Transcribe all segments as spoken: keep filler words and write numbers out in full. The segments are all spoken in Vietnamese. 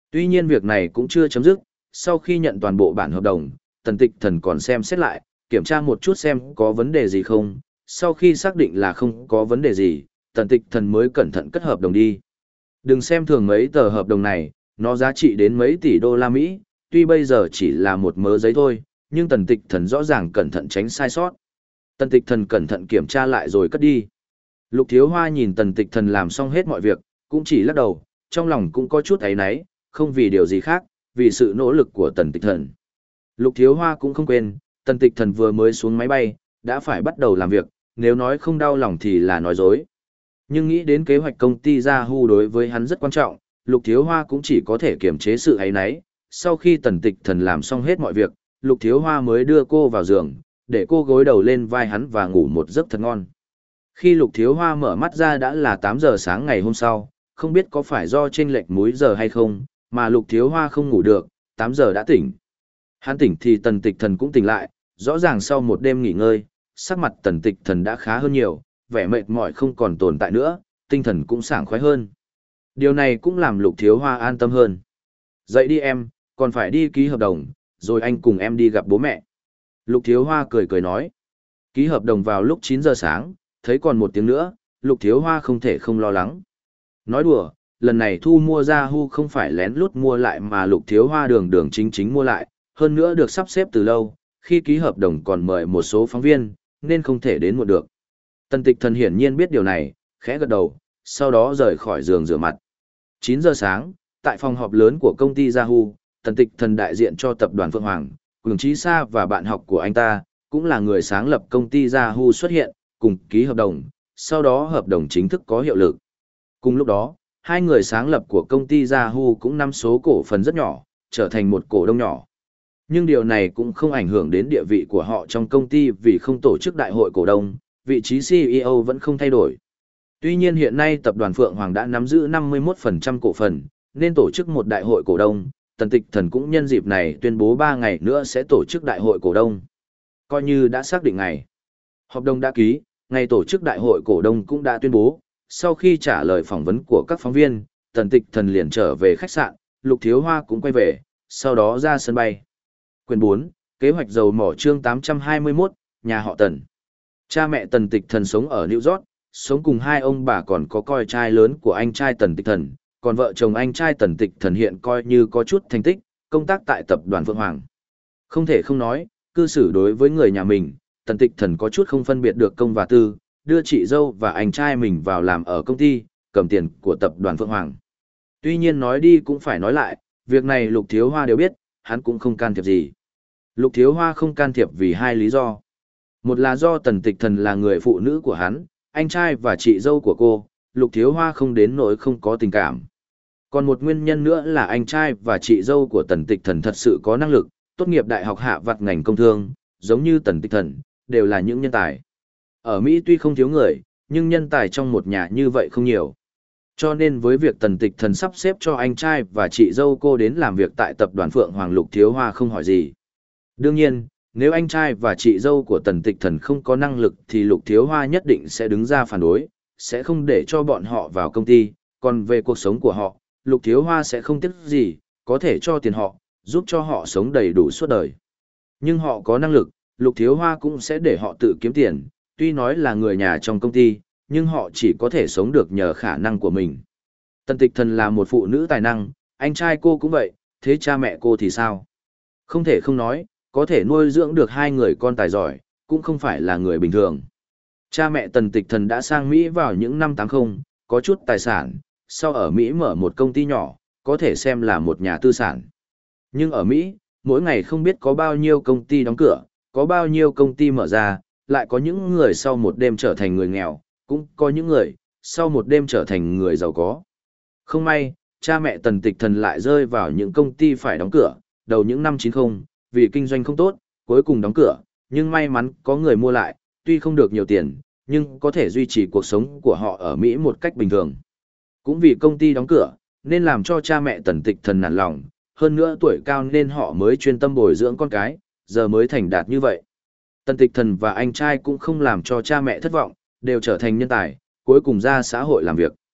Tuy nhiên việc này cũng chưa chấm dứt, sau khi nhận toàn bộ bản hợp đồng, Tần Tịch Thần còn xem xét lại, kiểm tra một chút xem có vấn đề gì không, sau khi xác định là không có vấn đề gì, Tần Tịch Thần mới cẩn thận cất hợp đồng đi. Đừng xem thường mấy tờ hợp đồng này, nó giá trị đến mấy tỷ đô la Mỹ, tuy bây giờ chỉ là một mớ giấy thôi, nhưng Tần Tịch Thần rõ ràng cẩn thận tránh sai sót. Tần Tịch Thần cẩn thận kiểm tra lại rồi cất đi. Lục Thiếu Hoa nhìn Tần Tịch Thần làm xong hết mọi việc, cũng chỉ lắc đầu, trong lòng cũng có chút áy náy, không vì điều gì khác, vì sự nỗ lực của Tần Tịch Thần. Lục Thiếu Hoa cũng không quên, Tần Tịch Thần vừa mới xuống máy bay, đã phải bắt đầu làm việc, nếu nói không đau lòng thì là nói dối. Nhưng nghĩ đến kế hoạch công ty Yahoo đối với hắn rất quan trọng, Lục Thiếu Hoa cũng chỉ có thể kiềm chế sự áy náy. Sau khi Tần Tịch Thần làm xong hết mọi việc, Lục Thiếu Hoa mới đưa cô vào giường, để cô gối đầu lên vai hắn và ngủ một giấc thật ngon. Khi Lục Thiếu Hoa mở mắt ra đã là tám giờ sáng ngày hôm sau, không biết có phải do chênh lệch múi giờ hay không, mà Lục Thiếu Hoa không ngủ được, tám giờ đã tỉnh. Hắn tỉnh thì Tần Tịch Thần cũng tỉnh lại, rõ ràng sau một đêm nghỉ ngơi, sắc mặt Tần Tịch Thần đã khá hơn nhiều, vẻ mệt mỏi không còn tồn tại nữa, tinh thần cũng sảng khoái hơn. Điều này cũng làm Lục Thiếu Hoa an tâm hơn. Dậy đi em, còn phải đi ký hợp đồng, rồi anh cùng em đi gặp bố mẹ. Lục Thiếu Hoa cười cười nói. Ký hợp đồng vào lúc chín giờ sáng, thấy còn một tiếng nữa, Lục Thiếu Hoa không thể không lo lắng. Nói đùa, lần này thu mua Yahoo không phải lén lút mua lại mà Lục Thiếu Hoa đường đường chính chính mua lại, hơn nữa được sắp xếp từ lâu, khi ký hợp đồng còn mời một số phóng viên, nên không thể đến muộn được. Tần Tịch Thần hiển nhiên biết điều này, khẽ gật đầu, sau đó rời khỏi giường rửa mặt. chín giờ sáng, tại phòng họp lớn của công ty Yahoo, Tần Tịch Thần đại diện cho tập đoàn Phượng Hoàng, Cường Chí Sa và bạn học của anh ta, cũng là người sáng lập công ty Yahoo xuất hiện, cùng ký hợp đồng, sau đó hợp đồng chính thức có hiệu lực. Cùng lúc đó, hai người sáng lập của công ty Yahoo cũng nắm số cổ phần rất nhỏ, trở thành một cổ đông nhỏ. Nhưng điều này cũng không ảnh hưởng đến địa vị của họ trong công ty vì không tổ chức đại hội cổ đông, vị trí xê e ô vẫn không thay đổi. Tuy nhiên hiện nay tập đoàn Phượng Hoàng đã nắm giữ năm mươi mốt phần trăm cổ phần, nên tổ chức một đại hội cổ đông, Tần Tịch Thần cũng nhân dịp này tuyên bố ba ngày nữa sẽ tổ chức đại hội cổ đông. Coi như đã xác định ngày. Hợp đồng đã ký, ngày tổ chức đại hội cổ đông cũng đã tuyên bố. Sau khi trả lời phỏng vấn của các phóng viên, Tần Tịch Thần liền trở về khách sạn, Lục Thiếu Hoa cũng quay về, sau đó ra sân bay. Quyền bốn, kế hoạch dầu mỏ chương tám trăm hai mươi mốt, nhà họ Tần. Cha mẹ Tần Tịch Thần sống ở New York, sống cùng hai ông bà còn có con trai lớn của anh trai Tần Tịch Thần, còn vợ chồng anh trai Tần Tịch Thần hiện coi như có chút thành tích, công tác tại tập đoàn Phượng Hoàng. Không thể không nói, cư xử đối với người nhà mình, Tần Tịch Thần có chút không phân biệt được công và tư, đưa chị dâu và anh trai mình vào làm ở công ty, cầm tiền của tập đoàn Phượng Hoàng. Tuy nhiên nói đi cũng phải nói lại, việc này Lục Thiếu Hoa đều biết, hắn cũng không can thiệp gì. Lục Thiếu Hoa không can thiệp vì hai lý do. Một là do Tần Tịch Thần là người phụ nữ của hắn, anh trai và chị dâu của cô, Lục Thiếu Hoa không đến nỗi không có tình cảm. Còn một nguyên nhân nữa là anh trai và chị dâu của Tần Tịch Thần thật sự có năng lực, tốt nghiệp đại học hạ vặt ngành công thương, giống như Tần Tịch Thần, đều là những nhân tài. Ở Mỹ tuy không thiếu người, nhưng nhân tài trong một nhà như vậy không nhiều. Cho nên với việc Tần Tịch Thần sắp xếp cho anh trai và chị dâu cô đến làm việc tại tập đoàn Phượng Hoàng, Lục Thiếu Hoa không hỏi gì. Đương nhiên, nếu anh trai và chị dâu của Tần Tịch Thần không có năng lực thì Lục Thiếu Hoa nhất định sẽ đứng ra phản đối, sẽ không để cho bọn họ vào công ty, còn về cuộc sống của họ, Lục Thiếu Hoa sẽ không tiếc gì, có thể cho tiền họ, giúp cho họ sống đầy đủ suốt đời. Nhưng họ có năng lực, Lục Thiếu Hoa cũng sẽ để họ tự kiếm tiền, tuy nói là người nhà trong công ty, nhưng họ chỉ có thể sống được nhờ khả năng của mình. Tần Tịch Thần là một phụ nữ tài năng, anh trai cô cũng vậy, thế cha mẹ cô thì sao? Không thể không nói, có thể nuôi dưỡng được hai người con tài giỏi, cũng không phải là người bình thường. Cha mẹ Tần Tịch Thần đã sang Mỹ vào những năm tám mươi, có chút tài sản, sau ở Mỹ mở một công ty nhỏ, có thể xem là một nhà tư sản. Nhưng ở Mỹ, mỗi ngày không biết có bao nhiêu công ty đóng cửa, có bao nhiêu công ty mở ra, lại có những người sau một đêm trở thành người nghèo, cũng có những người sau một đêm trở thành người giàu có. Không may, cha mẹ Tần Tịch Thần lại rơi vào những công ty phải đóng cửa, đầu những năm chín mươi, vì kinh doanh không tốt, cuối cùng đóng cửa, nhưng may mắn có người mua lại, tuy không được nhiều tiền, nhưng có thể duy trì cuộc sống của họ ở Mỹ một cách bình thường. Cũng vì công ty đóng cửa, nên làm cho cha mẹ Tần Tịch Thần nản lòng, hơn nữa tuổi cao nên họ mới chuyên tâm bồi dưỡng con cái, giờ mới thành đạt như vậy. Tần Tịch Thần và anh trai cũng không làm cho cha mẹ thất vọng, đều trở thành nhân tài, cuối cùng ra xã hội làm việc.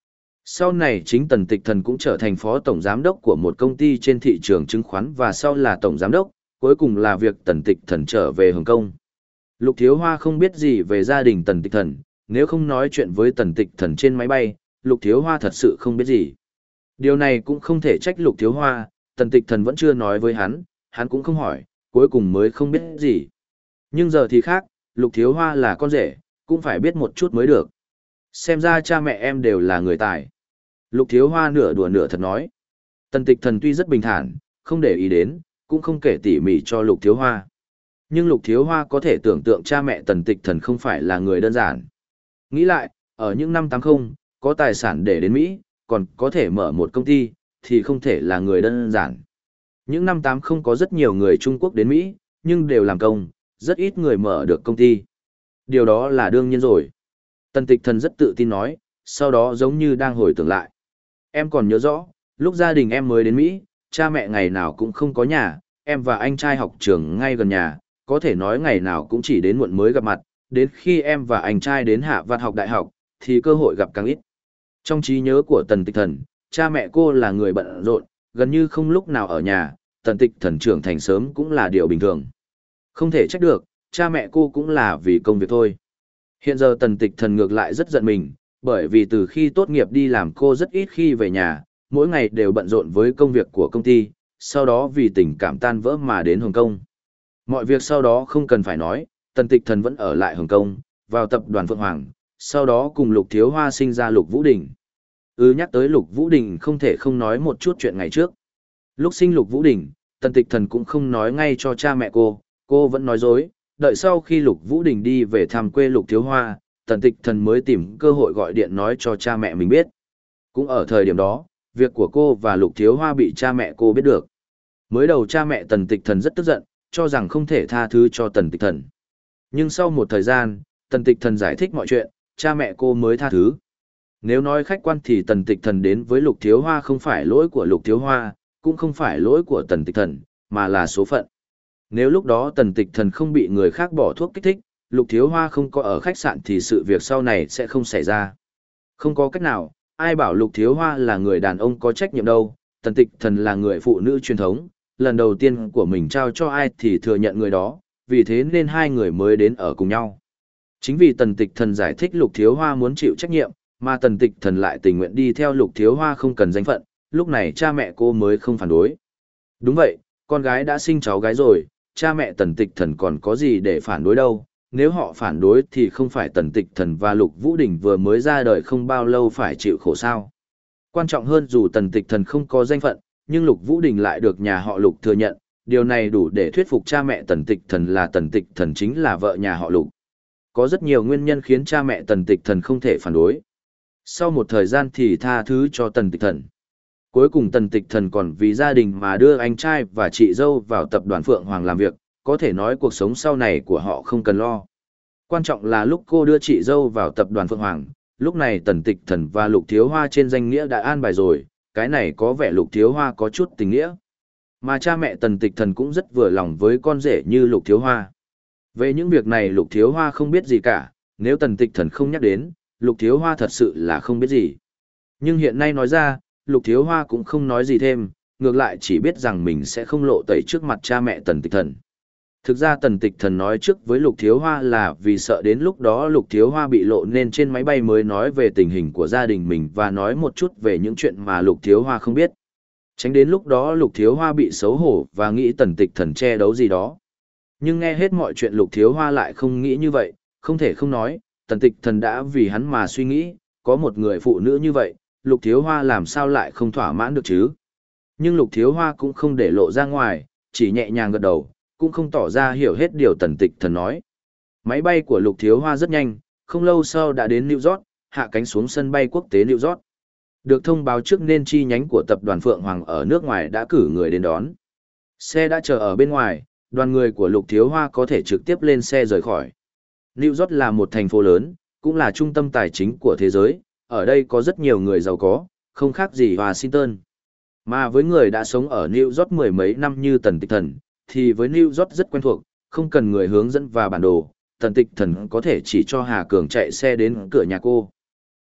Sau này chính Tần Tịch Thần cũng trở thành phó tổng giám đốc của một công ty trên thị trường chứng khoán và sau là tổng giám đốc, cuối cùng là việc Tần Tịch Thần trở về Hồng Kông. Lục Thiếu Hoa không biết gì về gia đình Tần Tịch Thần, nếu không nói chuyện với Tần Tịch Thần trên máy bay, Lục Thiếu Hoa thật sự không biết gì. Điều này cũng không thể trách Lục Thiếu Hoa, Tần Tịch Thần vẫn chưa nói với hắn, hắn cũng không hỏi, cuối cùng mới không biết gì. Nhưng giờ thì khác, Lục Thiếu Hoa là con rể, cũng phải biết một chút mới được. Xem ra cha mẹ em đều là người tài. Lục Thiếu Hoa nửa đùa nửa thật nói. Tần Tịch Thần tuy rất bình thản, không để ý đến, cũng không kể tỉ mỉ cho Lục Thiếu Hoa. Nhưng Lục Thiếu Hoa có thể tưởng tượng cha mẹ Tần Tịch Thần không phải là người đơn giản. Nghĩ lại, ở những năm tám mươi, có tài sản để đến Mỹ, còn có thể mở một công ty, thì không thể là người đơn giản. Những năm tám mươi có rất nhiều người Trung Quốc đến Mỹ, nhưng đều làm công, rất ít người mở được công ty. Điều đó là đương nhiên rồi. Tần Tịch Thần rất tự tin nói, sau đó giống như đang hồi tưởng lại. Em còn nhớ rõ, lúc gia đình em mới đến Mỹ, cha mẹ ngày nào cũng không có nhà, em và anh trai học trường ngay gần nhà, có thể nói ngày nào cũng chỉ đến muộn mới gặp mặt, đến khi em và anh trai đến Hạ Vạn học đại học, thì cơ hội gặp càng ít. Trong trí nhớ của Tần Tịch Thần, cha mẹ cô là người bận rộn, gần như không lúc nào ở nhà, Tần Tịch Thần trưởng thành sớm cũng là điều bình thường. Không thể trách được, cha mẹ cô cũng là vì công việc thôi. Hiện giờ Tần Tịch Thần ngược lại rất giận mình, bởi vì từ khi tốt nghiệp đi làm cô rất ít khi về nhà, mỗi ngày đều bận rộn với công việc của công ty, sau đó vì tình cảm tan vỡ mà đến Hồng Kông. Mọi việc sau đó không cần phải nói, Tần Tịch Thần vẫn ở lại Hồng Kông, vào tập đoàn Phượng Hoàng, sau đó cùng Lục Thiếu Hoa sinh ra Lục Vũ Đình. Ừ, nhắc tới Lục Vũ Đình không thể không nói một chút chuyện ngày trước. Lúc sinh Lục Vũ Đình, Tần Tịch Thần cũng không nói ngay cho cha mẹ cô, cô vẫn nói dối, đợi sau khi Lục Vũ Đình đi về thăm quê Lục Thiếu Hoa, Tần Tịch Thần mới tìm cơ hội gọi điện nói cho cha mẹ mình biết. Cũng ở thời điểm đó, việc của cô và Lục Thiếu Hoa bị cha mẹ cô biết được. Mới đầu cha mẹ Tần Tịch Thần rất tức giận, cho rằng không thể tha thứ cho Tần Tịch Thần. Nhưng sau một thời gian, Tần Tịch Thần giải thích mọi chuyện, cha mẹ cô mới tha thứ. Nếu nói khách quan thì Tần Tịch Thần đến với Lục Thiếu Hoa không phải lỗi của Lục Thiếu Hoa, cũng không phải lỗi của Tần Tịch Thần, mà là số phận. Nếu lúc đó Tần Tịch Thần không bị người khác bỏ thuốc kích thích, Lục Thiếu Hoa không có ở khách sạn thì sự việc sau này sẽ không xảy ra. Không có cách nào, ai bảo Lục Thiếu Hoa là người đàn ông có trách nhiệm đâu, Tần Tịch Thần là người phụ nữ truyền thống, lần đầu tiên của mình trao cho ai thì thừa nhận người đó, vì thế nên hai người mới đến ở cùng nhau. Chính vì Tần Tịch Thần giải thích Lục Thiếu Hoa muốn chịu trách nhiệm, mà Tần Tịch Thần lại tình nguyện đi theo Lục Thiếu Hoa không cần danh phận, lúc này cha mẹ cô mới không phản đối. Đúng vậy, con gái đã sinh cháu gái rồi, cha mẹ Tần Tịch Thần còn có gì để phản đối đâu, nếu họ phản đối thì không phải Tần Tịch Thần và Lục Vũ Đình vừa mới ra đời không bao lâu phải chịu khổ sao. Quan trọng hơn dù Tần Tịch Thần không có danh phận, nhưng Lục Vũ Đình lại được nhà họ Lục thừa nhận, điều này đủ để thuyết phục cha mẹ Tần Tịch Thần là Tần Tịch Thần chính là vợ nhà họ Lục. Có rất nhiều nguyên nhân khiến cha mẹ Tần Tịch Thần không thể phản đối. Sau một thời gian thì tha thứ cho Tần Tịch Thần. Cuối cùng Tần Tịch Thần còn vì gia đình mà đưa anh trai và chị dâu vào tập đoàn Phượng Hoàng làm việc, có thể nói cuộc sống sau này của họ không cần lo. Quan trọng là lúc cô đưa chị dâu vào tập đoàn Phượng Hoàng, lúc này Tần Tịch Thần và Lục Thiếu Hoa trên danh nghĩa đã an bài rồi, cái này có vẻ Lục Thiếu Hoa có chút tình nghĩa. Mà cha mẹ Tần Tịch Thần cũng rất vừa lòng với con rể như Lục Thiếu Hoa. Về những việc này Lục Thiếu Hoa không biết gì cả, nếu Tần Tịch Thần không nhắc đến, Lục Thiếu Hoa thật sự là không biết gì. Nhưng hiện nay nói ra, Lục Thiếu Hoa cũng không nói gì thêm, ngược lại chỉ biết rằng mình sẽ không lộ tẩy trước mặt cha mẹ Tần Tịch Thần. Thực ra Tần Tịch Thần nói trước với Lục Thiếu Hoa là vì sợ đến lúc đó Lục Thiếu Hoa bị lộ nên trên máy bay mới nói về tình hình của gia đình mình và nói một chút về những chuyện mà Lục Thiếu Hoa không biết. Tránh đến lúc đó Lục Thiếu Hoa bị xấu hổ và nghĩ Tần Tịch Thần che đấu gì đó. Nhưng nghe hết mọi chuyện Lục Thiếu Hoa lại không nghĩ như vậy, không thể không nói, Tần Tịch Thần đã vì hắn mà suy nghĩ, có một người phụ nữ như vậy, Lục Thiếu Hoa làm sao lại không thỏa mãn được chứ. Nhưng Lục Thiếu Hoa cũng không để lộ ra ngoài, chỉ nhẹ nhàng gật đầu, cũng không tỏ ra hiểu hết điều Tần Tịch Thần nói. Máy bay của Lục Thiếu Hoa rất nhanh, không lâu sau đã đến New York, hạ cánh xuống sân bay quốc tế New York. Được thông báo trước nên chi nhánh của tập đoàn Phượng Hoàng ở nước ngoài đã cử người đến đón. Xe đã chờ ở bên ngoài, đoàn người của Lục Thiếu Hoa có thể trực tiếp lên xe rời khỏi. New York là một thành phố lớn, cũng là trung tâm tài chính của thế giới, ở đây có rất nhiều người giàu có, không khác gì Washington. Mà với người đã sống ở New York mười mấy năm như Tần Tịch Thần, thì với New York rất quen thuộc, không cần người hướng dẫn và bản đồ, Tần Tịch Thần có thể chỉ cho Hà Cường chạy xe đến cửa nhà cô.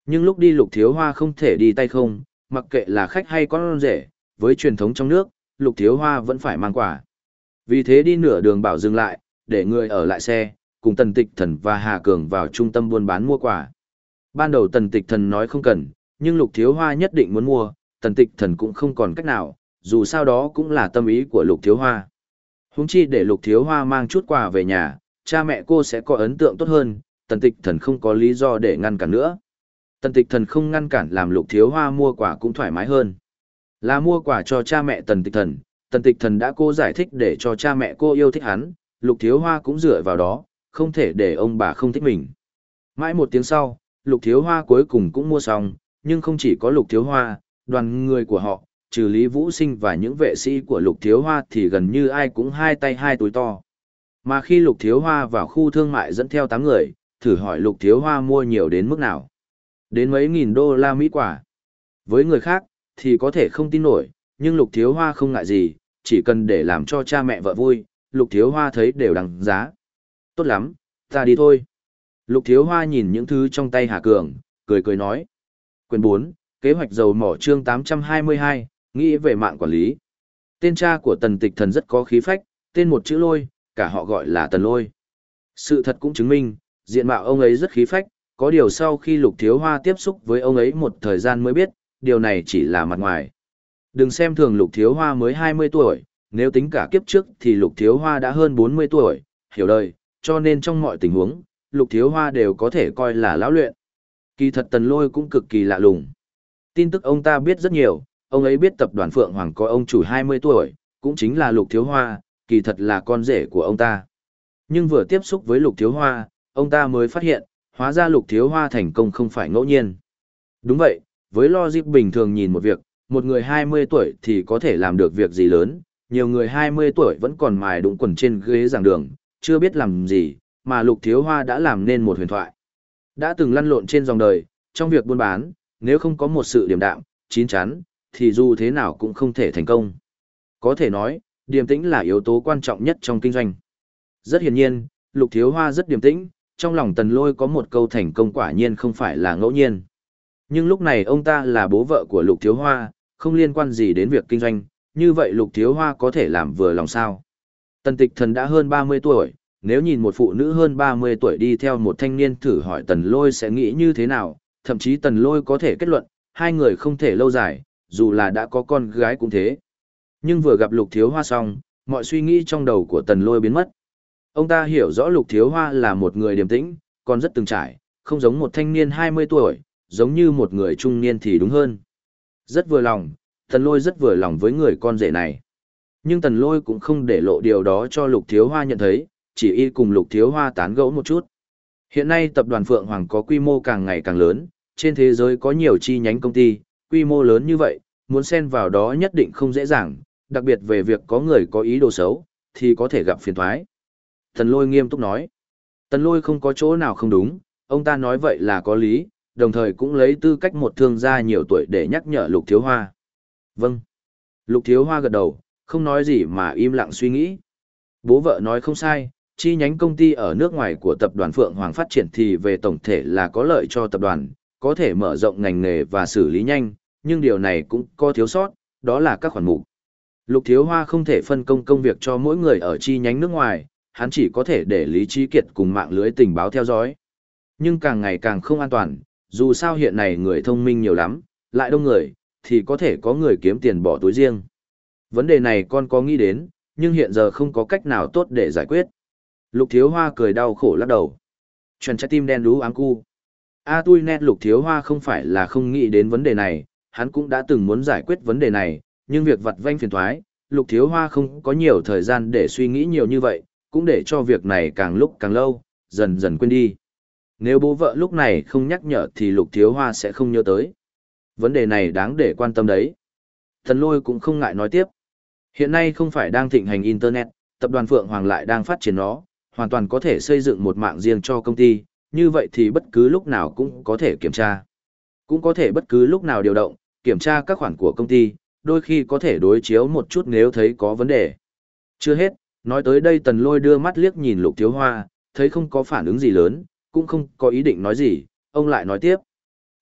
Nhưng lúc đi Lục Thiếu Hoa không thể đi tay không, mặc kệ là khách hay con rể, với truyền thống trong nước, Lục Thiếu Hoa vẫn phải mang quà. Vì thế đi nửa đường bảo dừng lại, để người ở lại xe, cùng Tần Tịch Thần và Hà Cường vào trung tâm buôn bán mua quà. Ban đầu Tần Tịch Thần nói không cần, nhưng Lục Thiếu Hoa nhất định muốn mua, Tần Tịch Thần cũng không còn cách nào, dù sao đó cũng là tâm ý của Lục Thiếu Hoa. Huống chi để Lục Thiếu Hoa mang chút quà về nhà, cha mẹ cô sẽ có ấn tượng tốt hơn, Tần Tịch Thần không có lý do để ngăn cản nữa. Tần Tịch Thần không ngăn cản làm Lục Thiếu Hoa mua quà cũng thoải mái hơn. Là mua quà cho cha mẹ Tần Tịch Thần, Tần Tịch Thần đã cố giải thích để cho cha mẹ cô yêu thích hắn, Lục Thiếu Hoa cũng dựa vào đó, không thể để ông bà không thích mình. Mãi một tiếng sau, Lục Thiếu Hoa cuối cùng cũng mua xong, nhưng không chỉ có Lục Thiếu Hoa, đoàn người của họ, trừ Lý Vũ Sinh và những vệ sĩ của Lục Thiếu Hoa thì gần như ai cũng hai tay hai túi to. Mà khi Lục Thiếu Hoa vào khu thương mại dẫn theo tám người, thử hỏi Lục Thiếu Hoa mua nhiều đến mức nào? Đến mấy nghìn đô la Mỹ quả. Với người khác, thì có thể không tin nổi, nhưng Lục Thiếu Hoa không ngại gì, chỉ cần để làm cho cha mẹ vợ vui, Lục Thiếu Hoa thấy đều đằng giá. Tốt lắm, ta đi thôi. Lục Thiếu Hoa nhìn những thứ trong tay Hà Cường, cười cười nói. Quyền bốn, kế hoạch dầu mỏ chương tám trăm hai mươi hai, nghĩ về mạng quản lý. Tên cha của Tần Tịch Thần rất có khí phách, tên một chữ Lôi, cả họ gọi là Tần Lôi. Sự thật cũng chứng minh, diện mạo ông ấy rất khí phách, có điều sau khi Lục Thiếu Hoa tiếp xúc với ông ấy một thời gian mới biết, điều này chỉ là mặt ngoài. Đừng xem thường Lục Thiếu Hoa mới hai mươi tuổi, nếu tính cả kiếp trước thì Lục Thiếu Hoa đã hơn bốn mươi tuổi, hiểu đời, cho nên trong mọi tình huống, Lục Thiếu Hoa đều có thể coi là lão luyện. Kỳ thật Tần Lôi cũng cực kỳ lạ lùng. Tin tức ông ta biết rất nhiều, ông ấy biết tập đoàn Phượng Hoàng có ông chủ hai mươi tuổi, cũng chính là Lục Thiếu Hoa, kỳ thật là con rể của ông ta. Nhưng vừa tiếp xúc với Lục Thiếu Hoa, ông ta mới phát hiện, hóa ra Lục Thiếu Hoa thành công không phải ngẫu nhiên. Đúng vậy, với logic bình thường nhìn một việc, một người hai mươi tuổi thì có thể làm được việc gì lớn, nhiều người hai mươi tuổi vẫn còn mài đũng quần trên ghế giảng đường, chưa biết làm gì, mà Lục Thiếu Hoa đã làm nên một huyền thoại. Đã từng lăn lộn trên dòng đời, trong việc buôn bán, nếu không có một sự điềm đạm, chín chắn, thì dù thế nào cũng không thể thành công. Có thể nói, điềm tĩnh là yếu tố quan trọng nhất trong kinh doanh. Rất hiển nhiên, Lục Thiếu Hoa rất điềm tĩnh, trong lòng Tần Lôi có một câu thành công quả nhiên không phải là ngẫu nhiên. Nhưng lúc này ông ta là bố vợ của Lục Thiếu Hoa, không liên quan gì đến việc kinh doanh, như vậy Lục Thiếu Hoa có thể làm vừa lòng sao. Tần Tịch Thần đã hơn ba mươi tuổi, nếu nhìn một phụ nữ hơn ba mươi tuổi đi theo một thanh niên thử hỏi Tần Lôi sẽ nghĩ như thế nào, thậm chí Tần Lôi có thể kết luận, hai người không thể lâu dài, dù là đã có con gái cũng thế. Nhưng vừa gặp Lục Thiếu Hoa xong, mọi suy nghĩ trong đầu của Tần Lôi biến mất. Ông ta hiểu rõ Lục Thiếu Hoa là một người điềm tĩnh, còn rất từng trải, không giống một thanh niên hai mươi tuổi, giống như một người trung niên thì đúng hơn. Rất vừa lòng, Tần Lôi rất vừa lòng với người con rể này. Nhưng Tần Lôi cũng không để lộ điều đó cho Lục Thiếu Hoa nhận thấy, chỉ y cùng Lục Thiếu Hoa tán gẫu một chút. Hiện nay tập đoàn Phượng Hoàng có quy mô càng ngày càng lớn, trên thế giới có nhiều chi nhánh công ty, quy mô lớn như vậy, muốn xen vào đó nhất định không dễ dàng, đặc biệt về việc có người có ý đồ xấu, thì có thể gặp phiền toái. Tần Lôi nghiêm túc nói. Tần Lôi không có chỗ nào không đúng, ông ta nói vậy là có lý, đồng thời cũng lấy tư cách một thương gia nhiều tuổi để nhắc nhở Lục Thiếu Hoa. Vâng. Lục Thiếu Hoa gật đầu, không nói gì mà im lặng suy nghĩ. Bố vợ nói không sai, chi nhánh công ty ở nước ngoài của tập đoàn Phượng Hoàng phát triển thì về tổng thể là có lợi cho tập đoàn, có thể mở rộng ngành nghề và xử lý nhanh, nhưng điều này cũng có thiếu sót, đó là các khoản mục. Lục Thiếu Hoa không thể phân công công việc cho mỗi người ở chi nhánh nước ngoài, hắn chỉ có thể để Lý Trí Kiệt cùng mạng lưới tình báo theo dõi. Nhưng càng ngày càng không an toàn, dù sao hiện nay người thông minh nhiều lắm, lại đông người, thì có thể có người kiếm tiền bỏ túi riêng. Vấn đề này con có nghĩ đến, nhưng hiện giờ không có cách nào tốt để giải quyết. Lục Thiếu Hoa cười đau khổ lắc đầu. Chuẩn trái tim đen đú áng cu. A tui nét Lục Thiếu Hoa không phải là không nghĩ đến vấn đề này, hắn cũng đã từng muốn giải quyết vấn đề này, nhưng việc vặt vãnh phiền toái, Lục Thiếu Hoa không có nhiều thời gian để suy nghĩ nhiều như vậy, cũng để cho việc này càng lúc càng lâu, dần dần quên đi. Nếu bố vợ lúc này không nhắc nhở thì Lục Thiếu Hoa sẽ không nhớ tới. Vấn đề này đáng để quan tâm đấy. Thần Lôi cũng không ngại nói tiếp. Hiện nay không phải đang thịnh hành Internet, tập đoàn Phượng Hoàng lại đang phát triển nó, hoàn toàn có thể xây dựng một mạng riêng cho công ty, như vậy thì bất cứ lúc nào cũng có thể kiểm tra. Cũng có thể bất cứ lúc nào điều động, kiểm tra các khoản của công ty, đôi khi có thể đối chiếu một chút nếu thấy có vấn đề. Chưa hết, nói tới đây Tần Lôi đưa mắt liếc nhìn Lục Thiếu Hoa, thấy không có phản ứng gì lớn, cũng không có ý định nói gì, ông lại nói tiếp.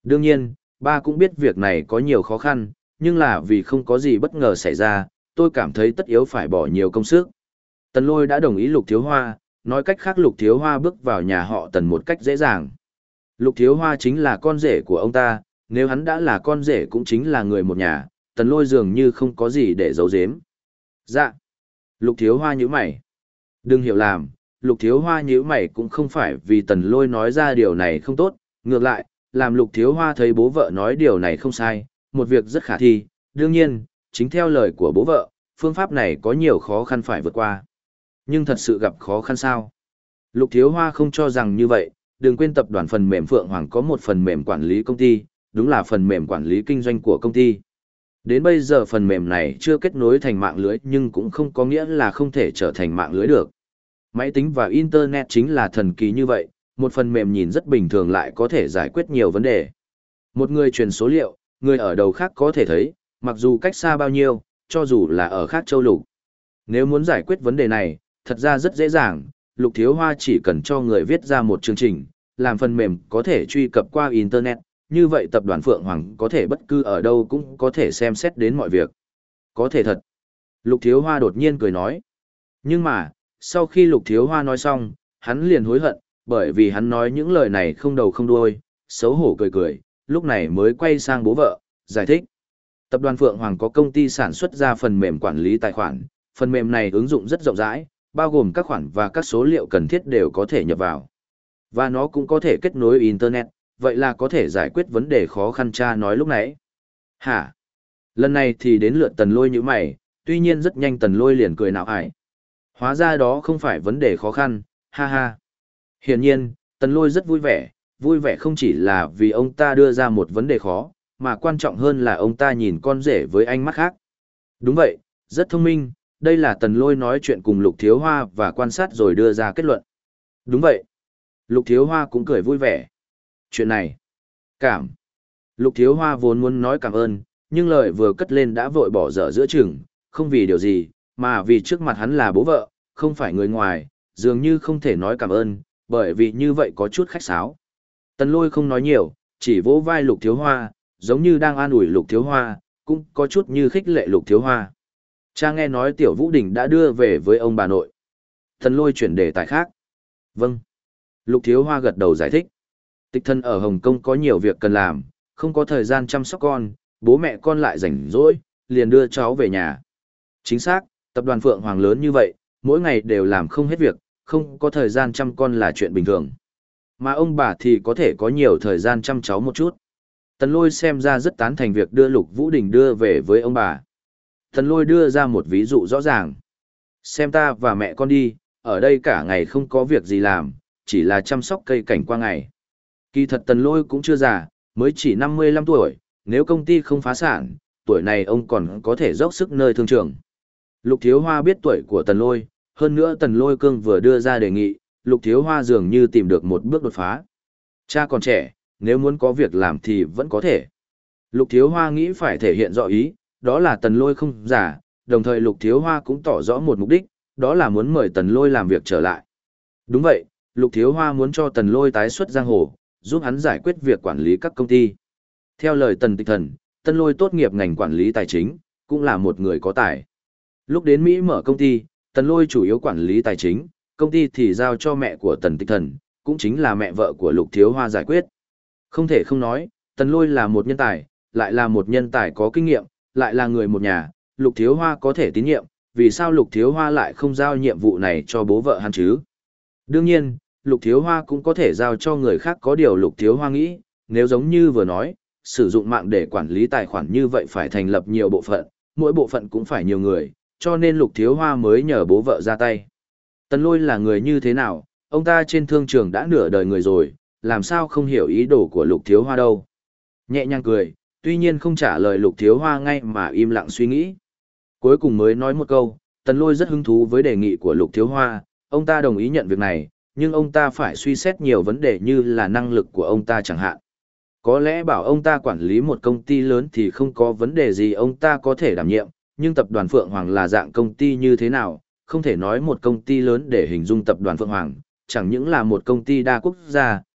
Đương nhiên, ba cũng biết việc này có nhiều khó khăn, nhưng là vì không có gì bất ngờ xảy ra, tôi cảm thấy tất yếu phải bỏ nhiều công sức. Tần Lôi đã đồng ý Lục Thiếu Hoa, nói cách khác Lục Thiếu Hoa bước vào nhà họ Tần một cách dễ dàng. Lục Thiếu Hoa chính là con rể của ông ta, nếu hắn đã là con rể cũng chính là người một nhà, Tần Lôi dường như không có gì để giấu giếm. Dạ. Lục Thiếu Hoa nhíu mày. Đừng hiểu lầm, Lục Thiếu Hoa nhíu mày cũng không phải vì Tần Lôi nói ra điều này không tốt, ngược lại, làm Lục Thiếu Hoa thấy bố vợ nói điều này không sai, một việc rất khả thi, đương nhiên, chính theo lời của bố vợ, phương pháp này có nhiều khó khăn phải vượt qua. Nhưng thật sự gặp khó khăn sao? Lục Thiếu Hoa không cho rằng như vậy, đừng quên tập đoàn phần mềm Phượng Hoàng có một phần mềm quản lý công ty, đúng là phần mềm quản lý kinh doanh của công ty. Đến bây giờ phần mềm này chưa kết nối thành mạng lưới nhưng cũng không có nghĩa là không thể trở thành mạng lưới được. Máy tính và Internet chính là thần kỳ như vậy, một phần mềm nhìn rất bình thường lại có thể giải quyết nhiều vấn đề. Một người truyền số liệu, người ở đầu khác có thể thấy, mặc dù cách xa bao nhiêu, cho dù là ở khác châu lục. Nếu muốn giải quyết vấn đề này, thật ra rất dễ dàng, Lục Thiếu Hoa chỉ cần cho người viết ra một chương trình, làm phần mềm có thể truy cập qua Internet, như vậy tập đoàn Phượng Hoàng có thể bất cứ ở đâu cũng có thể xem xét đến mọi việc. Có thể thật. Lục Thiếu Hoa đột nhiên cười nói. Nhưng mà, sau khi Lục Thiếu Hoa nói xong, hắn liền hối hận, bởi vì hắn nói những lời này không đầu không đuôi, xấu hổ cười cười, lúc này mới quay sang bố vợ, giải thích. Tập đoàn Phượng Hoàng có công ty sản xuất ra phần mềm quản lý tài khoản, phần mềm này ứng dụng rất rộng rãi, bao gồm các khoản và các số liệu cần thiết đều có thể nhập vào. Và nó cũng có thể kết nối Internet, vậy là có thể giải quyết vấn đề khó khăn cha nói lúc nãy. Hả? Lần này thì đến lượt Tần Lôi như mày, tuy nhiên rất nhanh Tần Lôi liền cười nào ải. Hóa ra đó không phải vấn đề khó khăn, ha ha. Hiển nhiên, Tần Lôi rất vui vẻ, vui vẻ không chỉ là vì ông ta đưa ra một vấn đề khó, mà quan trọng hơn là ông ta nhìn con rể với ánh mắt khác. Đúng vậy, rất thông minh, đây là Tần Lôi nói chuyện cùng Lục Thiếu Hoa và quan sát rồi đưa ra kết luận. Đúng vậy. Lục Thiếu Hoa cũng cười vui vẻ. Chuyện này, cảm. Lục Thiếu Hoa vốn muốn nói cảm ơn, nhưng lời vừa cất lên đã vội bỏ dở giữa chừng, không vì điều gì, mà vì trước mặt hắn là bố vợ, không phải người ngoài, dường như không thể nói cảm ơn, bởi vì như vậy có chút khách sáo. Tần Lôi không nói nhiều, chỉ vỗ vai Lục Thiếu Hoa, giống như đang an ủi Lục Thiếu Hoa, cũng có chút như khích lệ Lục Thiếu Hoa. Cha nghe nói Tiểu Vũ Đình đã đưa về với ông bà nội. Tần Lôi chuyển đề tài khác. Vâng. Lục Thiếu Hoa gật đầu giải thích. Tịch thân ở Hồng Kông có nhiều việc cần làm, không có thời gian chăm sóc con, bố mẹ con lại rảnh rỗi, liền đưa cháu về nhà. Chính xác, tập đoàn Phượng Hoàng lớn như vậy, mỗi ngày đều làm không hết việc, không có thời gian chăm con là chuyện bình thường. Mà ông bà thì có thể có nhiều thời gian chăm cháu một chút. Tần Lôi xem ra rất tán thành việc đưa Lục Vũ Đình đưa về với ông bà. Tần Lôi đưa ra một ví dụ rõ ràng. Xem ta và mẹ con đi, ở đây cả ngày không có việc gì làm, chỉ là chăm sóc cây cảnh qua ngày. Kỳ thật Tần Lôi cũng chưa già, mới chỉ năm mươi lăm tuổi, nếu công ty không phá sản, tuổi này ông còn có thể dốc sức nơi thương trường. Lục Thiếu Hoa biết tuổi của Tần Lôi, hơn nữa Tần Lôi Cương vừa đưa ra đề nghị, Lục Thiếu Hoa dường như tìm được một bước đột phá. Cha còn trẻ, nếu muốn có việc làm thì vẫn có thể. Lục Thiếu Hoa nghĩ phải thể hiện rõ ý, đó là Tần Lôi không già, đồng thời Lục Thiếu Hoa cũng tỏ rõ một mục đích, đó là muốn mời Tần Lôi làm việc trở lại. Đúng vậy, Lục Thiếu Hoa muốn cho Tần Lôi tái xuất giang hồ, giúp hắn giải quyết việc quản lý các công ty. Theo lời Tần Tịch Thần, Tần Lôi tốt nghiệp ngành quản lý tài chính, cũng là một người có tài. Lúc đến Mỹ mở công ty, Tần Lôi chủ yếu quản lý tài chính, công ty thì giao cho mẹ của Tần Tịch Thần, cũng chính là mẹ vợ của Lục Thiếu Hoa giải quyết. Không thể không nói, Tần Lôi là một nhân tài, lại là một nhân tài có kinh nghiệm, lại là người một nhà, Lục Thiếu Hoa có thể tín nhiệm, vì sao Lục Thiếu Hoa lại không giao nhiệm vụ này cho bố vợ hắn chứ? Đương nhiên, Lục Thiếu Hoa cũng có thể giao cho người khác, có điều Lục Thiếu Hoa nghĩ, nếu giống như vừa nói, sử dụng mạng để quản lý tài khoản như vậy phải thành lập nhiều bộ phận, mỗi bộ phận cũng phải nhiều người, cho nên Lục Thiếu Hoa mới nhờ bố vợ ra tay. Tần Lôi là người như thế nào, ông ta trên thương trường đã nửa đời người rồi, làm sao không hiểu ý đồ của Lục Thiếu Hoa đâu. Nhẹ nhàng cười, tuy nhiên không trả lời Lục Thiếu Hoa ngay mà im lặng suy nghĩ. Cuối cùng mới nói một câu, Tần Lôi rất hứng thú với đề nghị của Lục Thiếu Hoa, ông ta đồng ý nhận việc này, nhưng ông ta phải suy xét nhiều vấn đề như là năng lực của ông ta chẳng hạn. Có lẽ bảo ông ta quản lý một công ty lớn thì không có vấn đề gì ông ta có thể đảm nhiệm, nhưng tập đoàn Phượng Hoàng là dạng công ty như thế nào, không thể nói một công ty lớn để hình dung tập đoàn Phượng Hoàng, chẳng những là một công ty đa quốc gia,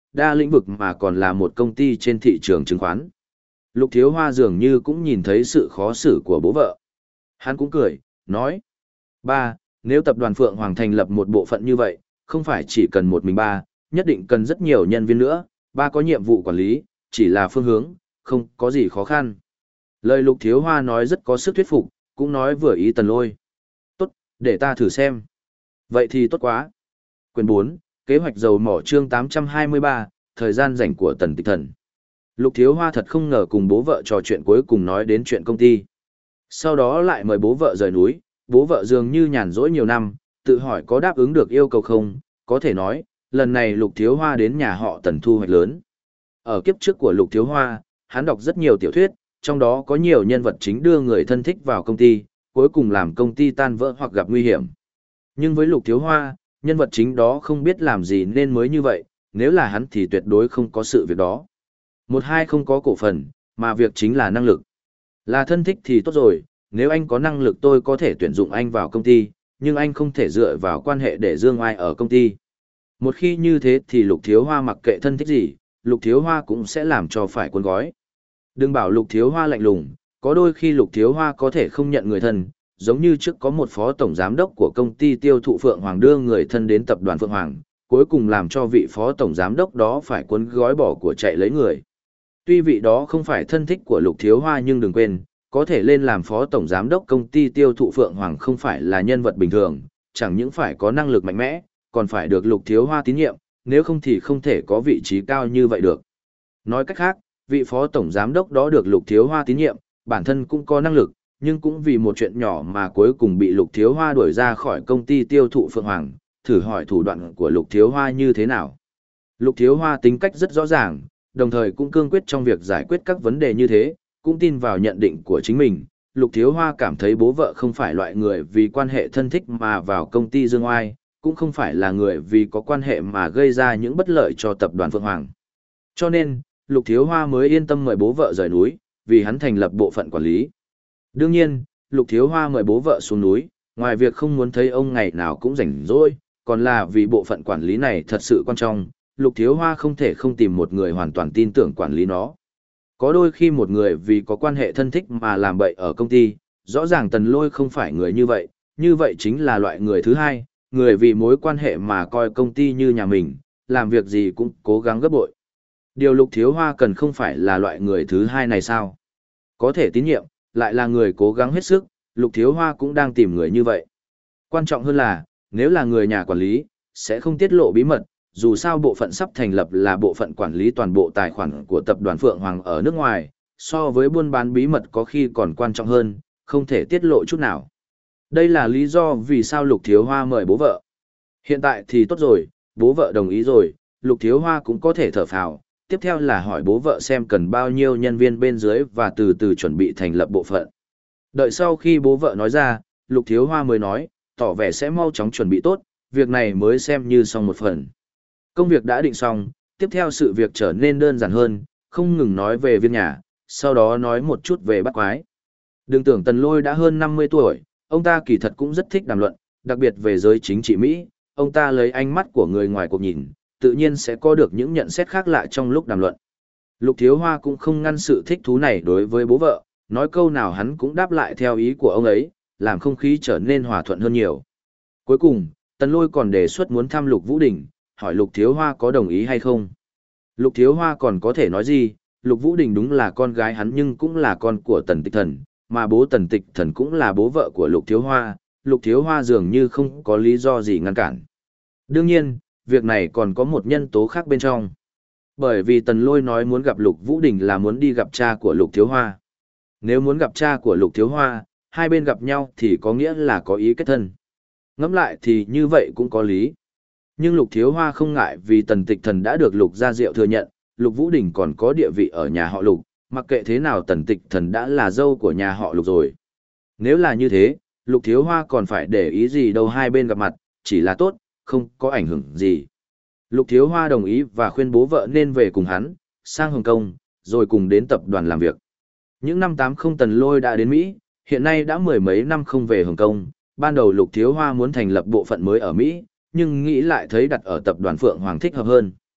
đa lĩnh vực mà còn là một công ty trên thị trường chứng khoán. Lục Thiếu Hoa dường như cũng nhìn thấy sự khó xử của bố vợ. Hắn cũng cười, nói. Ba, nếu tập đoàn Phượng Hoàng thành lập một bộ phận như vậy, không phải chỉ cần một mình ba, nhất định cần rất nhiều nhân viên nữa, ba có nhiệm vụ quản lý, chỉ là phương hướng, không có gì khó khăn. Lời Lục Thiếu Hoa nói rất có sức thuyết phục, cũng nói vừa ý Tần Lôi. Tốt, để ta thử xem. Vậy thì tốt quá. Quyển bốn, kế hoạch dầu mỏ chương tám trăm hai mươi ba, thời gian rảnh của Tần Tịch Thần. Lục Thiếu Hoa thật không ngờ cùng bố vợ trò chuyện cuối cùng nói đến chuyện công ty. Sau đó lại mời bố vợ rời núi, bố vợ dường như nhàn rỗi nhiều năm, tự hỏi có đáp ứng được yêu cầu không, có thể nói, lần này Lục Thiếu Hoa đến nhà họ Tần thu hoạch lớn. Ở kiếp trước của Lục Thiếu Hoa, hắn đọc rất nhiều tiểu thuyết, trong đó có nhiều nhân vật chính đưa người thân thích vào công ty, cuối cùng làm công ty tan vỡ hoặc gặp nguy hiểm. Nhưng với Lục Thiếu Hoa, nhân vật chính đó không biết làm gì nên mới như vậy, nếu là hắn thì tuyệt đối không có sự việc đó. Một hai không có cổ phần, mà việc chính là năng lực. Là thân thích thì tốt rồi, nếu anh có năng lực tôi có thể tuyển dụng anh vào công ty, nhưng anh không thể dựa vào quan hệ để dương oai ở công ty. Một khi như thế thì Lục Thiếu Hoa mặc kệ thân thích gì, Lục Thiếu Hoa cũng sẽ làm cho phải cuốn gói. Đừng bảo Lục Thiếu Hoa lạnh lùng, có đôi khi Lục Thiếu Hoa có thể không nhận người thân, giống như trước có một phó tổng giám đốc của công ty tiêu thụ Phượng Hoàng đưa người thân đến tập đoàn Phượng Hoàng, cuối cùng làm cho vị phó tổng giám đốc đó phải cuốn gói bỏ của chạy lấy người. Tuy vị đó không phải thân thích của Lục Thiếu Hoa nhưng đừng quên, có thể lên làm phó tổng giám đốc công ty tiêu thụ Phượng Hoàng không phải là nhân vật bình thường, chẳng những phải có năng lực mạnh mẽ, còn phải được Lục Thiếu Hoa tín nhiệm, nếu không thì không thể có vị trí cao như vậy được. Nói cách khác, vị phó tổng giám đốc đó được Lục Thiếu Hoa tín nhiệm, bản thân cũng có năng lực, nhưng cũng vì một chuyện nhỏ mà cuối cùng bị Lục Thiếu Hoa đuổi ra khỏi công ty tiêu thụ Phượng Hoàng, thử hỏi thủ đoạn của Lục Thiếu Hoa như thế nào. Lục Thiếu Hoa tính cách rất rõ ràng, đồng thời cũng cương quyết trong việc giải quyết các vấn đề như thế, cũng tin vào nhận định của chính mình. Lục Thiếu Hoa cảm thấy bố vợ không phải loại người vì quan hệ thân thích mà vào công ty dương oai, cũng không phải là người vì có quan hệ mà gây ra những bất lợi cho tập đoàn Phượng Hoàng. Cho nên, Lục Thiếu Hoa mới yên tâm mời bố vợ rời núi, vì hắn thành lập bộ phận quản lý. Đương nhiên, Lục Thiếu Hoa mời bố vợ xuống núi, ngoài việc không muốn thấy ông ngày nào cũng rảnh rỗi, còn là vì bộ phận quản lý này thật sự quan trọng, Lục Thiếu Hoa không thể không tìm một người hoàn toàn tin tưởng quản lý nó. Có đôi khi một người vì có quan hệ thân thích mà làm bậy ở công ty, rõ ràng Tần Lôi không phải người như vậy, như vậy chính là loại người thứ hai, người vì mối quan hệ mà coi công ty như nhà mình, làm việc gì cũng cố gắng gấp bội. Điều Lục Thiếu Hoa cần không phải là loại người thứ hai này sao? Có thể tín nhiệm, lại là người cố gắng hết sức, Lục Thiếu Hoa cũng đang tìm người như vậy. Quan trọng hơn là, nếu là người nhà quản lý, sẽ không tiết lộ bí mật, dù sao bộ phận sắp thành lập là bộ phận quản lý toàn bộ tài khoản của tập đoàn Phượng Hoàng ở nước ngoài, so với buôn bán bí mật có khi còn quan trọng hơn, không thể tiết lộ chút nào. Đây là lý do vì sao Lục Thiếu Hoa mời bố vợ. Hiện tại thì tốt rồi, bố vợ đồng ý rồi, Lục Thiếu Hoa cũng có thể thở phào. Tiếp theo là hỏi bố vợ xem cần bao nhiêu nhân viên bên dưới và từ từ chuẩn bị thành lập bộ phận. Đợi sau khi bố vợ nói ra, Lục Thiếu Hoa mới nói, tỏ vẻ sẽ mau chóng chuẩn bị tốt, việc này mới xem như xong một phần. Công việc đã định xong, tiếp theo sự việc trở nên đơn giản hơn, không ngừng nói về viên nhà, sau đó nói một chút về bắt quái. Đừng tưởng Tần Lôi đã hơn năm mươi tuổi, ông ta kỳ thật cũng rất thích đàm luận, đặc biệt về giới chính trị Mỹ, ông ta lấy ánh mắt của người ngoài cuộc nhìn, tự nhiên sẽ có được những nhận xét khác lạ trong lúc đàm luận. Lục Thiếu Hoa cũng không ngăn sự thích thú này đối với bố vợ, nói câu nào hắn cũng đáp lại theo ý của ông ấy, làm không khí trở nên hòa thuận hơn nhiều. Cuối cùng, Tần Lôi còn đề xuất muốn thăm Lục Vũ Đình, hỏi Lục Thiếu Hoa có đồng ý hay không. Lục Thiếu Hoa còn có thể nói gì, Lục Vũ Đình đúng là con gái hắn nhưng cũng là con của Tần Tịch Thần, mà bố Tần Tịch Thần cũng là bố vợ của Lục Thiếu Hoa, Lục Thiếu Hoa dường như không có lý do gì ngăn cản. Đương nhiên, việc này còn có một nhân tố khác bên trong. Bởi vì Tần Lôi nói muốn gặp Lục Vũ Đình là muốn đi gặp cha của Lục Thiếu Hoa. Nếu muốn gặp cha của Lục Thiếu Hoa, hai bên gặp nhau thì có nghĩa là có ý kết thân. Ngẫm lại thì như vậy cũng có lý. Nhưng Lục Thiếu Hoa không ngại vì Tần Tịch Thần đã được Lục Gia Diệu thừa nhận, Lục Vũ Đình còn có địa vị ở nhà họ Lục, mặc kệ thế nào Tần Tịch Thần đã là dâu của nhà họ Lục rồi. Nếu là như thế, Lục Thiếu Hoa còn phải để ý gì đâu, hai bên gặp mặt, chỉ là tốt, không có ảnh hưởng gì. Lục Thiếu Hoa đồng ý và khuyên bố vợ nên về cùng hắn, sang Hồng Kông, rồi cùng đến tập đoàn làm việc. Những năm tám mươi Tần Lôi đã đến Mỹ, hiện nay đã mười mấy năm không về Hồng Kông. Ban đầu Lục Thiếu Hoa muốn thành lập bộ phận mới ở Mỹ, nhưng nghĩ lại thấy đặt ở tập đoàn Phượng Hoàng thích hợp hơn.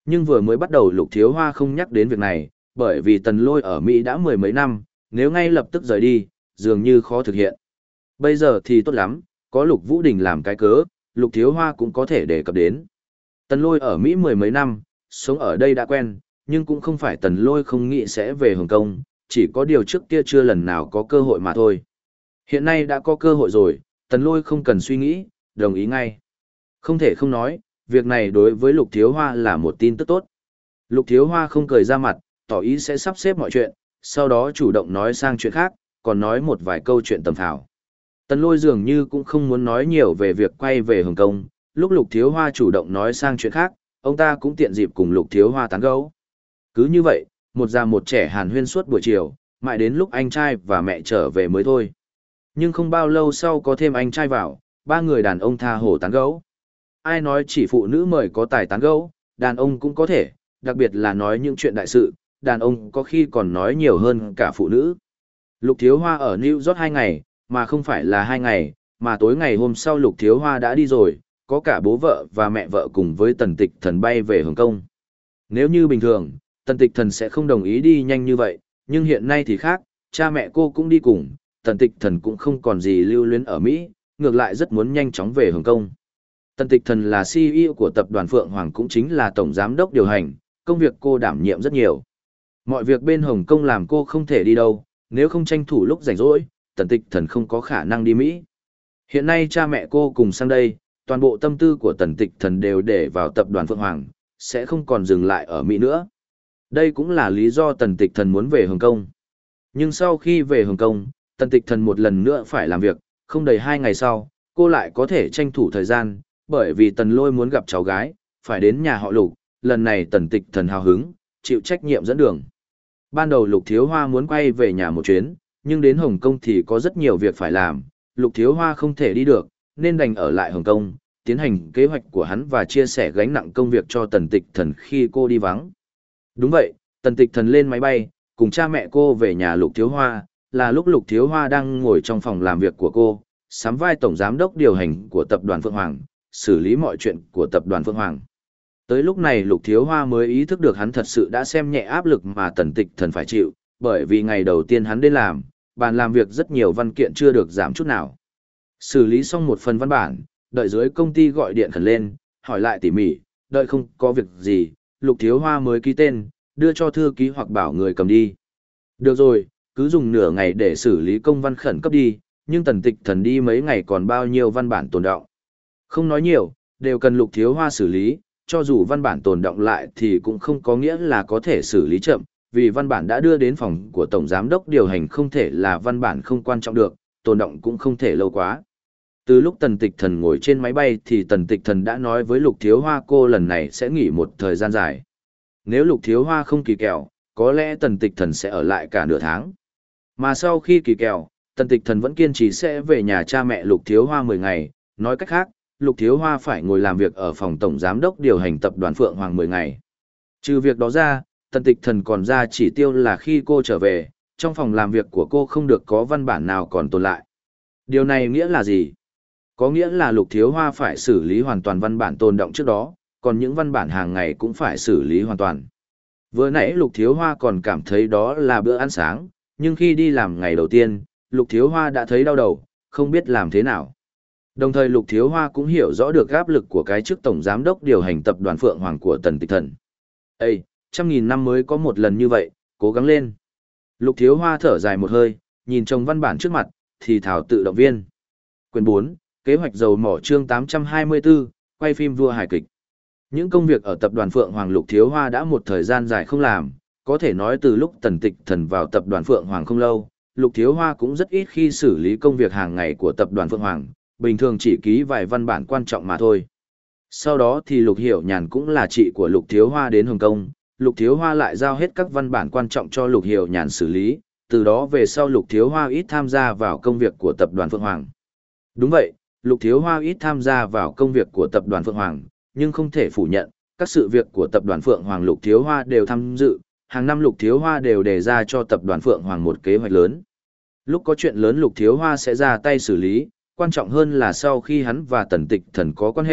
Nhưng vừa mới bắt đầu Lục Thiếu Hoa không nhắc đến việc này, bởi vì Tần Lôi ở Mỹ đã mười mấy năm, nếu ngay lập tức rời đi, dường như khó thực hiện. Bây giờ thì tốt lắm, có Lục Vũ Đình làm cái cớ, Lục Thiếu Hoa cũng có thể đề cập đến. Tần Lôi ở Mỹ mười mấy năm, sống ở đây đã quen, nhưng cũng không phải Tần Lôi không nghĩ sẽ về Hồng Kông, chỉ có điều trước kia chưa lần nào có cơ hội mà thôi. Hiện nay đã có cơ hội rồi, Tần Lôi không cần suy nghĩ, đồng ý ngay. Không thể không nói, việc này đối với Lục Thiếu Hoa là một tin tức tốt. Lục Thiếu Hoa không cười ra mặt, tỏ ý sẽ sắp xếp mọi chuyện, sau đó chủ động nói sang chuyện khác, còn nói một vài câu chuyện tầm phào. Tần Lôi dường như cũng không muốn nói nhiều về việc quay về Hồng Kông, lúc Lục Thiếu Hoa chủ động nói sang chuyện khác, ông ta cũng tiện dịp cùng Lục Thiếu Hoa tán gẫu. Cứ như vậy, một già một trẻ hàn huyên suốt buổi chiều, mãi đến lúc anh trai và mẹ trở về mới thôi. Nhưng không bao lâu sau có thêm anh trai vào, ba người đàn ông tha hồ tán gẫu. Ai nói chỉ phụ nữ mời có tài tán gẫu, đàn ông cũng có thể, đặc biệt là nói những chuyện đại sự, đàn ông có khi còn nói nhiều hơn cả phụ nữ. Lục Thiếu Hoa ở New York hai ngày, mà không phải là hai ngày, mà tối ngày hôm sau Lục Thiếu Hoa đã đi rồi, có cả bố vợ và mẹ vợ cùng với Tần Tịch Thần bay về Hồng Kông. Nếu như bình thường, Tần Tịch Thần sẽ không đồng ý đi nhanh như vậy, nhưng hiện nay thì khác, cha mẹ cô cũng đi cùng, Tần Tịch Thần cũng không còn gì lưu luyến ở Mỹ, ngược lại rất muốn nhanh chóng về Hồng Kông. Tần Tịch Thần là xê e ô của tập đoàn Phượng Hoàng cũng chính là tổng giám đốc điều hành, công việc cô đảm nhiệm rất nhiều. Mọi việc bên Hồng Kông làm cô không thể đi đâu, nếu không tranh thủ lúc rảnh rỗi, Tần Tịch Thần không có khả năng đi Mỹ. Hiện nay cha mẹ cô cùng sang đây, toàn bộ tâm tư của Tần Tịch Thần đều để vào tập đoàn Phượng Hoàng, sẽ không còn dừng lại ở Mỹ nữa. Đây cũng là lý do Tần Tịch Thần muốn về Hồng Kông. Nhưng sau khi về Hồng Kông, Tần Tịch Thần một lần nữa phải làm việc, không đầy hai ngày sau, cô lại có thể tranh thủ thời gian, bởi vì Tần Lôi muốn gặp cháu gái, phải đến nhà họ Lục, lần này Tần Tịch Thần hào hứng, chịu trách nhiệm dẫn đường. Ban đầu Lục Thiếu Hoa muốn quay về nhà một chuyến, nhưng đến Hồng Kông thì có rất nhiều việc phải làm, Lục Thiếu Hoa không thể đi được, nên đành ở lại Hồng Kông, tiến hành kế hoạch của hắn và chia sẻ gánh nặng công việc cho Tần Tịch Thần khi cô đi vắng. Đúng vậy, Tần Tịch Thần lên máy bay, cùng cha mẹ cô về nhà Lục Thiếu Hoa, là lúc Lục Thiếu Hoa đang ngồi trong phòng làm việc của cô, sắm vai tổng giám đốc điều hành của tập đoàn Phượng Hoàng, xử lý mọi chuyện của tập đoàn Phượng Hoàng. Tới lúc này Lục Thiếu Hoa mới ý thức được hắn thật sự đã xem nhẹ áp lực mà Tần Tịch Thần phải chịu, bởi vì ngày đầu tiên hắn đến làm, bàn làm việc rất nhiều văn kiện chưa được giảm chút nào. Xử lý xong một phần văn bản, đợi dưới công ty gọi điện khẩn lên, hỏi lại tỉ mỉ, đợi không có việc gì, Lục Thiếu Hoa mới ký tên, đưa cho thư ký hoặc bảo người cầm đi. Được rồi, cứ dùng nửa ngày để xử lý công văn khẩn cấp đi, nhưng Tần Tịch Thần đi mấy ngày còn bao nhiêu văn bản tồn đọng. Không nói nhiều, đều cần Lục Thiếu Hoa xử lý, cho dù văn bản tồn đọng lại thì cũng không có nghĩa là có thể xử lý chậm, vì văn bản đã đưa đến phòng của Tổng Giám đốc điều hành không thể là văn bản không quan trọng được, tồn đọng cũng không thể lâu quá. Từ lúc Tần Tịch Thần ngồi trên máy bay thì Tần Tịch Thần đã nói với Lục Thiếu Hoa cô lần này sẽ nghỉ một thời gian dài. Nếu Lục Thiếu Hoa không kỳ kèo, có lẽ Tần Tịch Thần sẽ ở lại cả nửa tháng. Mà sau khi kỳ kèo, Tần Tịch Thần vẫn kiên trì sẽ về nhà cha mẹ Lục Thiếu Hoa mười ngày, nói cách khác, Lục Thiếu Hoa phải ngồi làm việc ở phòng tổng giám đốc điều hành tập đoàn Phượng Hoàng mười ngày. Trừ việc đó ra, Tần Tịch Thần còn ra chỉ tiêu là khi cô trở về, trong phòng làm việc của cô không được có văn bản nào còn tồn lại. Điều này nghĩa là gì? Có nghĩa là Lục Thiếu Hoa phải xử lý hoàn toàn văn bản tồn đọng trước đó, còn những văn bản hàng ngày cũng phải xử lý hoàn toàn. Vừa nãy Lục Thiếu Hoa còn cảm thấy đó là bữa ăn sáng, nhưng khi đi làm ngày đầu tiên, Lục Thiếu Hoa đã thấy đau đầu, không biết làm thế nào. Đồng thời Lục Thiếu Hoa cũng hiểu rõ được áp lực của cái chức tổng giám đốc điều hành tập đoàn Phượng Hoàng của Tần Tịch Thần. Ê, trăm nghìn năm mới có một lần như vậy, cố gắng lên. Lục Thiếu Hoa thở dài một hơi, nhìn chồng văn bản trước mặt, thì thảo tự động viên. Quyền bốn, kế hoạch dầu mỏ chương tám trăm hai mươi tư, quay phim vua hài kịch. Những công việc ở tập đoàn Phượng Hoàng Lục Thiếu Hoa đã một thời gian dài không làm, có thể nói từ lúc Tần Tịch Thần vào tập đoàn Phượng Hoàng không lâu, Lục Thiếu Hoa cũng rất ít khi xử lý công việc hàng ngày của tập đoàn Phượng Hoàng, bình thường chỉ ký vài văn bản quan trọng mà thôi. Sau đó thì Lục Hiểu Nhàn cũng là chị của Lục Thiếu Hoa đến Hồng Kông, Lục Thiếu Hoa lại giao hết các văn bản quan trọng cho Lục Hiểu Nhàn xử lý, từ đó về sau Lục Thiếu Hoa ít tham gia vào công việc của tập đoàn Phượng Hoàng. Đúng vậy, Lục Thiếu Hoa ít tham gia vào công việc của tập đoàn Phượng Hoàng, nhưng không thể phủ nhận, các sự việc của tập đoàn Phượng Hoàng Lục Thiếu Hoa đều tham dự, hàng năm Lục Thiếu Hoa đều đề ra cho tập đoàn Phượng Hoàng một kế hoạch lớn. Lúc có chuyện lớn Lục Thiếu Hoa sẽ ra tay xử lý, quan trọng hơn là sau khi hắn và Tần Tịch Thần có quan hệ,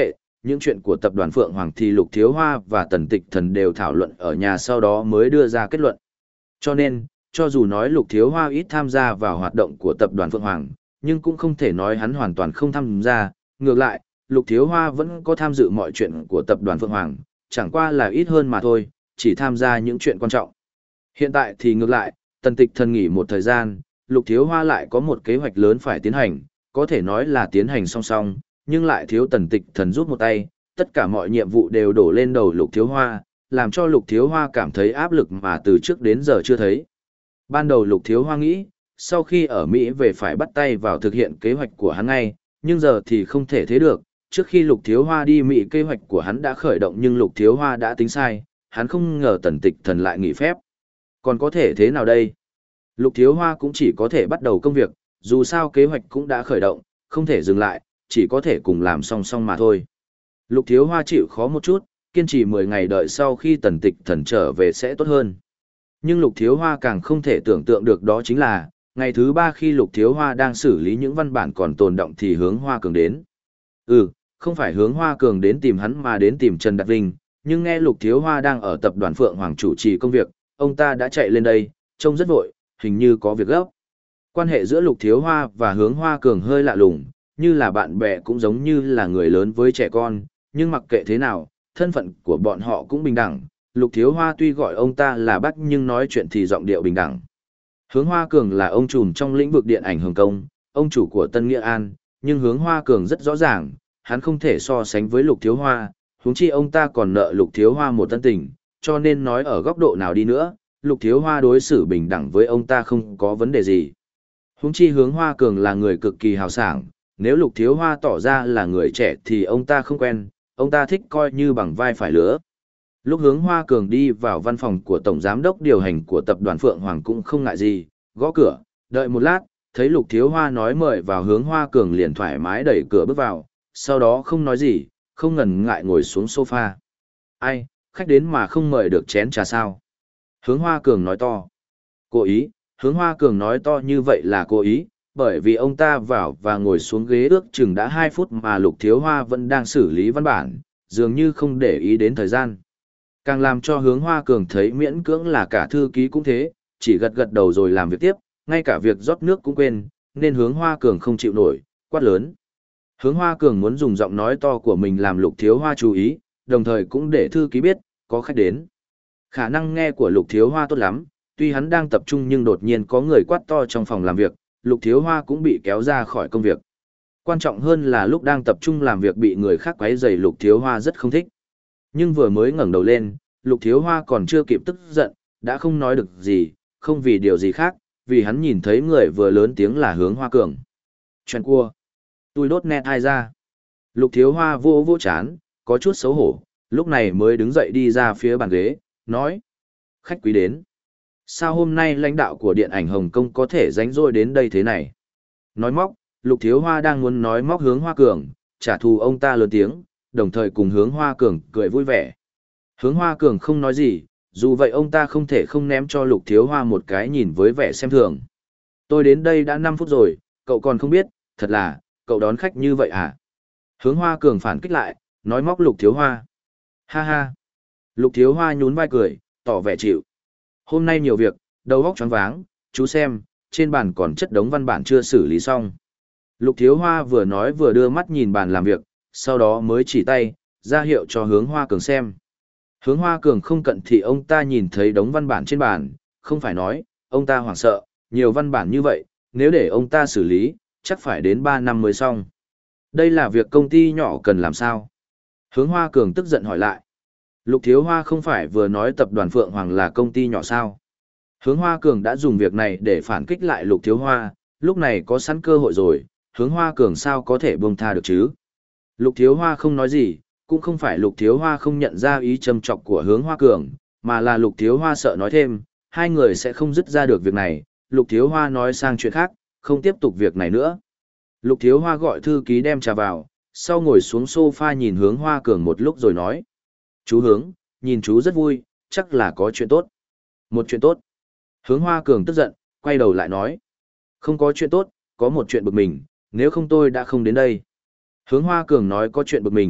những chuyện của tập đoàn Phượng Hoàng thì Lục Thiếu Hoa và Tần Tịch Thần đều thảo luận ở nhà sau đó mới đưa ra kết luận. Cho nên, cho dù nói Lục Thiếu Hoa ít tham gia vào hoạt động của tập đoàn Phượng Hoàng, nhưng cũng không thể nói hắn hoàn toàn không tham gia, ngược lại, Lục Thiếu Hoa vẫn có tham dự mọi chuyện của tập đoàn Phượng Hoàng, chẳng qua là ít hơn mà thôi, chỉ tham gia những chuyện quan trọng. Hiện tại thì ngược lại, Tần Tịch Thần nghỉ một thời gian, Lục Thiếu Hoa lại có một kế hoạch lớn phải tiến hành, có thể nói là tiến hành song song, nhưng lại thiếu Tần Tịch Thần rút một tay, tất cả mọi nhiệm vụ đều đổ lên đầu Lục Thiếu Hoa, làm cho Lục Thiếu Hoa cảm thấy áp lực mà từ trước đến giờ chưa thấy. Ban đầu Lục Thiếu Hoa nghĩ, sau khi ở Mỹ về phải bắt tay vào thực hiện kế hoạch của hắn ngay, nhưng giờ thì không thể thế được. Trước khi Lục Thiếu Hoa đi Mỹ, kế hoạch của hắn đã khởi động nhưng Lục Thiếu Hoa đã tính sai, hắn không ngờ Tần Tịch Thần lại nghỉ phép. Còn có thể thế nào đây? Lục Thiếu Hoa cũng chỉ có thể bắt đầu công việc, dù sao kế hoạch cũng đã khởi động, không thể dừng lại, chỉ có thể cùng làm song song mà thôi. Lục Thiếu Hoa chịu khó một chút, kiên trì mười ngày đợi sau khi Tần Tịch Thần trở về sẽ tốt hơn. Nhưng Lục Thiếu Hoa càng không thể tưởng tượng được đó chính là, ngày thứ ba khi Lục Thiếu Hoa đang xử lý những văn bản còn tồn động thì Hướng Hoa Cường đến. Ừ, không phải Hướng Hoa Cường đến tìm hắn mà đến tìm Trần Đạt Vinh, nhưng nghe Lục Thiếu Hoa đang ở tập đoàn Phượng Hoàng chủ trì công việc, ông ta đã chạy lên đây, trông rất vội, hình như có việc gấp. Quan hệ giữa Lục Thiếu Hoa và Hướng Hoa Cường hơi lạ lùng, như là bạn bè cũng giống như là người lớn với trẻ con, nhưng mặc kệ thế nào, thân phận của bọn họ cũng bình đẳng. Lục Thiếu Hoa tuy gọi ông ta là bác nhưng nói chuyện thì giọng điệu bình đẳng. Hướng Hoa Cường là ông trùm trong lĩnh vực điện ảnh Hồng Kông, ông chủ của Tân Nghĩa An, nhưng Hướng Hoa Cường rất rõ ràng, hắn không thể so sánh với Lục Thiếu Hoa, huống chi ông ta còn nợ Lục Thiếu Hoa một tân tình, cho nên nói ở góc độ nào đi nữa, Lục Thiếu Hoa đối xử bình đẳng với ông ta không có vấn đề gì. Huống chi Hướng Hoa Cường là người cực kỳ hào sảng, nếu Lục Thiếu Hoa tỏ ra là người trẻ thì ông ta không quen, ông ta thích coi như bằng vai phải lứa. Lúc Hướng Hoa Cường đi vào văn phòng của Tổng Giám đốc điều hành của tập đoàn Phượng Hoàng cũng không ngại gì, gõ cửa, đợi một lát, thấy Lục Thiếu Hoa nói mời vào, Hướng Hoa Cường liền thoải mái đẩy cửa bước vào, sau đó không nói gì, không ngần ngại ngồi xuống sofa. Ai, khách đến mà không mời được chén trà sao? Hướng Hoa Cường nói to. Cố ý, Hướng Hoa Cường nói to như vậy là cố ý, bởi vì ông ta vào và ngồi xuống ghế ước chừng đã hai phút mà Lục Thiếu Hoa vẫn đang xử lý văn bản, dường như không để ý đến thời gian. Càng làm cho Hướng Hoa Cường thấy miễn cưỡng là cả thư ký cũng thế, chỉ gật gật đầu rồi làm việc tiếp, ngay cả việc rót nước cũng quên, nên Hướng Hoa Cường không chịu nổi, quát lớn. Hướng Hoa Cường muốn dùng giọng nói to của mình làm Lục Thiếu Hoa chú ý, đồng thời cũng để thư ký biết, có khách đến. Khả năng nghe của Lục Thiếu Hoa tốt lắm, tuy hắn đang tập trung nhưng đột nhiên có người quát to trong phòng làm việc, Lục Thiếu Hoa cũng bị kéo ra khỏi công việc. Quan trọng hơn là lúc đang tập trung làm việc bị người khác quấy rầy, Lục Thiếu Hoa rất không thích. Nhưng vừa mới ngẩng đầu lên, Lục Thiếu Hoa còn chưa kịp tức giận, đã không nói được gì, không vì điều gì khác, vì hắn nhìn thấy người vừa lớn tiếng là Hướng Hoa Cường. Chuyện cua. Tôi đốt nét ai ra. Lục Thiếu Hoa vô vô chán, có chút xấu hổ, lúc này mới đứng dậy đi ra phía bàn ghế, nói. Khách quý đến. Sao hôm nay lãnh đạo của điện ảnh Hồng Kông có thể rảnh rỗi đến đây thế này? Nói móc, Lục Thiếu Hoa đang muốn nói móc Hướng Hoa Cường, trả thù ông ta lớn tiếng, đồng thời cùng Hướng Hoa Cường cười vui vẻ. Hướng Hoa Cường không nói gì, dù vậy ông ta không thể không ném cho Lục Thiếu Hoa một cái nhìn với vẻ xem thường. Tôi đến đây đã năm phút rồi, cậu còn không biết, thật là, cậu đón khách như vậy à? Hướng Hoa Cường phản kích lại, nói móc Lục Thiếu Hoa. Ha ha. Lục Thiếu Hoa nhún vai cười, tỏ vẻ chịu. Hôm nay nhiều việc, đầu óc choáng váng, chú xem, trên bàn còn chất đống văn bản chưa xử lý xong. Lục Thiếu Hoa vừa nói vừa đưa mắt nhìn bàn làm việc, sau đó mới chỉ tay, ra hiệu cho Hướng Hoa Cường xem. Hướng Hoa Cường không cận thị ông ta nhìn thấy đống văn bản trên bàn, không phải nói, ông ta hoảng sợ, nhiều văn bản như vậy, nếu để ông ta xử lý, chắc phải đến ba năm mới xong. Đây là việc công ty nhỏ cần làm sao? Hướng Hoa Cường tức giận hỏi lại. Lục Thiếu Hoa không phải vừa nói tập đoàn Phượng Hoàng là công ty nhỏ sao? Hướng Hoa Cường đã dùng việc này để phản kích lại Lục Thiếu Hoa, lúc này có sẵn cơ hội rồi, Hướng Hoa Cường sao có thể buông tha được chứ? Lục Thiếu Hoa không nói gì, cũng không phải Lục Thiếu Hoa không nhận ra ý châm chọc của Hướng Hoa Cường, mà là Lục Thiếu Hoa sợ nói thêm, hai người sẽ không dứt ra được việc này. Lục Thiếu Hoa nói sang chuyện khác, không tiếp tục việc này nữa. Lục Thiếu Hoa gọi thư ký đem trà vào, sau ngồi xuống sofa nhìn Hướng Hoa Cường một lúc rồi nói. Chú Hướng, nhìn chú rất vui, chắc là có chuyện tốt. Một chuyện tốt. Hướng Hoa Cường tức giận, quay đầu lại nói. Không có chuyện tốt, có một chuyện bực mình, nếu không tôi đã không đến đây. Hướng Hoa Cường nói có chuyện bực mình,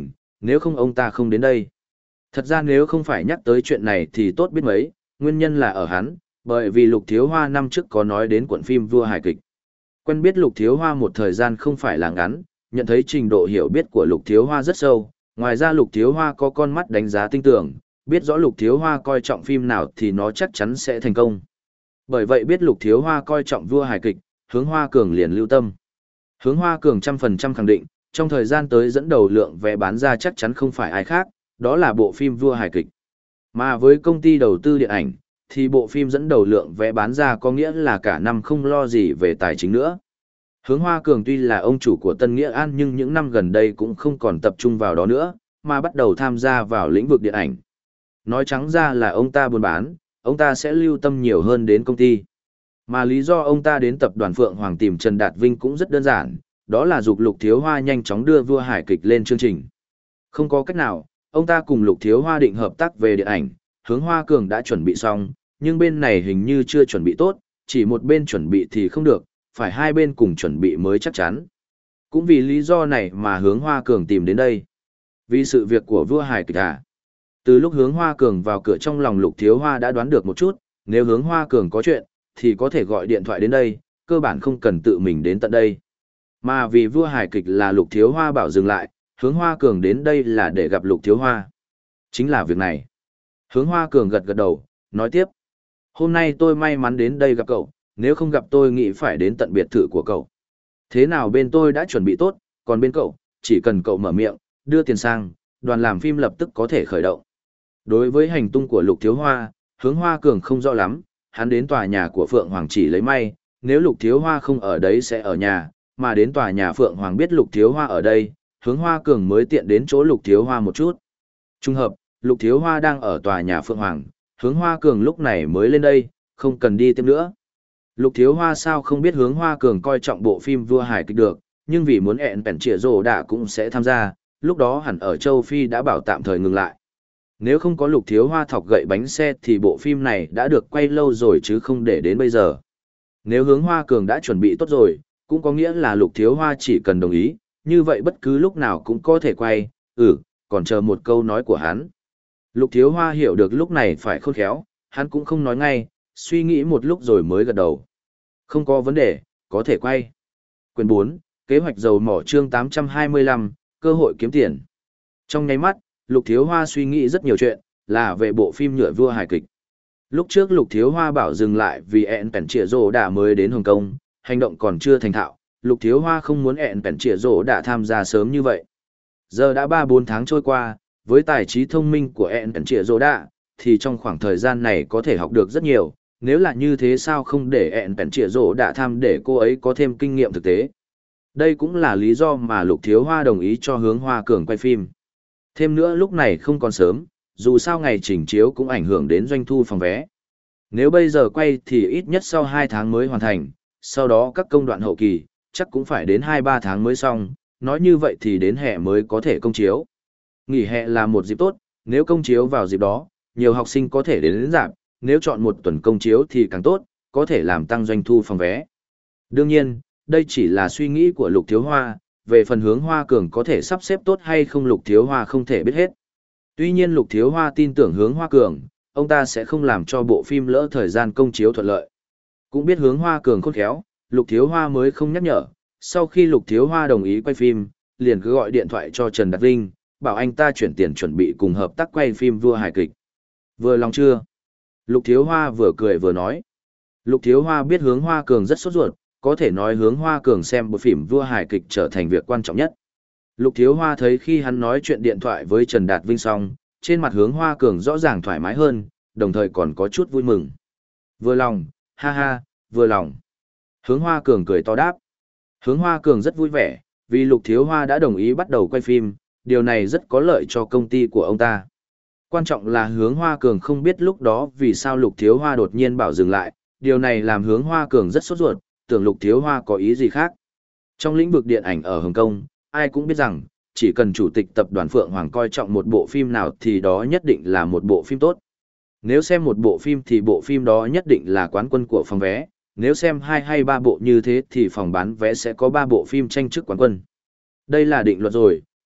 nếu không ông ta không đến đây. Thật ra nếu không phải nhắc tới chuyện này thì tốt biết mấy, nguyên nhân là ở hắn, bởi vì Lục Thiếu Hoa năm trước có nói đến cuộn phim vua hài kịch. Quen biết Lục Thiếu Hoa một thời gian không phải là ngắn, nhận thấy trình độ hiểu biết của Lục Thiếu Hoa rất sâu, ngoài ra Lục Thiếu Hoa có con mắt đánh giá tinh tưởng, biết rõ Lục Thiếu Hoa coi trọng phim nào thì nó chắc chắn sẽ thành công. Bởi vậy biết Lục Thiếu Hoa coi trọng vua hài kịch, Hướng Hoa Cường liền lưu tâm. Hướng Hoa Cường trăm phần trăm khẳng định, trong thời gian tới dẫn đầu lượng vé bán ra chắc chắn không phải ai khác, đó là bộ phim vua hài kịch. Mà với công ty đầu tư điện ảnh, thì bộ phim dẫn đầu lượng vé bán ra có nghĩa là cả năm không lo gì về tài chính nữa. Hướng Hoa Cường tuy là ông chủ của Tân Nghĩa An nhưng những năm gần đây cũng không còn tập trung vào đó nữa, mà bắt đầu tham gia vào lĩnh vực điện ảnh. Nói trắng ra là ông ta buôn bán, ông ta sẽ lưu tâm nhiều hơn đến công ty. Mà lý do ông ta đến tập đoàn Phượng Hoàng tìm Trần Đạt Vinh cũng rất đơn giản, đó là giục Lục Thiếu Hoa nhanh chóng đưa vua hài kịch lên chương trình. Không có cách nào, ông ta cùng Lục Thiếu Hoa định hợp tác về điện ảnh, Hướng Hoa Cường đã chuẩn bị xong, nhưng bên này hình như chưa chuẩn bị tốt, chỉ một bên chuẩn bị thì không được, phải hai bên cùng chuẩn bị mới chắc chắn. Cũng vì lý do này mà Hướng Hoa Cường tìm đến đây. Vì sự việc của vua hài kịch à. Từ lúc Hướng Hoa Cường vào cửa trong lòng Lục Thiếu Hoa đã đoán được một chút, nếu Hướng Hoa Cường có chuyện, thì có thể gọi điện thoại đến đây, cơ bản không cần tự mình đến tận đây. Mà vì vua hài kịch là Lục Thiếu Hoa bảo dừng lại, Hướng Hoa Cường đến đây là để gặp Lục Thiếu Hoa. Chính là việc này. Hướng Hoa Cường gật gật đầu, nói tiếp. Hôm nay tôi may mắn đến đây gặp cậu, nếu không gặp tôi nghĩ phải đến tận biệt thự của cậu. Thế nào bên tôi đã chuẩn bị tốt, còn bên cậu, chỉ cần cậu mở miệng, đưa tiền sang, đoàn làm phim lập tức có thể khởi động. Đối với hành tung của Lục Thiếu Hoa, Hướng Hoa Cường không rõ lắm, hắn đến tòa nhà của Phượng Hoàng chỉ lấy may, nếu Lục Thiếu Hoa không ở đấy sẽ ở nhà, mà đến tòa nhà Phượng Hoàng biết Lục Thiếu Hoa ở đây, Hướng Hoa Cường mới tiện đến chỗ Lục Thiếu Hoa một chút. Trùng hợp, Lục Thiếu Hoa đang ở tòa nhà Phượng Hoàng, Hướng Hoa Cường lúc này mới lên đây, không cần đi tiếp nữa. Lục Thiếu Hoa sao không biết Hướng Hoa Cường coi trọng bộ phim vua hài kịch được, nhưng vì muốn ẹn bèn trịa rồ đã cũng sẽ tham gia, lúc đó hẳn ở châu Phi đã bảo tạm thời ngừng lại. Nếu không có Lục Thiếu Hoa thọc gậy bánh xe thì bộ phim này đã được quay lâu rồi chứ không để đến bây giờ. Nếu Hướng Hoa Cường đã chuẩn bị tốt rồi, cũng có nghĩa là Lục Thiếu Hoa chỉ cần đồng ý, như vậy bất cứ lúc nào cũng có thể quay, ừ, còn chờ một câu nói của hắn. Lục Thiếu Hoa hiểu được lúc này phải khôn khéo, hắn cũng không nói ngay, suy nghĩ một lúc rồi mới gật đầu. Không có vấn đề, có thể quay. Quyển bốn, kế hoạch dầu mỏ chương tám trăm hai mươi lăm, cơ hội kiếm tiền. Trong nháy mắt, Lục Thiếu Hoa suy nghĩ rất nhiều chuyện, là về bộ phim nhựa vua hài kịch. Lúc trước Lục Thiếu Hoa bảo dừng lại vì ẹn bèn trịa rồ đã mới đến Hồng Kông, hành động còn chưa thành thạo, Lục Thiếu Hoa không muốn ẹn bèn trịa rồ đã tham gia sớm như vậy. Giờ đã ba bốn tháng trôi qua, với tài trí thông minh của ẹn bèn trịa rồ đã, thì trong khoảng thời gian này có thể học được rất nhiều, nếu là như thế sao không để ẹn bèn trịa rồ đã tham để cô ấy có thêm kinh nghiệm thực tế. Đây cũng là lý do mà Lục Thiếu Hoa đồng ý cho Hướng Hoa Cường quay phim. Thêm nữa lúc này không còn sớm, dù sao ngày trình chiếu cũng ảnh hưởng đến doanh thu phòng vé. Nếu bây giờ quay thì ít nhất sau hai tháng mới hoàn thành, sau đó các công đoạn hậu kỳ, chắc cũng phải đến hai ba tháng mới xong, nói như vậy thì đến hè mới có thể công chiếu. Nghỉ hè là một dịp tốt, nếu công chiếu vào dịp đó, nhiều học sinh có thể đến đến rạp, nếu chọn một tuần công chiếu thì càng tốt, có thể làm tăng doanh thu phòng vé. Đương nhiên, đây chỉ là suy nghĩ của Lục Thiếu Hoa, về phần Hướng Hoa Cường có thể sắp xếp tốt hay không Lục Thiếu Hoa không thể biết hết. Tuy nhiên Lục Thiếu Hoa tin tưởng Hướng Hoa Cường, ông ta sẽ không làm cho bộ phim lỡ thời gian công chiếu thuận lợi. Cũng biết Hướng Hoa Cường khôn khéo, Lục Thiếu Hoa mới không nhắc nhở, sau khi Lục Thiếu Hoa đồng ý quay phim, liền cứ gọi điện thoại cho Trần Đạt Vinh, bảo anh ta chuyển tiền chuẩn bị cùng hợp tác quay phim vua hài kịch. Vừa lòng chưa? Lục Thiếu Hoa vừa cười vừa nói. Lục Thiếu Hoa biết Hướng Hoa Cường rất sốt ruột, có thể nói Hướng Hoa Cường xem bộ phim vua hài kịch trở thành việc quan trọng nhất. Lục Thiếu Hoa thấy khi hắn nói chuyện điện thoại với Trần Đạt Vinh xong, trên mặt Hướng Hoa Cường rõ ràng thoải mái hơn, đồng thời còn có chút vui mừng. Vừa lòng, ha ha, vừa lòng. Hướng Hoa Cường cười to đáp. Hướng Hoa Cường rất vui vẻ, vì Lục Thiếu Hoa đã đồng ý bắt đầu quay phim, điều này rất có lợi cho công ty của ông ta. Quan trọng là Hướng Hoa Cường không biết lúc đó vì sao Lục Thiếu Hoa đột nhiên bảo dừng lại, điều này làm Hướng Hoa Cường rất sốt ruột, tưởng Lục Thiếu Hoa có ý gì khác. Trong lĩnh vực điện ảnh ở Hồng Kông, ai cũng biết rằng, chỉ cần chủ tịch tập đoàn Phượng Hoàng coi trọng một bộ phim nào thì đó nhất định là một bộ phim tốt. Nếu xem một bộ phim thì bộ phim đó nhất định là quán quân của phòng vé, nếu xem hai hay ba bộ như thế thì phòng bán vé sẽ có ba bộ phim tranh chức quán quân. Đây là định luật rồi,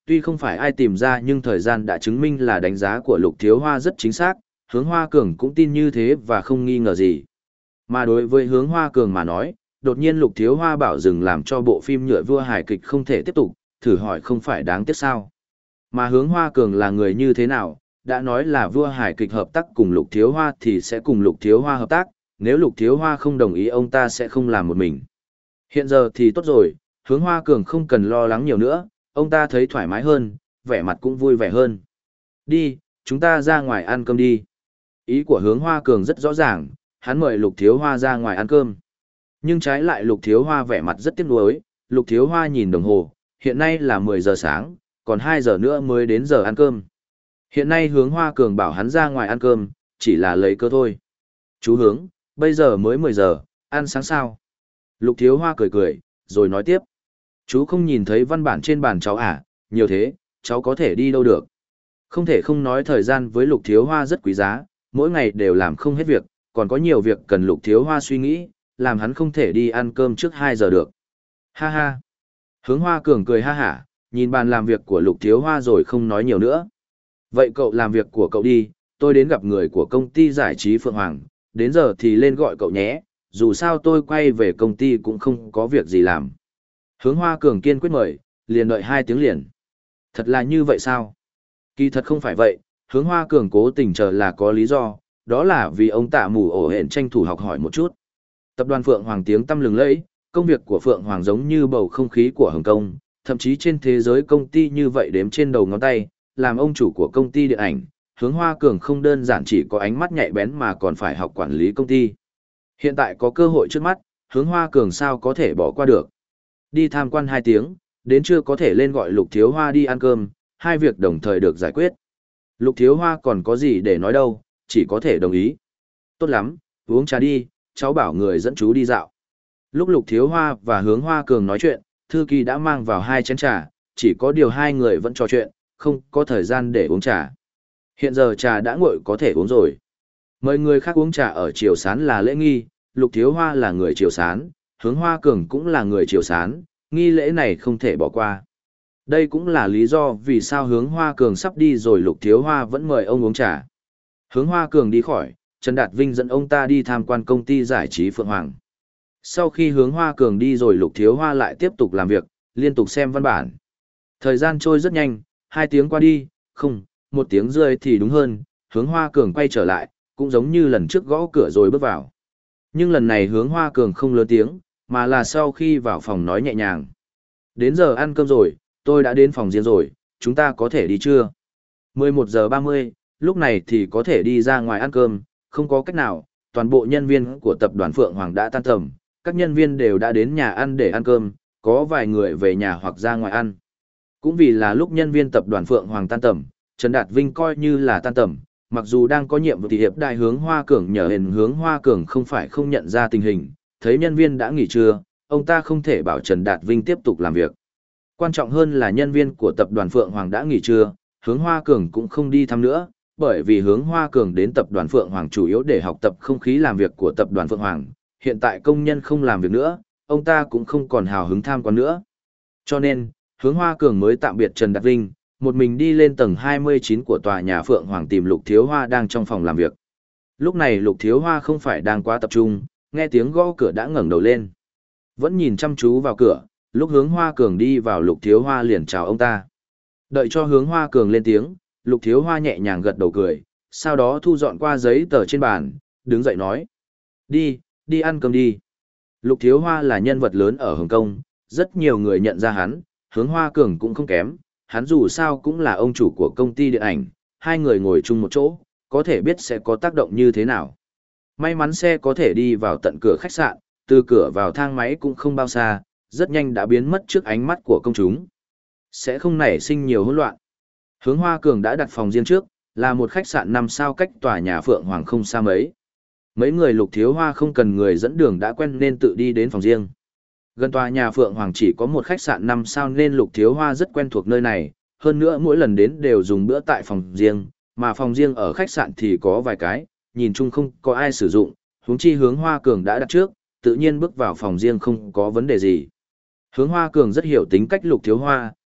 Tuy không phải ai tìm ra nhưng thời gian đã chứng minh là đánh giá của Lục Thiếu Hoa rất chính xác, Hướng Hoa Cường cũng tin như thế và không nghi ngờ gì. Mà đối với Hướng Hoa Cường mà nói, đột nhiên Lục Thiếu Hoa bảo dừng làm cho bộ phim nhựa vua hài kịch không thể tiếp tục, thử hỏi không phải đáng tiếc sao. Mà Hướng Hoa Cường là người như thế nào, đã nói là vua hài kịch hợp tác cùng Lục Thiếu Hoa thì sẽ cùng Lục Thiếu Hoa hợp tác, nếu Lục Thiếu Hoa không đồng ý ông ta sẽ không làm một mình. Hiện giờ thì tốt rồi, Hướng Hoa Cường không cần lo lắng nhiều nữa, ông ta thấy thoải mái hơn, vẻ mặt cũng vui vẻ hơn. Đi, chúng ta ra ngoài ăn cơm đi. Ý của Hướng Hoa Cường rất rõ ràng, hắn mời Lục Thiếu Hoa ra ngoài ăn cơm. Nhưng trái lại Lục Thiếu Hoa vẻ mặt rất tiếc nuối, Lục Thiếu Hoa nhìn đồng hồ, hiện nay là mười giờ sáng, còn hai giờ nữa mới đến giờ ăn cơm. Hiện nay Hướng Hoa Cường bảo hắn ra ngoài ăn cơm, chỉ là lấy cơ thôi. Chú Hướng, bây giờ mới mười giờ, ăn sáng sao? Lục Thiếu Hoa cười cười, rồi nói tiếp. Chú không nhìn thấy văn bản trên bàn cháu à, nhiều thế, cháu có thể đi đâu được. Không thể không nói thời gian với Lục Thiếu Hoa rất quý giá, mỗi ngày đều làm không hết việc, còn có nhiều việc cần Lục Thiếu Hoa suy nghĩ, làm hắn không thể đi ăn cơm trước hai giờ được. Ha ha. Hướng Hoa Cường cười ha hả, nhìn bàn làm việc của Lục Thiếu Hoa rồi không nói nhiều nữa. Vậy cậu làm việc của cậu đi, tôi đến gặp người của công ty giải trí Phượng Hoàng, đến giờ thì lên gọi cậu nhé, dù sao tôi quay về công ty cũng không có việc gì làm. Hướng Hoa Cường kiên quyết mời, liền đợi hai tiếng liền. Thật là như vậy sao? Kỳ thật không phải vậy, Hướng Hoa Cường cố tình chờ là có lý do, đó là vì ông Tạ Mù ổ hển tranh thủ học hỏi một chút. Tập đoàn Phượng Hoàng tiếng tăm lừng lẫy, công việc của Phượng Hoàng giống như bầu không khí của Hồng Kông, thậm chí trên thế giới công ty như vậy đếm trên đầu ngón tay, làm ông chủ của công ty điện ảnh, Hướng Hoa Cường không đơn giản chỉ có ánh mắt nhạy bén mà còn phải học quản lý công ty. Hiện tại có cơ hội trước mắt, Hướng Hoa Cường sao có thể bỏ qua được. Đi tham quan hai tiếng, đến trưa có thể lên gọi Lục Thiếu Hoa đi ăn cơm, hai việc đồng thời được giải quyết. Lục Thiếu Hoa còn có gì để nói đâu, chỉ có thể đồng ý. Tốt lắm, uống trà đi, cháu bảo người dẫn chú đi dạo. Lúc Lục Thiếu Hoa và Hướng Hoa Cường nói chuyện, thư ký đã mang vào hai chén trà, chỉ có điều hai người vẫn trò chuyện, không có thời gian để uống trà. Hiện giờ trà đã nguội có thể uống rồi. Mời người khác uống trà ở Triều Sán là lễ nghi, Lục Thiếu Hoa là người Triều Sán, Hướng Hoa Cường cũng là người Triều Sán, nghi lễ này không thể bỏ qua. Đây cũng là lý do vì sao Hướng Hoa Cường sắp đi rồi Lục Thiếu Hoa vẫn mời ông uống trà. Hướng Hoa Cường đi khỏi, Trần Đạt Vinh dẫn ông ta đi tham quan công ty giải trí Phượng Hoàng. Sau khi Hướng Hoa Cường đi rồi Lục Thiếu Hoa lại tiếp tục làm việc, liên tục xem văn bản. Thời gian trôi rất nhanh, hai tiếng qua đi, không, một tiếng rơi thì đúng hơn, Hướng Hoa Cường quay trở lại, cũng giống như lần trước gõ cửa rồi bước vào. Nhưng lần này Hướng Hoa Cường không lớn tiếng, mà là sau khi vào phòng nói nhẹ nhàng. Đến giờ ăn cơm rồi, tôi đã đến phòng riêng rồi, chúng ta có thể đi chưa? mười một giờ ba mươi, lúc này thì có thể đi ra ngoài ăn cơm, không có cách nào, toàn bộ nhân viên của tập đoàn Phượng Hoàng đã tan tầm, các nhân viên đều đã đến nhà ăn để ăn cơm, có vài người về nhà hoặc ra ngoài ăn. Cũng vì là lúc nhân viên tập đoàn Phượng Hoàng tan tầm, Trần Đạt Vinh coi như là tan tầm, mặc dù đang có nhiệm vụ thì hiệp đại Hướng Hoa Cường nhờ hình Hướng Hoa Cường không phải không nhận ra tình hình, thấy nhân viên đã nghỉ trưa, ông ta không thể bảo Trần Đạt Vinh tiếp tục làm việc. Quan trọng hơn là nhân viên của tập đoàn Phượng Hoàng đã nghỉ trưa, Hướng Hoa Cường cũng không đi thăm nữa, bởi vì Hướng Hoa Cường đến tập đoàn Phượng Hoàng chủ yếu để học tập không khí làm việc của tập đoàn Phượng Hoàng, hiện tại công nhân không làm việc nữa, ông ta cũng không còn hào hứng tham quan nữa. Cho nên, Hướng Hoa Cường mới tạm biệt Trần Đạt Vinh, một mình đi lên tầng hai mươi chín của tòa nhà Phượng Hoàng tìm Lục Thiếu Hoa đang trong phòng làm việc. Lúc này Lục Thiếu Hoa không phải đang quá tập trung, nghe tiếng gõ cửa đã ngẩng đầu lên. Vẫn nhìn chăm chú vào cửa, lúc Hướng Hoa Cường đi vào Lục Thiếu Hoa liền chào ông ta. Đợi cho Hướng Hoa Cường lên tiếng, Lục Thiếu Hoa nhẹ nhàng gật đầu cười, sau đó thu dọn qua giấy tờ trên bàn, đứng dậy nói. Đi, đi ăn cơm đi. Lục Thiếu Hoa là nhân vật lớn ở Hồng Kông, rất nhiều người nhận ra hắn, Hướng Hoa Cường cũng không kém, hắn dù sao cũng là ông chủ của công ty điện ảnh, hai người ngồi chung một chỗ, có thể biết sẽ có tác động như thế nào. May mắn xe có thể đi vào tận cửa khách sạn, từ cửa vào thang máy cũng không bao xa, rất nhanh đã biến mất trước ánh mắt của công chúng. Sẽ không nảy sinh nhiều hỗn loạn. Hướng Hoa Cường đã đặt phòng riêng trước, là một khách sạn năm sao cách tòa nhà Phượng Hoàng không xa mấy. Mấy người Lục Thiếu Hoa không cần người dẫn đường đã quen nên tự đi đến phòng riêng. Gần tòa nhà Phượng Hoàng chỉ có một khách sạn năm sao nên Lục Thiếu Hoa rất quen thuộc nơi này, hơn nữa mỗi lần đến đều dùng bữa tại phòng riêng, mà phòng riêng ở khách sạn thì có vài cái, nhìn chung không có ai sử dụng, huống chi Hướng Hoa Cường đã đặt trước, tự nhiên bước vào phòng riêng không có vấn đề gì. Hướng Hoa Cường rất hiểu tính cách Lục Thiếu Hoa,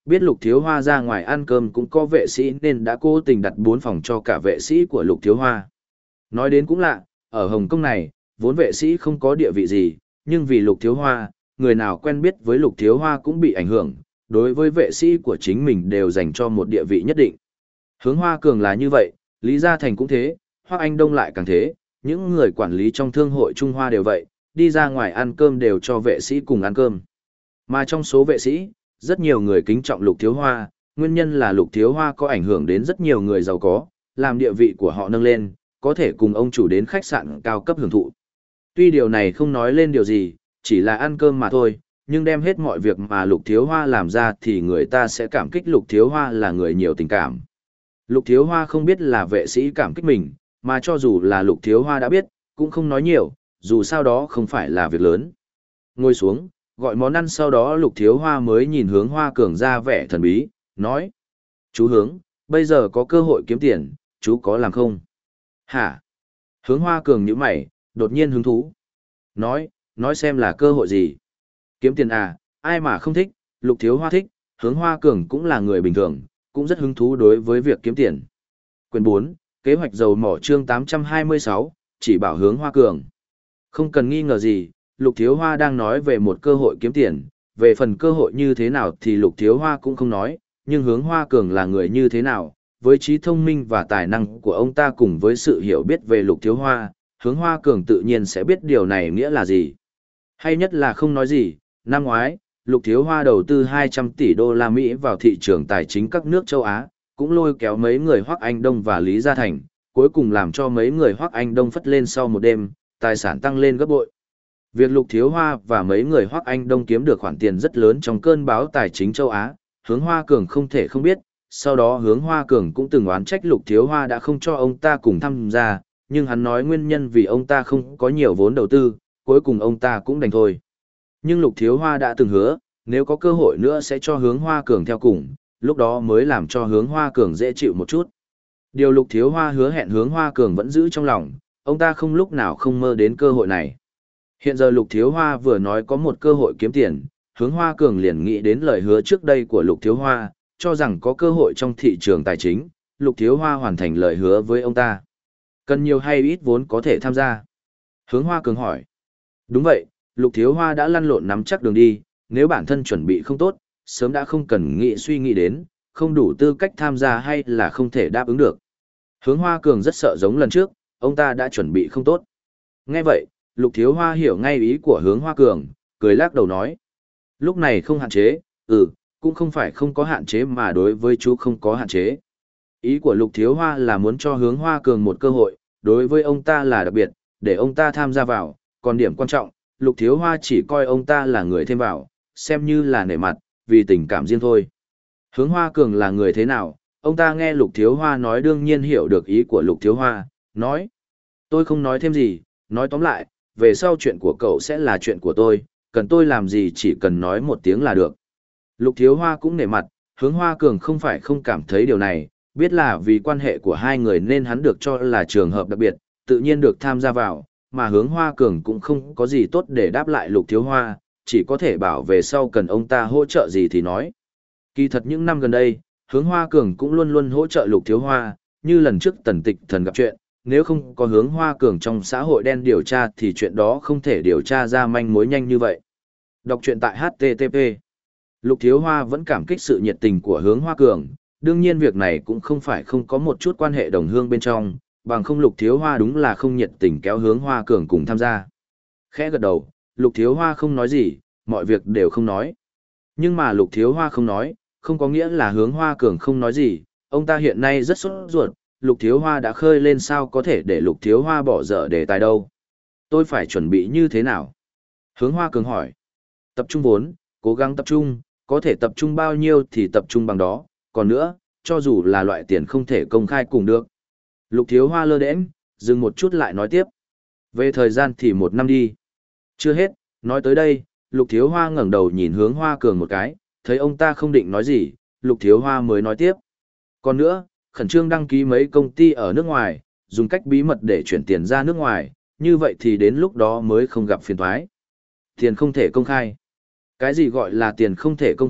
biết Lục Thiếu Hoa ra ngoài ăn cơm cũng có vệ sĩ nên đã cố tình đặt bốn phòng cho cả vệ sĩ của Lục Thiếu Hoa. Nói đến cũng lạ, ở Hồng Kông này, vốn vệ sĩ không có địa vị gì, nhưng vì Lục Thiếu Hoa, người nào quen biết với Lục Thiếu Hoa cũng bị ảnh hưởng, đối với vệ sĩ của chính mình đều dành cho một địa vị nhất định. Hướng Hoa Cường là như vậy, Lý Gia Thành cũng thế, Hoắc Anh Đông lại càng thế, những người quản lý trong thương hội Trung Hoa đều vậy, đi ra ngoài ăn cơm đều cho vệ sĩ cùng ăn cơm. Mà trong số vệ sĩ, rất nhiều người kính trọng Lục Thiếu Hoa, nguyên nhân là Lục Thiếu Hoa có ảnh hưởng đến rất nhiều người giàu có, làm địa vị của họ nâng lên, có thể cùng ông chủ đến khách sạn cao cấp hưởng thụ. Tuy điều này không nói lên điều gì, chỉ là ăn cơm mà thôi, nhưng đem hết mọi việc mà Lục Thiếu Hoa làm ra thì người ta sẽ cảm kích Lục Thiếu Hoa là người nhiều tình cảm. Lục Thiếu Hoa không biết là vệ sĩ cảm kích mình, mà cho dù là Lục Thiếu Hoa đã biết, cũng không nói nhiều, dù sao đó không phải là việc lớn. Ngồi xuống, gọi món ăn sau đó Lục Thiếu Hoa mới nhìn Hướng Hoa Cường ra vẻ thần bí, nói: "Chú Hướng, bây giờ có cơ hội kiếm tiền, chú có làm không?" "Hả?" Hướng Hoa Cường nhíu mày, đột nhiên hứng thú. Nói, nói xem là cơ hội gì. Kiếm tiền à, ai mà không thích, Lục Thiếu Hoa thích, Hướng Hoa Cường cũng là người bình thường, cũng rất hứng thú đối với việc kiếm tiền. Quyền bốn, kế hoạch dầu mỏ chương tám trăm hai mươi sáu, chỉ bảo Hướng Hoa Cường. Không cần nghi ngờ gì, Lục Thiếu Hoa đang nói về một cơ hội kiếm tiền, về phần cơ hội như thế nào thì Lục Thiếu Hoa cũng không nói, nhưng Hướng Hoa Cường là người như thế nào, với trí thông minh và tài năng của ông ta cùng với sự hiểu biết về Lục Thiếu Hoa, Hướng Hoa Cường tự nhiên sẽ biết điều này nghĩa là gì. Hay nhất là không nói gì, năm ngoái, Lục Thiếu Hoa đầu tư hai trăm tỷ đô la Mỹ vào thị trường tài chính các nước châu Á, cũng lôi kéo mấy người Hoắc Anh Đông và Lý Gia Thành, cuối cùng làm cho mấy người Hoắc Anh Đông phất lên sau một đêm, tài sản tăng lên gấp bội. Việc Lục Thiếu Hoa và mấy người Hoắc Anh Đông kiếm được khoản tiền rất lớn trong cơn bão tài chính châu Á, Hướng Hoa Cường không thể không biết, sau đó Hướng Hoa Cường cũng từng oán trách Lục Thiếu Hoa đã không cho ông ta cùng tham gia, nhưng hắn nói nguyên nhân vì ông ta không có nhiều vốn đầu tư, cuối cùng ông ta cũng đành thôi. Nhưng Lục Thiếu Hoa đã từng hứa, nếu có cơ hội nữa sẽ cho Hướng Hoa Cường theo cùng, lúc đó mới làm cho Hướng Hoa Cường dễ chịu một chút. Điều Lục Thiếu Hoa hứa hẹn Hướng Hoa Cường vẫn giữ trong lòng, ông ta không lúc nào không mơ đến cơ hội này. Hiện giờ Lục Thiếu Hoa vừa nói có một cơ hội kiếm tiền, Hướng Hoa Cường liền nghĩ đến lời hứa trước đây của Lục Thiếu Hoa, cho rằng có cơ hội trong thị trường tài chính, Lục Thiếu Hoa hoàn thành lời hứa với ông ta. Cần nhiều hay ít vốn có thể tham gia? Hướng Hoa Cường hỏi. Đúng vậy, Lục Thiếu Hoa đã lăn lộn nắm chắc đường đi, nếu bản thân chuẩn bị không tốt, sớm đã không cần nghĩ suy nghĩ đến, không đủ tư cách tham gia hay là không thể đáp ứng được. Hướng Hoa Cường rất sợ giống lần trước, ông ta đã chuẩn bị không tốt. Nghe vậy, Lục Thiếu Hoa hiểu ngay ý của Hướng Hoa Cường, cười lắc đầu nói. Lúc này không hạn chế, ừ, cũng không phải không có hạn chế mà đối với chú không có hạn chế. Ý của Lục Thiếu Hoa là muốn cho Hướng Hoa Cường một cơ hội, đối với ông ta là đặc biệt, để ông ta tham gia vào, còn điểm quan trọng, Lục Thiếu Hoa chỉ coi ông ta là người thêm vào, xem như là nể mặt, vì tình cảm riêng thôi. Hướng Hoa Cường là người thế nào, ông ta nghe Lục Thiếu Hoa nói đương nhiên hiểu được ý của Lục Thiếu Hoa, nói. Tôi không nói thêm gì, nói tóm lại, về sau chuyện của cậu sẽ là chuyện của tôi, cần tôi làm gì chỉ cần nói một tiếng là được. Lục Thiếu Hoa cũng nể mặt, Hướng Hoa Cường không phải không cảm thấy điều này, biết là vì quan hệ của hai người nên hắn được cho là trường hợp đặc biệt, tự nhiên được tham gia vào, mà Hướng Hoa Cường cũng không có gì tốt để đáp lại Lục Thiếu Hoa, chỉ có thể bảo về sau cần ông ta hỗ trợ gì thì nói. Kỳ thật những năm gần đây, Hướng Hoa Cường cũng luôn luôn hỗ trợ Lục Thiếu Hoa, như lần trước Tần Tịch Thần gặp chuyện, nếu không có Hướng Hoa Cường trong xã hội đen điều tra thì chuyện đó không thể điều tra ra manh mối nhanh như vậy. Đọc truyện tại H T T P. Lục Thiếu Hoa vẫn cảm kích sự nhiệt tình của Hướng Hoa Cường, đương nhiên việc này cũng không phải không có một chút quan hệ đồng hương bên trong, bằng không Lục Thiếu Hoa đúng là không nhiệt tình kéo Hướng Hoa Cường cùng tham gia. Khẽ gật đầu, Lục Thiếu Hoa không nói gì, mọi việc đều không nói. Nhưng mà Lục Thiếu Hoa không nói, không có nghĩa là Hướng Hoa Cường không nói gì, ông ta hiện nay rất sốt ruột, Lục Thiếu Hoa đã khơi lên sao có thể để Lục Thiếu Hoa bỏ dở đề tài đâu. Tôi phải chuẩn bị như thế nào? Hướng Hoa Cường hỏi. Tập trung vốn, cố gắng tập trung, có thể tập trung bao nhiêu thì tập trung bằng đó, còn nữa, cho dù là loại tiền không thể công khai cùng được. Lục Thiếu Hoa lơ đễnh, dừng một chút lại nói tiếp. Về thời gian thì một năm đi. Chưa hết, nói tới đây, Lục Thiếu Hoa ngẩng đầu nhìn Hướng Hoa Cường một cái, thấy ông ta không định nói gì, Lục Thiếu Hoa mới nói tiếp. Còn nữa, khẩn trương đăng ký mấy công ty ở nước ngoài, dùng cách bí mật để chuyển tiền ra nước ngoài, như vậy thì đến lúc đó mới không gặp phiền toái. Tiền không thể công khai. Cái gì gọi là tiền không thể công khai,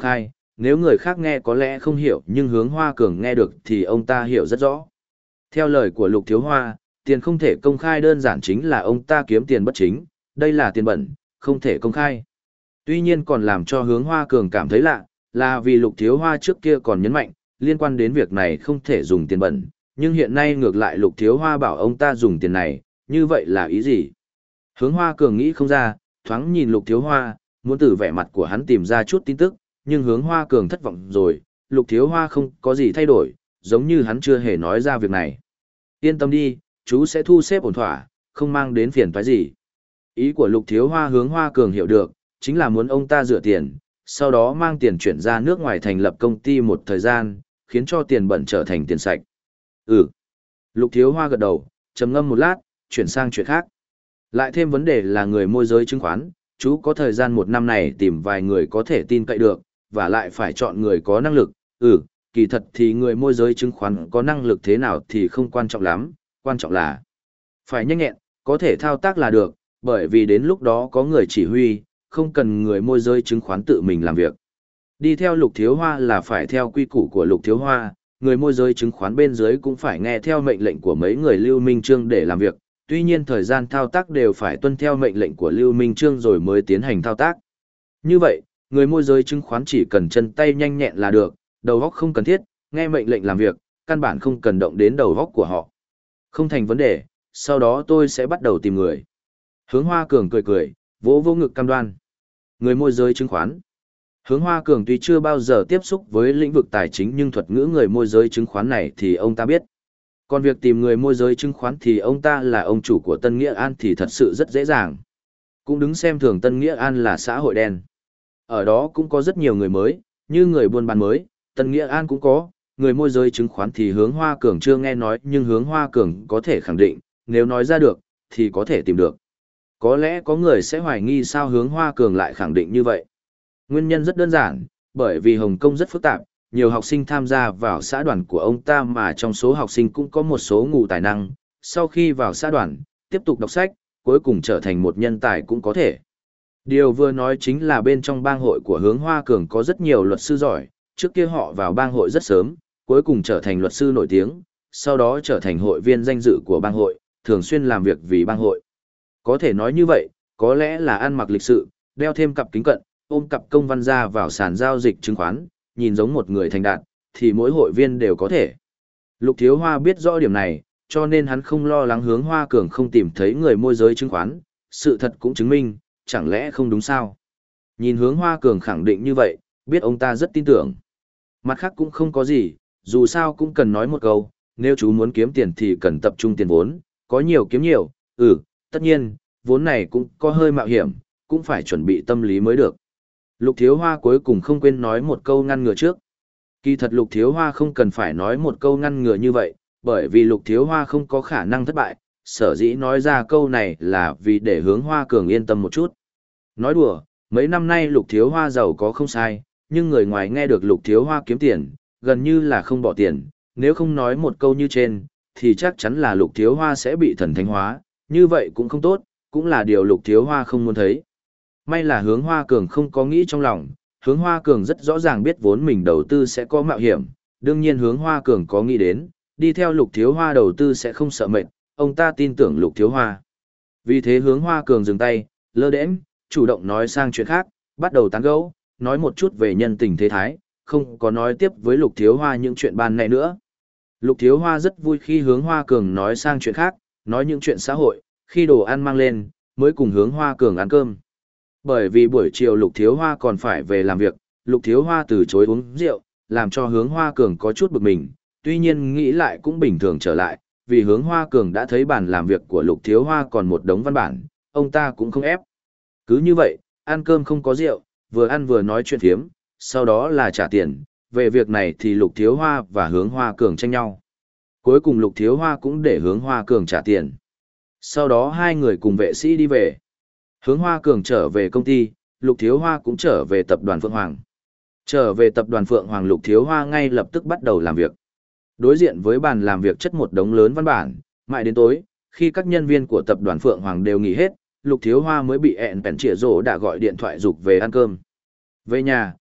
nếu người khác nghe có lẽ không hiểu nhưng Hướng Hoa Cường nghe được thì ông ta hiểu rất rõ. Theo lời của Lục Thiếu Hoa, tiền không thể công khai đơn giản chính là ông ta kiếm tiền bất chính, đây là tiền bẩn, không thể công khai. Tuy nhiên còn làm cho Hướng Hoa Cường cảm thấy lạ, là vì Lục Thiếu Hoa trước kia còn nhấn mạnh, liên quan đến việc này không thể dùng tiền bẩn, nhưng hiện nay ngược lại Lục Thiếu Hoa bảo ông ta dùng tiền này, như vậy là ý gì? Hướng Hoa Cường nghĩ không ra, thoáng nhìn Lục Thiếu Hoa, muốn từ vẻ mặt của hắn tìm ra chút tin tức, nhưng Hướng Hoa Cường thất vọng rồi, Lục Thiếu Hoa không có gì thay đổi, giống như hắn chưa hề nói ra việc này. Yên tâm đi, chú sẽ thu xếp ổn thỏa, không mang đến phiền toái gì. Ý của Lục Thiếu Hoa Hướng Hoa Cường hiểu được, chính là muốn ông ta rửa tiền, sau đó mang tiền chuyển ra nước ngoài thành lập công ty một thời gian, khiến cho tiền bẩn trở thành tiền sạch. Ừ. Lục Thiếu Hoa gật đầu, trầm ngâm một lát, chuyển sang chuyện khác. Lại thêm vấn đề là người môi giới chứng khoán, chú có thời gian một năm này tìm vài người có thể tin cậy được, và lại phải chọn người có năng lực. Ừ, kỳ thật thì người môi giới chứng khoán có năng lực thế nào thì không quan trọng lắm, quan trọng là phải nhanh nhẹn, có thể thao tác là được, bởi vì đến lúc đó có người chỉ huy, không cần người môi giới chứng khoán tự mình làm việc. Đi theo Lục Thiếu Hoa là phải theo quy củ của Lục Thiếu Hoa, người môi giới chứng khoán bên dưới cũng phải nghe theo mệnh lệnh của mấy người Lưu Minh Trương để làm việc, tuy nhiên thời gian thao tác đều phải tuân theo mệnh lệnh của Lưu Minh Trương rồi mới tiến hành thao tác. Như vậy, người môi giới chứng khoán chỉ cần chân tay nhanh nhẹn là được, đầu óc không cần thiết, nghe mệnh lệnh làm việc, căn bản không cần động đến đầu óc của họ. Không thành vấn đề, sau đó tôi sẽ bắt đầu tìm người. Hướng Hoa Cường cười cười, vỗ vỗ ngực cam đoan. Người môi giới chứng khoán. Hướng Hoa Cường tuy chưa bao giờ tiếp xúc với lĩnh vực tài chính nhưng thuật ngữ người môi giới chứng khoán này thì ông ta biết. Còn việc tìm người môi giới chứng khoán thì ông ta là ông chủ của Tân Nghĩa An thì thật sự rất dễ dàng. Cũng đứng xem thường Tân Nghĩa An là xã hội đen. Ở đó cũng có rất nhiều người mới, như người buôn bán mới, Tân Nghĩa An cũng có, người môi giới chứng khoán thì Hướng Hoa Cường chưa nghe nói nhưng Hướng Hoa Cường có thể khẳng định, nếu nói ra được, thì có thể tìm được. Có lẽ có người sẽ hoài nghi sao Hướng Hoa Cường lại khẳng định như vậy. Nguyên nhân rất đơn giản, bởi vì Hồng Kông rất phức tạp, nhiều học sinh tham gia vào xã đoàn của ông ta mà trong số học sinh cũng có một số ngụ tài năng, sau khi vào xã đoàn, tiếp tục đọc sách, cuối cùng trở thành một nhân tài cũng có thể. Điều vừa nói chính là bên trong bang hội của Hướng Hoa Cường có rất nhiều luật sư giỏi, trước kia họ vào bang hội rất sớm, cuối cùng trở thành luật sư nổi tiếng, sau đó trở thành hội viên danh dự của bang hội, thường xuyên làm việc vì bang hội. Có thể nói như vậy, có lẽ là ăn mặc lịch sự, đeo thêm cặp kính cận, ôm cặp công văn ra vào sàn giao dịch chứng khoán, nhìn giống một người thành đạt, thì mỗi hội viên đều có thể. Lục Thiếu Hoa biết rõ điểm này, cho nên hắn không lo lắng Hướng Hoa Cường không tìm thấy người môi giới chứng khoán, sự thật cũng chứng minh, chẳng lẽ không đúng sao? Nhìn Hướng Hoa Cường khẳng định như vậy, biết ông ta rất tin tưởng. Mặt khác cũng không có gì, dù sao cũng cần nói một câu, nếu chú muốn kiếm tiền thì cần tập trung tiền vốn, có nhiều kiếm nhiều, ừ, tất nhiên, vốn này cũng có hơi mạo hiểm, cũng phải chuẩn bị tâm lý mới được. Lục Thiếu Hoa cuối cùng không quên nói một câu ngăn ngừa trước. Kỳ thật Lục Thiếu Hoa không cần phải nói một câu ngăn ngừa như vậy, bởi vì Lục Thiếu Hoa không có khả năng thất bại, sở dĩ nói ra câu này là vì để Hướng Hoa Cường yên tâm một chút. Nói đùa, mấy năm nay Lục Thiếu Hoa giàu có không sai, nhưng người ngoài nghe được Lục Thiếu Hoa kiếm tiền, gần như là không bỏ tiền, nếu không nói một câu như trên, thì chắc chắn là Lục Thiếu Hoa sẽ bị thần thánh hóa, như vậy cũng không tốt, cũng là điều Lục Thiếu Hoa không muốn thấy. May là Hướng Hoa Cường không có nghĩ trong lòng, Hướng Hoa Cường rất rõ ràng biết vốn mình đầu tư sẽ có mạo hiểm, đương nhiên Hướng Hoa Cường có nghĩ đến, đi theo Lục Thiếu Hoa đầu tư sẽ không sợ mệt, ông ta tin tưởng Lục Thiếu Hoa. Vì thế Hướng Hoa Cường dừng tay, lơ đễnh, chủ động nói sang chuyện khác, bắt đầu tán gẫu, nói một chút về nhân tình thế thái, không có nói tiếp với Lục Thiếu Hoa những chuyện ban này nữa. Lục Thiếu Hoa rất vui khi Hướng Hoa Cường nói sang chuyện khác, nói những chuyện xã hội, khi đồ ăn mang lên, mới cùng Hướng Hoa Cường ăn cơm. Bởi vì buổi chiều Lục Thiếu Hoa còn phải về làm việc, Lục Thiếu Hoa từ chối uống rượu, làm cho Hướng Hoa Cường có chút bực mình, tuy nhiên nghĩ lại cũng bình thường trở lại, vì Hướng Hoa Cường đã thấy bàn làm việc của Lục Thiếu Hoa còn một đống văn bản, ông ta cũng không ép. Cứ như vậy, ăn cơm không có rượu, vừa ăn vừa nói chuyện thiếm, sau đó là trả tiền, về việc này thì Lục Thiếu Hoa và Hướng Hoa Cường tranh nhau. Cuối cùng Lục Thiếu Hoa cũng để Hướng Hoa Cường trả tiền. Sau đó hai người cùng vệ sĩ đi về. Hướng Hoa Cường trở về công ty, Lục Thiếu Hoa cũng trở về tập đoàn Phượng Hoàng. Trở về tập đoàn Phượng Hoàng Lục Thiếu Hoa ngay lập tức bắt đầu làm việc. Đối diện với bàn làm việc chất một đống lớn văn bản, mãi đến tối, khi các nhân viên của tập đoàn Phượng Hoàng đều nghỉ hết, Lục Thiếu Hoa mới bị ẹn bèn trịa rổ đã gọi điện thoại dục về ăn cơm. Về nhà,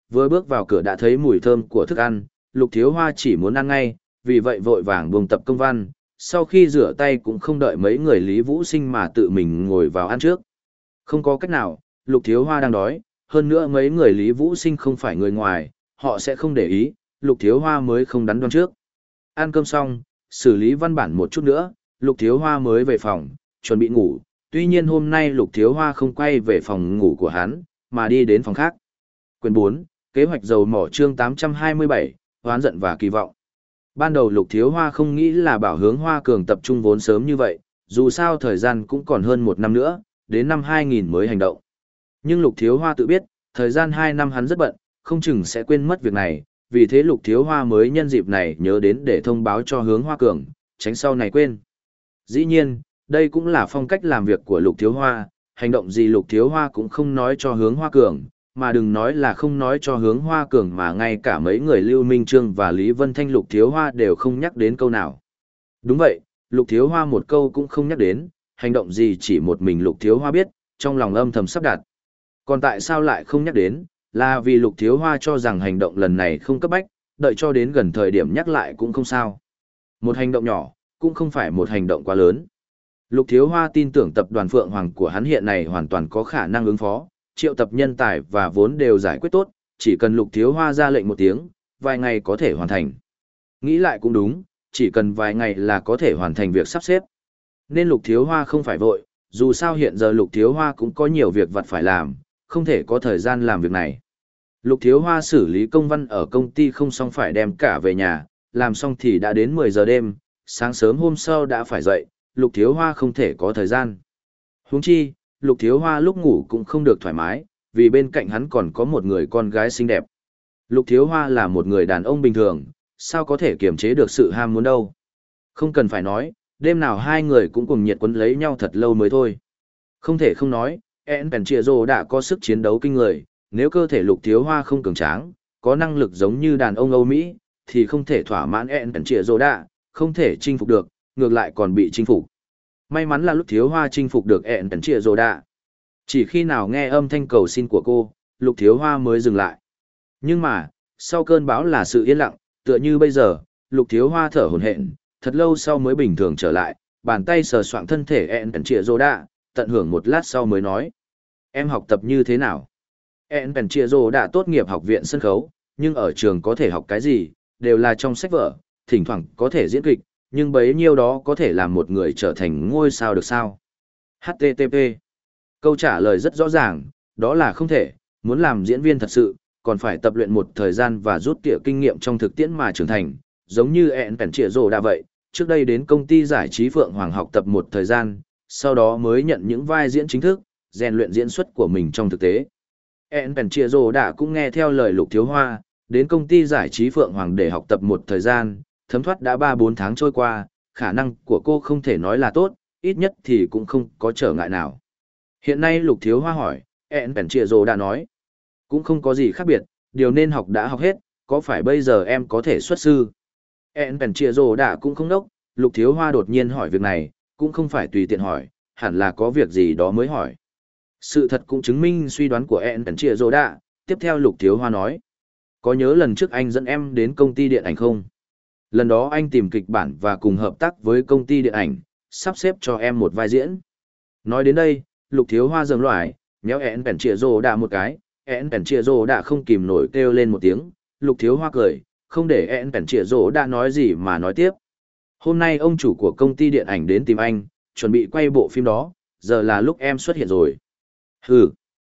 vừa bước vào cửa đã thấy mùi thơm của thức ăn, Lục Thiếu Hoa chỉ muốn ăn ngay, vì vậy vội vàng buông tập công văn, sau khi rửa tay cũng không đợi mấy người Lý Vũ Sinh mà tự mình ngồi vào ăn trước. Không có cách nào, Lục Thiếu Hoa đang đói, hơn nữa mấy người Lý Vũ Sinh không phải người ngoài, họ sẽ không để ý, Lục Thiếu Hoa mới không đắn đo trước. Ăn cơm xong, xử lý văn bản một chút nữa, Lục Thiếu Hoa mới về phòng, chuẩn bị ngủ, tuy nhiên hôm nay Lục Thiếu Hoa không quay về phòng ngủ của hắn, mà đi đến phòng khác. Quyển bốn, Kế hoạch dầu mỏ chương tám trăm hai mươi bảy, Hoán giận và kỳ vọng. Ban đầu Lục Thiếu Hoa không nghĩ là bảo Hướng Hoa Cường tập trung vốn sớm như vậy, dù sao thời gian cũng còn hơn một năm nữa, đến năm hai nghìn mới hành động. Nhưng Lục Thiếu Hoa tự biết, thời gian hai năm hắn rất bận, không chừng sẽ quên mất việc này, vì thế Lục Thiếu Hoa mới nhân dịp này nhớ đến để thông báo cho Hướng Hoa Cường, tránh sau này quên. Dĩ nhiên, đây cũng là phong cách làm việc của Lục Thiếu Hoa, hành động gì Lục Thiếu Hoa cũng không nói cho Hướng Hoa Cường, mà đừng nói là không nói cho Hướng Hoa Cường mà ngay cả mấy người Lưu Minh Trương và Lý Vân Thanh Lục Thiếu Hoa đều không nhắc đến câu nào. Đúng vậy, Lục Thiếu Hoa một câu cũng không nhắc đến, hành động gì chỉ một mình Lục Thiếu Hoa biết, trong lòng âm thầm sắp đặt. Còn tại sao lại không nhắc đến, là vì Lục Thiếu Hoa cho rằng hành động lần này không cấp bách, đợi cho đến gần thời điểm nhắc lại cũng không sao. Một hành động nhỏ, cũng không phải một hành động quá lớn. Lục Thiếu Hoa tin tưởng tập đoàn Phượng Hoàng của hắn hiện này hoàn toàn có khả năng ứng phó, triệu tập nhân tài và vốn đều giải quyết tốt, chỉ cần Lục Thiếu Hoa ra lệnh một tiếng, vài ngày có thể hoàn thành. Nghĩ lại cũng đúng, chỉ cần vài ngày là có thể hoàn thành việc sắp xếp. Nên Lục Thiếu Hoa không phải vội, dù sao hiện giờ Lục Thiếu Hoa cũng có nhiều việc vặt phải làm, không thể có thời gian làm việc này. Lục Thiếu Hoa xử lý công văn ở công ty không xong phải đem cả về nhà, làm xong thì đã đến mười giờ đêm, sáng sớm hôm sau đã phải dậy, Lục Thiếu Hoa không thể có thời gian. Huống chi, Lục Thiếu Hoa lúc ngủ cũng không được thoải mái, vì bên cạnh hắn còn có một người con gái xinh đẹp. Lục Thiếu Hoa là một người đàn ông bình thường, sao có thể kiềm chế được sự ham muốn đâu. Không cần phải nói, đêm nào hai người cũng cùng nhiệt quấn lấy nhau thật lâu mới thôi. Không thể không nói, En Penchiero đã có sức chiến đấu kinh người, nếu cơ thể Lục Thiếu Hoa không cường tráng, có năng lực giống như đàn ông Âu Mỹ, thì không thể thỏa mãn En Penchiero đã, không thể chinh phục được, ngược lại còn bị chinh phục. May mắn là Lục Thiếu Hoa chinh phục được En Penchiero đã. Chỉ khi nào nghe âm thanh cầu xin của cô, Lục Thiếu Hoa mới dừng lại. Nhưng mà, sau cơn bão là sự yên lặng, tựa như bây giờ, Lục Thiếu Hoa thở hổn hển, thật lâu sau mới bình thường trở lại, bàn tay sờ soạng thân thể En Penchiero đã, tận hưởng một lát sau mới nói. Em học tập như thế nào? En Penchiero đã tốt nghiệp học viện sân khấu, nhưng ở trường có thể học cái gì, đều là trong sách vở, thỉnh thoảng có thể diễn kịch, nhưng bấy nhiêu đó có thể làm một người trở thành ngôi sao được sao? hát tê tê pê. Câu trả lời rất rõ ràng, đó là không thể, muốn làm diễn viên thật sự, còn phải tập luyện một thời gian và rút tỉa kinh nghiệm trong thực tiễn mà trưởng thành, giống như En Penchiero đã vậy, trước đây đến công ty giải trí Phượng Hoàng học tập một thời gian, sau đó mới nhận những vai diễn chính thức, rèn luyện diễn xuất của mình trong thực tế. En Penchiero đã cũng nghe theo lời Lục Thiếu Hoa, đến công ty giải trí Phượng Hoàng để học tập một thời gian, thấm thoát đã ba bốn tháng trôi qua, khả năng của cô không thể nói là tốt, ít nhất thì cũng không có trở ngại nào. Hiện nay Lục Thiếu Hoa hỏi, En Penchiero đã nói, cũng không có gì khác biệt, điều nên học đã học hết, có phải bây giờ em có thể xuất sư? En Penchiero đã cũng không đốc, Lục Thiếu Hoa đột nhiên hỏi việc này, cũng không phải tùy tiện hỏi, hẳn là có việc gì đó mới hỏi. Sự thật cũng chứng minh suy đoán của En Penchiero đã, tiếp theo Lục Thiếu Hoa nói, có nhớ lần trước anh dẫn em đến công ty điện ảnh không? Lần đó anh tìm kịch bản và cùng hợp tác với công ty điện ảnh, sắp xếp cho em một vai diễn. Nói đến đây, Lục Thiếu Hoa dừng lại, nhéo En Penchiero đã một cái, En Penchiero đã không kìm nổi kêu lên một tiếng, Lục Thiếu Hoa cười, không để En Penchiero đã nói gì mà nói tiếp. Hôm nay ông chủ của công ty điện ảnh đến tìm anh, chuẩn bị quay bộ phim đó, giờ là lúc em xuất hiện rồi. Hừ.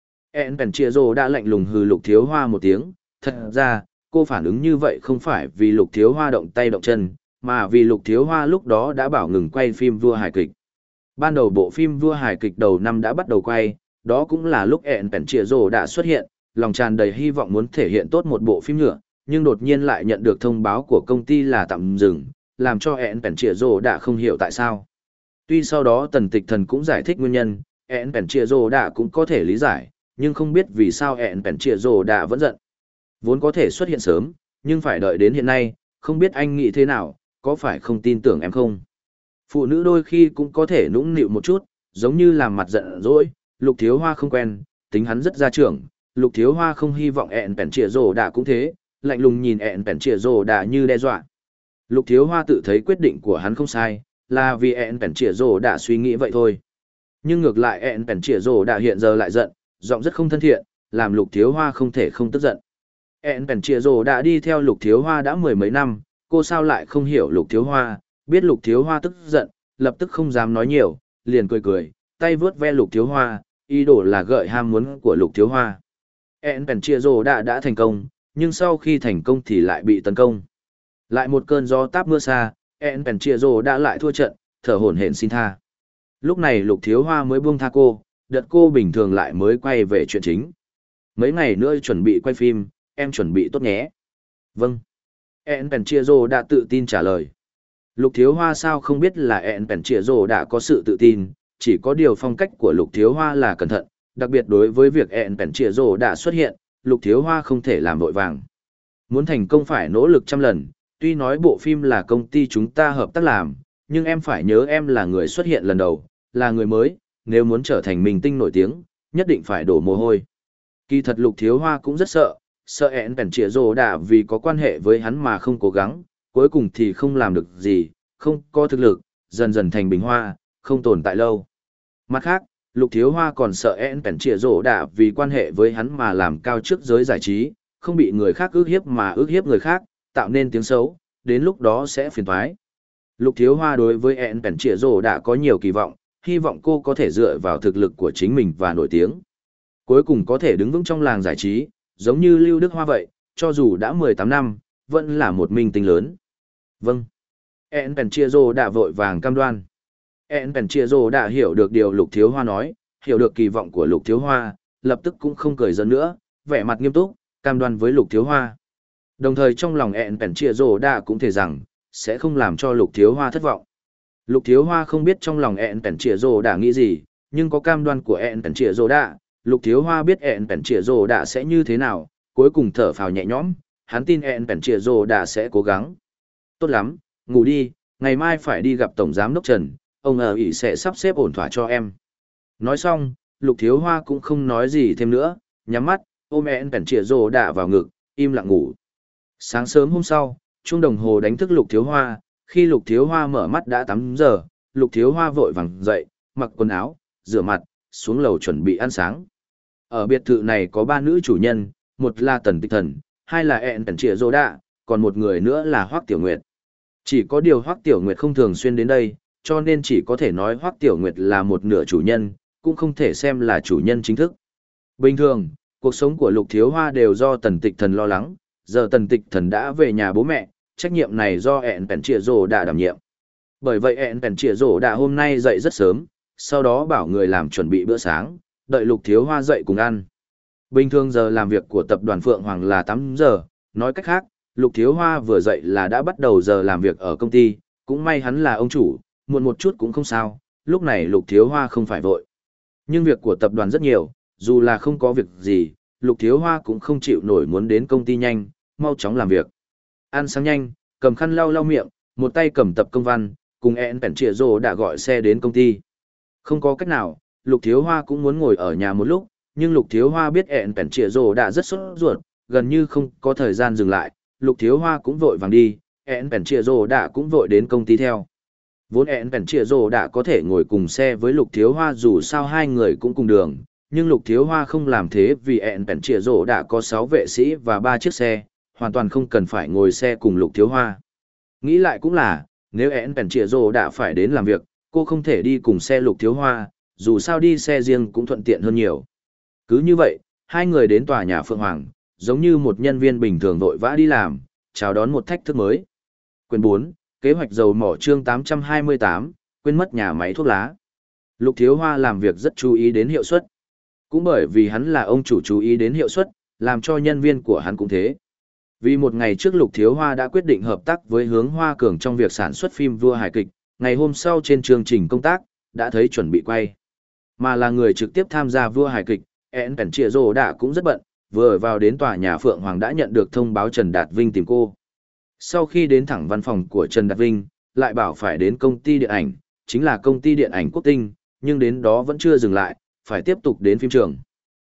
En Penchiero đã lạnh lùng hừ Lục Thiếu Hoa một tiếng, thật ra, cô phản ứng như vậy không phải vì Lục Thiếu Hoa động tay động chân, mà vì Lục Thiếu Hoa lúc đó đã bảo ngừng quay phim vua hài kịch. Ban đầu bộ phim vua hài kịch đầu năm đã bắt đầu quay, đó cũng là lúc En Penchiero đã xuất hiện, lòng tràn đầy hy vọng muốn thể hiện tốt một bộ phim nữa, nhưng đột nhiên lại nhận được thông báo của công ty là tạm dừng, làm cho En Penchiero đã không hiểu tại sao. Tuy sau đó Tần Tịch Thần cũng giải thích nguyên nhân, En Penchiero đã cũng có thể lý giải, nhưng không biết vì sao En Penchiero đã vẫn giận. Vốn có thể xuất hiện sớm, nhưng phải đợi đến hiện nay, không biết anh nghĩ thế nào, có phải không tin tưởng em không? Phụ nữ đôi khi cũng có thể nũng nịu một chút, giống như làm mặt giận dỗi, Lục Thiếu Hoa không quen, tính hắn rất gia trưởng, Lục Thiếu Hoa không hy vọng ẹn bèn trịa rồ đã cũng thế, lạnh lùng nhìn ẹn bèn trịa rồ đã như đe dọa. Lục Thiếu Hoa tự thấy quyết định của hắn không sai, là vì ẹn bèn trịa rồ đã suy nghĩ vậy thôi. Nhưng ngược lại ẹn bèn trịa rồ đã hiện giờ lại giận, giọng rất không thân thiện, làm Lục Thiếu Hoa không thể không tức giận. ẹn bèn trịa rồ đã đi theo Lục Thiếu Hoa đã mười mấy năm, cô sao lại không hiểu Lục Thiếu Hoa, biết Lục Thiếu Hoa tức giận, lập tức không dám nói nhiều, liền cười cười, tay vướt ve Lục Thiếu Hoa, ý đồ là gợi ham muốn của Lục Thiếu Hoa. ẹn bèn chia rồ đã đã thành công, nhưng sau khi thành công thì lại bị tấn công. Lại một cơn gió táp mưa xa, ẹn bèn chia rồ đã lại thua trận, thở hổn hển xin tha. Lúc này Lục Thiếu Hoa mới buông tha cô, đợt cô bình thường lại mới quay về chuyện chính. Mấy ngày nữa chuẩn bị quay phim, em chuẩn bị tốt nhé. Vâng. ẹn bèn chia rồ đã tự tin trả lời. Lục Thiếu Hoa sao không biết là ẹn bèn chia rồ đã có sự tự tin, chỉ có điều phong cách của Lục Thiếu Hoa là cẩn thận, đặc biệt đối với việc ẹn bèn chia rồ đã xuất hiện, Lục Thiếu Hoa không thể làm vội vàng. Muốn thành công phải nỗ lực trăm lần, tuy nói bộ phim là công ty chúng ta hợp tác làm, nhưng em phải nhớ em là người xuất hiện lần đầu, là người mới, nếu muốn trở thành minh tinh nổi tiếng, nhất định phải đổ mồ hôi. Kỳ thật Lục Thiếu Hoa cũng rất sợ, sợ ẹn bèn chia rồ đã vì có quan hệ với hắn mà không cố gắng, cuối cùng thì không làm được gì, không có thực lực, dần dần thành bình hoa, không tồn tại lâu. Mặt khác, Lục Thiếu Hoa còn sợ ẹn bèn chia rồ đã vì quan hệ với hắn mà làm cao trước giới giải trí, không bị người khác ước hiếp mà ước hiếp người khác, tạo nên tiếng xấu, đến lúc đó sẽ phiền toái. Lục Thiếu Hoa đối với ẹn bèn chia rồ đã có nhiều kỳ vọng, hy vọng cô có thể dựa vào thực lực của chính mình và nổi tiếng. Cuối cùng có thể đứng vững trong làng giải trí, giống như Lưu Đức Hoa vậy, cho dù đã mười tám năm, vẫn là một minh tinh lớn. Vâng. ẹn bèn chia rồ đã vội vàng cam đoan. ẹn bèn chia rồ đã hiểu được điều Lục Thiếu Hoa nói, hiểu được kỳ vọng của Lục Thiếu Hoa, lập tức cũng không cười giỡn nữa, vẻ mặt nghiêm túc, cam đoan với Lục Thiếu Hoa. Đồng thời trong lòng ẹn bèn chia rồ đã cũng thề rằng, sẽ không làm cho Lục Thiếu Hoa thất vọng. Lục Thiếu Hoa không biết trong lòng ẹn bèn chia rồ đã nghĩ gì, nhưng có cam đoan của ẹn bèn chia rồ đã, Lục Thiếu Hoa biết ẹn bèn chia rồ đã sẽ như thế nào, cuối cùng thở phào nhẹ nhõm, hắn tin ẹn bèn chia rồ đã sẽ cố gắng. Tốt lắm, ngủ đi, ngày mai phải đi gặp Tổng Giám đốc Trần, ông ở ỷ sẽ sắp xếp ổn thỏa cho em. Nói xong, Lục Thiếu Hoa cũng không nói gì thêm nữa, nhắm mắt, ôm ẹn bèn chia rồ đã vào ngực, im lặng ngủ. Sáng sớm hôm sau, chuông đồng hồ đánh thức Lục Thiếu Hoa, khi Lục Thiếu Hoa mở mắt đã tám giờ, Lục Thiếu Hoa vội vàng dậy, mặc quần áo, rửa mặt, xuống lầu chuẩn bị ăn sáng. Ở biệt thự này có ba nữ chủ nhân, một là Tần Tịch Thần, hai là ẹn bèn chia rồ đã, còn một người nữa là Hoắc Tiểu Nguyệt. Chỉ có điều Hoắc Tiểu Nguyệt không thường xuyên đến đây, cho nên chỉ có thể nói Hoắc Tiểu Nguyệt là một nửa chủ nhân, cũng không thể xem là chủ nhân chính thức. Bình thường, cuộc sống của Lục Thiếu Hoa đều do Tần Tịch Thần lo lắng, giờ Tần Tịch Thần đã về nhà bố mẹ, trách nhiệm này do ẹn bèn chia rồ đã đảm nhiệm. Bởi vậy ẹn bèn chia rồ đã hôm nay dậy rất sớm, sau đó bảo người làm chuẩn bị bữa sáng, đợi Lục Thiếu Hoa dậy cùng ăn. Bình thường giờ làm việc của tập đoàn Phượng Hoàng là tám giờ, nói cách khác, Lục Thiếu Hoa vừa dậy là đã bắt đầu giờ làm việc ở công ty, cũng may hắn là ông chủ, muộn một chút cũng không sao, lúc này Lục Thiếu Hoa không phải vội. Nhưng việc của tập đoàn rất nhiều, dù là không có việc gì, Lục Thiếu Hoa cũng không chịu nổi muốn đến công ty nhanh, mau chóng làm việc. Ăn sáng nhanh, cầm khăn lau lau miệng, một tay cầm tập công văn, cùng ẹn bèn chia rồ đã gọi xe đến công ty. Không có cách nào, Lục Thiếu Hoa cũng muốn ngồi ở nhà một lúc, nhưng Lục Thiếu Hoa biết ẹn bèn chia rồ đã rất sốt ruột, gần như không có thời gian dừng lại, Lục Thiếu Hoa cũng vội vàng đi, ẹn bèn chia rồ đã cũng vội đến công ty theo. Vốn ẹn bèn chia rồ đã có thể ngồi cùng xe với Lục Thiếu Hoa dù sao hai người cũng cùng đường, nhưng Lục Thiếu Hoa không làm thế vì ẹn bèn chia rồ đã có sáu vệ sĩ và ba chiếc xe, hoàn toàn không cần phải ngồi xe cùng Lục Thiếu Hoa. Nghĩ lại cũng là, nếu ẹn bèn chia rồ đã phải đến làm việc, cô không thể đi cùng xe Lục Thiếu Hoa, dù sao đi xe riêng cũng thuận tiện hơn nhiều. Cứ như vậy, hai người đến tòa nhà Phượng Hoàng, giống như một nhân viên bình thường vội vã đi làm, chào đón một thách thức mới. Quyển bốn, kế hoạch dầu mỏ chương tám trăm hai mươi tám, quên mất nhà máy thuốc lá. Lục Thiếu Hoa làm việc rất chú ý đến hiệu suất. Cũng bởi vì hắn là ông chủ chú ý đến hiệu suất, làm cho nhân viên của hắn cũng thế. Vì một ngày trước Lục Thiếu Hoa đã quyết định hợp tác với Hướng Hoa Cường trong việc sản xuất phim vua hài kịch, ngày hôm sau trên chương trình công tác, đã thấy chuẩn bị quay. Mà là người trực tiếp tham gia vua hài kịch, ẹn bèn chia rồ đã cũng rất bận, vừa vào đến tòa nhà Phượng Hoàng đã nhận được thông báo Trần Đạt Vinh tìm cô. Sau khi đến thẳng văn phòng của Trần Đạt Vinh, lại bảo phải đến công ty điện ảnh, chính là công ty điện ảnh Quốc Tinh, nhưng đến đó vẫn chưa dừng lại, phải tiếp tục đến phim trường.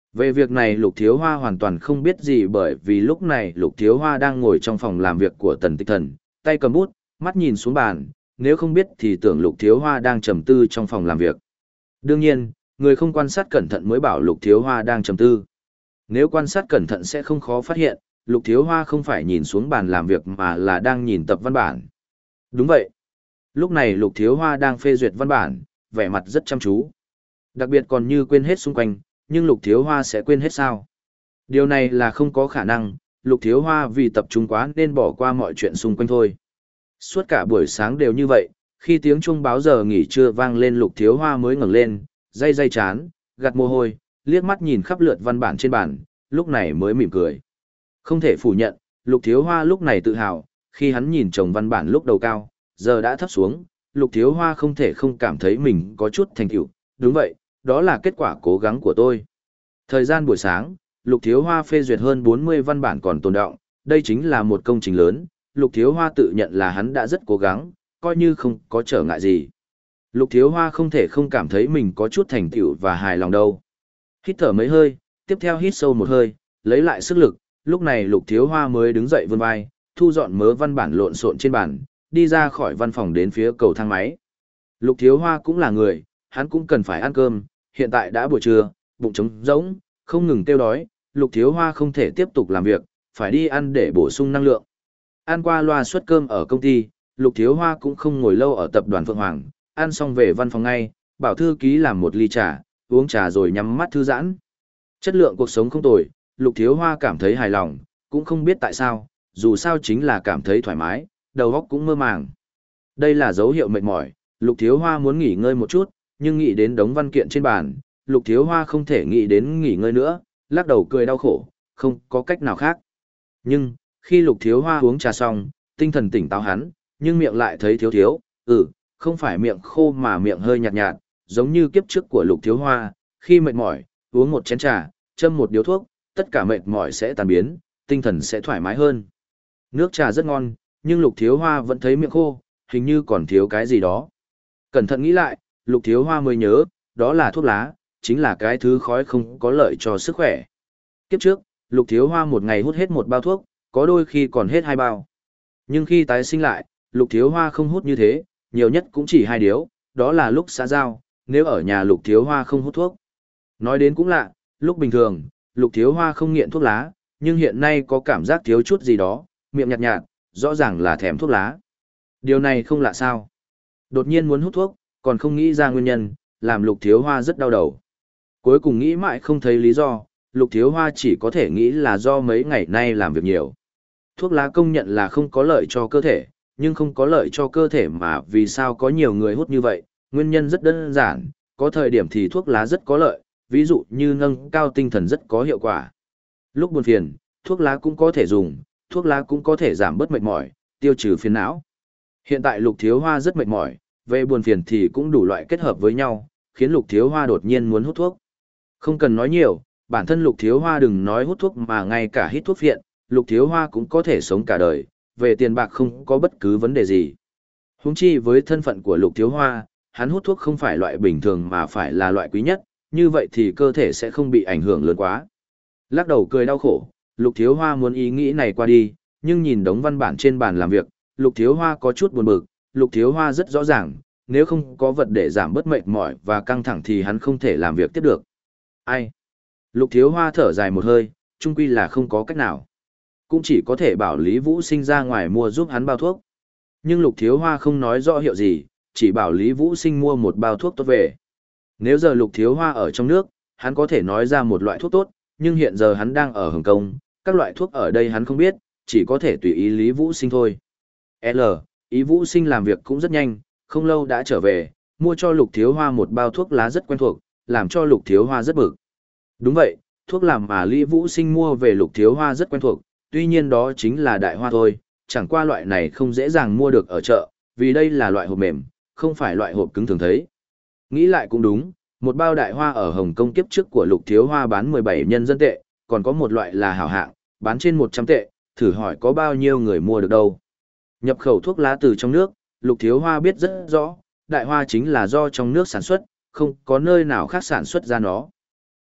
Về việc này Lục Thiếu Hoa hoàn toàn không biết gì, bởi vì lúc này Lục Thiếu Hoa đang ngồi trong phòng làm việc của Tần Tịch Thần, tay cầm bút, mắt nhìn xuống bàn, nếu không biết thì tưởng Lục Thiếu Hoa đang trầm tư trong phòng làm việc. Đương nhiên, người không quan sát cẩn thận mới bảo Lục Thiếu Hoa đang trầm tư. Nếu quan sát cẩn thận sẽ không khó phát hiện, Lục Thiếu Hoa không phải nhìn xuống bàn làm việc mà là đang nhìn tập văn bản. Đúng vậy. Lúc này Lục Thiếu Hoa đang phê duyệt văn bản, vẻ mặt rất chăm chú. Đặc biệt còn như quên hết xung quanh, nhưng Lục Thiếu Hoa sẽ quên hết sao? Điều này là không có khả năng, Lục Thiếu Hoa vì tập trung quá nên bỏ qua mọi chuyện xung quanh thôi. Suốt cả buổi sáng đều như vậy, khi tiếng chuông báo giờ nghỉ trưa vang lên Lục Thiếu Hoa mới ngẩng lên, day day chán, gạt mồ hôi, liếc mắt nhìn khắp lượt văn bản trên bàn, lúc này mới mỉm cười. Không thể phủ nhận, Lục Thiếu Hoa lúc này tự hào, khi hắn nhìn chồng văn bản lúc đầu cao, giờ đã thấp xuống, Lục Thiếu Hoa không thể không cảm thấy mình có chút thành tựu. Đúng vậy, đó là kết quả cố gắng của tôi. Thời gian buổi sáng, Lục Thiếu Hoa phê duyệt hơn bốn mươi văn bản còn tồn đọng, đây chính là một công trình lớn, Lục Thiếu Hoa tự nhận là hắn đã rất cố gắng, coi như không có trở ngại gì. Lục Thiếu Hoa không thể không cảm thấy mình có chút thành tựu và hài lòng đâu. Hít thở mấy hơi, tiếp theo hít sâu một hơi, lấy lại sức lực, lúc này Lục Thiếu Hoa mới đứng dậy vươn vai, thu dọn mớ văn bản lộn xộn trên bàn, đi ra khỏi văn phòng đến phía cầu thang máy. Lục Thiếu Hoa cũng là người, hắn cũng cần phải ăn cơm, hiện tại đã buổi trưa, bụng trống rỗng, không ngừng kêu đói, Lục Thiếu Hoa không thể tiếp tục làm việc, phải đi ăn để bổ sung năng lượng. Ăn qua loa suất cơm ở công ty, Lục Thiếu Hoa cũng không ngồi lâu ở tập đoàn Phượng Hoàng, ăn xong về văn phòng ngay, bảo thư ký làm một ly trà, uống trà rồi nhắm mắt thư giãn. Chất lượng cuộc sống không tồi, Lục Thiếu Hoa cảm thấy hài lòng, cũng không biết tại sao, dù sao chính là cảm thấy thoải mái, đầu óc cũng mơ màng. Đây là dấu hiệu mệt mỏi, Lục Thiếu Hoa muốn nghỉ ngơi một chút, nhưng nghĩ đến đống văn kiện trên bàn, Lục Thiếu Hoa không thể nghĩ đến nghỉ ngơi nữa, lắc đầu cười đau khổ, không có cách nào khác. Nhưng, khi Lục Thiếu Hoa uống trà xong, tinh thần tỉnh táo hắn, nhưng miệng lại thấy thiếu thiếu, ừ, không phải miệng khô mà miệng hơi nhạt nhạt, giống như kiếp trước của Lục Thiếu Hoa, khi mệt mỏi, uống một chén trà, châm một điếu thuốc, tất cả mệt mỏi sẽ tan biến, tinh thần sẽ thoải mái hơn. Nước trà rất ngon, nhưng Lục Thiếu Hoa vẫn thấy miệng khô, hình như còn thiếu cái gì đó. Cẩn thận nghĩ lại, Lục Thiếu Hoa mới nhớ, đó là thuốc lá, chính là cái thứ khói không có lợi cho sức khỏe. Kiếp trước, Lục Thiếu Hoa một ngày hút hết một bao thuốc, có đôi khi còn hết hai bao. Nhưng khi tái sinh lại, Lục Thiếu Hoa không hút như thế, nhiều nhất cũng chỉ hai điếu, đó là lúc xã giao, nếu ở nhà Lục Thiếu Hoa không hút thuốc. Nói đến cũng lạ, lúc bình thường, Lục Thiếu Hoa không nghiện thuốc lá, nhưng hiện nay có cảm giác thiếu chút gì đó, miệng nhạt nhạt, rõ ràng là thèm thuốc lá. Điều này không lạ sao? Đột nhiên muốn hút thuốc, còn không nghĩ ra nguyên nhân, làm Lục Thiếu Hoa rất đau đầu. Cuối cùng nghĩ mãi không thấy lý do, Lục Thiếu Hoa chỉ có thể nghĩ là do mấy ngày nay làm việc nhiều. Thuốc lá công nhận là không có lợi cho cơ thể, nhưng không có lợi cho cơ thể mà vì sao có nhiều người hút như vậy, nguyên nhân rất đơn giản, có thời điểm thì thuốc lá rất có lợi, ví dụ như nâng cao tinh thần rất có hiệu quả. Lúc buồn phiền, thuốc lá cũng có thể dùng, thuốc lá cũng có thể giảm bớt mệt mỏi, tiêu trừ phiền não. Hiện tại Lục Thiếu Hoa rất mệt mỏi, về buồn phiền thì cũng đủ loại kết hợp với nhau, khiến Lục Thiếu Hoa đột nhiên muốn hút thuốc. Không cần nói nhiều, bản thân Lục Thiếu Hoa đừng nói hút thuốc mà ngay cả hít thuốc phiện, Lục Thiếu Hoa cũng có thể sống cả đời, về tiền bạc không có bất cứ vấn đề gì. Huống chi với thân phận của Lục Thiếu Hoa, hắn hút thuốc không phải loại bình thường mà phải là loại quý nhất, như vậy thì cơ thể sẽ không bị ảnh hưởng lớn quá. Lắc đầu cười đau khổ, Lục Thiếu Hoa muốn ý nghĩ này qua đi, nhưng nhìn đống văn bản trên bàn làm việc, Lục Thiếu Hoa có chút buồn bực, Lục Thiếu Hoa rất rõ ràng, nếu không có vật để giảm bớt mệt mỏi và căng thẳng thì hắn không thể làm việc tiếp được. Ai? Lục Thiếu Hoa thở dài một hơi, chung quy là không có cách nào. Cũng chỉ có thể bảo Lý Vũ Sinh ra ngoài mua giúp hắn bao thuốc. Nhưng Lục Thiếu Hoa không nói rõ hiệu gì, chỉ bảo Lý Vũ Sinh mua một bao thuốc tốt về. Nếu giờ Lục Thiếu Hoa ở trong nước, hắn có thể nói ra một loại thuốc tốt, nhưng hiện giờ hắn đang ở Hồng Kông, các loại thuốc ở đây hắn không biết, chỉ có thể tùy ý Lý Vũ Sinh thôi. L, ý Vũ Sinh làm việc cũng rất nhanh, không lâu đã trở về, mua cho Lục Thiếu Hoa một bao thuốc lá rất quen thuộc, làm cho Lục Thiếu Hoa rất bực. Đúng vậy, thuốc làm mà Lý Vũ Sinh mua về Lục Thiếu Hoa rất quen thuộc, tuy nhiên đó chính là đại hoa thôi, chẳng qua loại này không dễ dàng mua được ở chợ, vì đây là loại hộp mềm, không phải loại hộp cứng thường thấy. Nghĩ lại cũng đúng, một bao đại hoa ở Hồng Kông kiếp trước của Lục Thiếu Hoa bán mười bảy nhân dân tệ, còn có một loại là hảo hạng, bán trên một trăm tệ, thử hỏi có bao nhiêu người mua được đâu. Nhập khẩu thuốc lá từ trong nước, Lục Thiếu Hoa biết rất rõ, đại hoa chính là do trong nước sản xuất, không có nơi nào khác sản xuất ra nó.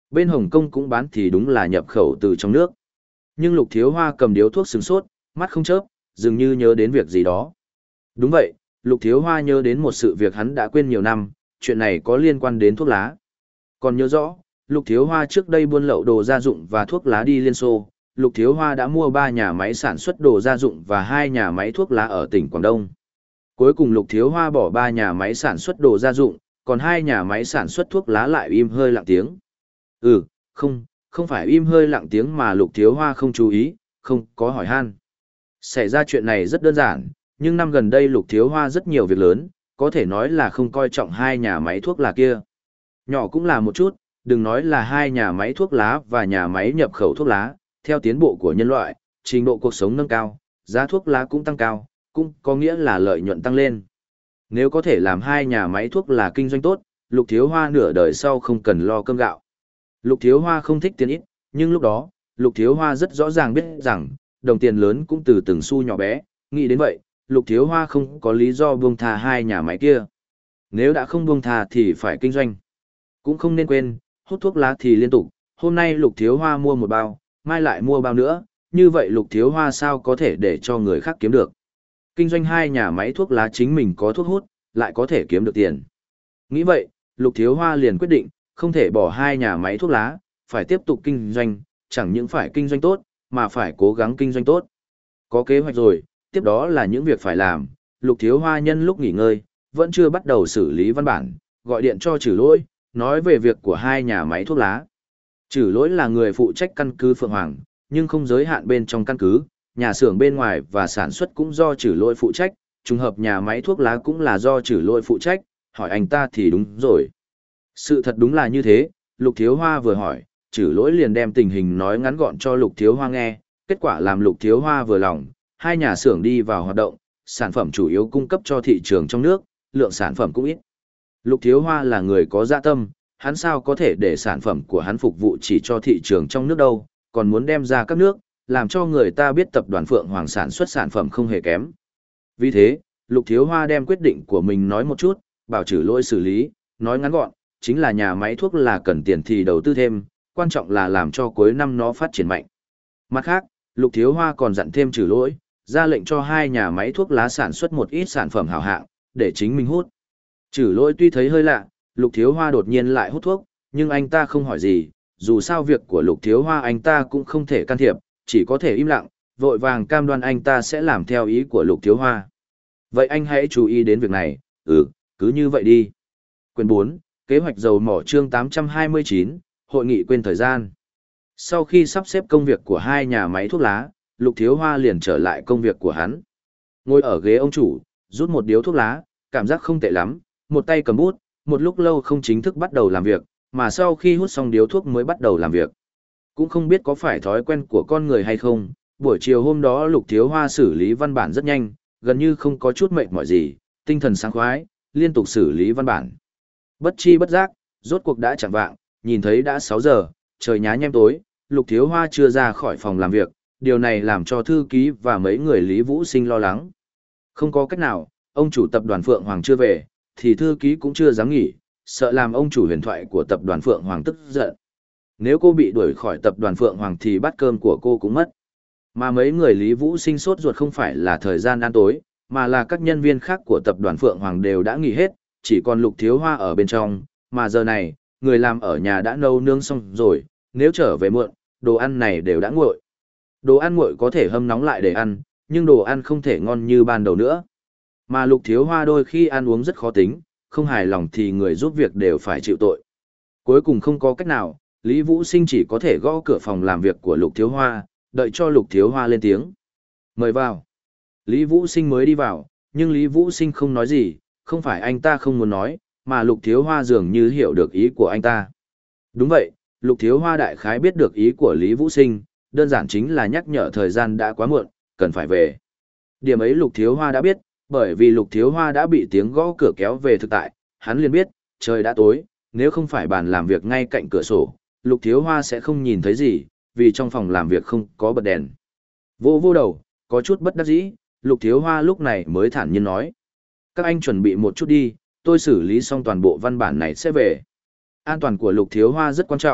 Bên Hồng Kông cũng bán thì đúng là nhập khẩu từ trong nước. Nhưng Lục Thiếu Hoa cầm điếu thuốc sừng sốt, mắt không chớp, dường như nhớ đến việc gì đó. Đúng vậy, Lục Thiếu Hoa nhớ đến một sự việc hắn đã quên nhiều năm, chuyện này có liên quan đến thuốc lá. Còn nhớ rõ, Lục Thiếu Hoa trước đây buôn lậu đồ gia dụng và thuốc lá đi Liên Xô, Lục Thiếu Hoa đã mua ba nhà máy sản xuất đồ gia dụng và hai nhà máy thuốc lá ở tỉnh Quảng Đông. Cuối cùng Lục Thiếu Hoa bỏ ba nhà máy sản xuất đồ gia dụng, còn hai nhà máy sản xuất thuốc lá lại im hơi lặng tiếng. Ừ, không, không phải im hơi lặng tiếng mà Lục Thiếu Hoa không chú ý, không có hỏi han. Xảy ra chuyện này rất đơn giản, nhưng năm gần đây Lục Thiếu Hoa rất nhiều việc lớn, có thể nói là không coi trọng hai nhà máy thuốc lá kia. Nhỏ cũng là một chút, đừng nói là hai nhà máy thuốc lá và nhà máy nhập khẩu thuốc lá, theo tiến bộ của nhân loại, trình độ cuộc sống nâng cao, giá thuốc lá cũng tăng cao, cũng có nghĩa là lợi nhuận tăng lên. Nếu có thể làm hai nhà máy thuốc là kinh doanh tốt, Lục Thiếu Hoa nửa đời sau không cần lo cơm gạo. Lục Thiếu Hoa không thích tiền ít, nhưng lúc đó, Lục Thiếu Hoa rất rõ ràng biết rằng, đồng tiền lớn cũng từ từng xu nhỏ bé, nghĩ đến vậy, Lục Thiếu Hoa không có lý do buông tha hai nhà máy kia. Nếu đã không buông tha thì phải kinh doanh. Cũng không nên quên, hút thuốc lá thì liên tục, hôm nay Lục Thiếu Hoa mua một bao, mai lại mua bao nữa, như vậy Lục Thiếu Hoa sao có thể để cho người khác kiếm được. Kinh doanh hai nhà máy thuốc lá chính mình có thuốc hút, lại có thể kiếm được tiền. Nghĩ vậy, Lục Thiếu Hoa liền quyết định, không thể bỏ hai nhà máy thuốc lá, phải tiếp tục kinh doanh, chẳng những phải kinh doanh tốt, mà phải cố gắng kinh doanh tốt. Có kế hoạch rồi, tiếp đó là những việc phải làm, Lục Thiếu Hoa nhân lúc nghỉ ngơi, vẫn chưa bắt đầu xử lý văn bản, gọi điện cho Trử Lỗi, nói về việc của hai nhà máy thuốc lá. Trử Lỗi là người phụ trách căn cứ Phượng Hoàng, nhưng không giới hạn bên trong căn cứ, nhà xưởng bên ngoài và sản xuất cũng do Trử Lỗi phụ trách, trùng hợp nhà máy thuốc lá cũng là do Trử Lỗi phụ trách, hỏi anh ta thì đúng rồi. Sự thật đúng là như thế, Lục Thiếu Hoa vừa hỏi, Trử Lỗi liền đem tình hình nói ngắn gọn cho Lục Thiếu Hoa nghe, kết quả làm Lục Thiếu Hoa vừa lòng, hai nhà xưởng đi vào hoạt động, sản phẩm chủ yếu cung cấp cho thị trường trong nước, lượng sản phẩm cũng ít. Lục Thiếu Hoa là người có dạ tâm, hắn sao có thể để sản phẩm của hắn phục vụ chỉ cho thị trường trong nước đâu, còn muốn đem ra các nước, làm cho người ta biết tập đoàn Phượng Hoàng sản xuất sản phẩm không hề kém. Vì thế, Lục Thiếu Hoa đem quyết định của mình nói một chút, bảo Trử Lỗi xử lý, nói ngắn gọn, chính là nhà máy thuốc là cần tiền thì đầu tư thêm, quan trọng là làm cho cuối năm nó phát triển mạnh. Mặt khác, Lục Thiếu Hoa còn dặn thêm Trử Lỗi, ra lệnh cho hai nhà máy thuốc lá sản xuất một ít sản phẩm hảo hạng, để chính mình hút. Trử Lỗi tuy thấy hơi lạ, Lục Thiếu Hoa đột nhiên lại hút thuốc, nhưng anh ta không hỏi gì, dù sao việc của Lục Thiếu Hoa anh ta cũng không thể can thiệp, chỉ có thể im lặng, vội vàng cam đoan anh ta sẽ làm theo ý của Lục Thiếu Hoa. Vậy anh hãy chú ý đến việc này, ừ, cứ như vậy đi. Quyển bốn, Kế hoạch dầu mỏ chương tám trăm hai mươi chín, Hội nghị quên thời gian. Sau khi sắp xếp công việc của hai nhà máy thuốc lá, Lục Thiếu Hoa liền trở lại công việc của hắn. Ngồi ở ghế ông chủ, rút một điếu thuốc lá, cảm giác không tệ lắm, một tay cầm bút, một lúc lâu không chính thức bắt đầu làm việc, mà sau khi hút xong điếu thuốc mới bắt đầu làm việc. Cũng không biết có phải thói quen của con người hay không, buổi chiều hôm đó Lục Thiếu Hoa xử lý văn bản rất nhanh, gần như không có chút mệt mỏi gì, tinh thần sáng khoái, liên tục xử lý văn bản. Bất chi bất giác, rốt cuộc đã chẳng vạng, nhìn thấy đã sáu giờ, trời nhá nhem tối, Lục Thiếu Hoa chưa ra khỏi phòng làm việc, điều này làm cho thư ký và mấy người Lý Vũ Sinh lo lắng. Không có cách nào, ông chủ tập đoàn Phượng Hoàng chưa về, thì thư ký cũng chưa dám nghỉ, sợ làm ông chủ huyền thoại của tập đoàn Phượng Hoàng tức giận. Nếu cô bị đuổi khỏi tập đoàn Phượng Hoàng thì bát cơm của cô cũng mất. Mà mấy người Lý Vũ Sinh sốt ruột không phải là thời gian ăn tối, mà là các nhân viên khác của tập đoàn Phượng Hoàng đều đã nghỉ hết, chỉ còn Lục Thiếu Hoa ở bên trong, mà giờ này, người làm ở nhà đã nấu nướng xong rồi, nếu trở về muộn, đồ ăn này đều đã nguội. Đồ ăn nguội có thể hâm nóng lại để ăn, nhưng đồ ăn không thể ngon như ban đầu nữa. Mà Lục Thiếu Hoa đôi khi ăn uống rất khó tính, không hài lòng thì người giúp việc đều phải chịu tội. Cuối cùng không có cách nào, Lý Vũ Sinh chỉ có thể gõ cửa phòng làm việc của Lục Thiếu Hoa, đợi cho Lục Thiếu Hoa lên tiếng. Mời vào. Lý Vũ Sinh mới đi vào, nhưng Lý Vũ Sinh không nói gì, không phải anh ta không muốn nói, mà Lục Thiếu Hoa dường như hiểu được ý của anh ta. Đúng vậy, Lục Thiếu Hoa đại khái biết được ý của Lý Vũ Sinh, đơn giản chính là nhắc nhở thời gian đã quá muộn, cần phải về. Điểm ấy Lục Thiếu Hoa đã biết, bởi vì Lục Thiếu Hoa đã bị tiếng gõ cửa kéo về thực tại, hắn liền biết, trời đã tối, nếu không phải bàn làm việc ngay cạnh cửa sổ, Lục Thiếu Hoa sẽ không nhìn thấy gì, vì trong phòng làm việc không có bật đèn. Vô vô đầu, có chút bất đắc dĩ, Lục Thiếu Hoa lúc này mới thản nhiên nói. Các anh chuẩn bị một chút đi, tôi xử lý xong toàn bộ văn bản này sẽ về. An toàn của Lục Thiếu Hoa rất quan trọng,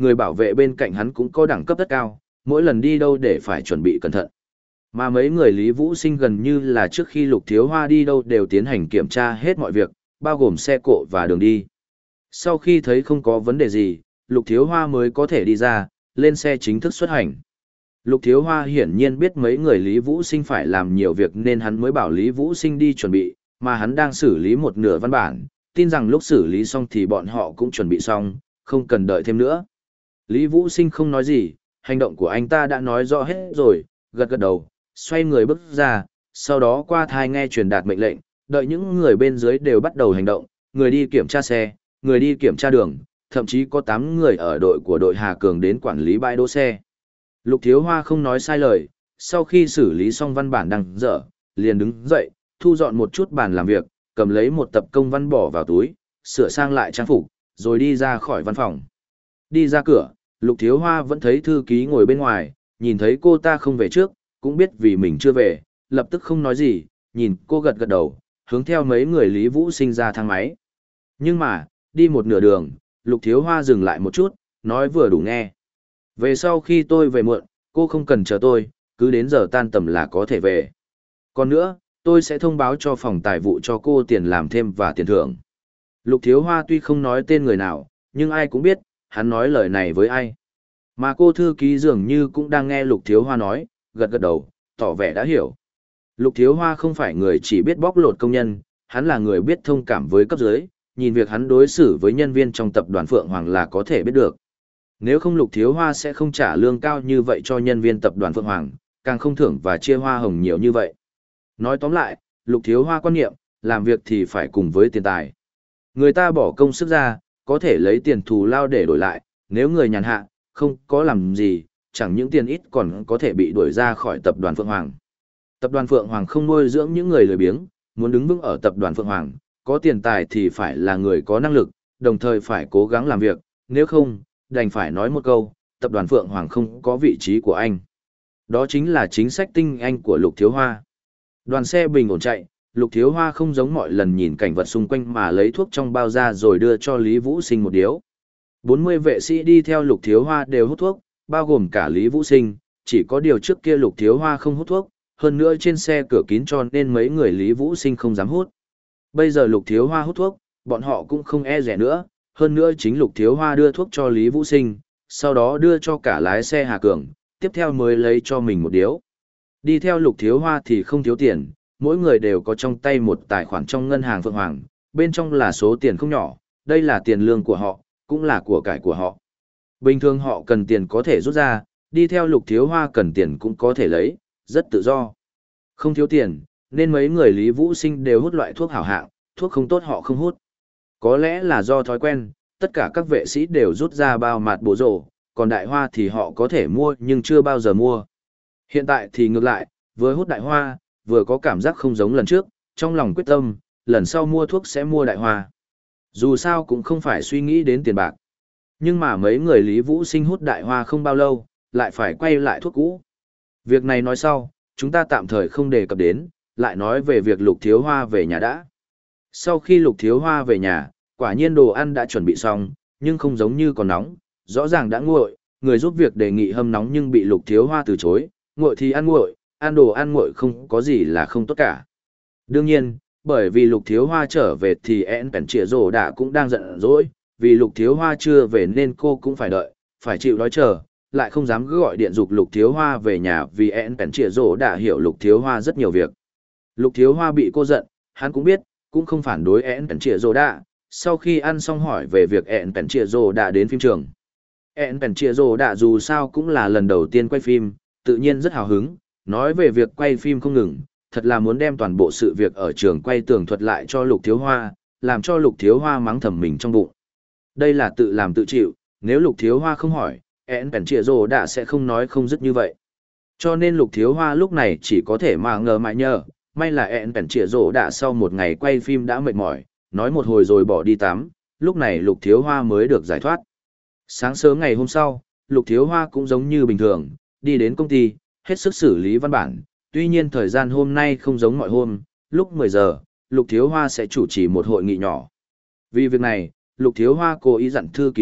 người bảo vệ bên cạnh hắn cũng có đẳng cấp rất cao, mỗi lần đi đâu để phải chuẩn bị cẩn thận. Mà mấy người Lý Vũ Sinh gần như là trước khi Lục Thiếu Hoa đi đâu đều tiến hành kiểm tra hết mọi việc, bao gồm xe cộ và đường đi. Sau khi thấy không có vấn đề gì, Lục Thiếu Hoa mới có thể đi ra, lên xe chính thức xuất hành. Lục Thiếu Hoa hiển nhiên biết mấy người Lý Vũ Sinh phải làm nhiều việc nên hắn mới bảo Lý Vũ Sinh đi chuẩn bị, mà hắn đang xử lý một nửa văn bản, tin rằng lúc xử lý xong thì bọn họ cũng chuẩn bị xong, không cần đợi thêm nữa. Lý Vũ Sinh không nói gì, hành động của anh ta đã nói rõ hết rồi, gật gật đầu, xoay người bước ra, sau đó qua thai nghe truyền đạt mệnh lệnh, đợi những người bên dưới đều bắt đầu hành động, người đi kiểm tra xe, người đi kiểm tra đường, thậm chí có tám người ở đội của đội Hà Cường đến quản lý bãi đỗ xe. Lục Thiếu Hoa không nói sai lời, sau khi xử lý xong văn bản đằng dở, liền đứng dậy, thu dọn một chút bàn làm việc, cầm lấy một tập công văn bỏ vào túi, sửa sang lại trang phục, rồi đi ra khỏi văn phòng. Đi ra cửa, Lục Thiếu Hoa vẫn thấy thư ký ngồi bên ngoài, nhìn thấy cô ta không về trước, cũng biết vì mình chưa về, lập tức không nói gì, nhìn cô gật gật đầu, hướng theo mấy người Lý Vũ Sinh ra thang máy. Nhưng mà, đi một nửa đường, Lục Thiếu Hoa dừng lại một chút, nói vừa đủ nghe. Về sau khi tôi về muộn, cô không cần chờ tôi, cứ đến giờ tan tầm là có thể về. Còn nữa, tôi sẽ thông báo cho phòng tài vụ cho cô tiền làm thêm và tiền thưởng. Lục Thiếu Hoa tuy không nói tên người nào, nhưng ai cũng biết, hắn nói lời này với ai. Mà cô thư ký dường như cũng đang nghe Lục Thiếu Hoa nói, gật gật đầu, tỏ vẻ đã hiểu. Lục Thiếu Hoa không phải người chỉ biết bóc lột công nhân, hắn là người biết thông cảm với cấp dưới, nhìn việc hắn đối xử với nhân viên trong tập đoàn Phượng Hoàng là có thể biết được. Nếu không Lục Thiếu Hoa sẽ không trả lương cao như vậy cho nhân viên tập đoàn Phượng Hoàng, càng không thưởng và chia hoa hồng nhiều như vậy. Nói tóm lại, Lục Thiếu Hoa quan niệm, làm việc thì phải cùng với tiền tài. Người ta bỏ công sức ra, có thể lấy tiền thù lao để đổi lại, nếu người nhàn hạ, không có làm gì, chẳng những tiền ít còn có thể bị đuổi ra khỏi tập đoàn Phượng Hoàng. Tập đoàn Phượng Hoàng không nuôi dưỡng những người lười biếng, muốn đứng vững ở tập đoàn Phượng Hoàng, có tiền tài thì phải là người có năng lực, đồng thời phải cố gắng làm việc, nếu không, đành phải nói một câu, tập đoàn Phượng Hoàng không có vị trí của anh. Đó chính là chính sách tinh anh của Lục Thiếu Hoa. Đoàn xe bình ổn chạy, Lục Thiếu Hoa không giống mọi lần nhìn cảnh vật xung quanh mà lấy thuốc trong bao ra rồi đưa cho Lý Vũ Sinh một điếu. bốn mươi vệ sĩ đi theo Lục Thiếu Hoa đều hút thuốc, bao gồm cả Lý Vũ Sinh, chỉ có điều trước kia Lục Thiếu Hoa không hút thuốc, hơn nữa trên xe cửa kín cho nên mấy người Lý Vũ Sinh không dám hút. Bây giờ Lục Thiếu Hoa hút thuốc, bọn họ cũng không e rẻ nữa, hơn nữa chính Lục Thiếu Hoa đưa thuốc cho Lý Vũ Sinh, sau đó đưa cho cả lái xe Hà Cường, tiếp theo mới lấy cho mình một điếu. Đi theo Lục Thiếu Hoa thì không thiếu tiền, mỗi người đều có trong tay một tài khoản trong ngân hàng Phượng Hoàng, bên trong là số tiền không nhỏ, đây là tiền lương của họ, cũng là của cải của họ. Bình thường họ cần tiền có thể rút ra, đi theo Lục Thiếu Hoa cần tiền cũng có thể lấy, rất tự do. Không thiếu tiền, nên mấy người Lý Vũ Sinh đều hút loại thuốc hảo hạng, thuốc không tốt họ không hút. Có lẽ là do thói quen, tất cả các vệ sĩ đều rút ra bao mạt bổ rổ, còn đại hoa thì họ có thể mua nhưng chưa bao giờ mua. Hiện tại thì ngược lại, vừa hút đại hoa, vừa có cảm giác không giống lần trước, trong lòng quyết tâm, lần sau mua thuốc sẽ mua đại hoa. Dù sao cũng không phải suy nghĩ đến tiền bạc. Nhưng mà mấy người Lý Vũ Sinh hút đại hoa không bao lâu, lại phải quay lại thuốc cũ. Việc này nói sau, chúng ta tạm thời không đề cập đến, lại nói về việc Lục Thiếu Hoa về nhà đã. Sau khi Lục Thiếu Hoa về nhà, quả nhiên đồ ăn đã chuẩn bị xong, nhưng không giống như còn nóng, rõ ràng đã nguội, người giúp việc đề nghị hâm nóng nhưng bị Lục Thiếu Hoa từ chối, nguội thì ăn nguội, ăn đồ ăn nguội không có gì là không tốt cả. Đương nhiên, bởi vì Lục Thiếu Hoa trở về thì én bèn trịa rồ đã cũng đang giận dỗi, vì Lục Thiếu Hoa chưa về nên cô cũng phải đợi, phải chịu đói chờ, lại không dám cứ gọi điện dục Lục Thiếu Hoa về nhà vì én bèn trịa rồ đã hiểu Lục Thiếu Hoa rất nhiều việc. Lục Thiếu Hoa bị cô giận, hắn cũng biết, cũng không phản đối én bèn trịa rồ đã. Sau khi ăn xong hỏi về việc én bèn trịa rồ đã đến phim trường. én bèn trịa rồ đã dù sao cũng là lần đầu tiên quay phim, tự nhiên rất hào hứng, nói về việc quay phim không ngừng, thật là muốn đem toàn bộ sự việc ở trường quay tường thuật lại cho Lục Thiếu Hoa, làm cho Lục Thiếu Hoa mắng thầm mình trong bụng. Đây là tự làm tự chịu, nếu Lục Thiếu Hoa không hỏi, én bèn trịa rồ đã sẽ không nói không dứt như vậy. Cho nên Lục Thiếu Hoa lúc này chỉ có thể mà ngờ mãi nhờ, may là én bèn trịa rồ đã sau một ngày quay phim đã mệt mỏi, nói một hồi rồi bỏ đi tắm, lúc này Lục Thiếu Hoa mới được giải thoát. Sáng sớm ngày hôm sau, Lục Thiếu Hoa cũng giống như bình thường, đi đến công ty, hết sức xử lý văn bản, tuy nhiên thời gian hôm nay không giống mọi hôm, lúc mười giờ, Lục Thiếu Hoa sẽ chủ trì một hội nghị nhỏ. Vì việc này, Lục Thiếu Hoa cố ý dặn thư ký trước,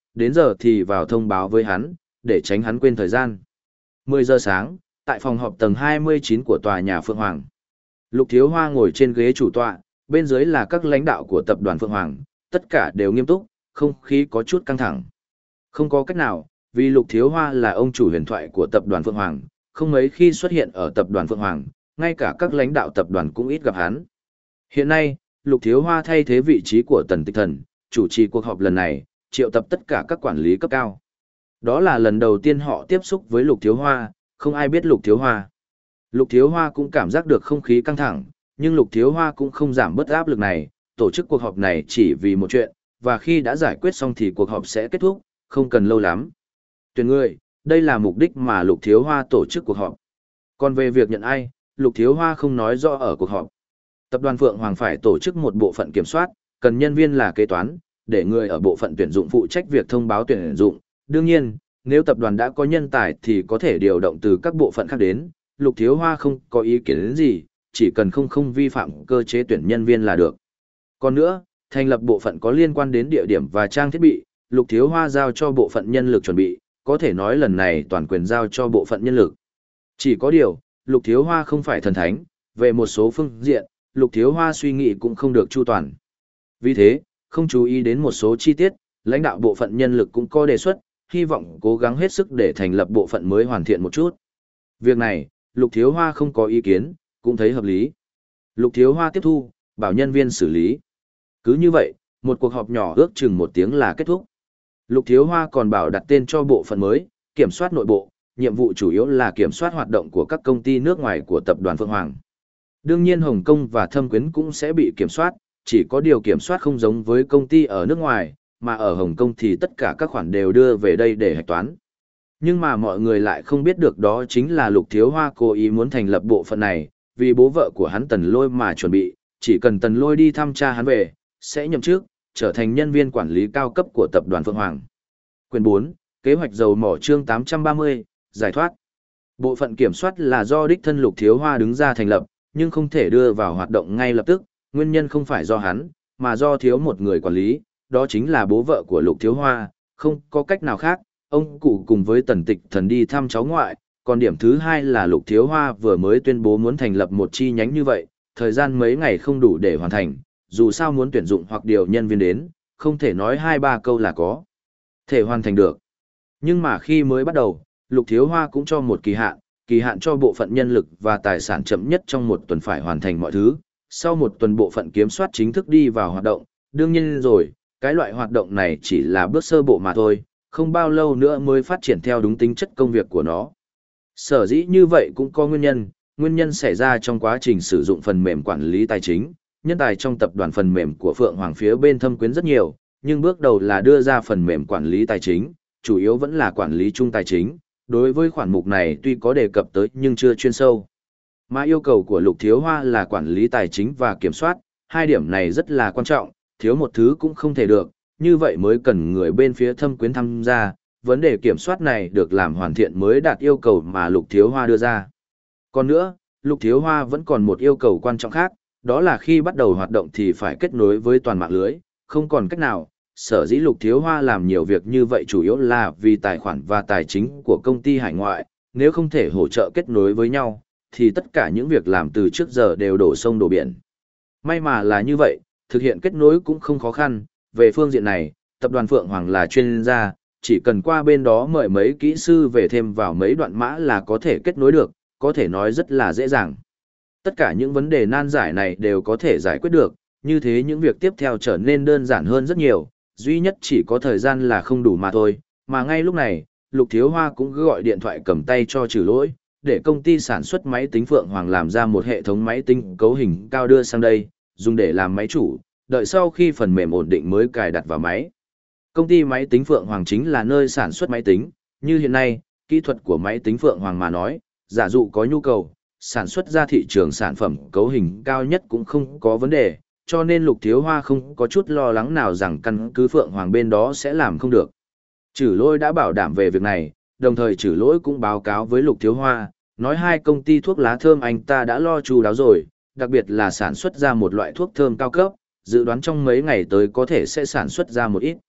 đến giờ thì vào thông báo với hắn, để tránh hắn quên thời gian. mười giờ sáng, tại phòng họp tầng hai mươi chín của tòa nhà Phượng Hoàng. Lục Thiếu Hoa ngồi trên ghế chủ tọa, bên dưới là các lãnh đạo của tập đoàn Phượng Hoàng, tất cả đều nghiêm túc, không khí có chút căng thẳng. Không có cách nào, vì Lục Thiếu Hoa là ông chủ huyền thoại của tập đoàn Phượng Hoàng, không mấy khi xuất hiện ở tập đoàn Phượng Hoàng, ngay cả các lãnh đạo tập đoàn cũng ít gặp hắn. Hiện nay, Lục Thiếu Hoa thay thế vị trí của Tần Tịch Thần, chủ trì cuộc họp lần này, triệu tập tất cả các quản lý cấp cao. Đó là lần đầu tiên họ tiếp xúc với Lục Thiếu Hoa, không ai biết Lục Thiếu Hoa. Lục Thiếu Hoa cũng cảm giác được không khí căng thẳng, nhưng Lục Thiếu Hoa cũng không giảm bớt áp lực này, tổ chức cuộc họp này chỉ vì một chuyện, và khi đã giải quyết xong thì cuộc họp sẽ kết thúc, không cần lâu lắm. Tuyển người, đây là mục đích mà Lục Thiếu Hoa tổ chức cuộc họp. Còn về việc nhận ai, Lục Thiếu Hoa không nói rõ ở cuộc họp. Tập đoàn Phượng Hoàng phải tổ chức một bộ phận kiểm soát, cần nhân viên là kế toán, để người ở bộ phận tuyển dụng phụ trách việc thông báo tuyển dụng. Đương nhiên, nếu tập đoàn đã có nhân tài thì có thể điều động từ các bộ phận khác đến, Lục Thiếu Hoa không có ý kiến đến gì, chỉ cần không không vi phạm cơ chế tuyển nhân viên là được. Còn nữa, thành lập bộ phận có liên quan đến địa điểm và trang thiết bị, Lục Thiếu Hoa giao cho bộ phận nhân lực chuẩn bị, có thể nói lần này toàn quyền giao cho bộ phận nhân lực. Chỉ có điều, Lục Thiếu Hoa không phải thần thánh, về một số phương diện, Lục Thiếu Hoa suy nghĩ cũng không được chu toàn. Vì thế, không chú ý đến một số chi tiết, lãnh đạo bộ phận nhân lực cũng có đề xuất, hy vọng cố gắng hết sức để thành lập bộ phận mới hoàn thiện một chút. Việc này, Lục Thiếu Hoa không có ý kiến, cũng thấy hợp lý. Lục Thiếu Hoa tiếp thu, bảo nhân viên xử lý. Cứ như vậy, một cuộc họp nhỏ ước chừng một tiếng là kết thúc. Lục Thiếu Hoa còn bảo đặt tên cho bộ phận mới, kiểm soát nội bộ, nhiệm vụ chủ yếu là kiểm soát hoạt động của các công ty nước ngoài của tập đoàn Phượng Hoàng. Đương nhiên Hồng Kông và Thâm Quyến cũng sẽ bị kiểm soát, chỉ có điều kiểm soát không giống với công ty ở nước ngoài, mà ở Hồng Kông thì tất cả các khoản đều đưa về đây để hạch toán. Nhưng mà mọi người lại không biết được đó chính là Lục Thiếu Hoa cố ý muốn thành lập bộ phận này, vì bố vợ của hắn Tần Lôi mà chuẩn bị, chỉ cần Tần Lôi đi thăm cha hắn về, sẽ nhậm chức, trở thành nhân viên quản lý cao cấp của tập đoàn Phượng Hoàng. Quyền bốn, Kế hoạch dầu mỏ chương tám trăm ba mươi, giải thoát. Bộ phận kiểm soát là do đích thân Lục Thiếu Hoa đứng ra thành lập, nhưng không thể đưa vào hoạt động ngay lập tức, nguyên nhân không phải do hắn, mà do thiếu một người quản lý, đó chính là bố vợ của Lục Thiếu Hoa, không có cách nào khác, ông cụ cùng với Tần Tịch Thần đi thăm cháu ngoại, còn điểm thứ hai là Lục Thiếu Hoa vừa mới tuyên bố muốn thành lập một chi nhánh như vậy, thời gian mấy ngày không đủ để hoàn thành, dù sao muốn tuyển dụng hoặc điều nhân viên đến, không thể nói hai ba câu là có thể hoàn thành được. Nhưng mà khi mới bắt đầu, Lục Thiếu Hoa cũng cho một kỳ hạn, kỳ hạn cho bộ phận nhân lực và tài sản chậm nhất trong một tuần phải hoàn thành mọi thứ. Sau một tuần bộ phận kiểm soát chính thức đi vào hoạt động, đương nhiên rồi, cái loại hoạt động này chỉ là bước sơ bộ mà thôi, không bao lâu nữa mới phát triển theo đúng tính chất công việc của nó. Sở dĩ như vậy cũng có nguyên nhân, nguyên nhân xảy ra trong quá trình sử dụng phần mềm quản lý tài chính, nhân tài trong tập đoàn phần mềm của Phượng Hoàng phía bên Thâm Quyến rất nhiều, nhưng bước đầu là đưa ra phần mềm quản lý tài chính, chủ yếu vẫn là quản lý chung tài chính. Đối với khoản mục này tuy có đề cập tới nhưng chưa chuyên sâu. Mà yêu cầu của Lục Thiếu Hoa là quản lý tài chính và kiểm soát, hai điểm này rất là quan trọng, thiếu một thứ cũng không thể được, như vậy mới cần người bên phía Thâm Quyến tham gia, vấn đề kiểm soát này được làm hoàn thiện mới đạt yêu cầu mà Lục Thiếu Hoa đưa ra. Còn nữa, Lục Thiếu Hoa vẫn còn một yêu cầu quan trọng khác, đó là khi bắt đầu hoạt động thì phải kết nối với toàn mạng lưới, không còn cách nào. Sở dĩ Lục Thiếu Hoa làm nhiều việc như vậy chủ yếu là vì tài khoản và tài chính của công ty hải ngoại, nếu không thể hỗ trợ kết nối với nhau, thì tất cả những việc làm từ trước giờ đều đổ sông đổ biển. May mà là như vậy, thực hiện kết nối cũng không khó khăn, về phương diện này, tập đoàn Phượng Hoàng là chuyên gia, chỉ cần qua bên đó mời mấy kỹ sư về thêm vào mấy đoạn mã là có thể kết nối được, có thể nói rất là dễ dàng. Tất cả những vấn đề nan giải này đều có thể giải quyết được, như thế những việc tiếp theo trở nên đơn giản hơn rất nhiều. Duy nhất chỉ có thời gian là không đủ mà thôi, mà ngay lúc này, Lục Thiếu Hoa cũng gọi điện thoại cầm tay cho Trừ Lỗi, để công ty sản xuất máy tính Phượng Hoàng làm ra một hệ thống máy tính cấu hình cao đưa sang đây, dùng để làm máy chủ, đợi sau khi phần mềm ổn định mới cài đặt vào máy. Công ty máy tính Phượng Hoàng chính là nơi sản xuất máy tính, như hiện nay, kỹ thuật của máy tính Phượng Hoàng mà nói, giả dụ có nhu cầu, sản xuất ra thị trường sản phẩm cấu hình cao nhất cũng không có vấn đề. Cho nên Lục Thiếu Hoa không có chút lo lắng nào rằng căn cứ Phượng Hoàng bên đó sẽ làm không được. Trử Lỗi đã bảo đảm về việc này, đồng thời Trử Lỗi cũng báo cáo với Lục Thiếu Hoa, nói hai công ty thuốc lá thơm anh ta đã lo chu đáo rồi, đặc biệt là sản xuất ra một loại thuốc thơm cao cấp, dự đoán trong mấy ngày tới có thể sẽ sản xuất ra một ít.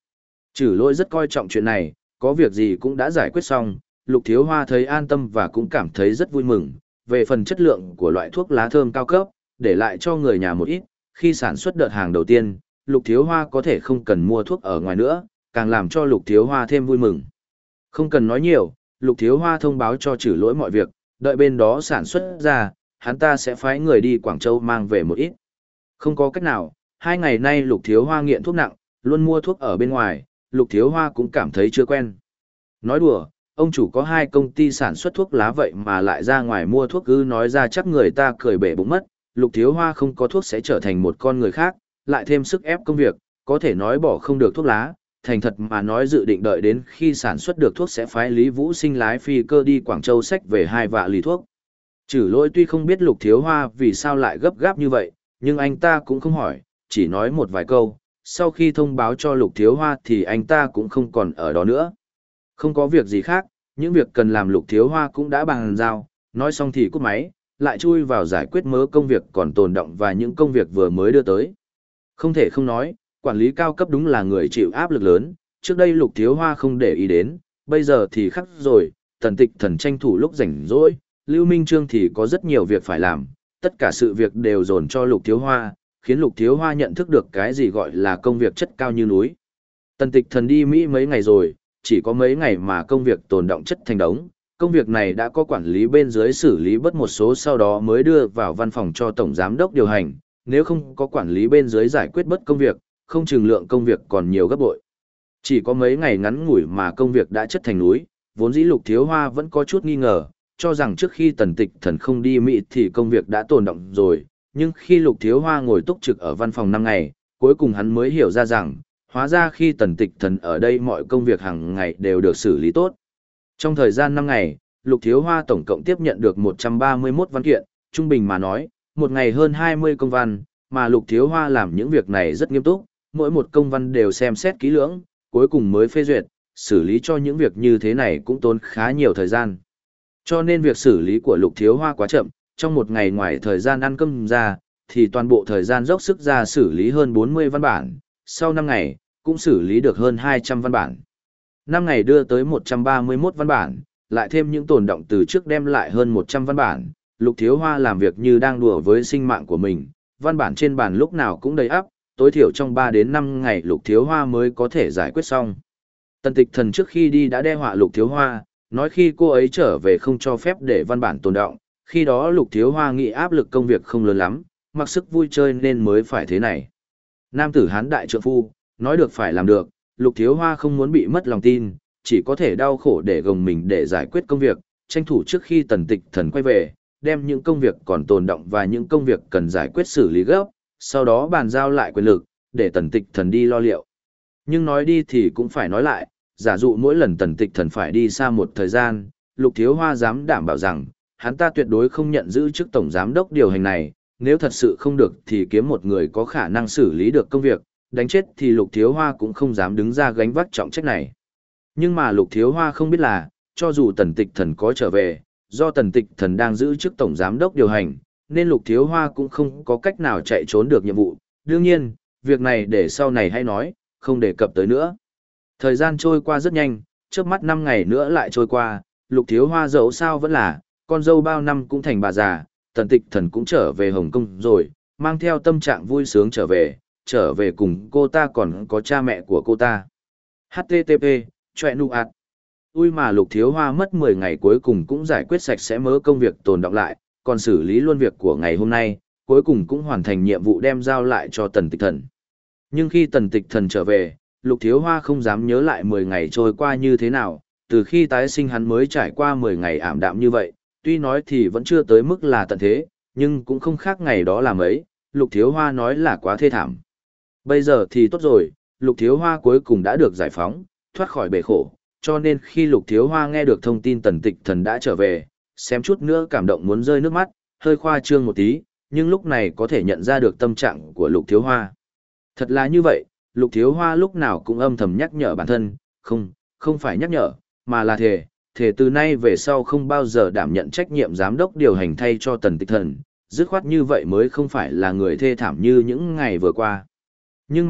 Trừ lỗi rất coi trọng chuyện này, có việc gì cũng đã giải quyết xong, Lục Thiếu Hoa thấy an tâm và cũng cảm thấy rất vui mừng. Về phần chất lượng của loại thuốc lá thơm cao cấp, để lại cho người nhà một ít, khi sản xuất đợt hàng đầu tiên, Lục Thiếu Hoa có thể không cần mua thuốc ở ngoài nữa, càng làm cho Lục Thiếu Hoa thêm vui mừng. Không cần nói nhiều, Lục Thiếu Hoa thông báo cho Trừ lỗi mọi việc, đợi bên đó sản xuất ra, hắn ta sẽ phái người đi Quảng Châu mang về một ít. Không có cách nào, hai ngày nay Lục Thiếu Hoa nghiện thuốc nặng, luôn mua thuốc ở bên ngoài, Lục Thiếu Hoa cũng cảm thấy chưa quen. Nói đùa, ông chủ có hai công ty sản xuất thuốc lá vậy mà lại ra ngoài mua thuốc, cứ nói ra chắc người ta cười bể bụng mất. Lục Thiếu Hoa không có thuốc sẽ trở thành một con người khác, lại thêm sức ép công việc, có thể nói bỏ không được thuốc lá. Thành thật mà nói dự định đợi đến khi sản xuất được thuốc sẽ phái Lý Vũ Sinh lái phi cơ đi Quảng Châu xách về hai vạ lì thuốc. Trừ lỗi tuy không biết Lục Thiếu Hoa vì sao lại gấp gáp như vậy, nhưng anh ta cũng không hỏi, chỉ nói một vài câu. Sau khi thông báo cho Lục Thiếu Hoa thì anh ta cũng không còn ở đó nữa. Không có việc gì khác, những việc cần làm Lục Thiếu Hoa cũng đã bàn giao, nói xong thì cúp máy, lại chui vào giải quyết mớ công việc còn tồn đọng và những công việc vừa mới đưa tới. Không thể không nói, quản lý cao cấp đúng là người chịu áp lực lớn, trước đây Lục Thiếu Hoa không để ý đến, bây giờ thì khác rồi, Tần Tịch Thần tranh thủ lúc rảnh rỗi, Lưu Minh Trương thì có rất nhiều việc phải làm, tất cả sự việc đều dồn cho Lục Thiếu Hoa, khiến Lục Thiếu Hoa nhận thức được cái gì gọi là công việc chất cao như núi. Tần Tịch Thần đi Mỹ mấy ngày rồi, chỉ có mấy ngày mà công việc tồn đọng chất thành đống. Công việc này đã có quản lý bên dưới xử lý bớt một số sau đó mới đưa vào văn phòng cho Tổng Giám đốc điều hành, nếu không có quản lý bên dưới giải quyết bớt công việc, không chừng lượng công việc còn nhiều gấp bội. Chỉ có mấy ngày ngắn ngủi mà công việc đã chất thành núi, vốn dĩ Lục Thiếu Hoa vẫn có chút nghi ngờ, cho rằng trước khi Tần Tịch Thần không đi Mỹ thì công việc đã tồn đọng rồi, nhưng khi Lục Thiếu Hoa ngồi túc trực ở văn phòng năm ngày, cuối cùng hắn mới hiểu ra rằng, hóa ra khi Tần Tịch Thần ở đây mọi công việc hàng ngày đều được xử lý tốt. Trong thời gian năm ngày, Lục Thiếu Hoa tổng cộng tiếp nhận được một trăm ba mươi mốt văn kiện, trung bình mà nói, một ngày hơn hai mươi công văn, mà Lục Thiếu Hoa làm những việc này rất nghiêm túc, mỗi một công văn đều xem xét kỹ lưỡng, cuối cùng mới phê duyệt, xử lý cho những việc như thế này cũng tốn khá nhiều thời gian. Cho nên việc xử lý của Lục Thiếu Hoa quá chậm, trong một ngày ngoài thời gian ăn cơm ra, thì toàn bộ thời gian dốc sức ra xử lý hơn bốn mươi văn bản, sau năm ngày, cũng xử lý được hơn hai trăm văn bản. năm ngày đưa tới một trăm ba mươi mốt văn bản, lại thêm những tồn động từ trước đem lại hơn một trăm văn bản, Lục Thiếu Hoa làm việc như đang đùa với sinh mạng của mình, văn bản trên bàn lúc nào cũng đầy ắp, tối thiểu trong ba đến năm ngày Lục Thiếu Hoa mới có thể giải quyết xong. Tần Tịch Thần trước khi đi đã đe dọa Lục Thiếu Hoa, nói khi cô ấy trở về không cho phép để văn bản tồn động, khi đó Lục Thiếu Hoa nghĩ áp lực công việc không lớn lắm, mặc sức vui chơi nên mới phải thế này. Nam tử hán đại trượng phu, nói được phải làm được, Lục Thiếu Hoa không muốn bị mất lòng tin, chỉ có thể đau khổ để gồng mình để giải quyết công việc, tranh thủ trước khi Tần Tịch Thần quay về, đem những công việc còn tồn động và những công việc cần giải quyết xử lý gấp, sau đó bàn giao lại quyền lực, để Tần Tịch Thần đi lo liệu. Nhưng nói đi thì cũng phải nói lại, giả dụ mỗi lần Tần Tịch Thần phải đi xa một thời gian, Lục Thiếu Hoa dám đảm bảo rằng, hắn ta tuyệt đối không nhận giữ chức tổng giám đốc điều hành này, nếu thật sự không được thì kiếm một người có khả năng xử lý được công việc, đánh chết thì Lục Thiếu Hoa cũng không dám đứng ra gánh vác trọng trách này. Nhưng mà Lục Thiếu Hoa không biết là, cho dù Tần Tịch Thần có trở về, do Tần Tịch Thần đang giữ chức tổng giám đốc điều hành, nên Lục Thiếu Hoa cũng không có cách nào chạy trốn được nhiệm vụ. Đương nhiên, việc này để sau này hay nói, không đề cập tới nữa. Thời gian trôi qua rất nhanh, trước mắt năm ngày nữa lại trôi qua, Lục Thiếu Hoa dẫu sao vẫn là, con dâu bao năm cũng thành bà già, Tần Tịch Thần cũng trở về Hồng Kông rồi, mang theo tâm trạng vui sướng trở về, trở về cùng cô ta còn có cha mẹ của cô ta. hát tê tê pê, chọe nụ ạt. Ui mà Lục Thiếu Hoa mất mười ngày cuối cùng cũng giải quyết sạch sẽ mớ công việc tồn đọng lại, còn xử lý luôn việc của ngày hôm nay, cuối cùng cũng hoàn thành nhiệm vụ đem giao lại cho Tần Tịch Thần. Nhưng khi Tần Tịch Thần trở về, Lục Thiếu Hoa không dám nhớ lại mười ngày trôi qua như thế nào, từ khi tái sinh hắn mới trải qua mười ngày ảm đạm như vậy, tuy nói thì vẫn chưa tới mức là tận thế, nhưng cũng không khác ngày đó là mấy, Lục Thiếu Hoa nói là quá thê thảm. Bây giờ thì tốt rồi, Lục Thiếu Hoa cuối cùng đã được giải phóng, thoát khỏi bể khổ, cho nên khi Lục Thiếu Hoa nghe được thông tin Tần Tịch Thần đã trở về, xém chút nữa cảm động muốn rơi nước mắt, hơi khoa trương một tí, nhưng lúc này có thể nhận ra được tâm trạng của Lục Thiếu Hoa. Thật là như vậy, Lục Thiếu Hoa lúc nào cũng âm thầm nhắc nhở bản thân, không, không phải nhắc nhở, mà là thề, thề từ nay về sau không bao giờ đảm nhận trách nhiệm giám đốc điều hành thay cho Tần Tịch Thần, dứt khoát như vậy mới không phải là người thê thảm như những ngày vừa qua. Nhưng mà,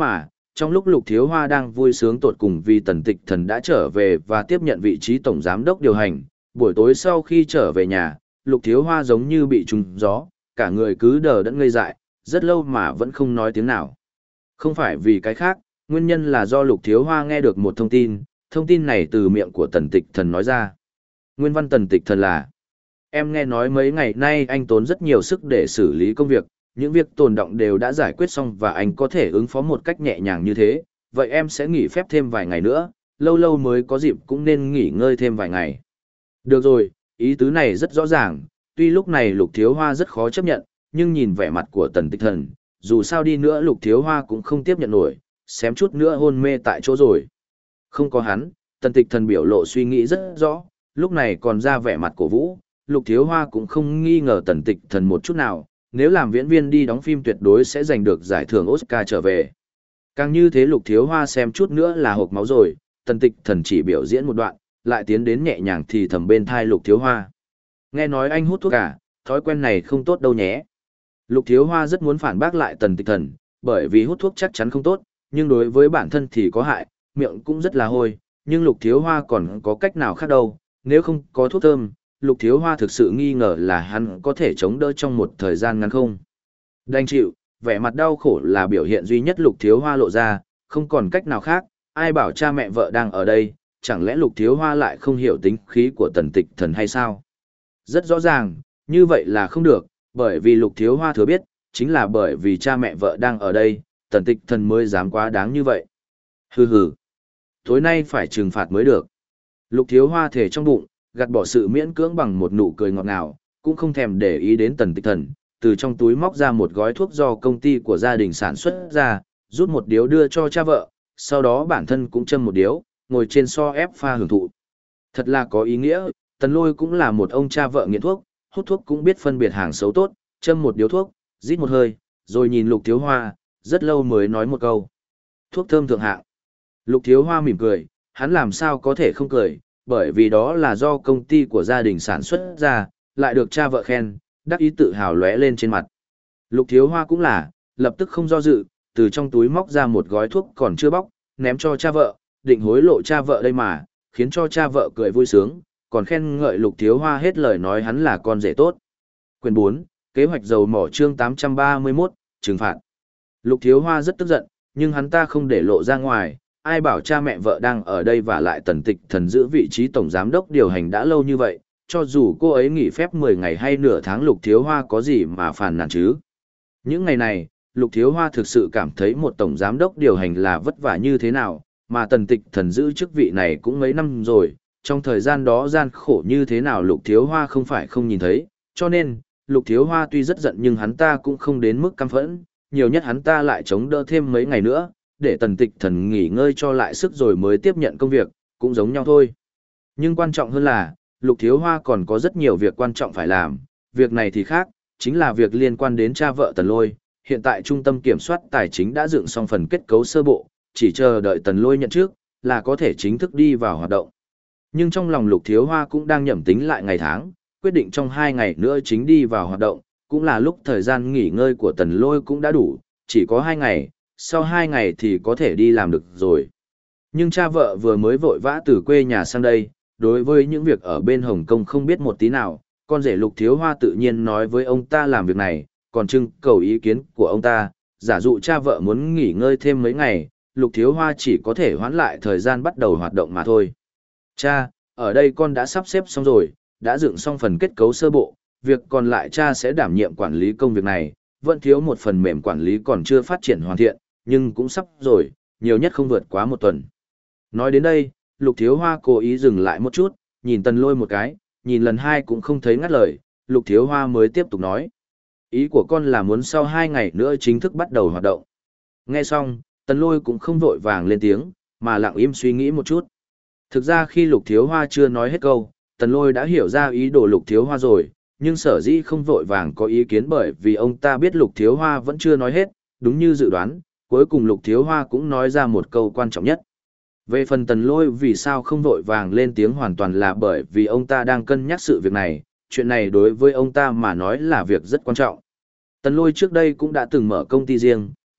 trong lúc Lục Thiếu Hoa đang vui sướng tột cùng vì Tần Tịch Thần đã trở về và tiếp nhận vị trí tổng giám đốc điều hành, buổi tối sau khi trở về nhà, Lục Thiếu Hoa giống như bị trúng gió, cả người cứ đờ đẫn ngây dại, rất lâu mà vẫn không nói tiếng nào. Không phải vì cái khác, nguyên nhân là do Lục Thiếu Hoa nghe được một thông tin, thông tin này từ miệng của Tần Tịch Thần nói ra. Nguyên văn Tần Tịch Thần là: em nghe nói mấy ngày nay anh tốn rất nhiều sức để xử lý công việc, những việc tồn đọng đều đã giải quyết xong và anh có thể ứng phó một cách nhẹ nhàng như thế, vậy em sẽ nghỉ phép thêm vài ngày nữa, lâu lâu mới có dịp cũng nên nghỉ ngơi thêm vài ngày. Được rồi, ý tứ này rất rõ ràng, tuy lúc này Lục Thiếu Hoa rất khó chấp nhận, nhưng nhìn vẻ mặt của Tần Tịch Thần, dù sao đi nữa Lục Thiếu Hoa cũng không tiếp nhận nổi, xém chút nữa hôn mê tại chỗ rồi. Không có hắn, Tần Tịch Thần biểu lộ suy nghĩ rất rõ, lúc này còn ra vẻ mặt cổ vũ, Lục Thiếu Hoa cũng không nghi ngờ Tần Tịch Thần một chút nào, nếu làm diễn viên đi đóng phim tuyệt đối sẽ giành được giải thưởng Oscar trở về. Càng như thế Lục Thiếu Hoa xem chút nữa là hộc máu rồi, Tần Tịch Thần chỉ biểu diễn một đoạn, lại tiến đến nhẹ nhàng thì thầm bên thai Lục Thiếu Hoa. Nghe nói anh hút thuốc à, thói quen này không tốt đâu nhé. Lục Thiếu Hoa rất muốn phản bác lại Tần Tịch Thần, bởi vì hút thuốc chắc chắn không tốt, nhưng đối với bản thân thì có hại, miệng cũng rất là hôi, nhưng Lục Thiếu Hoa còn có cách nào khác đâu, nếu không có thuốc thơm, Lục Thiếu Hoa thực sự nghi ngờ là hắn có thể chống đỡ trong một thời gian ngắn không. Đành chịu, vẻ mặt đau khổ là biểu hiện duy nhất Lục Thiếu Hoa lộ ra, không còn cách nào khác, ai bảo cha mẹ vợ đang ở đây, chẳng lẽ Lục Thiếu Hoa lại không hiểu tính khí của Tần Tịch Thần hay sao? Rất rõ ràng, như vậy là không được, bởi vì Lục Thiếu Hoa thừa biết, chính là bởi vì cha mẹ vợ đang ở đây, Tần Tịch Thần mới dám quá đáng như vậy. Hừ hừ, tối nay phải trừng phạt mới được. Lục Thiếu Hoa thề trong bụng, gạt bỏ sự miễn cưỡng bằng một nụ cười ngọt ngào, cũng không thèm để ý đến Tần Tịch Thần, từ trong túi móc ra một gói thuốc do công ty của gia đình sản xuất ra, rút một điếu đưa cho cha vợ, sau đó bản thân cũng châm một điếu, ngồi trên so ép pha hưởng thụ. Thật là có ý nghĩa, Tần Lôi cũng là một ông cha vợ nghiện thuốc, hút thuốc cũng biết phân biệt hàng xấu tốt, châm một điếu thuốc, rít một hơi, rồi nhìn Lục Thiếu Hoa, rất lâu mới nói một câu: thuốc thơm thượng hạng. Lục Thiếu Hoa mỉm cười, hắn làm sao có thể không cười, bởi vì đó là do công ty của gia đình sản xuất ra, lại được cha vợ khen, đắc ý tự hào lóe lên trên mặt. Lục Thiếu Hoa cũng là, lập tức không do dự, từ trong túi móc ra một gói thuốc còn chưa bóc, ném cho cha vợ, định hối lộ cha vợ đây mà, khiến cho cha vợ cười vui sướng, còn khen ngợi Lục Thiếu Hoa hết lời nói hắn là con rể tốt. Quyền bốn, kế hoạch dầu mỏ chương tám trăm ba mươi mốt, trừng phạt. Lục Thiếu Hoa rất tức giận, nhưng hắn ta không để lộ ra ngoài, ai bảo cha mẹ vợ đang ở đây và lại Tần Tịch Thần giữ vị trí tổng giám đốc điều hành đã lâu như vậy, cho dù cô ấy nghỉ phép mười ngày hay nửa tháng Lục Thiếu Hoa có gì mà phàn nàn chứ. Những ngày này, Lục Thiếu Hoa thực sự cảm thấy một tổng giám đốc điều hành là vất vả như thế nào, mà Tần Tịch Thần giữ chức vị này cũng mấy năm rồi, trong thời gian đó gian khổ như thế nào Lục Thiếu Hoa không phải không nhìn thấy, cho nên, Lục Thiếu Hoa tuy rất giận nhưng hắn ta cũng không đến mức căm phẫn, nhiều nhất hắn ta lại chống đỡ thêm mấy ngày nữa, để Tần Tịch Thần nghỉ ngơi cho lại sức rồi mới tiếp nhận công việc, cũng giống nhau thôi. Nhưng quan trọng hơn là, Lục Thiếu Hoa còn có rất nhiều việc quan trọng phải làm, việc này thì khác, chính là việc liên quan đến cha vợ Tần Lôi. Hiện tại Trung tâm Kiểm soát Tài chính đã dựng xong phần kết cấu sơ bộ, chỉ chờ đợi Tần Lôi nhận trước, là có thể chính thức đi vào hoạt động. Nhưng trong lòng Lục Thiếu Hoa cũng đang nhẩm tính lại ngày tháng, quyết định trong hai ngày nữa chính đi vào hoạt động, cũng là lúc thời gian nghỉ ngơi của Tần Lôi cũng đã đủ, chỉ có hai ngày, sau hai ngày thì có thể đi làm được rồi. Nhưng cha vợ vừa mới vội vã từ quê nhà sang đây, đối với những việc ở bên Hồng Kông không biết một tí nào, con rể Lục Thiếu Hoa tự nhiên nói với ông ta làm việc này, còn trưng cầu ý kiến của ông ta, giả dụ cha vợ muốn nghỉ ngơi thêm mấy ngày, Lục Thiếu Hoa chỉ có thể hoãn lại thời gian bắt đầu hoạt động mà thôi. Cha, ở đây con đã sắp xếp xong rồi, đã dựng xong phần kết cấu sơ bộ, việc còn lại cha sẽ đảm nhiệm quản lý công việc này, vẫn thiếu một phần mềm quản lý còn chưa phát triển hoàn thiện, nhưng cũng sắp rồi, nhiều nhất không vượt quá một tuần. Nói đến đây, Lục Thiếu Hoa cố ý dừng lại một chút, nhìn Tần Lôi một cái, nhìn lần hai cũng không thấy ngắt lời, Lục Thiếu Hoa mới tiếp tục nói. Ý của con là muốn sau hai ngày nữa chính thức bắt đầu hoạt động. Nghe xong, Tần Lôi cũng không vội vàng lên tiếng, mà lặng im suy nghĩ một chút. Thực ra khi Lục Thiếu Hoa chưa nói hết câu, Tần Lôi đã hiểu ra ý đồ Lục Thiếu Hoa rồi, nhưng sở dĩ không vội vàng có ý kiến bởi vì ông ta biết Lục Thiếu Hoa vẫn chưa nói hết, đúng như dự đoán, cuối cùng Lục Thiếu Hoa cũng nói ra một câu quan trọng nhất. Về phần Tần Lôi vì sao không vội vàng lên tiếng hoàn toàn là bởi vì ông ta đang cân nhắc sự việc này, chuyện này đối với ông ta mà nói là việc rất quan trọng. Tần Lôi trước đây cũng đã từng mở công ty riêng,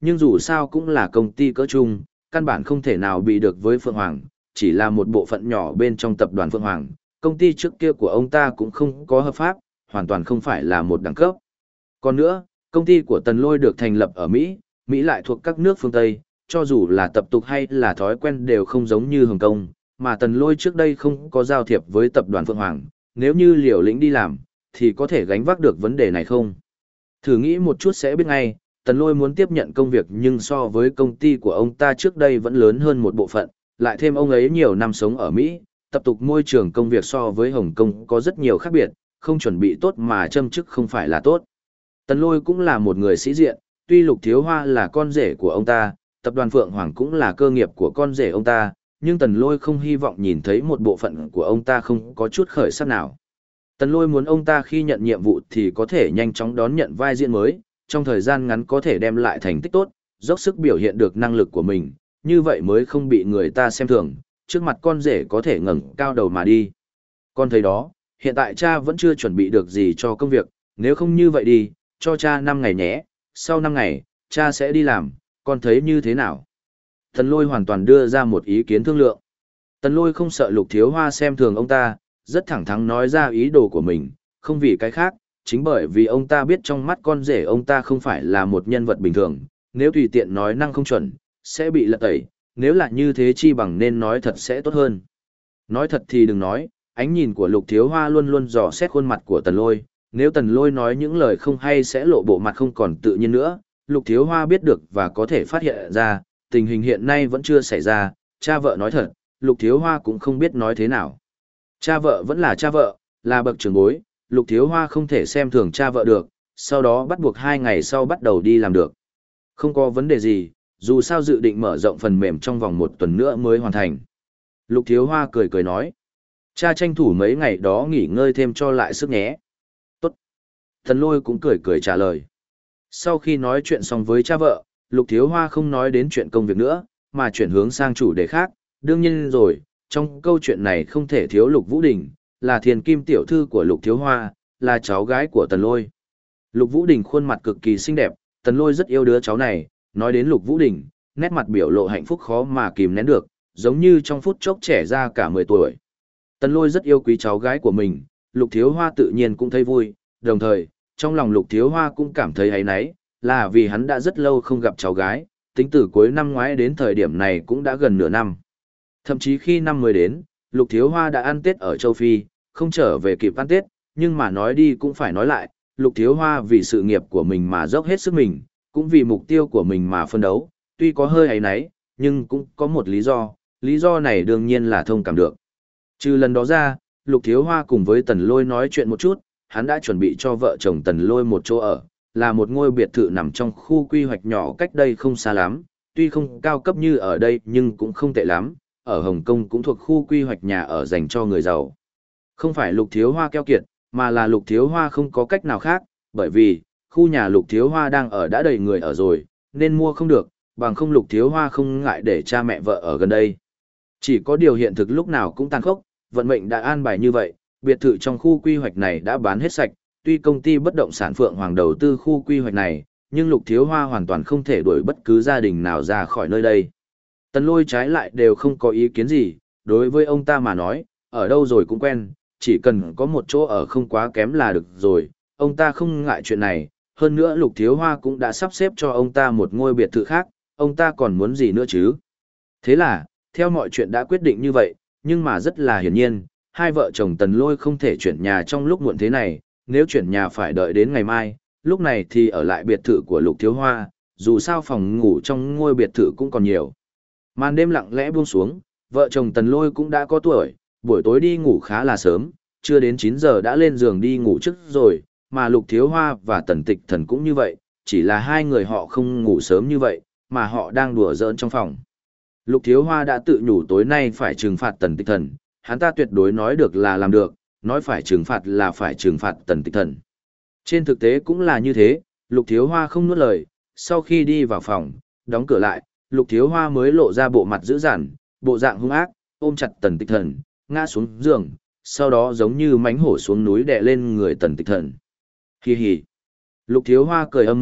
nhưng dù sao cũng là công ty cỡ chung, căn bản không thể nào bị được với Phượng Hoàng, chỉ là một bộ phận nhỏ bên trong tập đoàn Phượng Hoàng, công ty trước kia của ông ta cũng không có hợp pháp, hoàn toàn không phải là một đẳng cấp. Còn nữa, công ty của Tần Lôi được thành lập ở Mỹ, Mỹ lại thuộc các nước phương Tây, cho dù là tập tục hay là thói quen đều không giống như Hồng Kông, mà Tần Lôi trước đây không có giao thiệp với tập đoàn Phượng Hoàng, nếu như liều lĩnh đi làm, thì có thể gánh vác được vấn đề này không? Thử nghĩ một chút sẽ biết ngay, Tần Lôi muốn tiếp nhận công việc nhưng so với công ty của ông ta trước đây vẫn lớn hơn một bộ phận, lại thêm ông ấy nhiều năm sống ở Mỹ, tập tục môi trường công việc so với Hồng Kông có rất nhiều khác biệt, không chuẩn bị tốt mà châm chức không phải là tốt. Tần Lôi cũng là một người sĩ diện, tuy Lục Thiếu Hoa là con rể của ông ta, tập đoàn Phượng Hoàng cũng là cơ nghiệp của con rể ông ta, nhưng Tần Lôi không hy vọng nhìn thấy một bộ phận của ông ta không có chút khởi sắc nào. Tần Lôi muốn ông ta khi nhận nhiệm vụ thì có thể nhanh chóng đón nhận vai diễn mới, trong thời gian ngắn có thể đem lại thành tích tốt, dốc sức biểu hiện được năng lực của mình, như vậy mới không bị người ta xem thường, trước mặt con rể có thể ngẩng cao đầu mà đi. Con thấy đó, hiện tại cha vẫn chưa chuẩn bị được gì cho công việc, nếu không như vậy đi, cho cha năm ngày nhé, sau năm ngày, cha sẽ đi làm, con thấy như thế nào? Tần Lôi hoàn toàn đưa ra một ý kiến thương lượng. Tần Lôi không sợ Lục Thiếu Hoa xem thường ông ta, rất thẳng thắn nói ra ý đồ của mình, không vì cái khác, chính bởi vì ông ta biết trong mắt con rể ông ta không phải là một nhân vật bình thường, nếu tùy tiện nói năng không chuẩn, sẽ bị lật tẩy, nếu là như thế chi bằng nên nói thật sẽ tốt hơn. Nói thật thì đừng nói, ánh nhìn của Lục Thiếu Hoa luôn luôn dò xét khuôn mặt của Tần Lôi, nếu Tần Lôi nói những lời không hay sẽ lộ bộ mặt không còn tự nhiên nữa, Lục Thiếu Hoa biết được và có thể phát hiện ra, tình hình hiện nay vẫn chưa xảy ra, cha vợ nói thật, Lục Thiếu Hoa cũng không biết nói thế nào. Cha vợ vẫn là cha vợ, là bậc trưởng bối, Lục Thiếu Hoa không thể xem thường cha vợ được, sau đó bắt buộc hai ngày sau bắt đầu đi làm được. Không có vấn đề gì, dù sao dự định mở rộng phần mềm trong vòng một tuần nữa mới hoàn thành. Lục Thiếu Hoa cười cười nói, cha tranh thủ mấy ngày đó nghỉ ngơi thêm cho lại sức nhé. Tốt. Tần Lôi cũng cười cười trả lời. Sau khi nói chuyện xong với cha vợ, Lục Thiếu Hoa không nói đến chuyện công việc nữa, mà chuyển hướng sang chủ đề khác. Đương nhiên rồi, trong câu chuyện này không thể thiếu Lục Vũ Đình, là thiền kim tiểu thư của Lục Thiếu Hoa, là cháu gái của Tần Lôi. Lục Vũ Đình khuôn mặt cực kỳ xinh đẹp, Tần Lôi rất yêu đứa cháu này, nói đến Lục Vũ Đình, nét mặt biểu lộ hạnh phúc khó mà kìm nén được, giống như trong phút chốc trẻ ra cả mười tuổi. Tần Lôi rất yêu quý cháu gái của mình, Lục Thiếu Hoa tự nhiên cũng thấy vui, đồng thời, trong lòng Lục Thiếu Hoa cũng cảm thấy áy náy, là vì hắn đã rất lâu không gặp cháu gái, tính từ cuối năm ngoái đến thời điểm này cũng đã gần nửa năm. Thậm chí khi năm mới đến, Lục Thiếu Hoa đã ăn Tết ở châu Phi, không trở về kịp ăn Tết, nhưng mà nói đi cũng phải nói lại, Lục Thiếu Hoa vì sự nghiệp của mình mà dốc hết sức mình, cũng vì mục tiêu của mình mà phân đấu, tuy có hơi áy náy, nhưng cũng có một lý do, lý do này đương nhiên là thông cảm được. Trừ lần đó ra, Lục Thiếu Hoa cùng với Tần Lôi nói chuyện một chút, hắn đã chuẩn bị cho vợ chồng Tần Lôi một chỗ ở, là một ngôi biệt thự nằm trong khu quy hoạch nhỏ cách đây không xa lắm, tuy không cao cấp như ở đây nhưng cũng không tệ lắm, ở Hồng Kông cũng thuộc khu quy hoạch nhà ở dành cho người giàu. Không phải Lục Thiếu Hoa keo kiệt, mà là Lục Thiếu Hoa không có cách nào khác, bởi vì, khu nhà Lục Thiếu Hoa đang ở đã đầy người ở rồi, nên mua không được, bằng không Lục Thiếu Hoa không ngại để cha mẹ vợ ở gần đây. Chỉ có điều hiện thực lúc nào cũng tàn khốc, vận mệnh đã an bài như vậy, biệt thự trong khu quy hoạch này đã bán hết sạch, tuy công ty bất động sản Phượng Hoàng đầu tư khu quy hoạch này, nhưng Lục Thiếu Hoa hoàn toàn không thể đuổi bất cứ gia đình nào ra khỏi nơi đây. Tần Lôi trái lại đều không có ý kiến gì, đối với ông ta mà nói, ở đâu rồi cũng quen, chỉ cần có một chỗ ở không quá kém là được rồi, ông ta không ngại chuyện này, hơn nữa Lục Thiếu Hoa cũng đã sắp xếp cho ông ta một ngôi biệt thự khác, ông ta còn muốn gì nữa chứ. Thế là, theo mọi chuyện đã quyết định như vậy, nhưng mà rất là hiển nhiên, hai vợ chồng Tần Lôi không thể chuyển nhà trong lúc muộn thế này, nếu chuyển nhà phải đợi đến ngày mai, lúc này thì ở lại biệt thự của Lục Thiếu Hoa, dù sao phòng ngủ trong ngôi biệt thự cũng còn nhiều. Màn đêm lặng lẽ buông xuống, vợ chồng Tần Lôi cũng đã có tuổi, buổi tối đi ngủ khá là sớm, chưa đến chín giờ đã lên giường đi ngủ trước rồi, mà Lục Thiếu Hoa và Tần Tịch Thần cũng như vậy, chỉ là hai người họ không ngủ sớm như vậy, mà họ đang đùa giỡn trong phòng. Lục Thiếu Hoa đã tự nhủ tối nay phải trừng phạt Tần Tịch Thần, hắn ta tuyệt đối nói được là làm được, nói phải trừng phạt là phải trừng phạt Tần Tịch Thần. Trên thực tế cũng là như thế, Lục Thiếu Hoa không nuốt lời, sau khi đi vào phòng, đóng cửa lại, Lục Thiếu Hoa mới lộ ra bộ mặt dữ dằn, bộ dạng hung ác, ôm chặt Tần Tịch Thần, ngã xuống giường, sau đó giống như mánh hổ xuống núi đè lên người Tần Tịch Thần. Hi hi. Lục Thiếu Hoa cười âm u,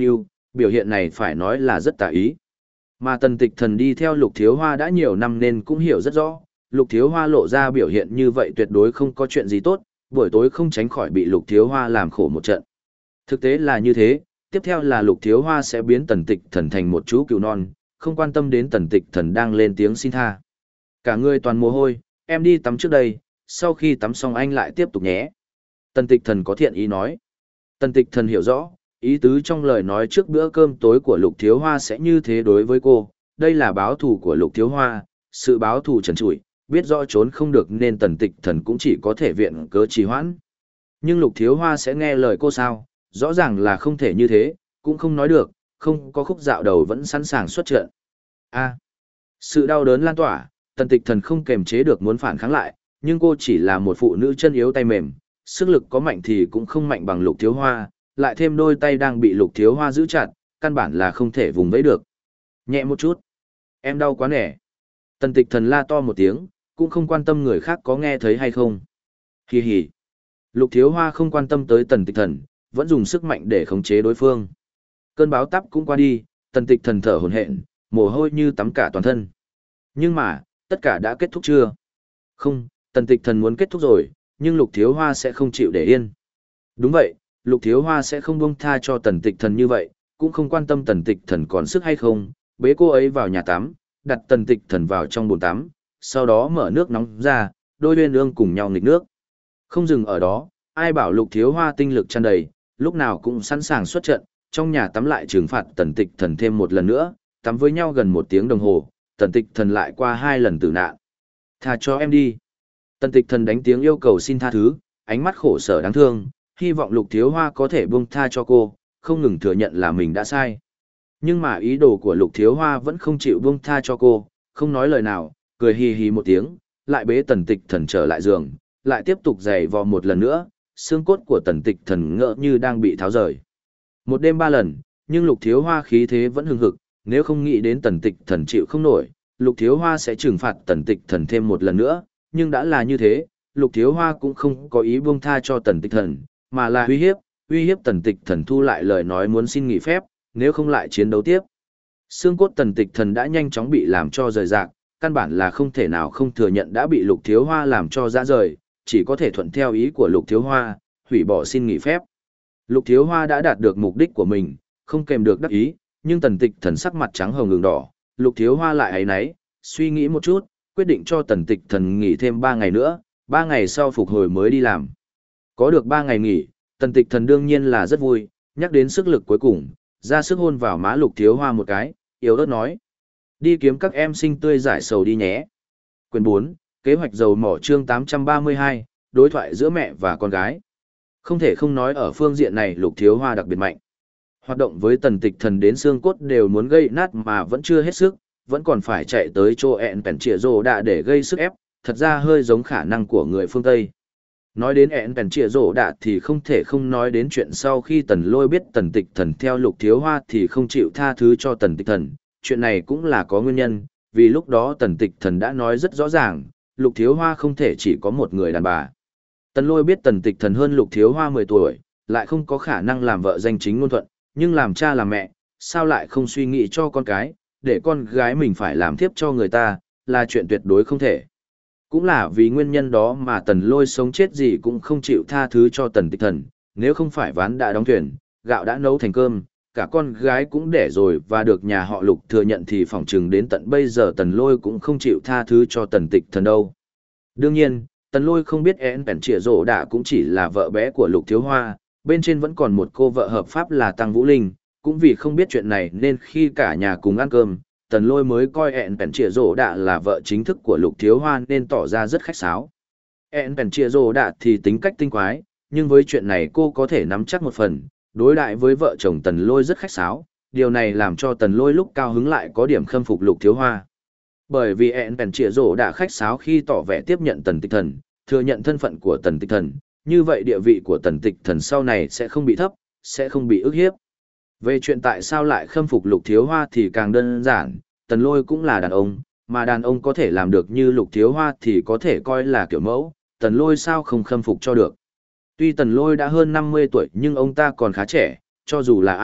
Biểu hiện này phải nói là rất tà ý. Mà tần tịch thần đi theo Lục Thiếu Hoa đã nhiều năm nên cũng hiểu rất rõ, Lục Thiếu Hoa lộ ra biểu hiện như vậy tuyệt đối không có chuyện gì tốt, buổi tối không tránh khỏi bị Lục Thiếu Hoa làm khổ một trận. Thực tế là như thế, tiếp theo là Lục Thiếu Hoa sẽ biến tần tịch thần thành một chú cừu non, không quan tâm đến tần tịch thần đang lên tiếng xin tha. Cả người toàn mồ hôi, em đi tắm trước đây, sau khi tắm xong anh lại tiếp tục nhé. Tần tịch thần có thiện ý nói. Tần tịch thần hiểu rõ, ý tứ trong lời nói trước bữa cơm tối của Lục Thiếu Hoa sẽ như thế đối với cô, đây là báo thù của Lục Thiếu Hoa, sự báo thù trần trụi, biết rõ trốn không được nên tần tịch thần cũng chỉ có thể viện cớ trì hoãn. Nhưng Lục Thiếu Hoa sẽ nghe lời cô sao, rõ ràng là không thể như thế, cũng không nói được, không có khúc dạo đầu vẫn sẵn sàng xuất trận. A. Sự đau đớn lan tỏa, tần tịch thần không kềm chế được muốn phản kháng lại, nhưng cô chỉ là một phụ nữ chân yếu tay mềm, sức lực có mạnh thì cũng không mạnh bằng Lục Thiếu Hoa, lại thêm đôi tay đang bị Lục Thiếu Hoa giữ chặt, căn bản là không thể vùng vẫy được. Nhẹ một chút. Em đau quá nẻ. Tần tịch thần la to một tiếng, cũng không quan tâm người khác có nghe thấy hay không. Hì hì. Lục Thiếu Hoa không quan tâm tới tần tịch thần, vẫn dùng sức mạnh để khống chế đối phương. Cơn báo táp cũng qua đi, tần tịch thần thở hổn hển, mồ hôi như tắm cả toàn thân. Nhưng mà, tất cả đã kết thúc chưa? Không, tần tịch thần muốn kết thúc rồi, nhưng Lục Thiếu Hoa sẽ không chịu để yên. Đúng vậy, Lục Thiếu Hoa sẽ không buông tha cho tần tịch thần như vậy, cũng không quan tâm tần tịch thần còn sức hay không, bế cô ấy vào nhà tắm, đặt tần tịch thần vào trong bồn tắm, sau đó mở nước nóng ra, đôi uyên ương cùng nhau nghịch nước. Không dừng ở đó, ai bảo Lục Thiếu Hoa tinh lực tràn đầy, lúc nào cũng sẵn sàng xuất trận, trong nhà tắm lại trừng phạt tần tịch thần thêm một lần nữa, tắm với nhau gần một tiếng đồng hồ, tần tịch thần lại qua hai lần tử nạn. Tha cho em đi. Tần tịch thần đánh tiếng yêu cầu xin tha thứ, ánh mắt khổ sở đáng thương, hy vọng Lục Thiếu Hoa có thể buông tha cho cô, không ngừng thừa nhận là mình đã sai. Nhưng mà ý đồ của Lục Thiếu Hoa vẫn không chịu buông tha cho cô, không nói lời nào, cười hì hì một tiếng, lại bế tần tịch thần trở lại giường, lại tiếp tục giày vò một lần nữa, xương cốt của tần tịch thần ngỡ như đang bị tháo rời. Một đêm ba lần, nhưng Lục Thiếu Hoa khí thế vẫn hừng hực, nếu không nghĩ đến tần tịch thần chịu không nổi, Lục Thiếu Hoa sẽ trừng phạt tần tịch thần thêm một lần nữa, nhưng đã là như thế, Lục Thiếu Hoa cũng không có ý buông tha cho tần tịch thần, mà là uy hiếp, uy hiếp tần tịch thần thu lại lời nói muốn xin nghỉ phép, nếu không lại chiến đấu tiếp. Xương cốt tần tịch thần đã nhanh chóng bị làm cho rời rạc, căn bản là không thể nào không thừa nhận đã bị Lục Thiếu Hoa làm cho rã rời, chỉ có thể thuận theo ý của Lục Thiếu Hoa, hủy bỏ xin nghỉ phép. Lục Thiếu Hoa đã đạt được mục đích của mình, không kèm được đắc ý, nhưng tần tịch thần sắc mặt trắng hồng ngừng đỏ, Lục Thiếu Hoa lại ấy nấy, suy nghĩ một chút, quyết định cho tần tịch thần nghỉ thêm ba ngày nữa, ba ngày sau phục hồi mới đi làm. Có được ba ngày nghỉ, tần tịch thần đương nhiên là rất vui, nhắc đến sức lực cuối cùng, ra sức hôn vào má Lục Thiếu Hoa một cái, yếu ớt nói. Đi kiếm các em xinh tươi giải sầu đi nhé. Quyền bốn, kế hoạch dầu mỏ chương tám trăm ba mươi hai, đối thoại giữa mẹ và con gái. Không thể không nói ở phương diện này Lục Thiếu Hoa đặc biệt mạnh. Hoạt động với tần tịch thần đến xương cốt đều muốn gây nát mà vẫn chưa hết sức, vẫn còn phải chạy tới chỗ ẹn pèn trịa rồ đạ để gây sức ép, thật ra hơi giống khả năng của người phương Tây. Nói đến ẹn pèn trịa rồ đạ thì không thể không nói đến chuyện sau khi tần lôi biết tần tịch thần theo Lục Thiếu Hoa thì không chịu tha thứ cho tần tịch thần, chuyện này cũng là có nguyên nhân, vì lúc đó tần tịch thần đã nói rất rõ ràng, Lục Thiếu Hoa không thể chỉ có một người đàn bà. Tần lôi biết tần tịch thần hơn Lục Thiếu Hoa mười tuổi, lại không có khả năng làm vợ danh chính ngôn thuận, nhưng làm cha làm mẹ, sao lại không suy nghĩ cho con cái, để con gái mình phải làm thiếp cho người ta, là chuyện tuyệt đối không thể. Cũng là vì nguyên nhân đó mà tần lôi sống chết gì cũng không chịu tha thứ cho tần tịch thần, nếu không phải ván đã đóng thuyền, gạo đã nấu thành cơm, cả con gái cũng đẻ rồi và được nhà họ Lục thừa nhận thì phỏng chừng đến tận bây giờ tần lôi cũng không chịu tha thứ cho tần tịch thần đâu. Đương nhiên, tần lôi không biết én bèn trịa rổ đạ cũng chỉ là vợ bé của Lục Thiếu Hoa, bên trên vẫn còn một cô vợ hợp pháp là Tăng Vũ Linh, cũng vì không biết chuyện này nên khi cả nhà cùng ăn cơm, tần lôi mới coi én bèn trịa rổ đạ là vợ chính thức của Lục Thiếu Hoa nên tỏ ra rất khách sáo. én bèn trịa rổ đạ thì tính cách tinh quái, nhưng với chuyện này cô có thể nắm chắc một phần, đối đại với vợ chồng tần lôi rất khách sáo, điều này làm cho tần lôi lúc cao hứng lại có điểm khâm phục Lục Thiếu Hoa. Bởi vì én bèn trịa rổ đã khách sáo khi tỏ vẻ tiếp nhận tần tịch thần, thừa nhận thân phận của tần tịch thần, như vậy địa vị của tần tịch thần sau này sẽ không bị thấp, sẽ không bị ức hiếp. Về chuyện tại sao lại khâm phục Lục Thiếu Hoa thì càng đơn giản, tần lôi cũng là đàn ông, mà đàn ông có thể làm được như Lục Thiếu Hoa thì có thể coi là kiểu mẫu, tần lôi sao không khâm phục cho được. Tuy tần lôi đã hơn năm mươi tuổi nhưng ông ta còn khá trẻ, cho dù là ai,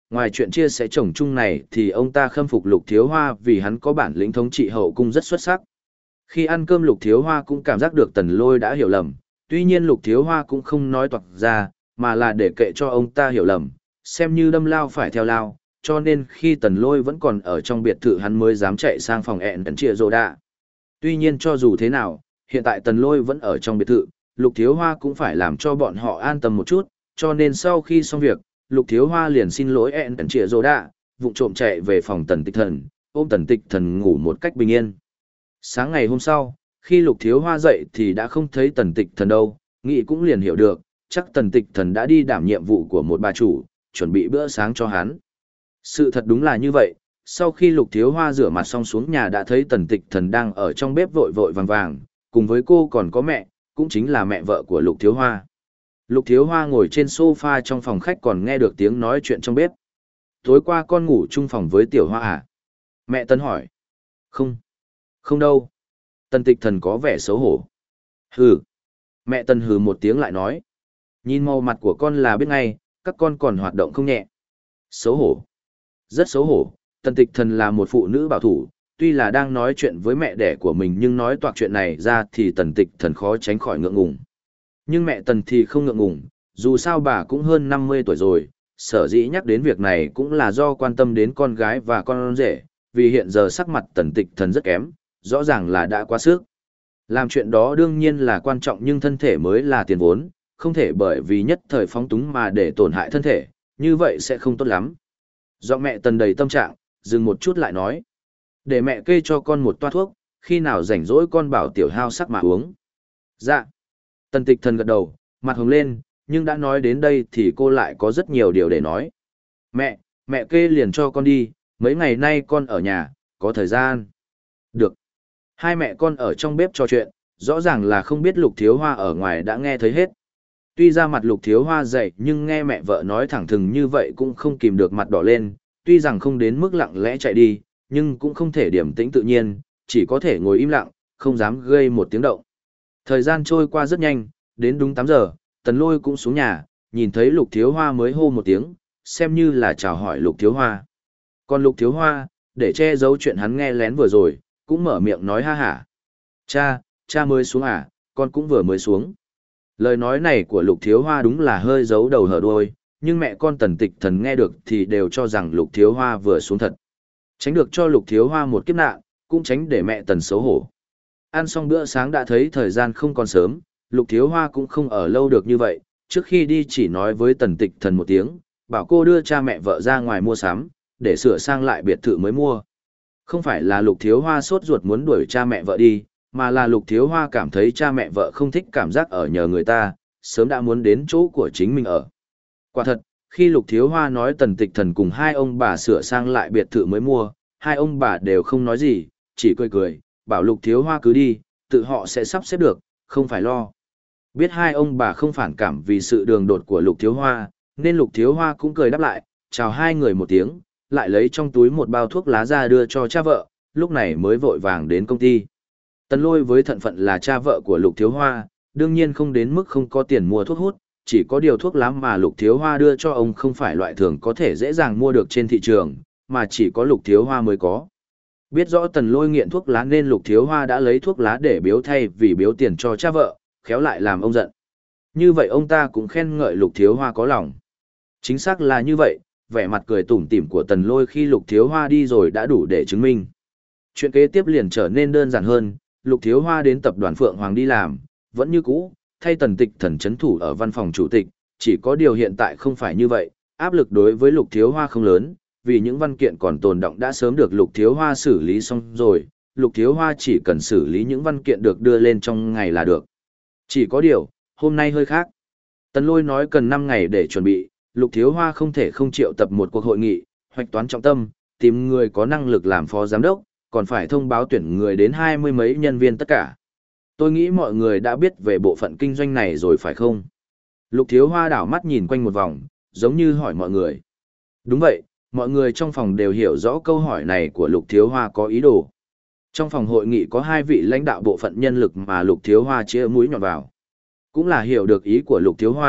ngoài chuyện chia sẻ chồng chung này thì ông ta khâm phục Lục Thiếu Hoa vì hắn có bản lĩnh thống trị hậu cung rất xuất sắc. Khi ăn cơm Lục Thiếu Hoa cũng cảm giác được Tần Lôi đã hiểu lầm, tuy nhiên Lục Thiếu Hoa cũng không nói toạc ra, mà là để kệ cho ông ta hiểu lầm, xem như đâm lao phải theo lao, cho nên khi Tần Lôi vẫn còn ở trong biệt thự hắn mới dám chạy sang phòng ẹn tần trịa rồ đạ. Tuy nhiên cho dù thế nào, hiện tại Tần Lôi vẫn ở trong biệt thự, Lục Thiếu Hoa cũng phải làm cho bọn họ an tâm một chút, cho nên sau khi xong việc, Lục Thiếu Hoa liền xin lỗi ẹn tần trịa rồ đạ, vụng trộm chạy về phòng Tần Tịch Thần, ôm Tần Tịch Thần ngủ một cách bình yên. Sáng ngày hôm sau, khi Lục Thiếu Hoa dậy thì đã không thấy Tần Tịch Thần đâu, nghĩ cũng liền hiểu được, chắc Tần Tịch Thần đã đi đảm nhiệm vụ của một bà chủ, chuẩn bị bữa sáng cho hắn. Sự thật đúng là như vậy, sau khi Lục Thiếu Hoa rửa mặt xong xuống nhà đã thấy Tần Tịch Thần đang ở trong bếp vội vội vàng vàng, cùng với cô còn có mẹ, cũng chính là mẹ vợ của Lục Thiếu Hoa. Lục Thiếu Hoa ngồi trên sofa trong phòng khách còn nghe được tiếng nói chuyện trong bếp. Tối qua con ngủ chung phòng với Tiểu Hoa à? Mẹ Tần hỏi. Không. Không đâu. Tần Tịch Thần có vẻ xấu hổ. Hừ. Mẹ Tần hừ một tiếng lại nói. Nhìn màu mặt của con là biết ngay, các con còn hoạt động không nhẹ. Xấu hổ. Rất xấu hổ, Tần Tịch Thần là một phụ nữ bảo thủ, tuy là đang nói chuyện với mẹ đẻ của mình nhưng nói toạc chuyện này ra thì Tần Tịch Thần khó tránh khỏi ngượng ngùng. Nhưng mẹ Tần thì không ngượng ngùng, dù sao bà cũng hơn năm mươi tuổi rồi, sở dĩ nhắc đến việc này cũng là do quan tâm đến con gái và con rể, vì hiện giờ sắc mặt Tần Tịch Thần rất kém, rõ ràng là đã quá sức. Làm chuyện đó đương nhiên là quan trọng nhưng thân thể mới là tiền vốn, không thể bởi vì nhất thời phóng túng mà để tổn hại thân thể, như vậy sẽ không tốt lắm. Do mẹ Tần đầy tâm trạng, dừng một chút lại nói. Để mẹ kê cho con một toa thuốc, khi nào rảnh rỗi con bảo Tiểu Hao sắc mà uống. Dạ. Tần Tịch Thần gật đầu, mặt hồng lên, nhưng đã nói đến đây thì cô lại có rất nhiều điều để nói. Mẹ, mẹ kê liền cho con đi, mấy ngày nay con ở nhà, có thời gian. Được. Hai mẹ con ở trong bếp trò chuyện, rõ ràng là không biết Lục Thiếu Hoa ở ngoài đã nghe thấy hết. Tuy ra mặt Lục Thiếu Hoa dậy nhưng nghe mẹ vợ nói thẳng thừng như vậy cũng không kìm được mặt đỏ lên, tuy rằng không đến mức lặng lẽ chạy đi, nhưng cũng không thể điềm tĩnh tự nhiên, chỉ có thể ngồi im lặng, không dám gây một tiếng động. Thời gian trôi qua rất nhanh, đến đúng tám giờ, Tần Lôi cũng xuống nhà, nhìn thấy Lục Thiếu Hoa mới hô một tiếng, xem như là chào hỏi Lục Thiếu Hoa. Còn Lục Thiếu Hoa, để che giấu chuyện hắn nghe lén vừa rồi, cũng mở miệng nói ha hả. Cha, cha mới xuống à, con cũng vừa mới xuống. Lời nói này của Lục Thiếu Hoa đúng là hơi giấu đầu hở đuôi, nhưng mẹ con Tần Tịch Thần nghe được thì đều cho rằng Lục Thiếu Hoa vừa xuống thật. Tránh được cho Lục Thiếu Hoa một kiếp nạn, cũng tránh để mẹ Tần xấu hổ. Ăn xong bữa sáng đã thấy thời gian không còn sớm, Lục Thiếu Hoa cũng không ở lâu được như vậy, trước khi đi chỉ nói với Tần Tịch Thần một tiếng, bảo cô đưa cha mẹ vợ ra ngoài mua sắm, để sửa sang lại biệt thự mới mua. Không phải là Lục Thiếu Hoa sốt ruột muốn đuổi cha mẹ vợ đi, mà là Lục Thiếu Hoa cảm thấy cha mẹ vợ không thích cảm giác ở nhờ người ta, sớm đã muốn đến chỗ của chính mình ở. Quả thật, khi Lục Thiếu Hoa nói Tần Tịch Thần cùng hai ông bà sửa sang lại biệt thự mới mua, hai ông bà đều không nói gì, chỉ cười cười, bảo Lục Thiếu Hoa cứ đi, tự họ sẽ sắp xếp được, không phải lo. Biết hai ông bà không phản cảm vì sự đường đột của Lục Thiếu Hoa, nên Lục Thiếu Hoa cũng cười đáp lại, chào hai người một tiếng, lại lấy trong túi một bao thuốc lá ra đưa cho cha vợ, lúc này mới vội vàng đến công ty. Tần Lôi với thân phận là cha vợ của Lục Thiếu Hoa, đương nhiên không đến mức không có tiền mua thuốc hút, chỉ có điều thuốc lá mà Lục Thiếu Hoa đưa cho ông không phải loại thường có thể dễ dàng mua được trên thị trường, mà chỉ có Lục Thiếu Hoa mới có. Biết rõ Tần Lôi nghiện thuốc lá nên Lục Thiếu Hoa đã lấy thuốc lá để biếu thay vì biếu tiền cho cha vợ, khéo lại làm ông giận. Như vậy ông ta cũng khen ngợi Lục Thiếu Hoa có lòng. Chính xác là như vậy, vẻ mặt cười tủm tỉm của Tần Lôi khi Lục Thiếu Hoa đi rồi đã đủ để chứng minh. Chuyện kế tiếp liền trở nên đơn giản hơn, Lục Thiếu Hoa đến tập đoàn Phượng Hoàng đi làm, vẫn như cũ, thay Tần Tịch Thần chấn thủ ở văn phòng chủ tịch, chỉ có điều hiện tại không phải như vậy, áp lực đối với Lục Thiếu Hoa không lớn, vì những văn kiện còn tồn đọng đã sớm được Lục Thiếu Hoa xử lý xong rồi, Lục Thiếu Hoa chỉ cần xử lý những văn kiện được đưa lên trong ngày là được. Chỉ có điều, hôm nay hơi khác. Tần Lôi nói cần năm ngày để chuẩn bị, Lục Thiếu Hoa không thể không triệu tập một cuộc hội nghị, hoạch toán trọng tâm, tìm người có năng lực làm phó giám đốc, còn phải thông báo tuyển người đến hai mươi mấy nhân viên tất cả. Tôi nghĩ mọi người đã biết về bộ phận kinh doanh này rồi phải không? Lục Thiếu Hoa đảo mắt nhìn quanh một vòng, giống như hỏi mọi người. Đúng vậy, mọi người trong phòng đều hiểu rõ câu hỏi này của Lục Thiếu Hoa có ý đồ. Trong phòng hội nghị có hai vị lãnh đạo bộ phận nhân lực mà Lục Thiếu Hoa chia mũi nhọn vào. Cũng là hiểu được ý của Lục Thiếu Hoa,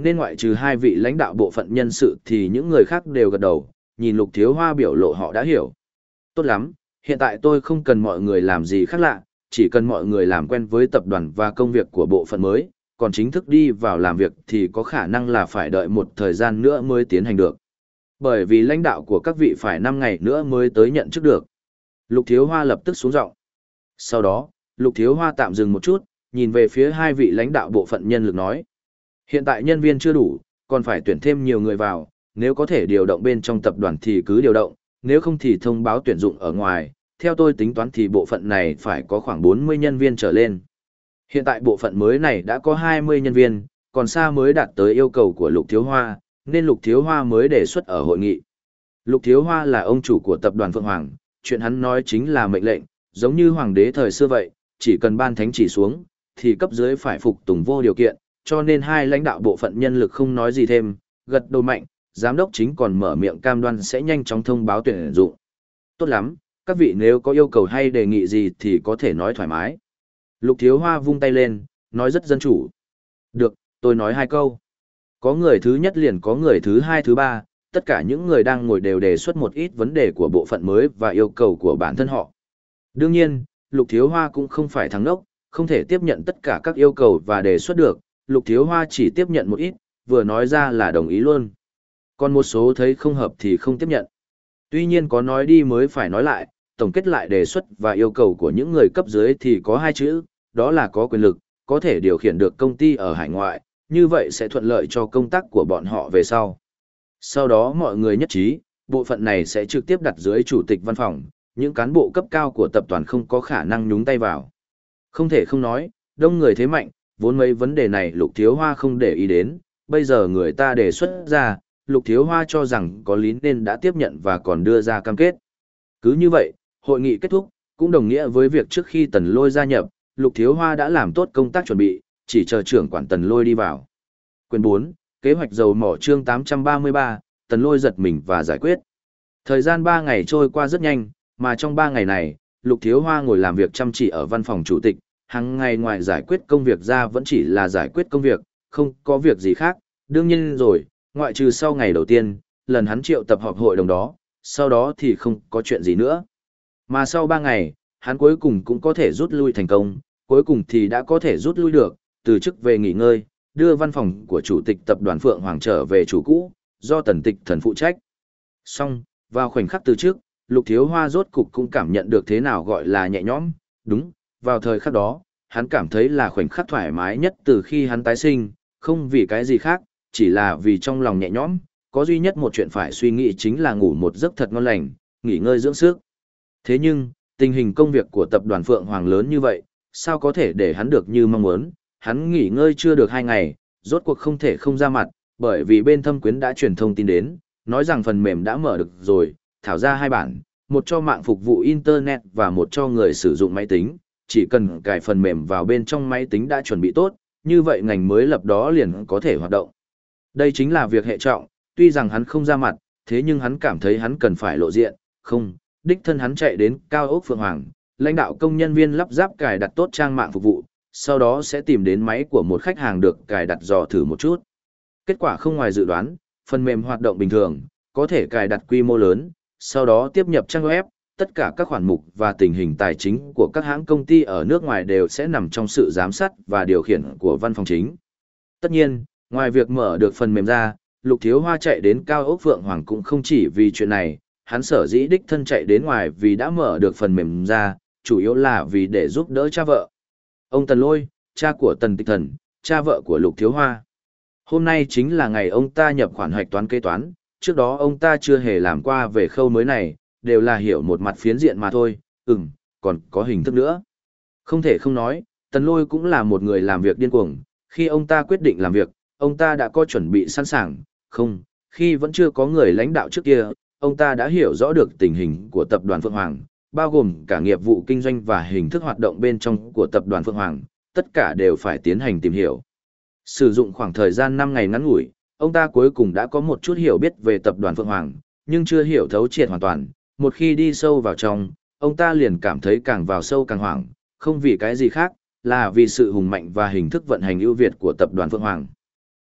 nên ngoại trừ hai vị lãnh đạo bộ phận nhân sự thì những người khác đều gật đầu, nhìn Lục Thiếu Hoa biểu lộ họ đã hiểu. Tốt lắm, hiện tại tôi không cần mọi người làm gì khác lạ, chỉ cần mọi người làm quen với tập đoàn và công việc của bộ phận mới, còn chính thức đi vào làm việc thì có khả năng là phải đợi một thời gian nữa mới tiến hành được. Bởi vì lãnh đạo của các vị phải năm ngày nữa mới tới nhận chức được. Lục Thiếu Hoa lập tức xuống giọng. Sau đó, Lục Thiếu Hoa tạm dừng một chút, nhìn về phía hai vị lãnh đạo bộ phận nhân lực nói. Hiện tại nhân viên chưa đủ, còn phải tuyển thêm nhiều người vào, nếu có thể điều động bên trong tập đoàn thì cứ điều động, nếu không thì thông báo tuyển dụng ở ngoài. Theo tôi tính toán thì bộ phận này phải có khoảng bốn mươi nhân viên trở lên. Hiện tại bộ phận mới này đã có hai mươi nhân viên, còn xa mới đạt tới yêu cầu của Lục Thiếu Hoa, nên Lục Thiếu Hoa mới đề xuất ở hội nghị. Lục Thiếu Hoa là ông chủ của tập đoàn Phượng Hoàng, chuyện hắn nói chính là mệnh lệnh, giống như hoàng đế thời xưa vậy, chỉ cần ban thánh chỉ xuống, thì cấp dưới phải phục tùng vô điều kiện, cho nên hai lãnh đạo bộ phận nhân lực không nói gì thêm, gật đầu mạnh, giám đốc chính còn mở miệng cam đoan sẽ nhanh chóng thông báo tuyển dụng. Tốt lắm, các vị nếu có yêu cầu hay đề nghị gì thì có thể nói thoải mái. Lục Thiếu Hoa vung tay lên, nói rất dân chủ. Được, tôi nói hai câu. Có người thứ nhất liền có người thứ hai thứ ba, tất cả những người đang ngồi đều đề xuất một ít vấn đề của bộ phận mới và yêu cầu của bản thân họ. Đương nhiên, Lục Thiếu Hoa cũng không phải thằng đốc, không thể tiếp nhận tất cả các yêu cầu và đề xuất được, Lục Thiếu Hoa chỉ tiếp nhận một ít, vừa nói ra là đồng ý luôn. Còn một số thấy không hợp thì không tiếp nhận. Tuy nhiên có nói đi mới phải nói lại, tổng kết lại đề xuất và yêu cầu của những người cấp dưới thì có hai chữ, đó là có quyền lực, có thể điều khiển được công ty ở hải ngoại, như vậy sẽ thuận lợi cho công tác của bọn họ về sau. Sau đó mọi người nhất trí, bộ phận này sẽ trực tiếp đặt dưới chủ tịch văn phòng, những cán bộ cấp cao của tập đoàn không có khả năng nhúng tay vào. Không thể không nói, đông người thế mạnh, vốn mấy vấn đề này Lục Thiếu Hoa không để ý đến, bây giờ người ta đề xuất ra, Lục Thiếu Hoa cho rằng có lý nên đã tiếp nhận và còn đưa ra cam kết. Cứ như vậy, hội nghị kết thúc, cũng đồng nghĩa với việc trước khi Tần Lôi gia nhập, Lục Thiếu Hoa đã làm tốt công tác chuẩn bị, chỉ chờ trưởng quản Tần Lôi đi vào. Quyền bốn, kế hoạch dầu mỏ chương tám trăm ba mươi ba, Tần Lôi giật mình và giải quyết. Thời gian ba ngày trôi qua rất nhanh, mà trong ba ngày này, Lục Thiếu Hoa ngồi làm việc chăm chỉ ở văn phòng chủ tịch, hàng ngày ngoài giải quyết công việc ra vẫn chỉ là giải quyết công việc, không có việc gì khác. Đương nhiên rồi, ngoại trừ sau ngày đầu tiên, lần hắn triệu tập họp hội đồng đó, sau đó thì không có chuyện gì nữa. Mà sau ba ngày, hắn cuối cùng cũng có thể rút lui thành công, cuối cùng thì đã có thể rút lui được, từ chức về nghỉ ngơi, đưa văn phòng của chủ tịch tập đoàn Phượng Hoàng trở về chủ cũ, do Tần Tịch Thần phụ trách. Xong, vào khoảnh khắc từ trước, Lục Thiếu Hoa rốt cục cũng cảm nhận được thế nào gọi là nhẹ nhõm, đúng, vào thời khắc đó, hắn cảm thấy là khoảnh khắc thoải mái nhất từ khi hắn tái sinh, không vì cái gì khác, chỉ là vì trong lòng nhẹ nhõm, có duy nhất một chuyện phải suy nghĩ chính là ngủ một giấc thật ngon lành, nghỉ ngơi dưỡng sức. Thế nhưng, tình hình công việc của tập đoàn Phượng Hoàng lớn như vậy, sao có thể để hắn được như mong muốn, hắn nghỉ ngơi chưa được hai ngày, rốt cuộc không thể không ra mặt, bởi vì bên Thâm Quyến đã truyền thông tin đến, nói rằng phần mềm đã mở được rồi, thảo ra hai bản, một cho mạng phục vụ Internet và một cho người sử dụng máy tính, chỉ cần cài phần mềm vào bên trong máy tính đã chuẩn bị tốt, như vậy ngành mới lập đó liền có thể hoạt động. Đây chính là việc hệ trọng, tuy rằng hắn không ra mặt, thế nhưng hắn cảm thấy hắn cần phải lộ diện, không, đích thân hắn chạy đến cao ốc Phượng Hoàng, lãnh đạo công nhân viên lắp ráp cài đặt tốt trang mạng phục vụ, sau đó sẽ tìm đến máy của một khách hàng được cài đặt dò thử một chút. Kết quả không ngoài dự đoán, phần mềm hoạt động bình thường, có thể cài đặt quy mô lớn, sau đó tiếp nhập trang web, tất cả các khoản mục và tình hình tài chính của các hãng công ty ở nước ngoài đều sẽ nằm trong sự giám sát và điều khiển của văn phòng chính. Tất nhiên, ngoài việc mở được phần mềm ra, Lục Thiếu Hoa chạy đến cao ốc Phượng Hoàng cũng không chỉ vì chuyện này, hắn sở dĩ đích thân chạy đến ngoài vì đã mở được phần mềm ra, chủ yếu là vì để giúp đỡ cha vợ. Ông Tần Lôi, cha của Tần Tịch Thần, cha vợ của Lục Thiếu Hoa. Hôm nay chính là ngày ông ta nhập khoản hạch toán kế toán, trước đó ông ta chưa hề làm qua về khâu mới này, đều là hiểu một mặt phiến diện mà thôi, ừm, còn có hình thức nữa. Không thể không nói, Tần Lôi cũng là một người làm việc điên cuồng, khi ông ta quyết định làm việc, ông ta đã có chuẩn bị sẵn sàng, không, khi vẫn chưa có người lãnh đạo trước kia, ông ta đã hiểu rõ được tình hình của tập đoàn Phượng Hoàng, bao gồm cả nghiệp vụ kinh doanh và hình thức hoạt động bên trong của tập đoàn Phượng Hoàng, tất cả đều phải tiến hành tìm hiểu. Sử dụng khoảng thời gian năm ngày ngắn ngủi, ông ta cuối cùng đã có một chút hiểu biết về tập đoàn Phượng Hoàng, nhưng chưa hiểu thấu triệt hoàn toàn. Một khi đi sâu vào trong, ông ta liền cảm thấy càng vào sâu càng hoảng, không vì cái gì khác, là vì sự hùng mạnh và hình thức vận hành ưu việt của tập đoàn Phượng Hoàng.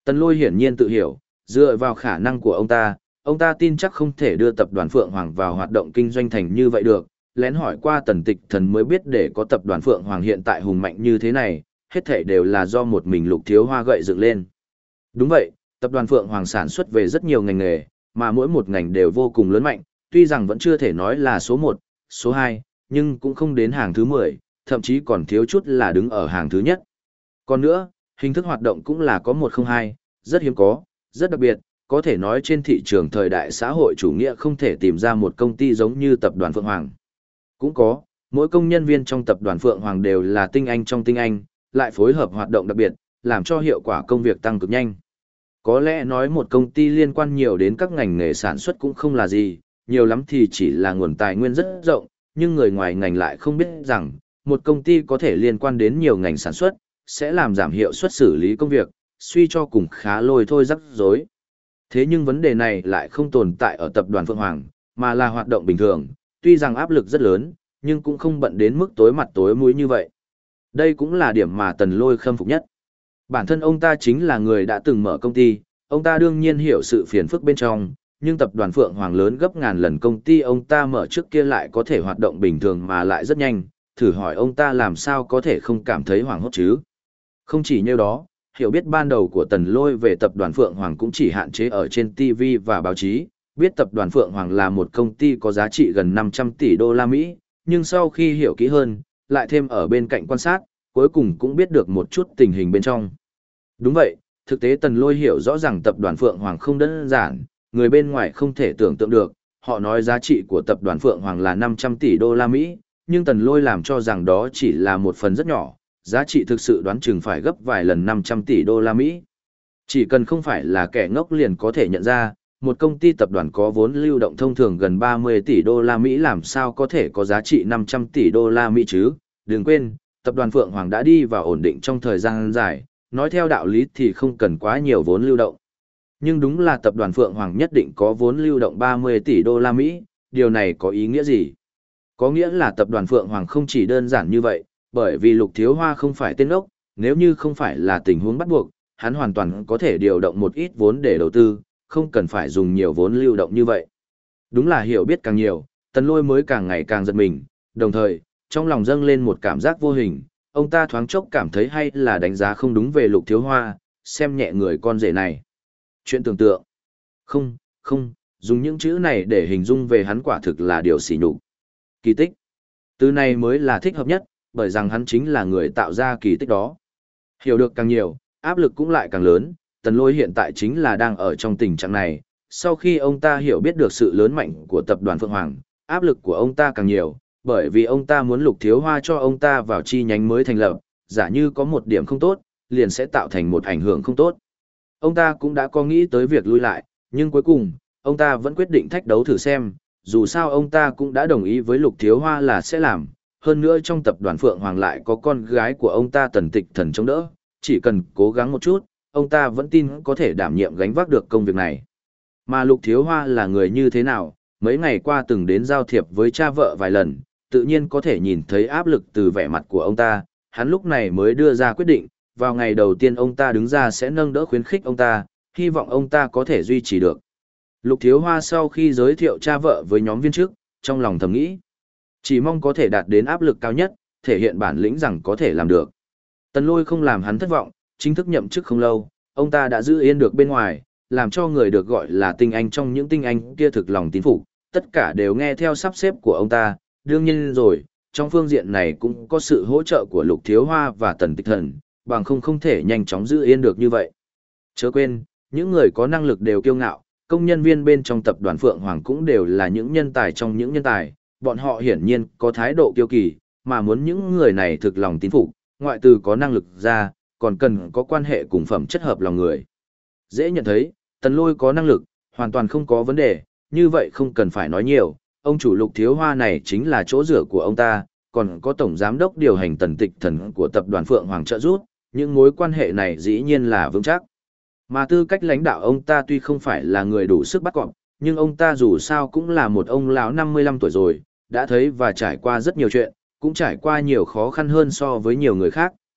Tần Lôi hiển nhiên tự hiểu, dựa vào khả năng của ông ta, ông ta tin chắc không thể đưa tập đoàn Phượng Hoàng vào hoạt động kinh doanh thành như vậy được. Lén hỏi qua Tần Tịch Thần mới biết để có tập đoàn Phượng Hoàng hiện tại hùng mạnh như thế này, hết thảy đều là do một mình Lục Thiếu Hoa gậy dựng lên. Đúng vậy, tập đoàn Phượng Hoàng sản xuất về rất nhiều ngành nghề, mà mỗi một ngành đều vô cùng lớn mạnh, tuy rằng vẫn chưa thể nói là số một, số hai, nhưng cũng không đến hàng thứ mười, thậm chí còn thiếu chút là đứng ở hàng thứ nhất. Còn nữa, hình thức hoạt động cũng là có một không hai, rất hiếm có, rất đặc biệt, có thể nói trên thị trường thời đại xã hội chủ nghĩa không thể tìm ra một công ty giống như tập đoàn Phượng Hoàng. Cũng có, mỗi công nhân viên trong tập đoàn Phượng Hoàng đều là tinh anh trong tinh anh, lại phối hợp hoạt động đặc biệt, làm cho hiệu quả công việc tăng cực nhanh. Có lẽ nói một công ty liên quan nhiều đến các ngành nghề sản xuất cũng không là gì, nhiều lắm thì chỉ là nguồn tài nguyên rất rộng, nhưng người ngoài ngành lại không biết rằng, một công ty có thể liên quan đến nhiều ngành sản xuất, sẽ làm giảm hiệu suất xử lý công việc, suy cho cùng khá lôi thôi rắc rối. Thế nhưng vấn đề này lại không tồn tại ở tập đoàn Phượng Hoàng, mà là hoạt động bình thường, tuy rằng áp lực rất lớn, nhưng cũng không bận đến mức tối mặt tối mũi như vậy. Đây cũng là điểm mà Tần Lôi khâm phục nhất. Bản thân ông ta chính là người đã từng mở công ty, ông ta đương nhiên hiểu sự phiền phức bên trong, nhưng tập đoàn Phượng Hoàng lớn gấp ngàn lần công ty ông ta mở trước kia lại có thể hoạt động bình thường mà lại rất nhanh, thử hỏi ông ta làm sao có thể không cảm thấy hoảng hốt chứ. Không chỉ như đó, hiểu biết ban đầu của Tần Lôi về tập đoàn Phượng Hoàng cũng chỉ hạn chế ở trên ti vi và báo chí, biết tập đoàn Phượng Hoàng là một công ty có giá trị gần năm trăm tỷ đô la Mỹ, nhưng sau khi hiểu kỹ hơn, lại thêm ở bên cạnh quan sát, cuối cùng cũng biết được một chút tình hình bên trong. Đúng vậy, thực tế Tần Lôi hiểu rõ ràng tập đoàn Phượng Hoàng không đơn giản, người bên ngoài không thể tưởng tượng được, họ nói giá trị của tập đoàn Phượng Hoàng là năm trăm tỷ đô la Mỹ, nhưng Tần Lôi làm cho rằng đó chỉ là một phần rất nhỏ, giá trị thực sự đoán chừng phải gấp vài lần năm trăm tỷ đô la Mỹ. Chỉ cần không phải là kẻ ngốc liền có thể nhận ra, một công ty tập đoàn có vốn lưu động thông thường gần ba mươi tỷ đô la Mỹ làm sao có thể có giá trị năm trăm tỷ đô la Mỹ chứ. Đừng quên, tập đoàn Phượng Hoàng đã đi vào ổn định trong thời gian dài, nói theo đạo lý thì không cần quá nhiều vốn lưu động. Nhưng đúng là tập đoàn Phượng Hoàng nhất định có vốn lưu động ba mươi tỷ đô la Mỹ, điều này có ý nghĩa gì? Có nghĩa là tập đoàn Phượng Hoàng không chỉ đơn giản như vậy, bởi vì Lục Thiếu Hoa không phải tên ốc, nếu như không phải là tình huống bắt buộc, hắn hoàn toàn có thể điều động một ít vốn để đầu tư, không cần phải dùng nhiều vốn lưu động như vậy. Đúng là hiểu biết càng nhiều, Tần Lôi mới càng ngày càng giật mình, đồng thời, trong lòng dâng lên một cảm giác vô hình, ông ta thoáng chốc cảm thấy hay là đánh giá không đúng về Lục Thiếu Hoa, xem nhẹ người con rể này. Chuyện tưởng tượng. Không, không, dùng những chữ này để hình dung về hắn quả thực là điều sỉ nhục. Kỳ tích. Từ này mới là thích hợp nhất, bởi rằng hắn chính là người tạo ra kỳ tích đó. Hiểu được càng nhiều, áp lực cũng lại càng lớn, Tần Lôi hiện tại chính là đang ở trong tình trạng này. Sau khi ông ta hiểu biết được sự lớn mạnh của tập đoàn Phượng Hoàng, áp lực của ông ta càng nhiều, bởi vì ông ta muốn Lục Thiếu Hoa cho ông ta vào chi nhánh mới thành lập, giả như có một điểm không tốt, liền sẽ tạo thành một ảnh hưởng không tốt. Ông ta cũng đã có nghĩ tới việc lui lại, nhưng cuối cùng, ông ta vẫn quyết định thách đấu thử xem, dù sao ông ta cũng đã đồng ý với Lục Thiếu Hoa là sẽ làm, hơn nữa trong tập đoàn Phượng Hoàng lại có con gái của ông ta Tần Tịch Thần chống đỡ, chỉ cần cố gắng một chút, ông ta vẫn tin có thể đảm nhiệm gánh vác được công việc này. Mà Lục Thiếu Hoa là người như thế nào, mấy ngày qua từng đến giao thiệp với cha vợ vài lần, tự nhiên có thể nhìn thấy áp lực từ vẻ mặt của ông ta, hắn lúc này mới đưa ra quyết định, vào ngày đầu tiên ông ta đứng ra sẽ nâng đỡ khuyến khích ông ta, hy vọng ông ta có thể duy trì được. Lục Thiếu Hoa sau khi giới thiệu cha vợ với nhóm viên chức, trong lòng thầm nghĩ, chỉ mong có thể đạt đến áp lực cao nhất, thể hiện bản lĩnh rằng có thể làm được. Tần Lôi không làm hắn thất vọng, chính thức nhậm chức không lâu, ông ta đã giữ yên được bên ngoài, làm cho người được gọi là tinh anh trong những tinh anh kia thực lòng tín phục, tất cả đều nghe theo sắp xếp của ông ta, đương nhiên rồi, trong phương diện này cũng có sự hỗ trợ của Lục Thiếu Hoa và Tần Tịch Thần, bằng không không thể nhanh chóng giữ yên được như vậy. Chớ quên, những người có năng lực đều kiêu ngạo, công nhân viên bên trong tập đoàn Phượng Hoàng cũng đều là những nhân tài trong những nhân tài, bọn họ hiển nhiên có thái độ kiêu kỳ, mà muốn những người này thực lòng tín phục, ngoại từ có năng lực ra, còn cần có quan hệ cùng phẩm chất hợp lòng người. Dễ nhận thấy, Tần Lôi có năng lực, hoàn toàn không có vấn đề, như vậy không cần phải nói nhiều, ông chủ Lục Thiếu Hoa này chính là chỗ dựa của ông ta, còn có tổng giám đốc điều hành Tần Tịch Thần của tập đoàn Phượng Hoàng trợ giúp, những mối quan hệ này dĩ nhiên là vững chắc. Mà tư cách lãnh đạo ông ta tuy không phải là người đủ sức bắt cọp, nhưng ông ta dù sao cũng là một ông lão năm mươi lăm tuổi rồi, đã thấy và trải qua rất nhiều chuyện, cũng trải qua nhiều khó khăn hơn so với nhiều người khác,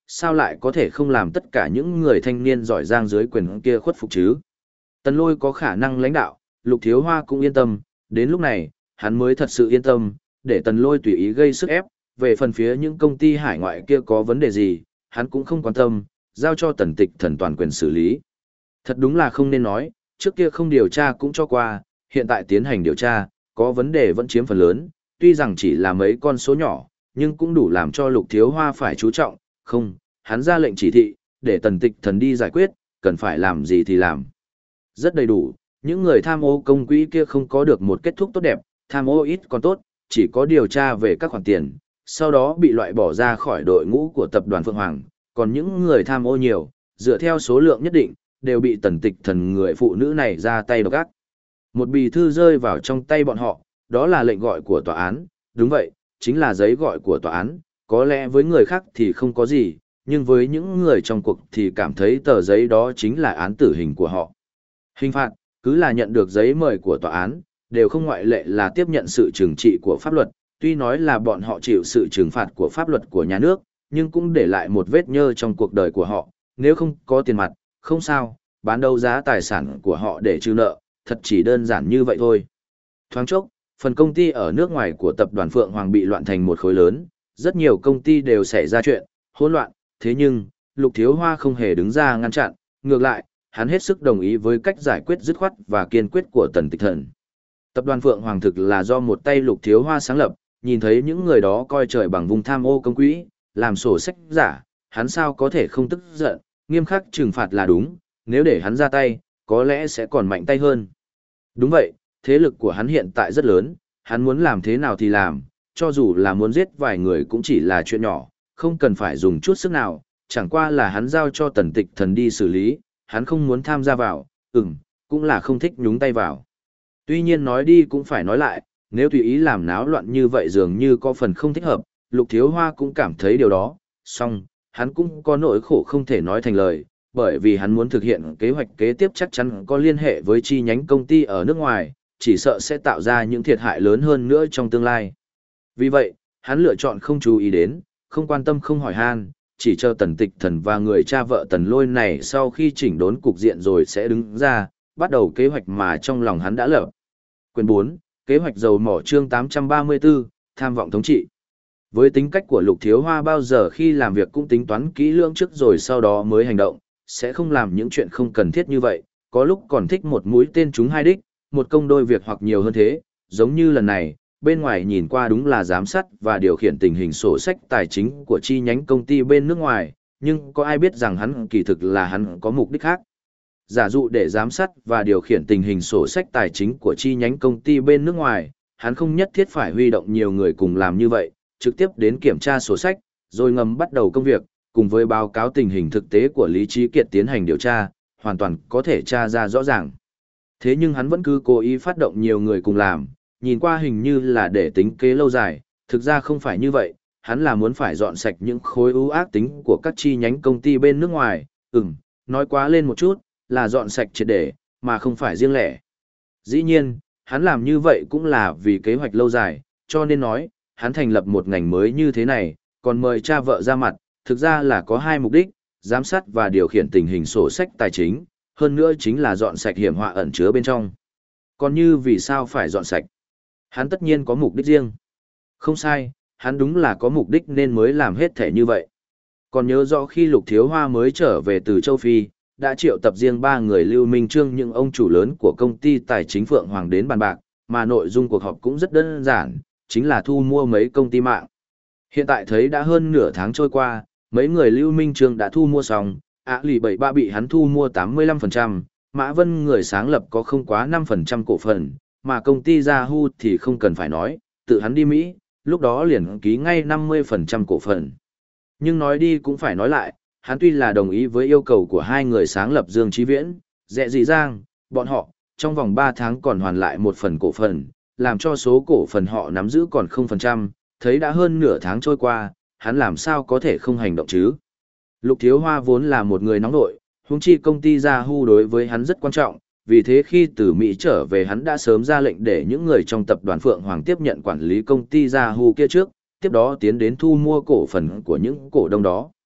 sao lại có thể không làm tất cả những người thanh niên giỏi giang dưới quyền kia khuất phục chứ? Tần Lôi có khả năng lãnh đạo, Lục Thiếu Hoa cũng yên tâm, đến lúc này, hắn mới thật sự yên tâm, để Tần Lôi tùy ý gây sức ép, về phần phía những công ty hải ngoại kia có vấn đề gì, hắn cũng không quan tâm, giao cho Tần Tịch Thần toàn quyền xử lý. Thật đúng là không nên nói, trước kia không điều tra cũng cho qua, hiện tại tiến hành điều tra, có vấn đề vẫn chiếm phần lớn, tuy rằng chỉ là mấy con số nhỏ, nhưng cũng đủ làm cho Lục Thiếu Hoa phải chú trọng, không, hắn ra lệnh chỉ thị, để Tần Tịch Thần đi giải quyết, cần phải làm gì thì làm. Rất đầy đủ, những người tham ô công quỹ kia không có được một kết thúc tốt đẹp, tham ô ít còn tốt, chỉ có điều tra về các khoản tiền, sau đó bị loại bỏ ra khỏi đội ngũ của tập đoàn Phượng Hoàng, còn những người tham ô nhiều, dựa theo số lượng nhất định, đều bị Tần Tịch Thần người phụ nữ này ra tay độc ác. Một bì thư rơi vào trong tay bọn họ, đó là lệnh gọi của tòa án, đúng vậy, chính là giấy gọi của tòa án, có lẽ với người khác thì không có gì, nhưng với những người trong cuộc thì cảm thấy tờ giấy đó chính là án tử hình của họ. Hình phạt, cứ là nhận được giấy mời của tòa án, đều không ngoại lệ là tiếp nhận sự trừng trị của pháp luật, tuy nói là bọn họ chịu sự trừng phạt của pháp luật của nhà nước, nhưng cũng để lại một vết nhơ trong cuộc đời của họ, nếu không có tiền mặt, không sao, bán đấu giá tài sản của họ để trừ nợ, thật chỉ đơn giản như vậy thôi. Thoáng chốc, phần công ty ở nước ngoài của tập đoàn Phượng Hoàng bị loạn thành một khối lớn, rất nhiều công ty đều xảy ra chuyện, hỗn loạn, thế nhưng, Lục Thiếu Hoa không hề đứng ra ngăn chặn, ngược lại, hắn hết sức đồng ý với cách giải quyết dứt khoát và kiên quyết của Tần Tịch Thần. Tập đoàn Phượng Hoàng thực là do một tay Lục Thiếu Hoa sáng lập, nhìn thấy những người đó coi trời bằng vùng tham ô công quỹ, làm sổ sách giả, hắn sao có thể không tức giận, nghiêm khắc trừng phạt là đúng, nếu để hắn ra tay, có lẽ sẽ còn mạnh tay hơn. Đúng vậy, thế lực của hắn hiện tại rất lớn, hắn muốn làm thế nào thì làm, cho dù là muốn giết vài người cũng chỉ là chuyện nhỏ, không cần phải dùng chút sức nào, chẳng qua là hắn giao cho Tần Tịch Thần đi xử lý, hắn không muốn tham gia vào, ừm, cũng là không thích nhúng tay vào. Tuy nhiên nói đi cũng phải nói lại, nếu tùy ý làm náo loạn như vậy dường như có phần không thích hợp, Lục Thiếu Hoa cũng cảm thấy điều đó, song, hắn cũng có nỗi khổ không thể nói thành lời, bởi vì hắn muốn thực hiện kế hoạch kế tiếp chắc chắn có liên hệ với chi nhánh công ty ở nước ngoài, chỉ sợ sẽ tạo ra những thiệt hại lớn hơn nữa trong tương lai. Vì vậy, hắn lựa chọn không chú ý đến, không quan tâm không hỏi han, chỉ chờ Tần Tịch Thần và người cha vợ Tần Lôi này sau khi chỉnh đốn cục diện rồi sẽ đứng ra, bắt đầu kế hoạch mà trong lòng hắn đã lập. Quyền bốn, kế hoạch dầu mỏ chương tám trăm ba mươi tư, tham vọng thống trị. Với tính cách của Lục Thiếu Hoa bao giờ khi làm việc cũng tính toán kỹ lưỡng trước rồi sau đó mới hành động, sẽ không làm những chuyện không cần thiết như vậy, có lúc còn thích một mũi tên trúng hai đích, một công đôi việc hoặc nhiều hơn thế, giống như lần này, bên ngoài nhìn qua đúng là giám sát và điều khiển tình hình sổ sách tài chính của chi nhánh công ty bên nước ngoài, nhưng có ai biết rằng hắn kỳ thực là hắn có mục đích khác. Giả dụ để giám sát và điều khiển tình hình sổ sách tài chính của chi nhánh công ty bên nước ngoài, hắn không nhất thiết phải huy động nhiều người cùng làm như vậy, trực tiếp đến kiểm tra sổ sách, rồi ngầm bắt đầu công việc, cùng với báo cáo tình hình thực tế của Lý Trí Kiệt tiến hành điều tra, hoàn toàn có thể tra ra rõ ràng. Thế nhưng hắn vẫn cứ cố ý phát động nhiều người cùng làm, nhìn qua hình như là để tính kế lâu dài, thực ra không phải như vậy, hắn là muốn phải dọn sạch những khối ưu ác tính của các chi nhánh công ty bên nước ngoài, ừm, nói quá lên một chút, là dọn sạch triệt để, mà không phải riêng lẻ. Dĩ nhiên, hắn làm như vậy cũng là vì kế hoạch lâu dài, cho nên nói, hắn thành lập một ngành mới như thế này, còn mời cha vợ ra mặt, thực ra là có hai mục đích, giám sát và điều khiển tình hình sổ sách tài chính, hơn nữa chính là dọn sạch hiểm họa ẩn chứa bên trong. Còn như vì sao phải dọn sạch? Hắn tất nhiên có mục đích riêng. Không sai, hắn đúng là có mục đích nên mới làm hết thể như vậy. Còn nhớ rõ khi Lục Thiếu Hoa mới trở về từ châu Phi, đã triệu tập riêng ba người Lưu Minh Trương những ông chủ lớn của công ty tài chính Phượng Hoàng đến bàn bạc, mà nội dung cuộc họp cũng rất đơn giản, chính là thu mua mấy công ty mạng. Hiện tại thấy đã hơn nửa tháng trôi qua, mấy người Lưu Minh Trương đã thu mua xong, Á lì bảy ba bị hắn thu mua tám mươi lăm phần trăm, Mã Vân người sáng lập có không quá năm phần trăm cổ phần, mà công ty Yahoo thì không cần phải nói, tự hắn đi Mỹ, lúc đó liền ký ngay năm mươi phần trăm cổ phần. Nhưng nói đi cũng phải nói lại, hắn tuy là đồng ý với yêu cầu của hai người sáng lập Dương Chí Viễn, Dẹ Dị Giang, bọn họ, trong vòng ba tháng còn hoàn lại một phần cổ phần, làm cho số cổ phần họ nắm giữ còn không phần trăm, thấy đã hơn nửa tháng trôi qua, hắn làm sao có thể không hành động chứ. Lục Thiếu Hoa vốn là một người nóng nội, huống chi công ty Yahoo đối với hắn rất quan trọng, vì thế khi từ Mỹ trở về hắn đã sớm ra lệnh để những người trong tập đoàn Phượng Hoàng tiếp nhận quản lý công ty Yahoo kia trước, tiếp đó tiến đến thu mua cổ phần của những cổ đông đó.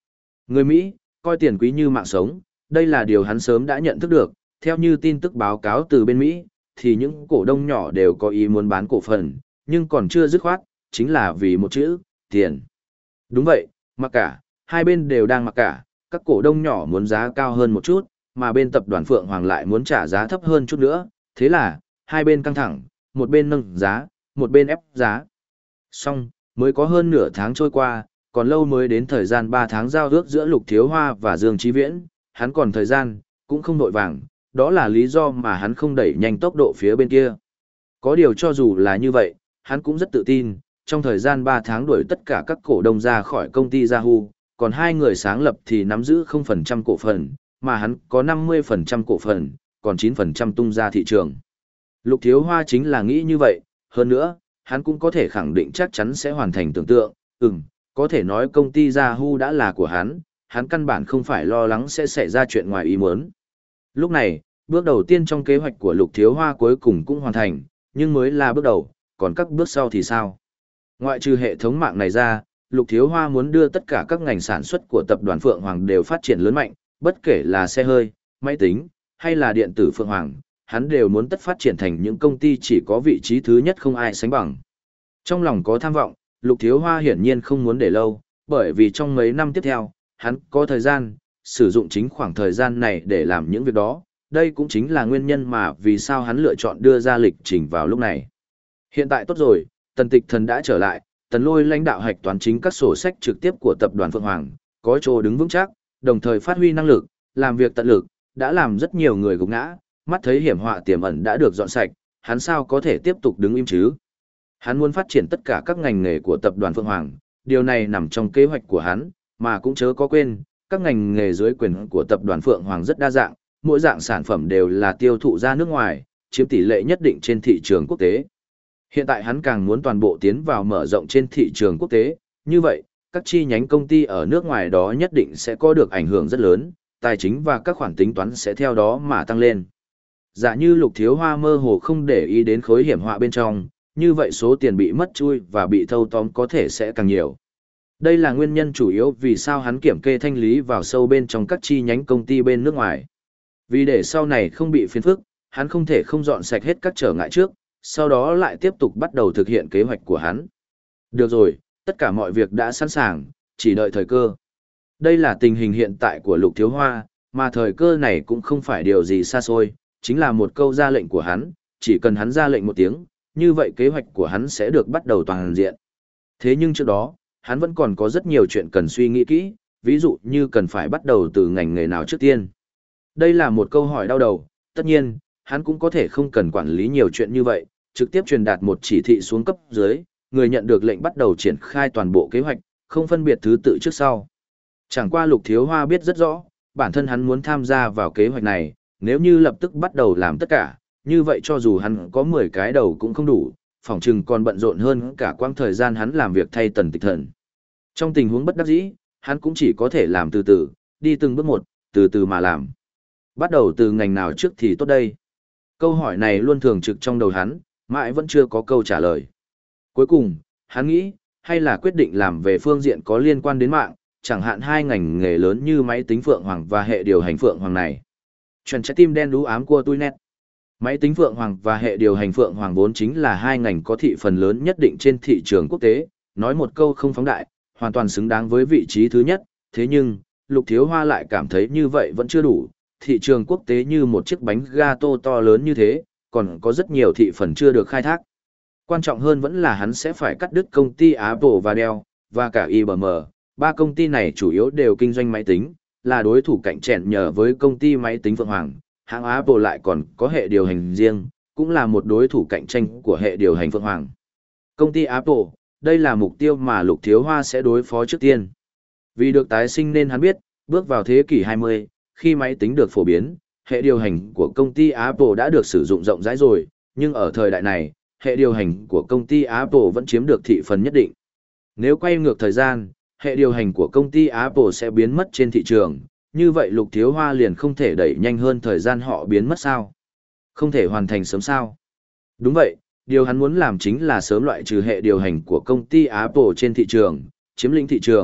Người Mỹ, coi tiền quý như mạng sống, đây là điều hắn sớm đã nhận thức được, theo như tin tức báo cáo từ bên Mỹ, thì những cổ đông nhỏ đều có ý muốn bán cổ phần, nhưng còn chưa dứt khoát, chính là vì một chữ, tiền. Đúng vậy, mặc cả, hai bên đều đang mặc cả, các cổ đông nhỏ muốn giá cao hơn một chút, mà bên tập đoàn Phượng Hoàng lại muốn trả giá thấp hơn chút nữa, thế là, hai bên căng thẳng, một bên nâng giá, một bên ép giá. Xong, mới có hơn nửa tháng trôi qua, còn lâu mới đến thời gian ba tháng giao ước giữa Lục Thiếu Hoa và Dương Chí Viễn, hắn còn thời gian, cũng không vội vàng, đó là lý do mà hắn không đẩy nhanh tốc độ phía bên kia. Có điều cho dù là như vậy, hắn cũng rất tự tin, trong thời gian ba tháng đuổi tất cả các cổ đông ra khỏi công ty Yahoo, còn hai người sáng lập thì nắm giữ không phần trăm cổ phần, mà hắn có năm mươi phần trăm cổ phần, còn chín phần trăm tung ra thị trường. Lục Thiếu Hoa chính là nghĩ như vậy, hơn nữa, hắn cũng có thể khẳng định chắc chắn sẽ hoàn thành tưởng tượng, ừm, có thể nói công ty Yahoo đã là của hắn, hắn căn bản không phải lo lắng sẽ xảy ra chuyện ngoài ý muốn. Lúc này, bước đầu tiên trong kế hoạch của Lục Thiếu Hoa cuối cùng cũng hoàn thành, nhưng mới là bước đầu, còn các bước sau thì sao? Ngoại trừ hệ thống mạng này ra, Lục Thiếu Hoa muốn đưa tất cả các ngành sản xuất của tập đoàn Phượng Hoàng đều phát triển lớn mạnh, bất kể là xe hơi, máy tính, hay là điện tử Phượng Hoàng, hắn đều muốn tất phát triển thành những công ty chỉ có vị trí thứ nhất không ai sánh bằng. Trong lòng có tham vọng, Lục Thiếu Hoa hiển nhiên không muốn để lâu, bởi vì trong mấy năm tiếp theo, hắn có thời gian, sử dụng chính khoảng thời gian này để làm những việc đó, đây cũng chính là nguyên nhân mà vì sao hắn lựa chọn đưa ra lịch trình vào lúc này. Hiện tại tốt rồi, Tần Tịch Thần đã trở lại, Tần Lôi lãnh đạo hạch toán chính các sổ sách trực tiếp của tập đoàn Phượng Hoàng, có chỗ đứng vững chắc, đồng thời phát huy năng lực, làm việc tận lực, đã làm rất nhiều người gục ngã, mắt thấy hiểm họa tiềm ẩn đã được dọn sạch, hắn sao có thể tiếp tục đứng im chứ? Hắn muốn phát triển tất cả các ngành nghề của tập đoàn Phượng Hoàng, điều này nằm trong kế hoạch của hắn, mà cũng chớ có quên, các ngành nghề dưới quyền của tập đoàn Phượng Hoàng rất đa dạng, mỗi dạng sản phẩm đều là tiêu thụ ra nước ngoài, chiếm tỷ lệ nhất định trên thị trường quốc tế. Hiện tại hắn càng muốn toàn bộ tiến vào mở rộng trên thị trường quốc tế, như vậy, các chi nhánh công ty ở nước ngoài đó nhất định sẽ có được ảnh hưởng rất lớn, tài chính và các khoản tính toán sẽ theo đó mà tăng lên. Giả như Lục Thiếu Hoa mơ hồ không để ý đến khối hiểm họa bên trong, như vậy số tiền bị mất chui và bị thâu tóm có thể sẽ càng nhiều. Đây là nguyên nhân chủ yếu vì sao hắn kiểm kê thanh lý vào sâu bên trong các chi nhánh công ty bên nước ngoài. Vì để sau này không bị phiền phức, hắn không thể không dọn sạch hết các trở ngại trước, sau đó lại tiếp tục bắt đầu thực hiện kế hoạch của hắn. Được rồi, tất cả mọi việc đã sẵn sàng, chỉ đợi thời cơ. Đây là tình hình hiện tại của Lục Thiếu Hoa, mà thời cơ này cũng không phải điều gì xa xôi, chính là một câu ra lệnh của hắn, chỉ cần hắn ra lệnh một tiếng, như vậy kế hoạch của hắn sẽ được bắt đầu toàn diện. Thế nhưng trước đó, hắn vẫn còn có rất nhiều chuyện cần suy nghĩ kỹ, ví dụ như cần phải bắt đầu từ ngành nghề nào trước tiên. Đây là một câu hỏi đau đầu, tất nhiên, hắn cũng có thể không cần quản lý nhiều chuyện như vậy, trực tiếp truyền đạt một chỉ thị xuống cấp dưới, người nhận được lệnh bắt đầu triển khai toàn bộ kế hoạch, không phân biệt thứ tự trước sau. Chẳng qua Lục Thiếu Hoa biết rất rõ, bản thân hắn muốn tham gia vào kế hoạch này, nếu như lập tức bắt đầu làm tất cả, như vậy cho dù hắn có mười cái đầu cũng không đủ, phỏng chừng còn bận rộn hơn cả quãng thời gian hắn làm việc thay Tần Tịch Thần. Trong tình huống bất đắc dĩ, hắn cũng chỉ có thể làm từ từ, đi từng bước một, từ từ mà làm. Bắt đầu từ ngành nào trước thì tốt đây? Câu hỏi này luôn thường trực trong đầu hắn, mãi vẫn chưa có câu trả lời. Cuối cùng, hắn nghĩ, hay là quyết định làm về phương diện có liên quan đến mạng, chẳng hạn hai ngành nghề lớn như máy tính Phượng Hoàng và hệ điều hành Phượng Hoàng này. Chuẩn trái tim đen đú ám của tôi nét. Máy tính Phượng Hoàng và hệ điều hành Phượng Hoàng vốn chính là hai ngành có thị phần lớn nhất định trên thị trường quốc tế, nói một câu không phóng đại, hoàn toàn xứng đáng với vị trí thứ nhất, thế nhưng, Lục Thiếu Hoa lại cảm thấy như vậy vẫn chưa đủ, thị trường quốc tế như một chiếc bánh gato to lớn như thế, còn có rất nhiều thị phần chưa được khai thác. Quan trọng hơn vẫn là hắn sẽ phải cắt đứt công ty Apple và Dell, và cả i bê em, ba công ty này chủ yếu đều kinh doanh máy tính, là đối thủ cạnh tranh nhờ với công ty máy tính Phượng Hoàng, hãng Apple lại còn có hệ điều hành riêng, cũng là một đối thủ cạnh tranh của hệ điều hành Phượng Hoàng. Công ty Apple, đây là mục tiêu mà Lục Thiếu Hoa sẽ đối phó trước tiên. Vì được tái sinh nên hắn biết, bước vào thế kỷ hai mươi, khi máy tính được phổ biến, hệ điều hành của công ty Apple đã được sử dụng rộng rãi rồi, nhưng ở thời đại này, hệ điều hành của công ty Apple vẫn chiếm được thị phần nhất định. Nếu quay ngược thời gian, hệ điều hành của công ty Apple sẽ biến mất trên thị trường, như vậy Lục Thiếu Hoa liền không thể đẩy nhanh hơn thời gian họ biến mất sao? Không thể hoàn thành sớm sao? Đúng vậy, điều hắn muốn làm chính là sớm loại trừ hệ điều hành của công ty Apple trên thị trường, chiếm lĩnh thị trường,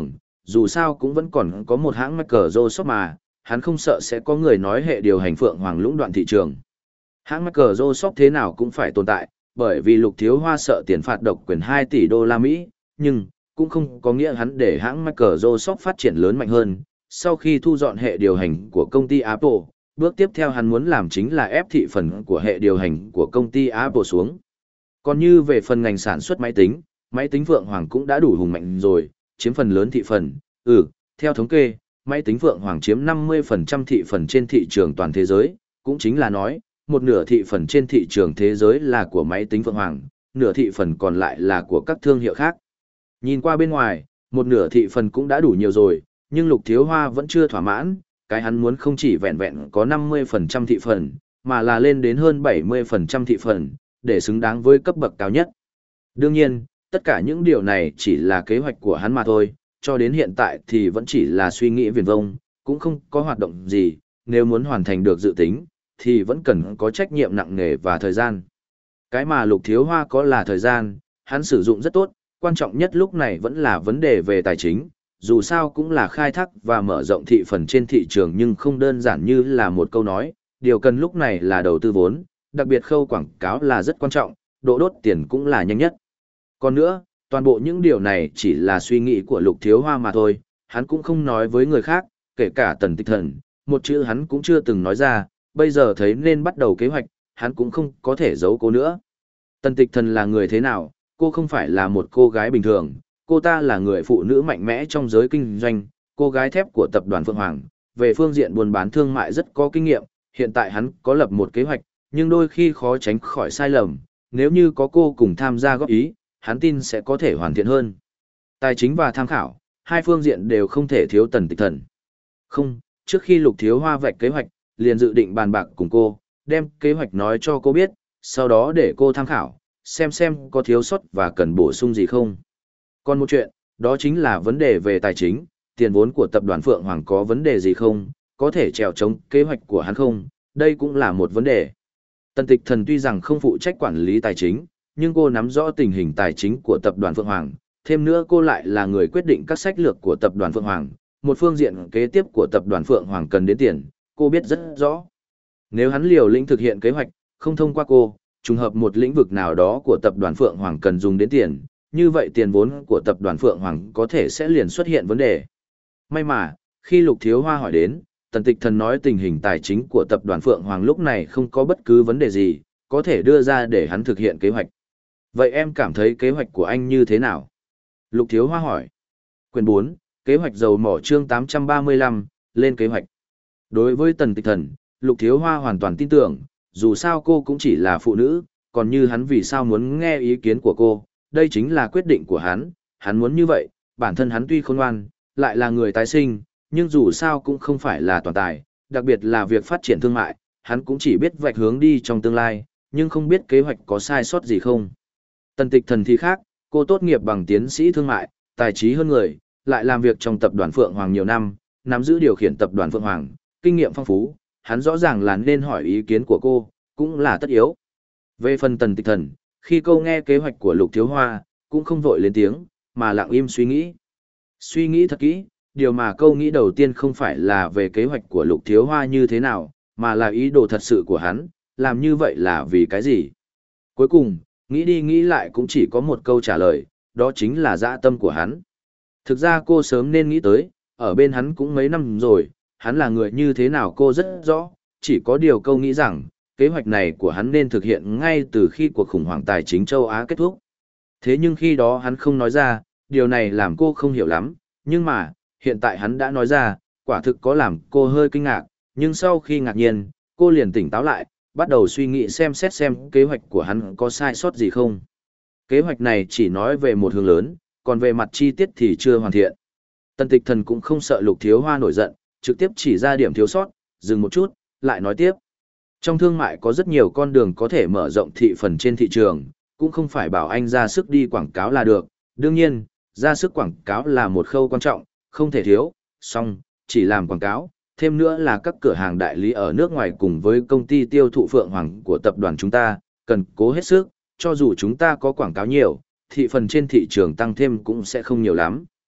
dù sao cũng vẫn còn có một hãng Microsoft mà, hắn không sợ sẽ có người nói hệ điều hành Phượng Hoàng lũng đoạn thị trường. Hãng Microsoft thế nào cũng phải tồn tại, bởi vì Lục Thiếu Hoa sợ tiền phạt độc quyền hai tỷ đô la Mỹ, nhưng cũng không có nghĩa hắn để hãng Microsoft phát triển lớn mạnh hơn. Sau khi thu dọn hệ điều hành của công ty Apple, bước tiếp theo hắn muốn làm chính là ép thị phần của hệ điều hành của công ty Apple xuống. Còn như về phần ngành sản xuất máy tính, máy tính Phượng Hoàng cũng đã đủ hùng mạnh rồi, chiếm phần lớn thị phần. Ừ, theo thống kê, máy tính Phượng Hoàng chiếm năm mươi phần trăm thị phần trên thị trường toàn thế giới, cũng chính là nói, một nửa thị phần trên thị trường thế giới là của máy tính Phượng Hoàng, nửa thị phần còn lại là của các thương hiệu khác. Nhìn qua bên ngoài, một nửa thị phần cũng đã đủ nhiều rồi, nhưng Lục Thiếu Hoa vẫn chưa thỏa mãn, cái hắn muốn không chỉ vẹn vẹn có năm mươi phần trăm thị phần, mà là lên đến hơn bảy mươi phần trăm thị phần, để xứng đáng với cấp bậc cao nhất. Đương nhiên, tất cả những điều này chỉ là kế hoạch của hắn mà thôi, cho đến hiện tại thì vẫn chỉ là suy nghĩ viển vông, cũng không có hoạt động gì, nếu muốn hoàn thành được dự tính, thì vẫn cần có trách nhiệm nặng nề và thời gian. Cái mà Lục Thiếu Hoa có là thời gian, hắn sử dụng rất tốt, quan trọng nhất lúc này vẫn là vấn đề về tài chính, dù sao cũng là khai thác và mở rộng thị phần trên thị trường nhưng không đơn giản như là một câu nói, điều cần lúc này là đầu tư vốn, đặc biệt khâu quảng cáo là rất quan trọng, độ đốt tiền cũng là nhanh nhất. Còn nữa, toàn bộ những điều này chỉ là suy nghĩ của Lục Thiếu Hoa mà thôi, hắn cũng không nói với người khác, kể cả Tần Tịch Thần, một chữ hắn cũng chưa từng nói ra, bây giờ thấy nên bắt đầu kế hoạch, hắn cũng không có thể giấu cô nữa. Tần Tịch Thần là người thế nào? Cô không phải là một cô gái bình thường, cô ta là người phụ nữ mạnh mẽ trong giới kinh doanh, cô gái thép của tập đoàn Phượng Hoàng, về phương diện buôn bán thương mại rất có kinh nghiệm, hiện tại hắn có lập một kế hoạch, nhưng đôi khi khó tránh khỏi sai lầm, nếu như có cô cùng tham gia góp ý, hắn tin sẽ có thể hoàn thiện hơn. Tài chính và tham khảo, hai phương diện đều không thể thiếu Tần Tịch Thần. Không, trước khi Lục Thiếu Hoa vạch kế hoạch, liền dự định bàn bạc cùng cô, đem kế hoạch nói cho cô biết, sau đó để cô tham khảo, xem xem có thiếu sót và cần bổ sung gì không. Còn một chuyện, đó chính là vấn đề về tài chính, tiền vốn của tập đoàn Phượng Hoàng có vấn đề gì không, có thể trèo chống kế hoạch của hắn không, đây cũng là một vấn đề. Tần Tịch Thần tuy rằng không phụ trách quản lý tài chính, nhưng cô nắm rõ tình hình tài chính của tập đoàn Phượng Hoàng, thêm nữa cô lại là người quyết định các sách lược của tập đoàn Phượng Hoàng, một phương diện kế tiếp của tập đoàn Phượng Hoàng cần đến tiền, cô biết rất rõ. Nếu hắn liều lĩnh thực hiện kế hoạch, không thông qua cô, trùng hợp một lĩnh vực nào đó của tập đoàn Phượng Hoàng cần dùng đến tiền, như vậy tiền vốn của tập đoàn Phượng Hoàng có thể sẽ liền xuất hiện vấn đề. May mà, khi Lục Thiếu Hoa hỏi đến, Tần Tịch Thần nói tình hình tài chính của tập đoàn Phượng Hoàng lúc này không có bất cứ vấn đề gì, có thể đưa ra để hắn thực hiện kế hoạch. Vậy em cảm thấy kế hoạch của anh như thế nào? Lục Thiếu Hoa hỏi. Quyển bốn, kế hoạch dầu mỏ chương tám trăm ba mươi lăm, lên kế hoạch. Đối với Tần Tịch Thần, Lục Thiếu Hoa hoàn toàn tin tưởng, dù sao cô cũng chỉ là phụ nữ, còn như hắn vì sao muốn nghe ý kiến của cô, đây chính là quyết định của hắn, hắn muốn như vậy, bản thân hắn tuy khôn ngoan, lại là người tái sinh, nhưng dù sao cũng không phải là toàn tài, đặc biệt là việc phát triển thương mại, hắn cũng chỉ biết vạch hướng đi trong tương lai, nhưng không biết kế hoạch có sai sót gì không. Tần Tịch Thần thì khác, cô tốt nghiệp bằng tiến sĩ thương mại, tài trí hơn người, lại làm việc trong tập đoàn Phượng Hoàng nhiều năm, nắm giữ điều khiển tập đoàn Phượng Hoàng, kinh nghiệm phong phú, hắn rõ ràng là nên hỏi ý kiến của cô, cũng là tất yếu. Về phần Tần Tịch Thần, khi cô nghe kế hoạch của Lục Thiếu Hoa, cũng không vội lên tiếng, mà lặng im suy nghĩ. Suy nghĩ thật kỹ, điều mà câu nghĩ đầu tiên không phải là về kế hoạch của Lục Thiếu Hoa như thế nào, mà là ý đồ thật sự của hắn, làm như vậy là vì cái gì. Cuối cùng, nghĩ đi nghĩ lại cũng chỉ có một câu trả lời, đó chính là dã tâm của hắn. Thực ra cô sớm nên nghĩ tới, ở bên hắn cũng mấy năm rồi, hắn là người như thế nào cô rất rõ, chỉ có điều câu nghĩ rằng, kế hoạch này của hắn nên thực hiện ngay từ khi cuộc khủng hoảng tài chính châu Á kết thúc. Thế nhưng khi đó hắn không nói ra, điều này làm cô không hiểu lắm, nhưng mà, hiện tại hắn đã nói ra, quả thực có làm cô hơi kinh ngạc, nhưng sau khi ngạc nhiên, cô liền tỉnh táo lại, bắt đầu suy nghĩ xem xét xem kế hoạch của hắn có sai sót gì không. Kế hoạch này chỉ nói về một hướng lớn, còn về mặt chi tiết thì chưa hoàn thiện. Tần Tịch Thần cũng không sợ Lục Thiếu Hoa nổi giận, trực tiếp chỉ ra điểm thiếu sót, dừng một chút, lại nói tiếp. Trong thương mại có rất nhiều con đường có thể mở rộng thị phần trên thị trường, cũng không phải bảo anh ra sức đi quảng cáo là được. Đương nhiên, ra sức quảng cáo là một khâu quan trọng, không thể thiếu, song, chỉ làm quảng cáo. Thêm nữa là các cửa hàng đại lý ở nước ngoài cùng với công ty tiêu thụ Phượng Hoàng của tập đoàn chúng ta, cần cố hết sức, cho dù chúng ta có quảng cáo nhiều, thị phần trên thị trường tăng thêm cũng sẽ không nhiều lắm.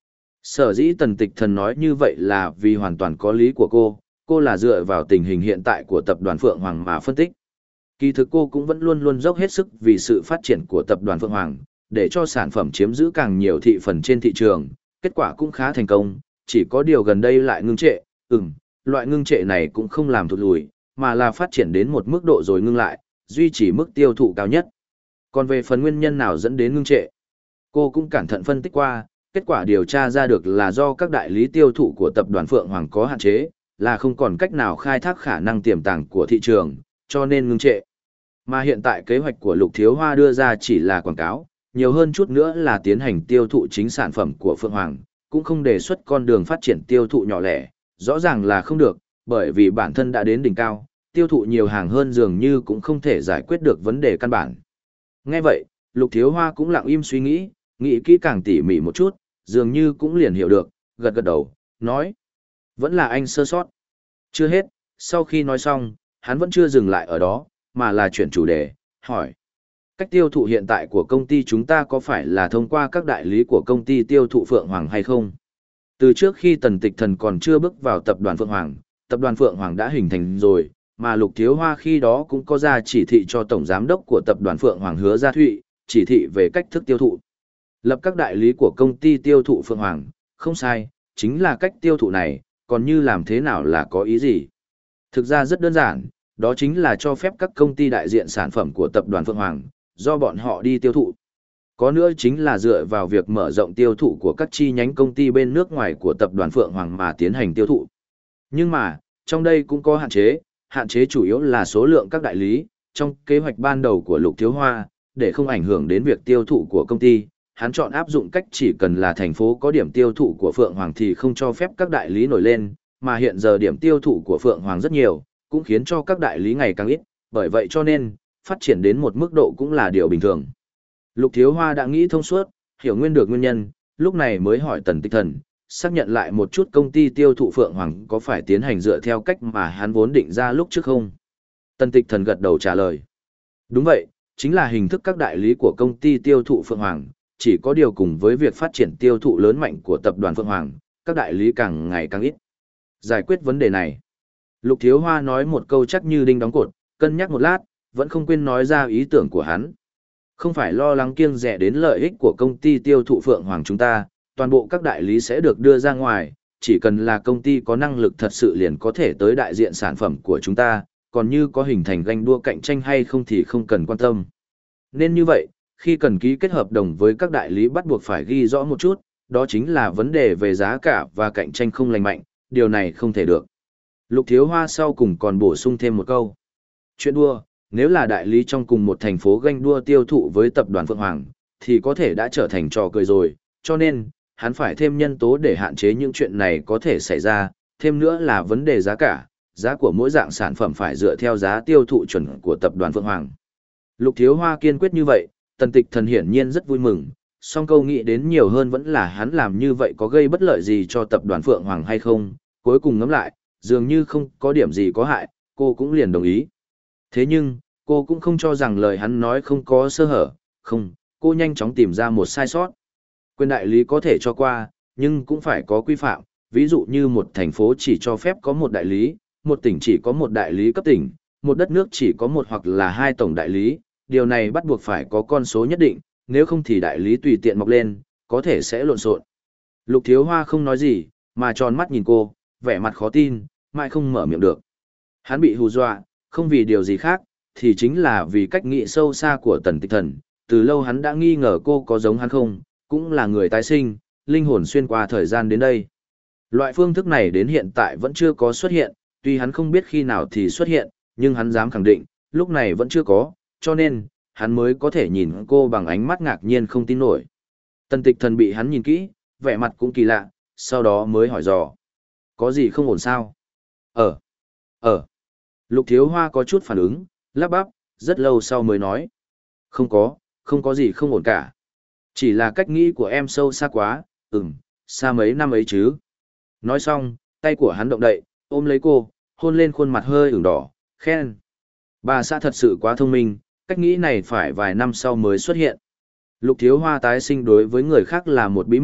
Sở dĩ tần tịch thần nói như vậy là vì hoàn toàn có lý của cô, cô là dựa vào tình hình hiện tại của tập đoàn Phượng Hoàng mà phân tích. Kỳ thực cô cũng vẫn luôn luôn dốc hết sức vì sự phát triển của tập đoàn Phượng Hoàng, để cho sản phẩm chiếm giữ càng nhiều thị phần trên thị trường, kết quả cũng khá thành công, chỉ có điều gần đây lại ngưng trệ, ừm, loại ngưng trệ này cũng không làm thụt lùi, mà là phát triển đến một mức độ rồi ngưng lại, duy trì mức tiêu thụ cao nhất. Còn về phần nguyên nhân nào dẫn đến ngưng trệ, cô cũng cẩn thận phân tích qua, kết quả điều tra ra được là do các đại lý tiêu thụ của tập đoàn Phượng Hoàng có hạn chế, là không còn cách nào khai thác khả năng tiềm tàng của thị trường, cho nên ngưng trệ. Mà hiện tại kế hoạch của Lục Thiếu Hoa đưa ra chỉ là quảng cáo, nhiều hơn chút nữa là tiến hành tiêu thụ chính sản phẩm của Phượng Hoàng, cũng không đề xuất con đường phát triển tiêu thụ nhỏ lẻ, rõ ràng là không được, bởi vì bản thân đã đến đỉnh cao, tiêu thụ nhiều hàng hơn dường như cũng không thể giải quyết được vấn đề căn bản. Nghe vậy, Lục Thiếu Hoa cũng lặng im suy nghĩ, nghĩ kỹ càng tỉ mỉ một chút, dường như cũng liền hiểu được, gật gật đầu, nói. Vẫn là anh sơ sót. Chưa hết, sau khi nói xong, hắn vẫn chưa dừng lại ở đó, mà là chuyển chủ đề, hỏi. Cách tiêu thụ hiện tại của công ty chúng ta có phải là thông qua các đại lý của công ty tiêu thụ Phượng Hoàng hay không? Từ trước khi Tần Tịch Thần còn chưa bước vào tập đoàn Phượng Hoàng, tập đoàn Phượng Hoàng đã hình thành rồi, mà Lục Thiếu Hoa khi đó cũng có ra chỉ thị cho Tổng Giám đốc của tập đoàn Phượng Hoàng Hứa Gia Thụy, chỉ thị về cách thức tiêu thụ. Lập các đại lý của công ty tiêu thụ Phượng Hoàng, không sai, chính là cách tiêu thụ này, còn như làm thế nào là có ý gì? Thực ra rất đơn giản, đó chính là cho phép các công ty đại diện sản phẩm của tập đoàn Phượng Hoàng, do bọn họ đi tiêu thụ. Có nữa chính là dựa vào việc mở rộng tiêu thụ của các chi nhánh công ty bên nước ngoài của tập đoàn Phượng Hoàng mà tiến hành tiêu thụ. Nhưng mà, trong đây cũng có hạn chế, hạn chế chủ yếu là số lượng các đại lý, trong kế hoạch ban đầu của Lục Thiếu Hoa, để không ảnh hưởng đến việc tiêu thụ của công ty, hắn chọn áp dụng cách chỉ cần là thành phố có điểm tiêu thụ của Phượng Hoàng thì không cho phép các đại lý nổi lên, mà hiện giờ điểm tiêu thụ của Phượng Hoàng rất nhiều, cũng khiến cho các đại lý ngày càng ít, bởi vậy cho nên, phát triển đến một mức độ cũng là điều bình thường. Lục Thiếu Hoa đã nghĩ thông suốt, hiểu nguyên được nguyên nhân, lúc này mới hỏi Tần Tịch Thần, xác nhận lại một chút công ty tiêu thụ Phượng Hoàng có phải tiến hành dựa theo cách mà hắn vốn định ra lúc trước không? Tần Tịch Thần gật đầu trả lời. Đúng vậy, chính là hình thức các đại lý của công ty tiêu thụ Phượng Hoàng, chỉ có điều cùng với việc phát triển tiêu thụ lớn mạnh của tập đoàn Phượng Hoàng, các đại lý càng ngày càng ít. Giải quyết vấn đề này. Lục Thiếu Hoa nói một câu chắc như đinh đóng cột, cân nhắc một lát, vẫn không quên nói ra ý tưởng của hắn. Không phải lo lắng kiêng dè đến lợi ích của công ty tiêu thụ Phượng Hoàng chúng ta, toàn bộ các đại lý sẽ được đưa ra ngoài, chỉ cần là công ty có năng lực thật sự liền có thể tới đại diện sản phẩm của chúng ta, còn như có hình thành ganh đua cạnh tranh hay không thì không cần quan tâm. Nên như vậy, khi cần ký kết hợp đồng với các đại lý bắt buộc phải ghi rõ một chút, đó chính là vấn đề về giá cả và cạnh tranh không lành mạnh, điều này không thể được. Lục Thiếu Hoa sau cùng còn bổ sung thêm một câu. Chuyện đua, nếu là đại lý trong cùng một thành phố ganh đua tiêu thụ với tập đoàn Phượng Hoàng, thì có thể đã trở thành trò cười rồi, cho nên, hắn phải thêm nhân tố để hạn chế những chuyện này có thể xảy ra, thêm nữa là vấn đề giá cả, giá của mỗi dạng sản phẩm phải dựa theo giá tiêu thụ chuẩn của tập đoàn Phượng Hoàng. Lục Thiếu Hoa kiên quyết như vậy, Tần Tịch Thần hiển nhiên rất vui mừng, song câu nghĩ đến nhiều hơn vẫn là hắn làm như vậy có gây bất lợi gì cho tập đoàn Phượng Hoàng hay không, cuối cùng ngẫm lại, dường như không có điểm gì có hại, cô cũng liền đồng ý. Thế nhưng, cô cũng không cho rằng lời hắn nói không có sơ hở, không, cô nhanh chóng tìm ra một sai sót. Quyền đại lý có thể cho qua, nhưng cũng phải có quy phạm, ví dụ như một thành phố chỉ cho phép có một đại lý, một tỉnh chỉ có một đại lý cấp tỉnh, một đất nước chỉ có một hoặc là hai tổng đại lý, điều này bắt buộc phải có con số nhất định, nếu không thì đại lý tùy tiện mọc lên, có thể sẽ lộn xộn. Lục Thiếu Hoa không nói gì, mà tròn mắt nhìn cô, vẻ mặt khó tin, mãi không mở miệng được. Hắn bị hù dọa, không vì điều gì khác, thì chính là vì cách nghĩ sâu xa của Tần Tịch Thần, từ lâu hắn đã nghi ngờ cô có giống hắn không, cũng là người tái sinh, linh hồn xuyên qua thời gian đến đây. Loại phương thức này đến hiện tại vẫn chưa có xuất hiện, tuy hắn không biết khi nào thì xuất hiện, nhưng hắn dám khẳng định, lúc này vẫn chưa có, cho nên, hắn mới có thể nhìn cô bằng ánh mắt ngạc nhiên không tin nổi. Tần Tịch Thần bị hắn nhìn kỹ, vẻ mặt cũng kỳ lạ, sau đó mới hỏi dò. Có gì không ổn sao? Ờ, ờ. Lục Thiếu Hoa có chút phản ứng, lắp bắp, rất lâu sau mới nói. Không có, không có gì không ổn cả. Chỉ là cách nghĩ của em sâu xa quá, ừm, xa mấy năm ấy chứ. Nói xong, tay của hắn động đậy, ôm lấy cô, hôn lên khuôn mặt hơi ửng đỏ, khen. Bà xã thật sự quá thông minh, cách nghĩ này phải vài năm sau mới xuất hiện. Lục Thiếu Hoa tái sinh đối với người khác là một bí mật,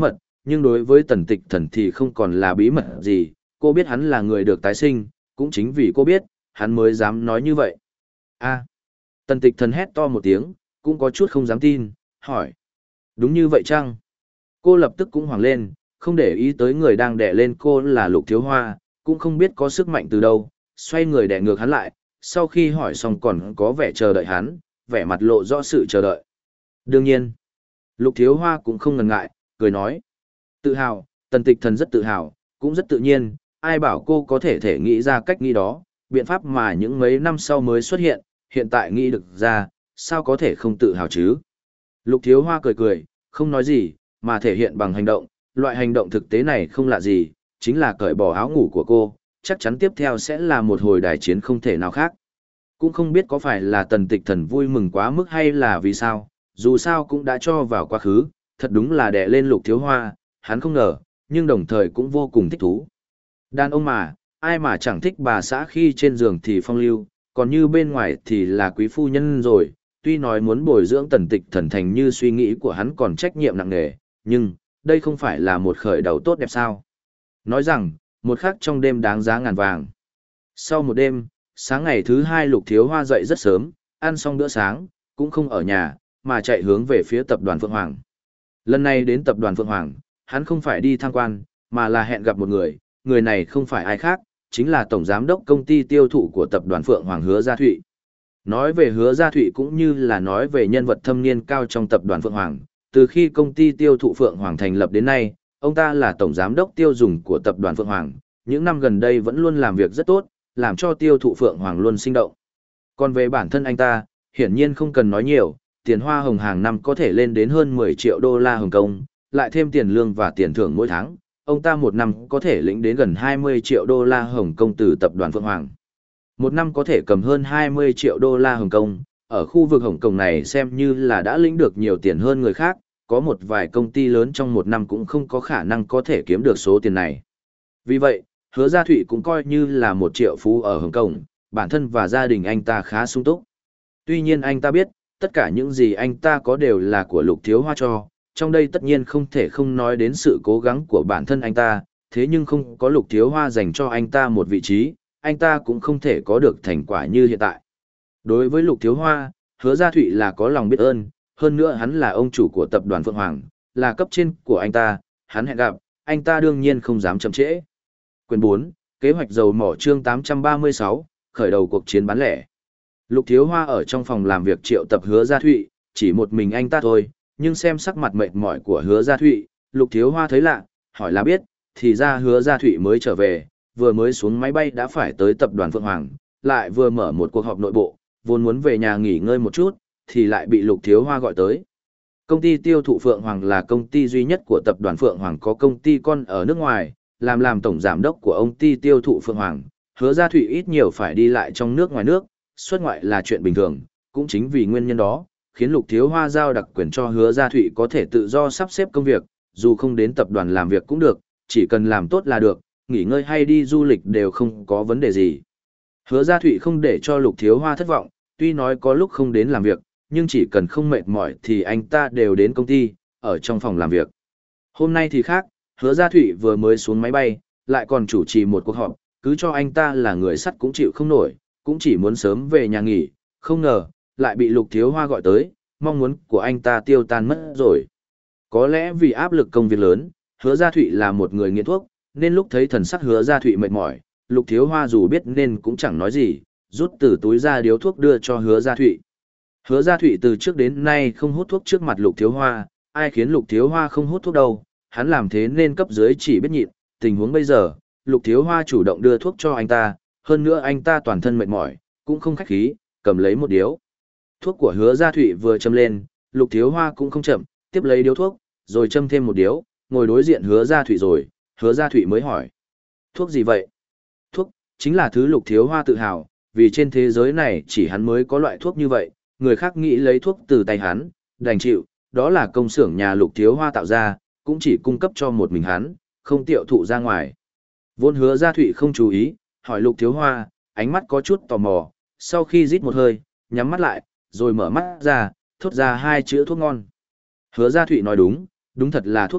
nhưng đối với tần tịch thần thì không còn là bí mật gì, cô biết hắn là người được tái sinh, cũng chính vì cô biết, hắn mới dám nói như vậy. A. Tần tịch thần hét to một tiếng, cũng có chút không dám tin, hỏi. Đúng như vậy chăng? Cô lập tức cũng hoảng lên, không để ý tới người đang đè lên cô là Lục Thiếu Hoa, cũng không biết có sức mạnh từ đâu, xoay người đè ngược hắn lại, sau khi hỏi xong còn có vẻ chờ đợi hắn, vẻ mặt lộ rõ sự chờ đợi. Đương nhiên, Lục Thiếu Hoa cũng không ngần ngại, cười nói. Tự hào, tần tịch thần rất tự hào, cũng rất tự nhiên, ai bảo cô có thể thể nghĩ ra cách nghĩ đó, biện pháp mà những mấy năm sau mới xuất hiện, hiện tại nghĩ được ra, sao có thể không tự hào chứ? Lục Thiếu Hoa cười cười, không nói gì, mà thể hiện bằng hành động, loại hành động thực tế này không lạ gì, chính là cởi bỏ áo ngủ của cô, chắc chắn tiếp theo sẽ là một hồi đài chiến không thể nào khác. Cũng không biết có phải là tần tịch thần vui mừng quá mức hay là vì sao, dù sao cũng đã cho vào quá khứ, thật đúng là đè lên Lục Thiếu Hoa, hắn không ngờ, nhưng đồng thời cũng vô cùng thích thú. Đàn ông mà, ai mà chẳng thích bà xã khi trên giường thì phong lưu, còn như bên ngoài thì là quý phu nhân rồi, tuy nói muốn bồi dưỡng tần tịch thần thành như suy nghĩ của hắn còn trách nhiệm nặng nề, nhưng, đây không phải là một khởi đầu tốt đẹp sao. Nói rằng, một khắc trong đêm đáng giá ngàn vàng. Sau một đêm, sáng ngày thứ hai Lục Thiếu Hoa dậy rất sớm, ăn xong bữa sáng, cũng không ở nhà, mà chạy hướng về phía tập đoàn Phượng Hoàng. Lần này đến tập đoàn Phượng Hoàng, hắn không phải đi tham quan, mà là hẹn gặp một người, người này không phải ai khác, chính là tổng giám đốc công ty tiêu thụ của tập đoàn Phượng Hoàng Hứa Gia Thụy. Nói về Hứa Gia Thụy cũng như là nói về nhân vật thâm niên cao trong tập đoàn Phượng Hoàng, từ khi công ty tiêu thụ Phượng Hoàng thành lập đến nay, ông ta là tổng giám đốc tiêu dùng của tập đoàn Phượng Hoàng, những năm gần đây vẫn luôn làm việc rất tốt, làm cho tiêu thụ Phượng Hoàng luôn sinh động. Còn về bản thân anh ta, hiển nhiên không cần nói nhiều, tiền hoa hồng hàng năm có thể lên đến hơn mười triệu đô la Hồng Kông, lại thêm tiền lương và tiền thưởng mỗi tháng, ông ta một năm có thể lĩnh đến gần hai mươi triệu đô la Hồng Kông từ tập đoàn Phượng Hoàng. Một năm có thể cầm hơn hai mươi triệu đô la Hồng Kông, ở khu vực Hồng Kông này xem như là đã lĩnh được nhiều tiền hơn người khác, có một vài công ty lớn trong một năm cũng không có khả năng có thể kiếm được số tiền này. Vì vậy, Hứa Gia Thụy cũng coi như là một triệu phú ở Hồng Kông, bản thân và gia đình anh ta khá sung túc. Tuy nhiên anh ta biết, tất cả những gì anh ta có đều là của Lục Thiếu Hoa cho, trong đây tất nhiên không thể không nói đến sự cố gắng của bản thân anh ta, thế nhưng không có Lục Thiếu Hoa dành cho anh ta một vị trí, anh ta cũng không thể có được thành quả như hiện tại. Đối với Lục Thiếu Hoa, Hứa Gia Thụy là có lòng biết ơn, hơn nữa hắn là ông chủ của tập đoàn Phượng Hoàng, là cấp trên của anh ta, hắn hẹn gặp, anh ta đương nhiên không dám chậm trễ. Quyền bốn, kế hoạch dầu mỏ chương tám trăm ba mươi sáu, khởi đầu cuộc chiến bán lẻ. Lục Thiếu Hoa ở trong phòng làm việc triệu tập Hứa Gia Thụy, chỉ một mình anh ta thôi, nhưng xem sắc mặt mệt mỏi của Hứa Gia Thụy, Lục Thiếu Hoa thấy lạ, hỏi là biết, thì ra Hứa Gia Thụy mới trở về, vừa mới xuống máy bay đã phải tới tập đoàn Phượng Hoàng, lại vừa mở một cuộc họp nội bộ, vốn muốn về nhà nghỉ ngơi một chút, thì lại bị Lục Thiếu Hoa gọi tới. Công ty tiêu thụ Phượng Hoàng là công ty duy nhất của tập đoàn Phượng Hoàng có công ty con ở nước ngoài, làm làm tổng giám đốc của ông ty tiêu thụ Phượng Hoàng, Hứa Gia Thụy ít nhiều phải đi lại trong nước ngoài nước, xuất ngoại là chuyện bình thường, cũng chính vì nguyên nhân đó, khiến Lục Thiếu Hoa giao đặc quyền cho Hứa Gia Thụy có thể tự do sắp xếp công việc, dù không đến tập đoàn làm việc cũng được, chỉ cần làm tốt là được, nghỉ ngơi hay đi du lịch đều không có vấn đề gì. Hứa Gia Thụy không để cho Lục Thiếu Hoa thất vọng, tuy nói có lúc không đến làm việc, nhưng chỉ cần không mệt mỏi thì anh ta đều đến công ty, ở trong phòng làm việc. Hôm nay thì khác, Hứa Gia Thụy vừa mới xuống máy bay, lại còn chủ trì một cuộc họp, cứ cho anh ta là người sắt cũng chịu không nổi, cũng chỉ muốn sớm về nhà nghỉ, không ngờ, lại bị Lục Thiếu Hoa gọi tới, mong muốn của anh ta tiêu tan mất rồi. Có lẽ vì áp lực công việc lớn, Hứa Gia Thụy là một người nghiện thuốc, nên lúc thấy thần sắc Hứa Gia Thụy mệt mỏi, Lục Thiếu Hoa dù biết nên cũng chẳng nói gì, rút từ túi ra điếu thuốc đưa cho Hứa Gia Thụy. Hứa Gia Thụy từ trước đến nay không hút thuốc trước mặt Lục Thiếu Hoa, ai khiến Lục Thiếu Hoa không hút thuốc đâu, hắn làm thế nên cấp dưới chỉ biết nhịn, tình huống bây giờ, Lục Thiếu Hoa chủ động đưa thuốc cho anh ta, hơn nữa anh ta toàn thân mệt mỏi, cũng không khách khí, cầm lấy một điếu. Thuốc của Hứa Gia Thụy vừa châm lên, Lục Thiếu Hoa cũng không chậm, tiếp lấy điếu thuốc, rồi châm thêm một điếu, ngồi đối diện Hứa Gia Thụy rồi, Hứa Gia Thụy mới hỏi. Thuốc gì vậy? Thuốc, chính là thứ Lục Thiếu Hoa tự hào, vì trên thế giới này chỉ hắn mới có loại thuốc như vậy, người khác nghĩ lấy thuốc từ tay hắn, đành chịu, đó là công xưởng nhà Lục Thiếu Hoa tạo ra, cũng chỉ cung cấp cho một mình hắn, không tiêu thụ ra ngoài. Vốn Hứa Gia Thụy không chú ý, hỏi Lục Thiếu Hoa, ánh mắt có chút tò mò, sau khi rít một hơi, nhắm mắt lại, rồi mở mắt ra, thốt ra hai chữ thuốc ngon. Hứa Gia Thụy nói đúng, đúng thật là thuốc tốt,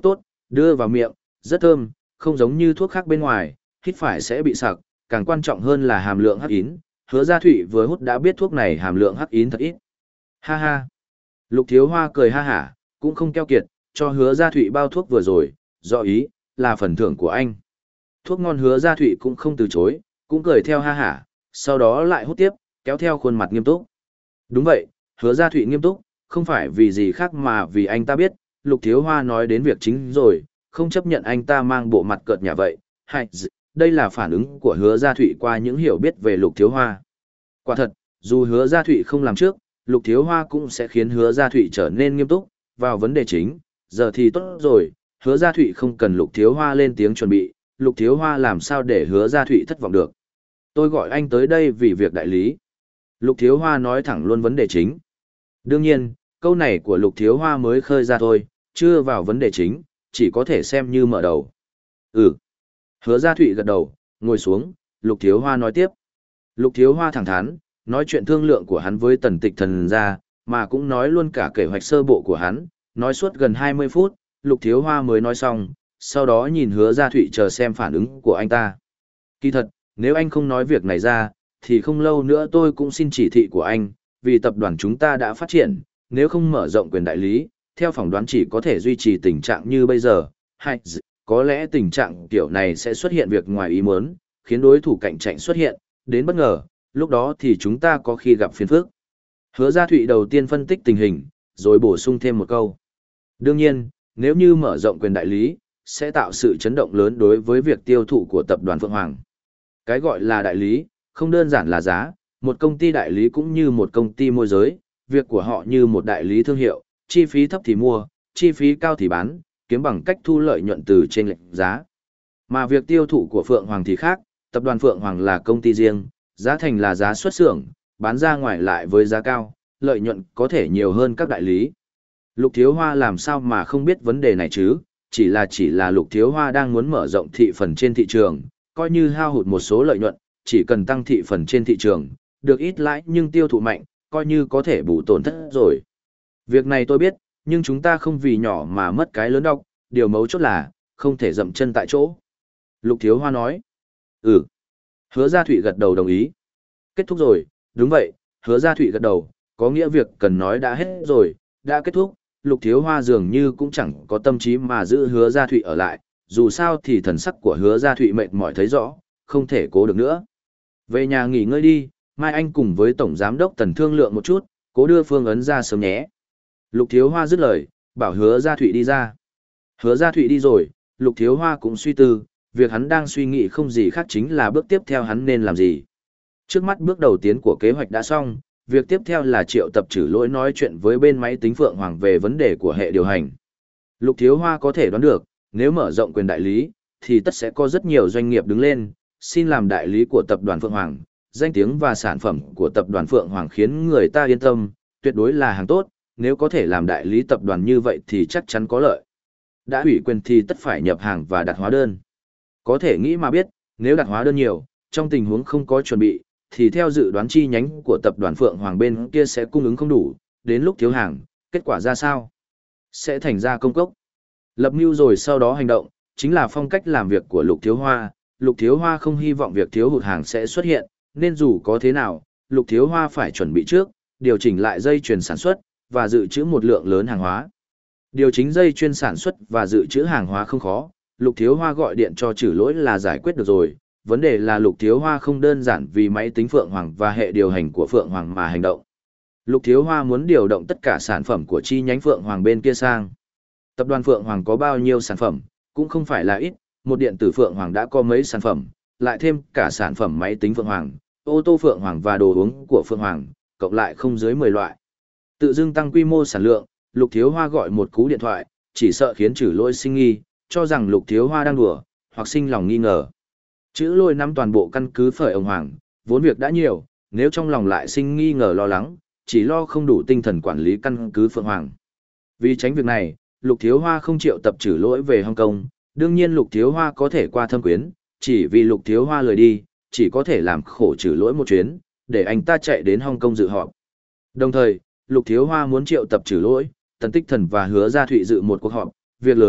đưa vào miệng, rất thơm, không giống như thuốc khác bên ngoài, hít phải sẽ bị sặc, càng quan trọng hơn là hàm lượng hắc ín, Hứa Gia Thụy vừa hút đã biết thuốc này hàm lượng hắc ín thật ít. Ha ha. Lục Thiếu Hoa cười ha hả, cũng không keo kiệt, cho Hứa Gia Thụy bao thuốc vừa rồi, rõ ý, là phần thưởng của anh. Thuốc ngon Hứa Gia Thụy cũng không từ chối, cũng cười theo ha hả, sau đó lại hút tiếp, kéo theo khuôn mặt nghiêm túc. Đúng vậy, Hứa Gia Thụy nghiêm túc, không phải vì gì khác mà vì anh ta biết, Lục Thiếu Hoa nói đến việc chính rồi, không chấp nhận anh ta mang bộ mặt cợt nhả vậy. Hay, đây là phản ứng của Hứa Gia Thụy qua những hiểu biết về Lục Thiếu Hoa. Quả thật, dù Hứa Gia Thụy không làm trước, Lục Thiếu Hoa cũng sẽ khiến Hứa Gia Thụy trở nên nghiêm túc, vào vấn đề chính, giờ thì tốt rồi, Hứa Gia Thụy không cần Lục Thiếu Hoa lên tiếng chuẩn bị, Lục Thiếu Hoa làm sao để Hứa Gia Thụy thất vọng được. Tôi gọi anh tới đây vì việc đại lý. Lục Thiếu Hoa nói thẳng luôn vấn đề chính. Đương nhiên, câu này của Lục Thiếu Hoa mới khơi ra thôi, chưa vào vấn đề chính, chỉ có thể xem như mở đầu. Ừ. Hứa Gia Thụy gật đầu, ngồi xuống, Lục Thiếu Hoa nói tiếp. Lục Thiếu Hoa thẳng thắn, nói chuyện thương lượng của hắn với Tần Tịch Thần ra, mà cũng nói luôn cả kế hoạch sơ bộ của hắn, nói suốt gần hai mươi phút, Lục Thiếu Hoa mới nói xong, sau đó nhìn Hứa Gia Thụy chờ xem phản ứng của anh ta. Kỳ thật, nếu anh không nói việc này ra, thì không lâu nữa tôi cũng xin chỉ thị của anh, vì tập đoàn chúng ta đã phát triển, nếu không mở rộng quyền đại lý, theo phỏng đoán chỉ có thể duy trì tình trạng như bây giờ, hay có lẽ tình trạng kiểu này sẽ xuất hiện việc ngoài ý muốn, khiến đối thủ cạnh tranh xuất hiện, đến bất ngờ, lúc đó thì chúng ta có khi gặp phiền phức. Hứa Gia Thụy đầu tiên phân tích tình hình, rồi bổ sung thêm một câu. Đương nhiên, nếu như mở rộng quyền đại lý, sẽ tạo sự chấn động lớn đối với việc tiêu thụ của tập đoàn Phượng Hoàng. Cái gọi là đại lý, không đơn giản là giá, một công ty đại lý cũng như một công ty môi giới, việc của họ như một đại lý thương hiệu, chi phí thấp thì mua, chi phí cao thì bán, kiếm bằng cách thu lợi nhuận từ trên lệnh giá. Mà việc tiêu thụ của Phượng Hoàng thì khác, tập đoàn Phượng Hoàng là công ty riêng, giá thành là giá xuất xưởng, bán ra ngoài lại với giá cao, lợi nhuận có thể nhiều hơn các đại lý. Lục Thiếu Hoa làm sao mà không biết vấn đề này chứ, chỉ là chỉ là Lục Thiếu Hoa đang muốn mở rộng thị phần trên thị trường, coi như hao hụt một số lợi nhuận, chỉ cần tăng thị phần trên thị trường, được ít lãi nhưng tiêu thụ mạnh, coi như có thể bù tổn thất rồi. Việc này tôi biết, nhưng chúng ta không vì nhỏ mà mất cái lớn độc, điều mấu chốt là, không thể dậm chân tại chỗ. Lục Thiếu Hoa nói. Ừ. Hứa Gia Thụy gật đầu đồng ý. Kết thúc rồi, đúng vậy, Hứa Gia Thụy gật đầu, có nghĩa việc cần nói đã hết rồi, đã kết thúc, Lục Thiếu Hoa dường như cũng chẳng có tâm trí mà giữ Hứa Gia Thụy ở lại, dù sao thì thần sắc của Hứa Gia Thụy mệt mỏi thấy rõ, không thể cố được nữa. Về nhà nghỉ ngơi đi, mai anh cùng với Tổng Giám đốc Tần thương lượng một chút, cố đưa phương ấn ra sớm nhé. Lục Thiếu Hoa dứt lời, bảo Hứa Gia Thụy đi ra. Hứa Gia Thụy đi rồi, Lục Thiếu Hoa cũng suy tư, việc hắn đang suy nghĩ không gì khác chính là bước tiếp theo hắn nên làm gì. Trước mắt bước đầu tiên của kế hoạch đã xong, việc tiếp theo là triệu tập trừ lỗi nói chuyện với bên máy tính Phượng Hoàng về vấn đề của hệ điều hành. Lục Thiếu Hoa có thể đoán được, nếu mở rộng quyền đại lý, thì tất sẽ có rất nhiều doanh nghiệp đứng lên, xin làm đại lý của tập đoàn Phượng Hoàng. Danh tiếng và sản phẩm của tập đoàn Phượng Hoàng khiến người ta yên tâm, tuyệt đối là hàng tốt, nếu có thể làm đại lý tập đoàn như vậy thì chắc chắn có lợi. Đã ủy quyền thì tất phải nhập hàng và đặt hóa đơn. Có thể nghĩ mà biết, nếu đặt hóa đơn nhiều, trong tình huống không có chuẩn bị, thì theo dự đoán chi nhánh của tập đoàn Phượng Hoàng bên kia sẽ cung ứng không đủ, đến lúc thiếu hàng, kết quả ra sao? Sẽ thành ra công cốc. Lập mưu rồi sau đó hành động, chính là phong cách làm việc của Lục Thiếu Hoa. Lục Thiếu Hoa không hy vọng việc thiếu hụt hàng sẽ xuất hiện, nên dù có thế nào, Lục Thiếu Hoa phải chuẩn bị trước, điều chỉnh lại dây chuyền sản xuất, và dự trữ một lượng lớn hàng hóa. Điều chỉnh dây chuyền sản xuất và dự trữ hàng hóa không khó, Lục Thiếu Hoa gọi điện cho trừ lỗi là giải quyết được rồi. Vấn đề là Lục Thiếu Hoa không đơn giản vì máy tính Phượng Hoàng và hệ điều hành của Phượng Hoàng mà hành động. Lục Thiếu Hoa muốn điều động tất cả sản phẩm của chi nhánh Phượng Hoàng bên kia sang. Tập đoàn Phượng Hoàng có bao nhiêu sản phẩm, cũng không phải là ít, một điện tử Phượng Hoàng đã có mấy sản phẩm, lại thêm cả sản phẩm máy tính Phượng Hoàng, ô tô Phượng Hoàng và đồ uống của Phượng Hoàng, cộng lại không dưới mười loại. Tự dưng tăng quy mô sản lượng, Lục Thiếu Hoa gọi một cú điện thoại, chỉ sợ khiến trừ lỗi sinh nghi, cho rằng Lục Thiếu Hoa đang đùa, hoặc sinh lòng nghi ngờ. Chữ lôi nắm toàn bộ căn cứ phởi ông Hoàng, vốn việc đã nhiều, nếu trong lòng lại sinh nghi ngờ lo lắng, chỉ lo không đủ tinh thần quản lý căn cứ Phượng Hoàng. Vì tránh việc này, Lục Thiếu Hoa không chịu tập trừ lỗi về Hong Kong, đương nhiên Lục Thiếu Hoa có thể qua thâm quyến, chỉ vì Lục Thiếu Hoa lười đi, chỉ có thể làm khổ trừ lỗi một chuyến, để anh ta chạy đến Hong Kong dự họp. Đồng thời, Lục Thiếu Hoa muốn triệu tập trừ lỗi, Tần Tích Thần và Hứa Gia Thụy dự một cuộc họp, việc lớn,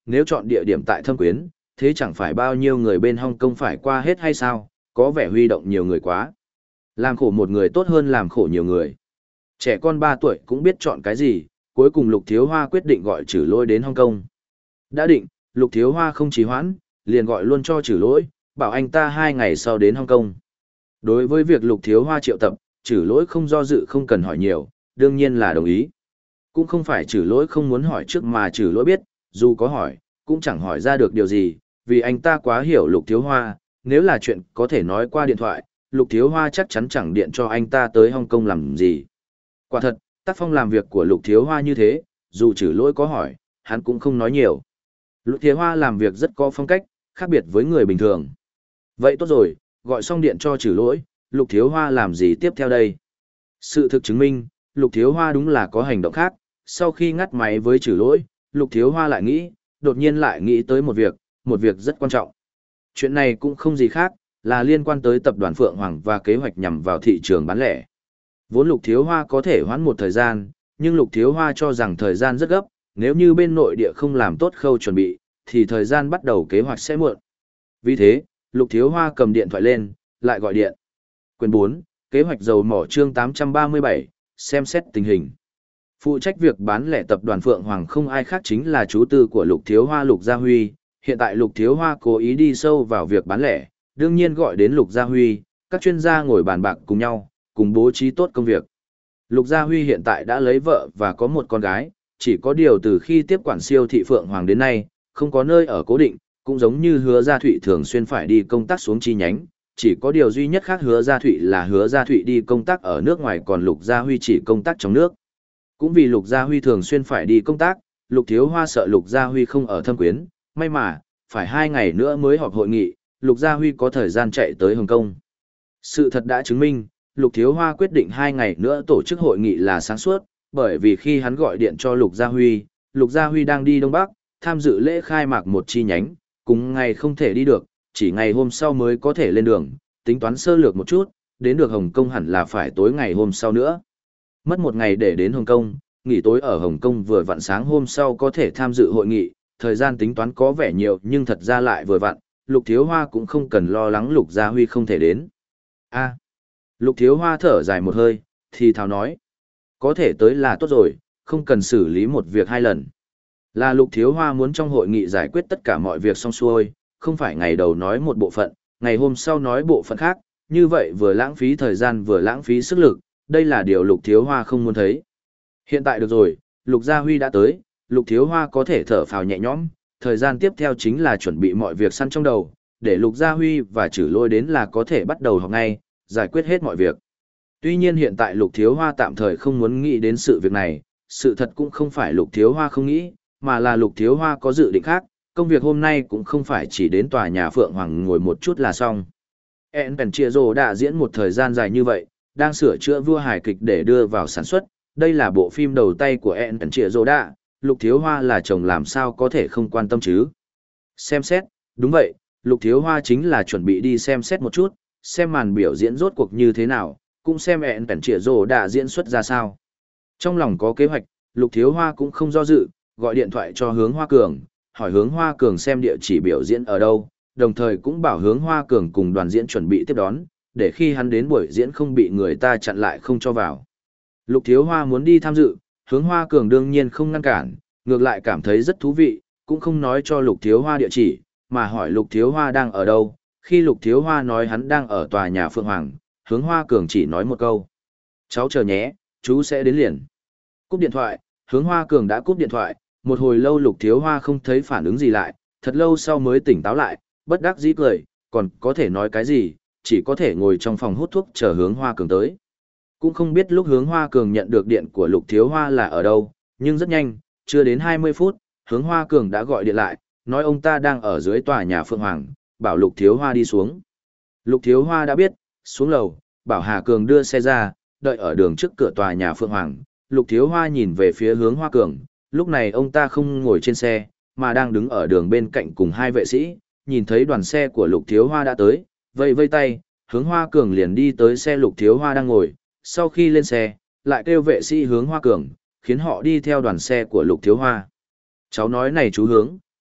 nếu chọn địa điểm tại Thâm Quyến, thế chẳng phải bao nhiêu người bên Hồng Kông phải qua hết hay sao, có vẻ huy động nhiều người quá. Làm khổ một người tốt hơn làm khổ nhiều người. Trẻ con ba tuổi cũng biết chọn cái gì, cuối cùng Lục Thiếu Hoa quyết định gọi Trử Lỗi đến Hồng Kông. Đã định, Lục Thiếu Hoa không trì hoãn, liền gọi luôn cho Trử Lỗi, bảo anh ta hai ngày sau đến Hồng Kông. Đối với việc Lục Thiếu Hoa triệu tập, Trử Lỗi không do dự không cần hỏi nhiều, đương nhiên là đồng ý. Cũng không phải Trử Lỗi không muốn hỏi trước mà Trử Lỗi biết, dù có hỏi, cũng chẳng hỏi ra được điều gì, vì anh ta quá hiểu Lục Thiếu Hoa, nếu là chuyện có thể nói qua điện thoại, Lục Thiếu Hoa chắc chắn chẳng điện cho anh ta tới Hồng Kông làm gì. Quả thật, tác phong làm việc của Lục Thiếu Hoa như thế, dù Trử Lỗi có hỏi, hắn cũng không nói nhiều. Lục Thiếu Hoa làm việc rất có phong cách, khác biệt với người bình thường. Vậy tốt rồi, gọi xong điện cho Trử Lỗi, Lục Thiếu Hoa làm gì tiếp theo đây? Sự thực chứng minh, Lục Thiếu Hoa đúng là có hành động khác, sau khi ngắt máy với Trử Lỗi, Lục Thiếu Hoa lại nghĩ, đột nhiên lại nghĩ tới một việc, một việc rất quan trọng. Chuyện này cũng không gì khác, là liên quan tới tập đoàn Phượng Hoàng và kế hoạch nhằm vào thị trường bán lẻ. Vốn Lục Thiếu Hoa có thể hoãn một thời gian, nhưng Lục Thiếu Hoa cho rằng thời gian rất gấp, nếu như bên nội địa không làm tốt khâu chuẩn bị, thì thời gian bắt đầu kế hoạch sẽ muộn. Vì thế, Lục Thiếu Hoa cầm điện thoại lên, lại gọi điện. Quyền bốn, kế hoạch dầu mỏ chương tám trăm ba mươi bảy, xem xét tình hình. Phụ trách việc bán lẻ tập đoàn Phượng Hoàng không ai khác chính là chú tư của Lục Thiếu Hoa Lục Gia Huy. Hiện tại Lục Thiếu Hoa cố ý đi sâu vào việc bán lẻ, đương nhiên gọi đến Lục Gia Huy, các chuyên gia ngồi bàn bạc cùng nhau, cùng bố trí tốt công việc. Lục Gia Huy hiện tại đã lấy vợ và có một con gái, chỉ có điều từ khi tiếp quản siêu thị Phượng Hoàng đến nay, không có nơi ở cố định, cũng giống như Hứa Gia Thụy thường xuyên phải đi công tác xuống chi nhánh, chỉ có điều duy nhất khác Hứa Gia Thụy là Hứa Gia Thụy đi công tác ở nước ngoài còn Lục Gia Huy chỉ công tác trong nước. Cũng vì Lục Gia Huy thường xuyên phải đi công tác, Lục Thiếu Hoa sợ Lục Gia Huy không ở Thâm Quyến, may mà, phải hai ngày nữa mới họp hội nghị, Lục Gia Huy có thời gian chạy tới Hồng Kông. Sự thật đã chứng minh, Lục Thiếu Hoa quyết định hai ngày nữa tổ chức hội nghị là sáng suốt, bởi vì khi hắn gọi điện cho Lục Gia Huy, Lục Gia Huy đang đi Đông Bắc, tham dự lễ khai mạc một chi nhánh, cùng ngày không thể đi được, chỉ ngày hôm sau mới có thể lên đường, tính toán sơ lược một chút, đến được Hồng Kông hẳn là phải tối ngày hôm sau nữa. Mất một ngày để đến Hồng Kông, nghỉ tối ở Hồng Kông vừa vặn sáng hôm sau có thể tham dự hội nghị, thời gian tính toán có vẻ nhiều nhưng thật ra lại vừa vặn, Lục Thiếu Hoa cũng không cần lo lắng Lục Gia Huy không thể đến. A. Lục Thiếu Hoa thở dài một hơi, thì thào nói. Có thể tới là tốt rồi, không cần xử lý một việc hai lần. Là Lục Thiếu Hoa muốn trong hội nghị giải quyết tất cả mọi việc xong xuôi, không phải ngày đầu nói một bộ phận, ngày hôm sau nói bộ phận khác, như vậy vừa lãng phí thời gian vừa lãng phí sức lực, đây là điều Lục Thiếu Hoa không muốn thấy. Hiện tại được rồi, Lục Gia Huy đã tới, Lục Thiếu Hoa có thể thở phào nhẹ nhõm, thời gian tiếp theo chính là chuẩn bị mọi việc săn trong đầu, để Lục Gia Huy và Trử Lôi đến là có thể bắt đầu học ngay, giải quyết hết mọi việc. Tuy nhiên hiện tại Lục Thiếu Hoa tạm thời không muốn nghĩ đến sự việc này, sự thật cũng không phải Lục Thiếu Hoa không nghĩ, mà là Lục Thiếu Hoa có dự định khác, công việc hôm nay cũng không phải chỉ đến tòa nhà Phượng Hoàng ngồi một chút là xong. En Penchiero đã diễn một thời gian dài như vậy, đang sửa chữa vua hài kịch để đưa vào sản xuất, đây là bộ phim đầu tay của En Penchiero đã, Lục Thiếu Hoa là chồng làm sao có thể không quan tâm chứ. Xem xét, đúng vậy, Lục Thiếu Hoa chính là chuẩn bị đi xem xét một chút, xem màn biểu diễn rốt cuộc như thế nào, cũng xem En Penchiero đã diễn xuất ra sao. Trong lòng có kế hoạch, Lục Thiếu Hoa cũng không do dự, gọi điện thoại cho Hướng Hoa Cường, hỏi Hướng Hoa Cường xem địa chỉ biểu diễn ở đâu, đồng thời cũng bảo Hướng Hoa Cường cùng đoàn diễn chuẩn bị tiếp đón, để khi hắn đến buổi diễn không bị người ta chặn lại không cho vào. Lục Thiếu Hoa muốn đi tham dự, Hướng Hoa Cường đương nhiên không ngăn cản, ngược lại cảm thấy rất thú vị, cũng không nói cho Lục Thiếu Hoa địa chỉ, mà hỏi Lục Thiếu Hoa đang ở đâu. Khi Lục Thiếu Hoa nói hắn đang ở tòa nhà Phượng Hoàng, Hướng Hoa Cường chỉ nói một câu. Cháu chờ nhé, chú sẽ đến liền. Cúp điện thoại, Hướng Hoa Cường đã cúp điện thoại, một hồi lâu Lục Thiếu Hoa không thấy phản ứng gì lại, thật lâu sau mới tỉnh táo lại, bất đắc dĩ cười, còn có thể nói cái gì, chỉ có thể ngồi trong phòng hút thuốc chờ Hướng Hoa Cường tới. Cũng không biết lúc Hướng Hoa Cường nhận được điện của Lục Thiếu Hoa là ở đâu, nhưng rất nhanh, chưa đến hai mươi phút, Hướng Hoa Cường đã gọi điện lại, nói ông ta đang ở dưới tòa nhà Phượng Hoàng, bảo Lục Thiếu Hoa đi xuống. Lục Thiếu Hoa đã biết, xuống lầu, bảo Hà Cường đưa xe ra, đợi ở đường trước cửa tòa nhà Phượng Hoàng. Lục Thiếu Hoa nhìn về phía Hướng Hoa Cường, lúc này ông ta không ngồi trên xe, mà đang đứng ở đường bên cạnh cùng hai vệ sĩ, nhìn thấy đoàn xe của Lục Thiếu Hoa đã tới, vây vây tay, Hướng Hoa Cường liền đi tới xe Lục Thiếu Hoa đang ngồi, sau khi lên xe, lại kêu vệ sĩ Hướng Hoa Cường, khiến họ đi theo đoàn xe của Lục Thiếu Hoa. Cháu nói này chú Hướng,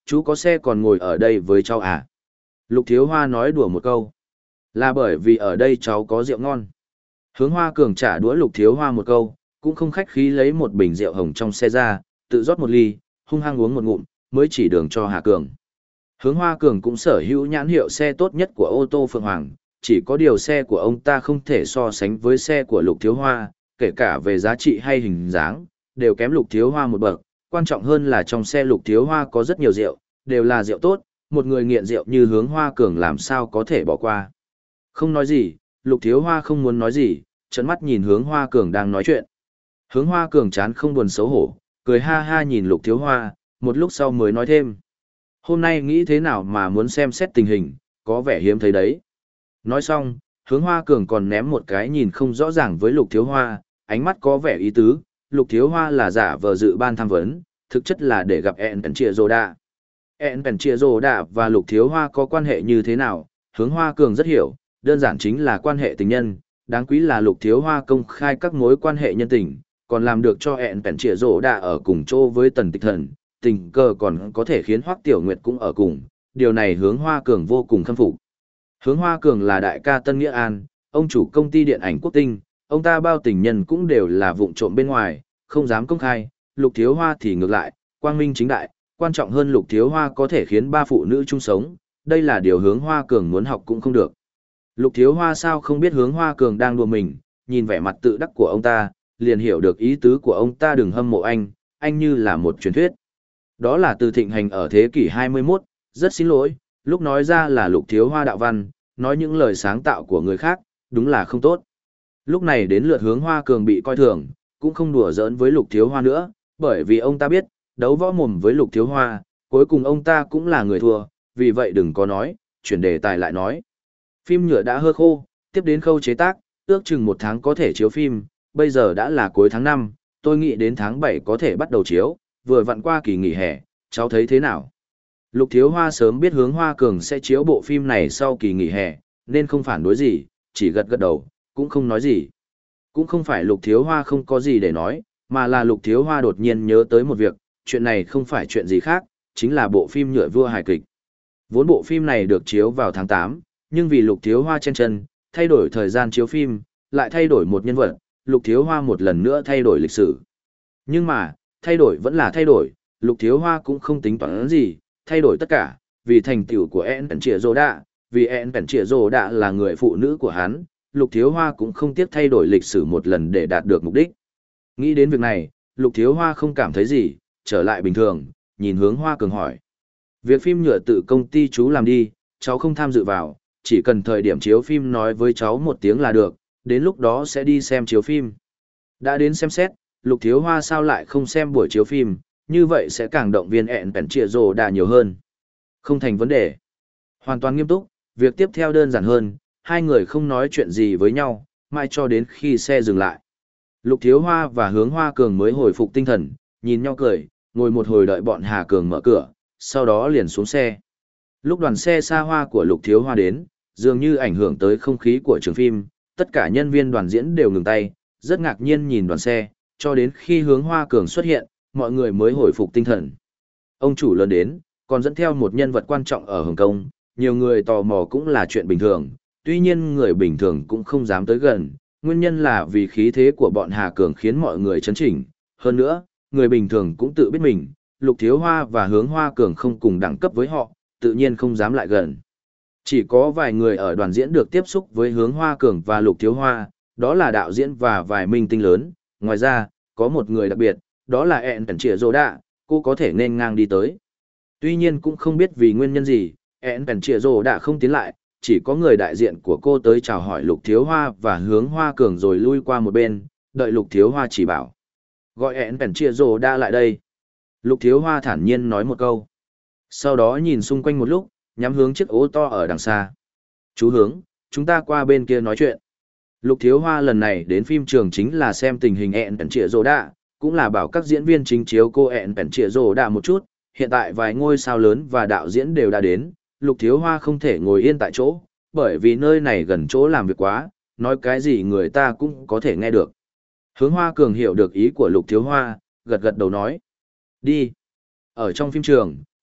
chú có xe còn ngồi ở đây với cháu à? Lục Thiếu Hoa nói đùa một câu. Là bởi vì ở đây cháu có rượu ngon. Hướng Hoa Cường trả đũa Lục Thiếu Hoa một câu, cũng không khách khí lấy một bình rượu hồng trong xe ra, tự rót một ly, hung hăng uống một ngụm, mới chỉ đường cho Hà Cường. Hướng Hoa Cường cũng sở hữu nhãn hiệu xe tốt nhất của ô tô Phượng Hoàng, chỉ có điều xe của ông ta không thể so sánh với xe của Lục Thiếu Hoa, kể cả về giá trị hay hình dáng, đều kém Lục Thiếu Hoa một bậc. Quan trọng hơn là trong xe Lục Thiếu Hoa có rất nhiều rượu, đều là rượu tốt, một người nghiện rượu như Hướng Hoa Cường làm sao có thể bỏ qua. Không nói gì, Lục Thiếu Hoa không muốn nói gì, trợn mắt nhìn Hướng Hoa Cường đang nói chuyện. Hướng Hoa Cường chán không buồn xấu hổ, cười ha ha nhìn Lục Thiếu Hoa, một lúc sau mới nói thêm. Hôm nay nghĩ thế nào mà muốn xem xét tình hình, có vẻ hiếm thấy đấy. Nói xong, Hướng Hoa Cường còn ném một cái nhìn không rõ ràng với Lục Thiếu Hoa, ánh mắt có vẻ ý tứ, Lục Thiếu Hoa là giả vờ dự ban tham vấn, thực chất là để gặp En Penchia Zoda. En Penchia Zoda và Lục Thiếu Hoa có quan hệ như thế nào, Hướng Hoa Cường rất hiểu, đơn giản chính là quan hệ tình nhân, đáng quý là Lục Thiếu Hoa công khai các mối quan hệ nhân tình, còn làm được cho En Penchia Zoda ở cùng chỗ với Tần Tịch Thần, tình cờ còn có thể khiến Hoắc Tiểu Nguyệt cũng ở cùng, điều này Hướng Hoa Cường vô cùng khâm phục. Hướng Hoa Cường là đại ca Tân Nghĩa An, ông chủ công ty điện ảnh Quốc Tinh, ông ta bao tình nhân cũng đều là vụng trộm bên ngoài, không dám công khai, Lục Thiếu Hoa thì ngược lại, quang minh chính đại, quan trọng hơn Lục Thiếu Hoa có thể khiến ba phụ nữ chung sống, đây là điều Hướng Hoa Cường muốn học cũng không được. Lục Thiếu Hoa sao không biết Hướng Hoa Cường đang đùa mình, nhìn vẻ mặt tự đắc của ông ta, liền hiểu được ý tứ của ông ta đừng hâm mộ anh, anh như là một truyền thuyết. Đó là từ thịnh hành ở thế kỷ hai mươi mốt, rất xin lỗi, lúc nói ra là Lục Thiếu Hoa đạo văn, nói những lời sáng tạo của người khác, đúng là không tốt. Lúc này đến lượt Hướng Hoa Cường bị coi thường, cũng không đùa giỡn với Lục Thiếu Hoa nữa, bởi vì ông ta biết, đấu võ mồm với Lục Thiếu Hoa, cuối cùng ông ta cũng là người thua, vì vậy đừng có nói, chuyển đề tài lại nói. Phim nhựa đã hơ khô, tiếp đến khâu chế tác, ước chừng một tháng có thể chiếu phim, bây giờ đã là cuối tháng năm, tôi nghĩ đến tháng bảy có thể bắt đầu chiếu, vừa vặn qua kỳ nghỉ hè, cháu thấy thế nào? Lục Thiếu Hoa sớm biết Hướng Hoa Cường sẽ chiếu bộ phim này sau kỳ nghỉ hè, nên không phản đối gì, chỉ gật gật đầu, cũng không nói gì. Cũng không phải Lục Thiếu Hoa không có gì để nói, mà là Lục Thiếu Hoa đột nhiên nhớ tới một việc, chuyện này không phải chuyện gì khác, chính là bộ phim nhựa vua hài kịch. Vốn bộ phim này được chiếu vào tháng tám, nhưng vì Lục Thiếu Hoa chen chân, thay đổi thời gian chiếu phim, lại thay đổi một nhân vật, Lục Thiếu Hoa một lần nữa thay đổi lịch sử. Nhưng mà, thay đổi vẫn là thay đổi, Lục Thiếu Hoa cũng không tính toán gì, thay đổi tất cả, vì thành tựu của En Penchia Zoda, vì En Penchia Zoda là người phụ nữ của hắn, Lục Thiếu Hoa cũng không tiếc thay đổi lịch sử một lần để đạt được mục đích. Nghĩ đến việc này, Lục Thiếu Hoa không cảm thấy gì, trở lại bình thường, nhìn Hướng Hoa Cường hỏi. Việc phim nhựa tự công ty chú làm đi, cháu không tham dự vào, chỉ cần thời điểm chiếu phim nói với cháu một tiếng là được, đến lúc đó sẽ đi xem chiếu phim. Đã đến xem xét, Lục Thiếu Hoa sao lại không xem buổi chiếu phim, như vậy sẽ càng động viên En Penchia Zoda nhiều hơn. Không thành vấn đề. Hoàn toàn nghiêm túc, việc tiếp theo đơn giản hơn, hai người không nói chuyện gì với nhau, mãi cho đến khi xe dừng lại. Lục Thiếu Hoa và Hướng Hoa Cường mới hồi phục tinh thần, nhìn nhau cười, ngồi một hồi đợi bọn Hà Cường mở cửa, sau đó liền xuống xe. Lúc đoàn xe xa hoa của Lục Thiếu Hoa đến, dường như ảnh hưởng tới không khí của trường phim, tất cả nhân viên đoàn diễn đều ngừng tay, rất ngạc nhiên nhìn đoàn xe, cho đến khi Hướng Hoa Cường xuất hiện, mọi người mới hồi phục tinh thần. Ông chủ lớn đến, còn dẫn theo một nhân vật quan trọng ở Hồng Kông, nhiều người tò mò cũng là chuyện bình thường, tuy nhiên người bình thường cũng không dám tới gần, nguyên nhân là vì khí thế của bọn Hà Cường khiến mọi người chấn chỉnh, hơn nữa, người bình thường cũng tự biết mình, Lục Thiếu Hoa và Hướng Hoa Cường không cùng đẳng cấp với họ, tự nhiên không dám lại gần. Chỉ có vài người ở đoàn diễn được tiếp xúc với Hướng Hoa Cường và Lục Thiếu Hoa, đó là đạo diễn và vài minh tinh lớn, ngoài ra, có một người đặc biệt, đó là En Penchia Zoda, cô có thể nên ngang đi tới. Tuy nhiên cũng không biết vì nguyên nhân gì, En Penchia Zoda không tiến lại, chỉ có người đại diện của cô tới chào hỏi Lục Thiếu Hoa và Hướng Hoa Cường rồi lui qua một bên, đợi Lục Thiếu Hoa chỉ bảo. Gọi En Penchia Zoda lại đây. Lục Thiếu Hoa thản nhiên nói một câu. Sau đó nhìn xung quanh một lúc, nhắm hướng chiếc ô to ở đằng xa. Chú Hướng, chúng ta qua bên kia nói chuyện. Lục Thiếu Hoa lần này đến phim trường chính là xem tình hình En Penchia Zoda, cũng là bảo các diễn viên chính chiếu cô En Penchia Zoda một chút. Hiện tại vài ngôi sao lớn và đạo diễn đều đã đến, Lục Thiếu Hoa không thể ngồi yên tại chỗ, bởi vì nơi này gần chỗ làm việc quá, nói cái gì người ta cũng có thể nghe được. Hướng Hoa Cường hiểu được ý của Lục Thiếu Hoa, gật gật đầu nói. Đi. Ở trong phim trường,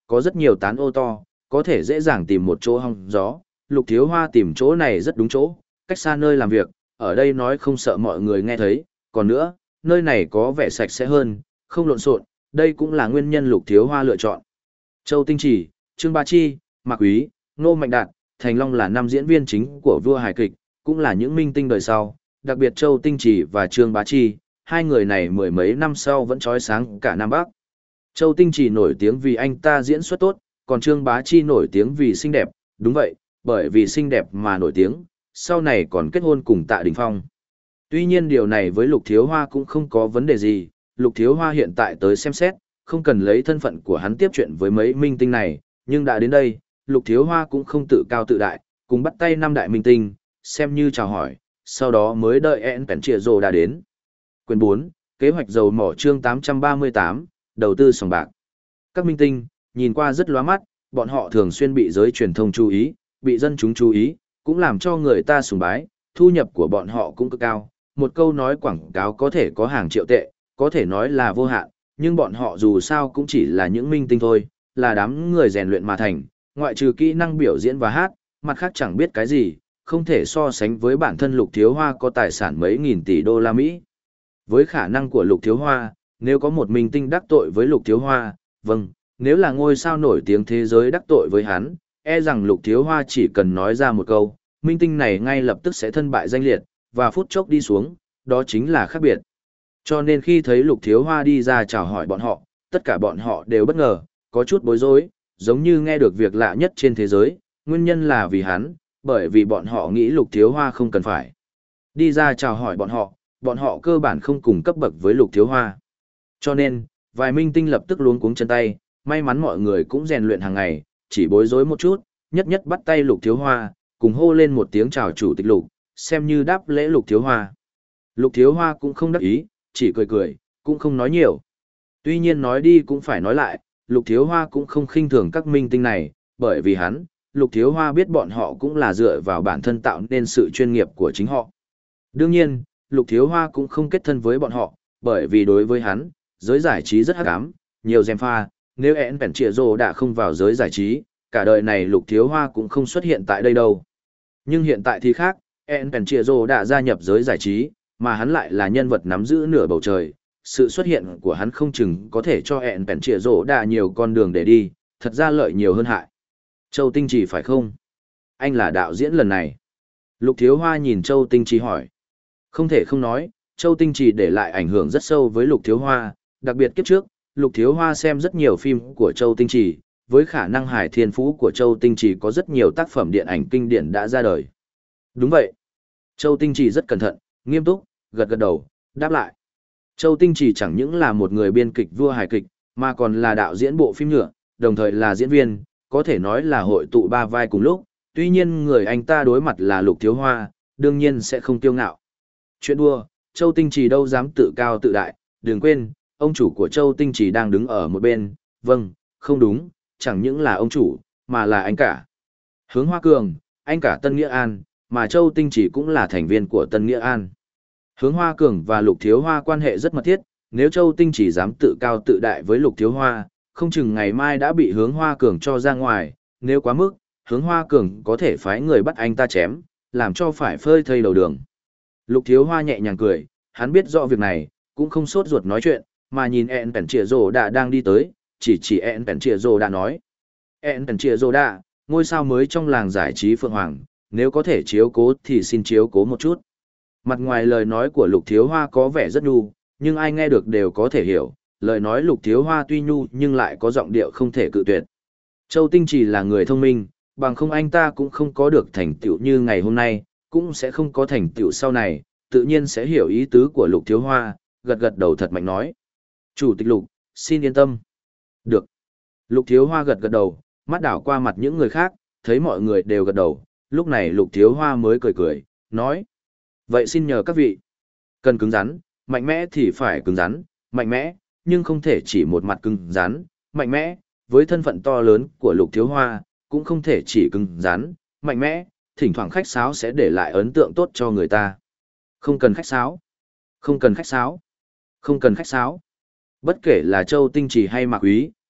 có rất nhiều tán ô to, có thể dễ dàng tìm một chỗ hong gió. Lục Thiếu Hoa tìm chỗ này rất đúng chỗ, cách xa nơi làm việc, ở đây nói không sợ mọi người nghe thấy, còn nữa, nơi này có vẻ sạch sẽ hơn, không lộn xộn, đây cũng là nguyên nhân Lục Thiếu Hoa lựa chọn. Châu Tinh Chỉ, Trương Bá Chi, Mạc Quý, Ngô Mạnh Đạt, Thành Long là năm diễn viên chính của vua hài kịch, cũng là những minh tinh đời sau, đặc biệt Châu Tinh Chỉ và Trương Bá Chi, hai người này mười mấy năm sau vẫn chói sáng cả Nam Bắc. Châu Tinh Chỉ nổi tiếng vì anh ta diễn xuất tốt, còn Trương Bá Chi nổi tiếng vì xinh đẹp, đúng vậy, bởi vì xinh đẹp mà nổi tiếng, sau này còn kết hôn cùng Tạ Đình Phong. Tuy nhiên điều này với Lục Thiếu Hoa cũng không có vấn đề gì, Lục Thiếu Hoa hiện tại tới xem xét, không cần lấy thân phận của hắn tiếp chuyện với mấy minh tinh này, nhưng đã đến đây, Lục Thiếu Hoa cũng không tự cao tự đại, cùng bắt tay năm đại minh tinh, xem như chào hỏi, sau đó mới đợi En Pèn Trịa Rồ đã đến. Quyền bốn, kế hoạch dầu mỏ chương tám trăm ba mươi tám, đầu tư sòng bạc. Các minh tinh, nhìn qua rất lóa mắt, bọn họ thường xuyên bị giới truyền thông chú ý, bị dân chúng chú ý, cũng làm cho người ta sùng bái, thu nhập của bọn họ cũng cực cao. Một câu nói quảng cáo có thể có hàng triệu tệ, có thể nói là vô hạn, nhưng bọn họ dù sao cũng chỉ là những minh tinh thôi, là đám người rèn luyện mà thành, ngoại trừ kỹ năng biểu diễn và hát, mặt khác chẳng biết cái gì, không thể so sánh với bản thân Lục Thiếu Hoa có tài sản mấy nghìn tỷ đô la Mỹ. Với khả năng của Lục Thiếu Hoa, nếu có một minh tinh đắc tội với Lục Thiếu Hoa, vâng, nếu là ngôi sao nổi tiếng thế giới đắc tội với hắn, e rằng Lục Thiếu Hoa chỉ cần nói ra một câu, minh tinh này ngay lập tức sẽ thân bại danh liệt, và phút chốc đi xuống, đó chính là khác biệt. Cho nên khi thấy Lục Thiếu Hoa đi ra chào hỏi bọn họ, tất cả bọn họ đều bất ngờ, có chút bối rối, giống như nghe được việc lạ nhất trên thế giới, nguyên nhân là vì hắn, bởi vì bọn họ nghĩ Lục Thiếu Hoa không cần phải đi ra chào hỏi bọn họ, bọn họ cơ bản không cùng cấp bậc với Lục Thiếu Hoa. Cho nên, vài minh tinh lập tức luống cuống chân tay, may mắn mọi người cũng rèn luyện hàng ngày, chỉ bối rối một chút, nhất nhất bắt tay Lục Thiếu Hoa, cùng hô lên một tiếng chào chủ tịch Lục, xem như đáp lễ Lục Thiếu Hoa. Lục Thiếu Hoa cũng không đắc ý, chỉ cười cười, cũng không nói nhiều. Tuy nhiên nói đi cũng phải nói lại, Lục Thiếu Hoa cũng không khinh thường các minh tinh này, bởi vì hắn, Lục Thiếu Hoa biết bọn họ cũng là dựa vào bản thân tạo nên sự chuyên nghiệp của chính họ. Đương nhiên, Lục Thiếu Hoa cũng không kết thân với bọn họ, bởi vì đối với hắn, giới giải trí rất hắc ám, nhiều gièm pha, nếu En Pèn Trịa Rồ đã không vào giới giải trí, cả đời này Lục Thiếu Hoa cũng không xuất hiện tại đây đâu. Nhưng hiện tại thì khác, En Pèn Trịa Rồ đã gia nhập giới giải trí, mà hắn lại là nhân vật nắm giữ nửa bầu trời. Sự xuất hiện của hắn không chừng có thể cho En Pèn Trịa Rồ đã nhiều con đường để đi, thật ra lợi nhiều hơn hại. Châu Tinh Chỉ phải không? Anh là đạo diễn lần này. Lục Thiếu Hoa nhìn Châu Tinh Chỉ hỏi. Không thể không nói, Châu Tinh Chỉ để lại ảnh hưởng rất sâu với Lục Thiếu Hoa, đặc biệt kiếp trước, Lục Thiếu Hoa xem rất nhiều phim của Châu Tinh Chỉ, với khả năng hài thiên phú của Châu Tinh Chỉ có rất nhiều tác phẩm điện ảnh kinh điển đã ra đời. Đúng vậy. Châu Tinh Chỉ rất cẩn thận, nghiêm túc, gật gật đầu, đáp lại. Châu Tinh Chỉ chẳng những là một người biên kịch vua hài kịch, mà còn là đạo diễn bộ phim nhựa, đồng thời là diễn viên, có thể nói là hội tụ ba vai cùng lúc, tuy nhiên người anh ta đối mặt là Lục Thiếu Hoa, đương nhiên sẽ không kiêu ngạo. Chuyện đua, Châu Tinh Chỉ đâu dám tự cao tự đại, đừng quên, ông chủ của Châu Tinh Chỉ đang đứng ở một bên, vâng, không đúng, chẳng những là ông chủ, mà là anh cả. Hướng Hoa Cường, anh cả Tân Nghĩa An, mà Châu Tinh Chỉ cũng là thành viên của Tân Nghĩa An. Hướng Hoa Cường và Lục Thiếu Hoa quan hệ rất mật thiết, nếu Châu Tinh Chỉ dám tự cao tự đại với Lục Thiếu Hoa, không chừng ngày mai đã bị Hướng Hoa Cường cho ra ngoài, nếu quá mức, Hướng Hoa Cường có thể phái người bắt anh ta chém, làm cho phải phơi thây đầu đường. Lục Thiếu Hoa nhẹ nhàng cười, hắn biết rõ việc này, cũng không sốt ruột nói chuyện, mà nhìn En Pèn Trịa Rồ đã đang đi tới, chỉ chỉ En Pèn Trịa Rồ đã nói. En Pèn Trịa Rồ đã, ngôi sao mới trong làng giải trí Phượng Hoàng, nếu có thể chiếu cố thì xin chiếu cố một chút. Mặt ngoài lời nói của Lục Thiếu Hoa có vẻ rất nhu, nhưng ai nghe được đều có thể hiểu, lời nói Lục Thiếu Hoa tuy nhu nhưng lại có giọng điệu không thể cự tuyệt. Châu Tinh Chỉ là người thông minh, bằng không anh ta cũng không có được thành tựu như ngày hôm nay, cũng sẽ không có thành tựu sau này, tự nhiên sẽ hiểu ý tứ của Lục Thiếu Hoa, gật gật đầu thật mạnh nói. Chủ tịch Lục, xin yên tâm. Được. Lục Thiếu Hoa gật gật đầu, mắt đảo qua mặt những người khác, thấy mọi người đều gật đầu, lúc này Lục Thiếu Hoa mới cười cười, nói. Vậy xin nhờ các vị. Cần cứng rắn, mạnh mẽ thì phải cứng rắn, mạnh mẽ, nhưng không thể chỉ một mặt cứng rắn, mạnh mẽ, với thân phận to lớn của Lục Thiếu Hoa, cũng không thể chỉ cứng rắn, mạnh mẽ, thỉnh thoảng khách sáo sẽ để lại ấn tượng tốt cho người ta. Không cần khách sáo. Không cần khách sáo. Không cần khách sáo. Bất kể là Châu Tinh Chỉ hay Mạc Úy,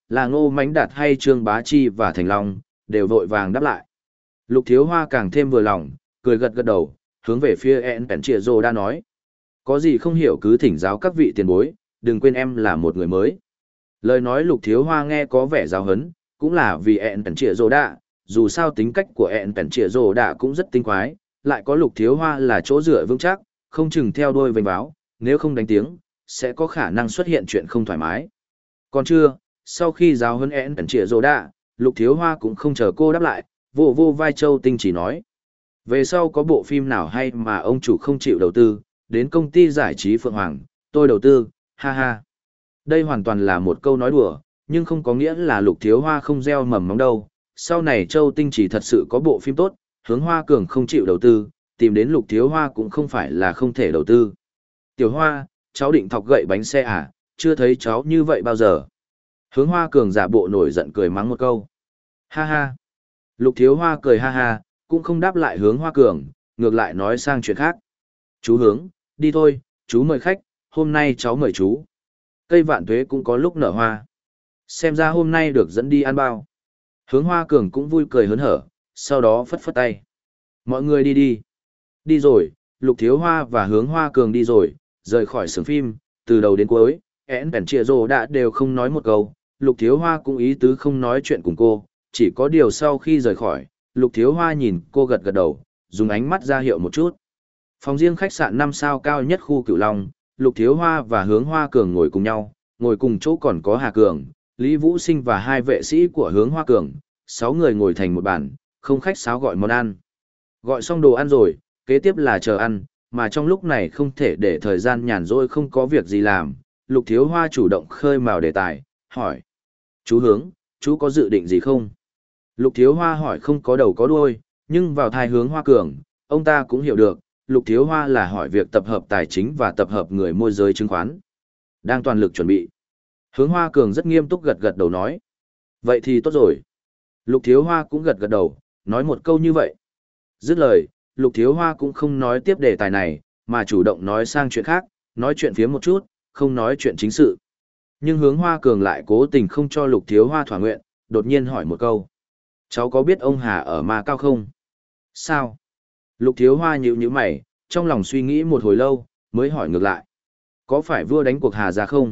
là Ngô Mánh Đạt hay Trương Bá Chi và Thành Long, đều vội vàng đáp lại. Lục Thiếu Hoa càng thêm vừa lòng, cười gật gật đầu, hướng về phía En Pèn Trịa Rồ đã nói. Có gì không hiểu cứ thỉnh giáo các vị tiền bối, đừng quên em là một người mới. Lời nói Lục Thiếu Hoa nghe có vẻ giáo hấn, cũng là vì En Pèn Trịa Rồ đã, dù sao tính cách của En Pèn Trịa Rồ đã cũng rất tinh quái, lại có Lục Thiếu Hoa là chỗ dựa vững chắc, không chừng theo đuôi vênh báo, nếu không đánh tiếng, sẽ có khả năng xuất hiện chuyện không thoải mái. Còn chưa, sau khi giáo huấn En Pèn Trịa Rồ đã, Lục Thiếu Hoa cũng không chờ cô đáp lại, vô vô vai Châu Tinh chỉ nói. Về sau có bộ phim nào hay mà ông chủ không chịu đầu tư, đến công ty giải trí Phượng Hoàng, tôi đầu tư, ha ha. Đây hoàn toàn là một câu nói đùa, nhưng không có nghĩa là Lục Thiếu Hoa không gieo mầm móng đâu. Sau này Châu Tinh chỉ thật sự có bộ phim tốt, Hướng Hoa Cường không chịu đầu tư, tìm đến Lục Thiếu Hoa cũng không phải là không thể đầu tư. Tiểu Hoa, cháu định thọc gậy bánh xe à, chưa thấy cháu như vậy bao giờ. Hướng Hoa Cường giả bộ nổi giận cười mắng một câu. Ha ha. Lục Thiếu Hoa cười ha ha, cũng không đáp lại Hướng Hoa Cường, ngược lại nói sang chuyện khác. Chú Hướng, đi thôi, chú mời khách, hôm nay cháu mời chú. Cây vạn tuế cũng có lúc nở hoa. Xem ra hôm nay được dẫn đi ăn bao. Hướng Hoa Cường cũng vui cười hớn hở, sau đó phất phất tay. Mọi người đi đi. Đi rồi, Lục Thiếu Hoa và Hướng Hoa Cường đi rồi, rời khỏi xưởng phim, từ đầu đến cuối, En Pèn Trịa Rồ đã đều không nói một câu, Lục Thiếu Hoa cũng ý tứ không nói chuyện cùng cô, chỉ có điều sau khi rời khỏi, Lục Thiếu Hoa nhìn cô gật gật đầu, dùng ánh mắt ra hiệu một chút. Phòng riêng khách sạn năm sao cao nhất khu Cửu Long, Lục Thiếu Hoa và Hướng Hoa Cường ngồi cùng nhau, ngồi cùng chỗ còn có Hà Cường, Lý Vũ Sinh và hai vệ sĩ của Hướng Hoa Cường, sáu người ngồi thành một bàn, không khách sáo gọi món ăn. Gọi xong đồ ăn rồi, kế tiếp là chờ ăn, mà trong lúc này không thể để thời gian nhàn rỗi không có việc gì làm, Lục Thiếu Hoa chủ động khơi mào đề tài, hỏi. Chú Hướng, chú có dự định gì không? Lục Thiếu Hoa hỏi không có đầu có đuôi, nhưng vào thai Hướng Hoa Cường, ông ta cũng hiểu được, Lục Thiếu Hoa là hỏi việc tập hợp tài chính và tập hợp người môi giới chứng khoán. Đang toàn lực chuẩn bị. Hướng Hoa Cường rất nghiêm túc gật gật đầu nói. Vậy thì tốt rồi. Lục Thiếu Hoa cũng gật gật đầu, nói một câu như vậy. Dứt lời, Lục Thiếu Hoa cũng không nói tiếp đề tài này, mà chủ động nói sang chuyện khác, nói chuyện phía một chút, không nói chuyện chính sự. Nhưng Hướng Hoa Cường lại cố tình không cho Lục Thiếu Hoa thỏa nguyện, đột nhiên hỏi một câu. Cháu có biết ông Hà ở Ma Cao không? Sao? Lục Thiếu Hoa nhíu nhíu mày, trong lòng suy nghĩ một hồi lâu, mới hỏi ngược lại. Có phải vua đánh cuộc Hà ra không?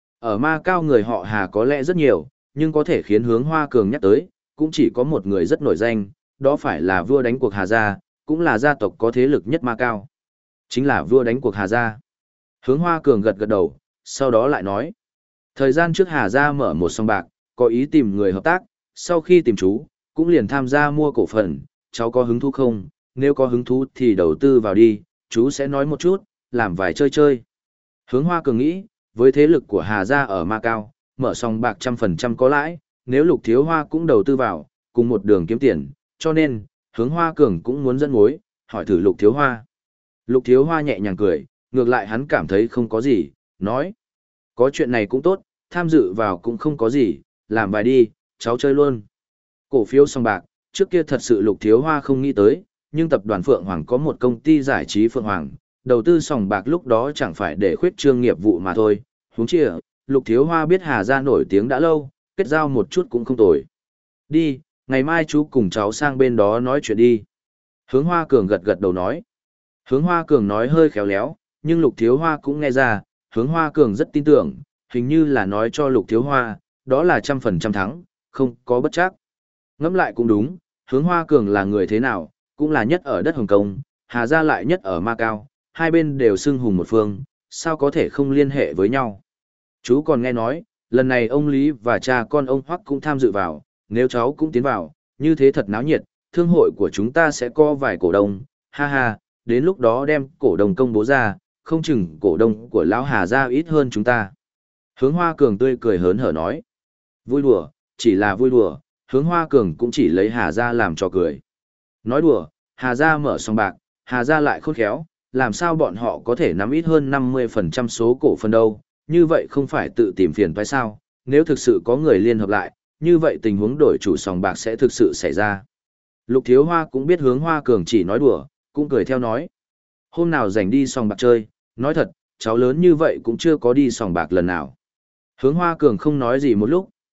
Ở Ma Cao người họ Hà có lẽ rất nhiều, nhưng có thể khiến Hướng Hoa Cường nhắc tới, cũng chỉ có một người rất nổi danh, đó phải là vua đánh cuộc Hà gia, cũng là gia tộc có thế lực nhất Ma Cao. Chính là vua đánh cuộc Hà gia. Hướng Hoa Cường gật gật đầu, sau đó lại nói. Thời gian trước Hà gia mở một sòng bạc, có ý tìm người hợp tác, sau khi tìm chú, cũng liền tham gia mua cổ phần, cháu có hứng thú không? Nếu có hứng thú thì đầu tư vào đi, chú sẽ nói một chút, làm vài chơi chơi. Hướng Hoa Cường nghĩ, với thế lực của Hà gia ở Ma Cao, mở sòng bạc trăm phần trăm có lãi, nếu Lục Thiếu Hoa cũng đầu tư vào, cùng một đường kiếm tiền, cho nên, Hướng Hoa Cường cũng muốn dẫn mối, hỏi thử Lục Thiếu Hoa. Lục Thiếu Hoa nhẹ nhàng cười, ngược lại hắn cảm thấy không có gì, nói. Có chuyện này cũng tốt, tham dự vào cũng không có gì, làm vài đi, cháu chơi luôn. Cổ phiếu sòng bạc, trước kia thật sự Lục Thiếu Hoa không nghĩ tới, nhưng tập đoàn Phượng Hoàng có một công ty giải trí Phượng Hoàng, đầu tư sòng bạc lúc đó chẳng phải để khuyết trương nghiệp vụ mà thôi. Huống chi, Lục Thiếu Hoa biết Hà gia nổi tiếng đã lâu, kết giao một chút cũng không tồi. Đi, ngày mai chú cùng cháu sang bên đó nói chuyện đi. Hướng Hoa Cường gật gật đầu nói. Hướng Hoa Cường nói hơi khéo léo, nhưng Lục Thiếu Hoa cũng nghe ra, Hướng Hoa Cường rất tin tưởng, hình như là nói cho Lục Thiếu Hoa, đó là trăm phần trăm thắng, không có bất chắc. Ngẫm lại cũng đúng, Hướng Hoa Cường là người thế nào, cũng là nhất ở đất Hồng Kông, Hà gia lại nhất ở Ma Cao, hai bên đều xưng hùng một phương, sao có thể không liên hệ với nhau. Chú còn nghe nói, lần này ông Lý và cha con ông Hoắc cũng tham dự vào, nếu cháu cũng tiến vào, như thế thật náo nhiệt, thương hội của chúng ta sẽ có vài cổ đông, ha ha, đến lúc đó đem cổ đông công bố ra, không chừng cổ đông của lão Hà gia ít hơn chúng ta. Hướng Hoa Cường tươi cười hớn hở nói. Vui đùa, chỉ là vui đùa, Hướng Hoa Cường cũng chỉ lấy Hà gia làm trò cười. Nói đùa, Hà gia mở sòng bạc, Hà gia lại khôn khéo, làm sao bọn họ có thể nắm ít hơn năm mươi phần trăm số cổ phần đâu, như vậy không phải tự tìm phiền phải sao, nếu thực sự có người liên hợp lại, như vậy tình huống đổi chủ sòng bạc sẽ thực sự xảy ra. Lục Thiếu Hoa cũng biết Hướng Hoa Cường chỉ nói đùa, cũng cười theo nói. Hôm nào rảnh đi sòng bạc chơi, nói thật, cháu lớn như vậy cũng chưa có đi sòng bạc lần nào. Hướng Hoa Cường không nói gì một lúc,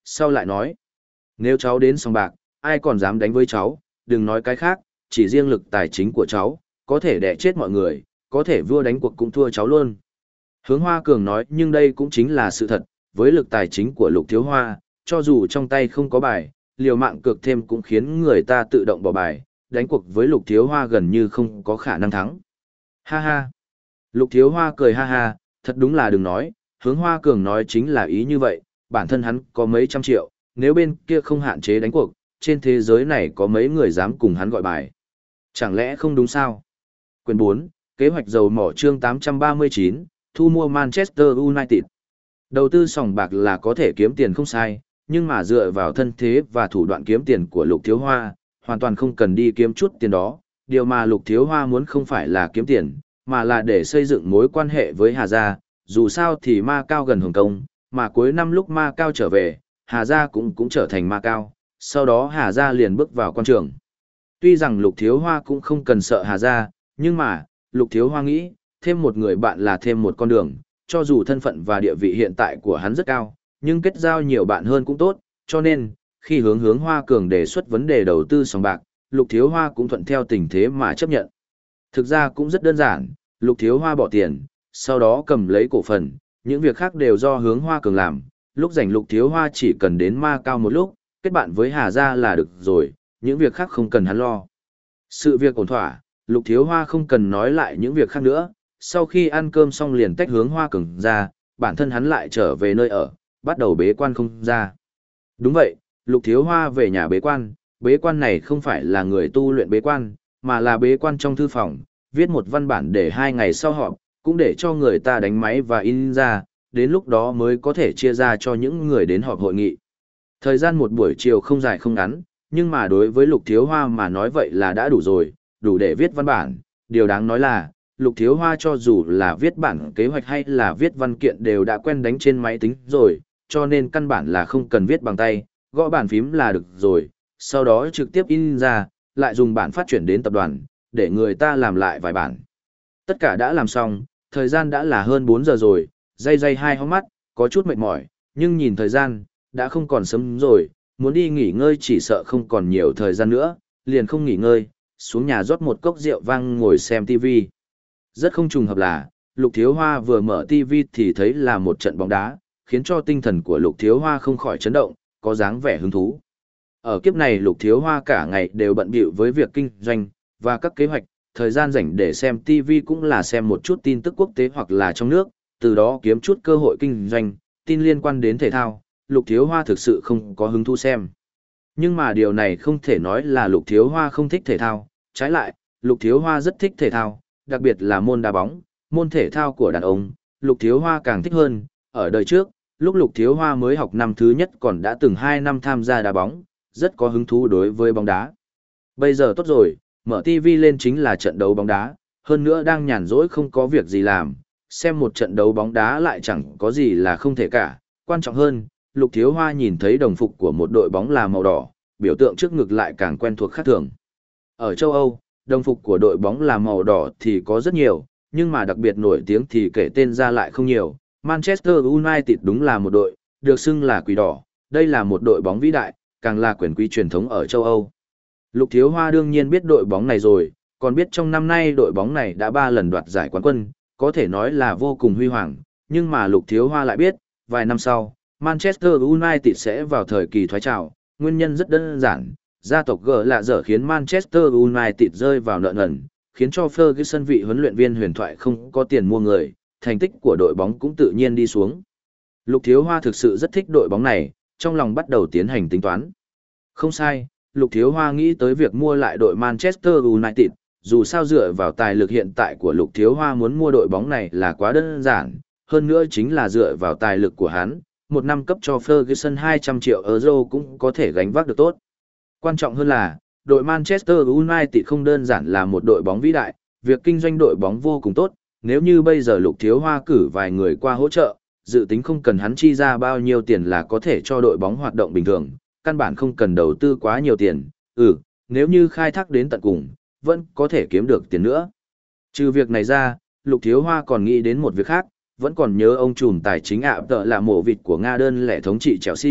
sau lại nói. Nếu cháu đến sòng bạc, ai còn dám đánh với cháu, đừng nói cái khác, chỉ riêng lực tài chính của cháu, có thể đẻ chết mọi người, có thể vua đánh cuộc cũng thua cháu luôn. Hướng Hoa Cường nói nhưng đây cũng chính là sự thật, với lực tài chính của Lục Thiếu Hoa, cho dù trong tay không có bài, liều mạng cược thêm cũng khiến người ta tự động bỏ bài, đánh cuộc với Lục Thiếu Hoa gần như không có khả năng thắng. Ha ha! Lục Thiếu Hoa cười ha ha, thật đúng là đừng nói, Hướng Hoa Cường nói chính là ý như vậy, bản thân hắn có mấy trăm triệu, nếu bên kia không hạn chế đánh cuộc, trên thế giới này có mấy người dám cùng hắn gọi bài. Chẳng lẽ không đúng sao? Quyền bốn, kế hoạch dầu mỏ chương tám trăm ba mươi chín, thu mua Manchester United. Đầu tư sòng bạc là có thể kiếm tiền không sai, nhưng mà dựa vào thân thế và thủ đoạn kiếm tiền của Lục Thiếu Hoa, hoàn toàn không cần đi kiếm chút tiền đó. Điều mà Lục Thiếu Hoa muốn không phải là kiếm tiền, mà là để xây dựng mối quan hệ với Hà Gia. Dù sao thì Ma Cao gần Hồng Kông, mà cuối năm lúc Ma Cao trở về, Hà Gia cũng cũng trở thành Ma Cao, sau đó Hà Gia liền bước vào quan trường. Tuy rằng Lục Thiếu Hoa cũng không cần sợ Hà Gia, nhưng mà, Lục Thiếu Hoa nghĩ, thêm một người bạn là thêm một con đường, cho dù thân phận và địa vị hiện tại của hắn rất cao, nhưng kết giao nhiều bạn hơn cũng tốt, cho nên, khi hướng hướng Hoa Cường đề xuất vấn đề đầu tư sòng bạc, Lục Thiếu Hoa cũng thuận theo tình thế mà chấp nhận. Thực ra cũng rất đơn giản, Lục Thiếu Hoa bỏ tiền, sau đó cầm lấy cổ phần, những việc khác đều do hướng Hoa Cường làm, lúc rảnh Lục Thiếu Hoa chỉ cần đến Ma Cao một lúc, kết bạn với Hà Gia là được rồi, những việc khác không cần hắn lo. Sự việc ổn thỏa, Lục Thiếu Hoa không cần nói lại những việc khác nữa, sau khi ăn cơm xong liền tách hướng Hoa Cường ra, bản thân hắn lại trở về nơi ở, bắt đầu bế quan không ra. Đúng vậy, Lục Thiếu Hoa về nhà bế quan, bế quan này không phải là người tu luyện bế quan, mà là bế quan trong thư phòng, viết một văn bản để hai ngày sau họp, cũng để cho người ta đánh máy và in ra, đến lúc đó mới có thể chia ra cho những người đến họp hội nghị. Thời gian một buổi chiều không dài không ngắn, nhưng mà đối với Lục Thiếu Hoa mà nói vậy là đã đủ rồi, đủ để viết văn bản. Điều đáng nói là, Lục Thiếu Hoa cho dù là viết bản kế hoạch hay là viết văn kiện đều đã quen đánh trên máy tính rồi, cho nên căn bản là không cần viết bằng tay, gõ bàn phím là được rồi, sau đó trực tiếp in ra, lại dùng bản phát chuyển đến tập đoàn, để người ta làm lại vài bản. Tất cả đã làm xong, thời gian đã là hơn bốn giờ rồi, day day hai hóng mắt, có chút mệt mỏi, nhưng nhìn thời gian, đã không còn sớm rồi, muốn đi nghỉ ngơi chỉ sợ không còn nhiều thời gian nữa, liền không nghỉ ngơi, xuống nhà rót một cốc rượu vang ngồi xem tivi. Rất không trùng hợp là, Lục Thiếu Hoa vừa mở tivi thì thấy là một trận bóng đá, khiến cho tinh thần của Lục Thiếu Hoa không khỏi chấn động, có dáng vẻ hứng thú. Ở kiếp này Lục Thiếu Hoa cả ngày đều bận bịu với việc kinh doanh và các kế hoạch, thời gian rảnh để xem tivi cũng là xem một chút tin tức quốc tế hoặc là trong nước, từ đó kiếm chút cơ hội kinh doanh, tin liên quan đến thể thao, Lục Thiếu Hoa thực sự không có hứng thú xem. Nhưng mà điều này không thể nói là Lục Thiếu Hoa không thích thể thao, trái lại, Lục Thiếu Hoa rất thích thể thao, đặc biệt là môn đá bóng, môn thể thao của đàn ông, Lục Thiếu Hoa càng thích hơn. Ở đời trước, lúc Lục Thiếu Hoa mới học năm thứ nhất còn đã từng hai năm tham gia đá bóng, rất có hứng thú đối với bóng đá. Bây giờ tốt rồi, mở tivi lên chính là trận đấu bóng đá, hơn nữa đang nhàn rỗi không có việc gì làm, xem một trận đấu bóng đá lại chẳng có gì là không thể cả. Quan trọng hơn, Lục Thiếu Hoa nhìn thấy đồng phục của một đội bóng là màu đỏ, biểu tượng trước ngực lại càng quen thuộc khác thường. Ở châu Âu, đồng phục của đội bóng là màu đỏ thì có rất nhiều, nhưng mà đặc biệt nổi tiếng thì kể tên ra lại không nhiều. Manchester United đúng là một đội, được xưng là quỷ đỏ, đây là một đội bóng vĩ đại, càng là quyền quý truyền thống ở châu Âu. Lục Thiếu Hoa đương nhiên biết đội bóng này rồi, còn biết trong năm nay đội bóng này đã ba lần đoạt giải quán quân, có thể nói là vô cùng huy hoàng, nhưng mà Lục Thiếu Hoa lại biết, vài năm sau, Manchester United sẽ vào thời kỳ thoái trào, nguyên nhân rất đơn giản, gia tộc G lạ dở khiến Manchester United rơi vào nợ nần, khiến cho Ferguson vị huấn luyện viên huyền thoại không có tiền mua người, thành tích của đội bóng cũng tự nhiên đi xuống. Lục Thiếu Hoa thực sự rất thích đội bóng này, trong lòng bắt đầu tiến hành tính toán. Không sai, Lục Thiếu Hoa nghĩ tới việc mua lại đội Manchester United, dù sao dựa vào tài lực hiện tại của Lục Thiếu Hoa muốn mua đội bóng này là quá đơn giản, hơn nữa chính là dựa vào tài lực của hắn, một năm cấp cho Ferguson hai trăm triệu euro cũng có thể gánh vác được tốt. Quan trọng hơn là, đội Manchester United không đơn giản là một đội bóng vĩ đại, việc kinh doanh đội bóng vô cùng tốt, nếu như bây giờ Lục Thiếu Hoa cử vài người qua hỗ trợ, dự tính không cần hắn chi ra bao nhiêu tiền là có thể cho đội bóng hoạt động bình thường, căn bản không cần đầu tư quá nhiều tiền, ừ, nếu như khai thác đến tận cùng, vẫn có thể kiếm được tiền nữa. Trừ việc này ra, Lục Thiếu Hoa còn nghĩ đến một việc khác, vẫn còn nhớ ông trùm tài chính ạ tợ là mộ vịt của Nga đơn lẻ thống trị Chelsea,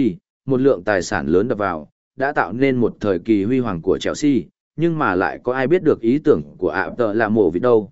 một lượng tài sản lớn đập vào, đã tạo nên một thời kỳ huy hoàng của Chelsea, nhưng mà lại có ai biết được ý tưởng của ạ tợ là mổ vịt đâu.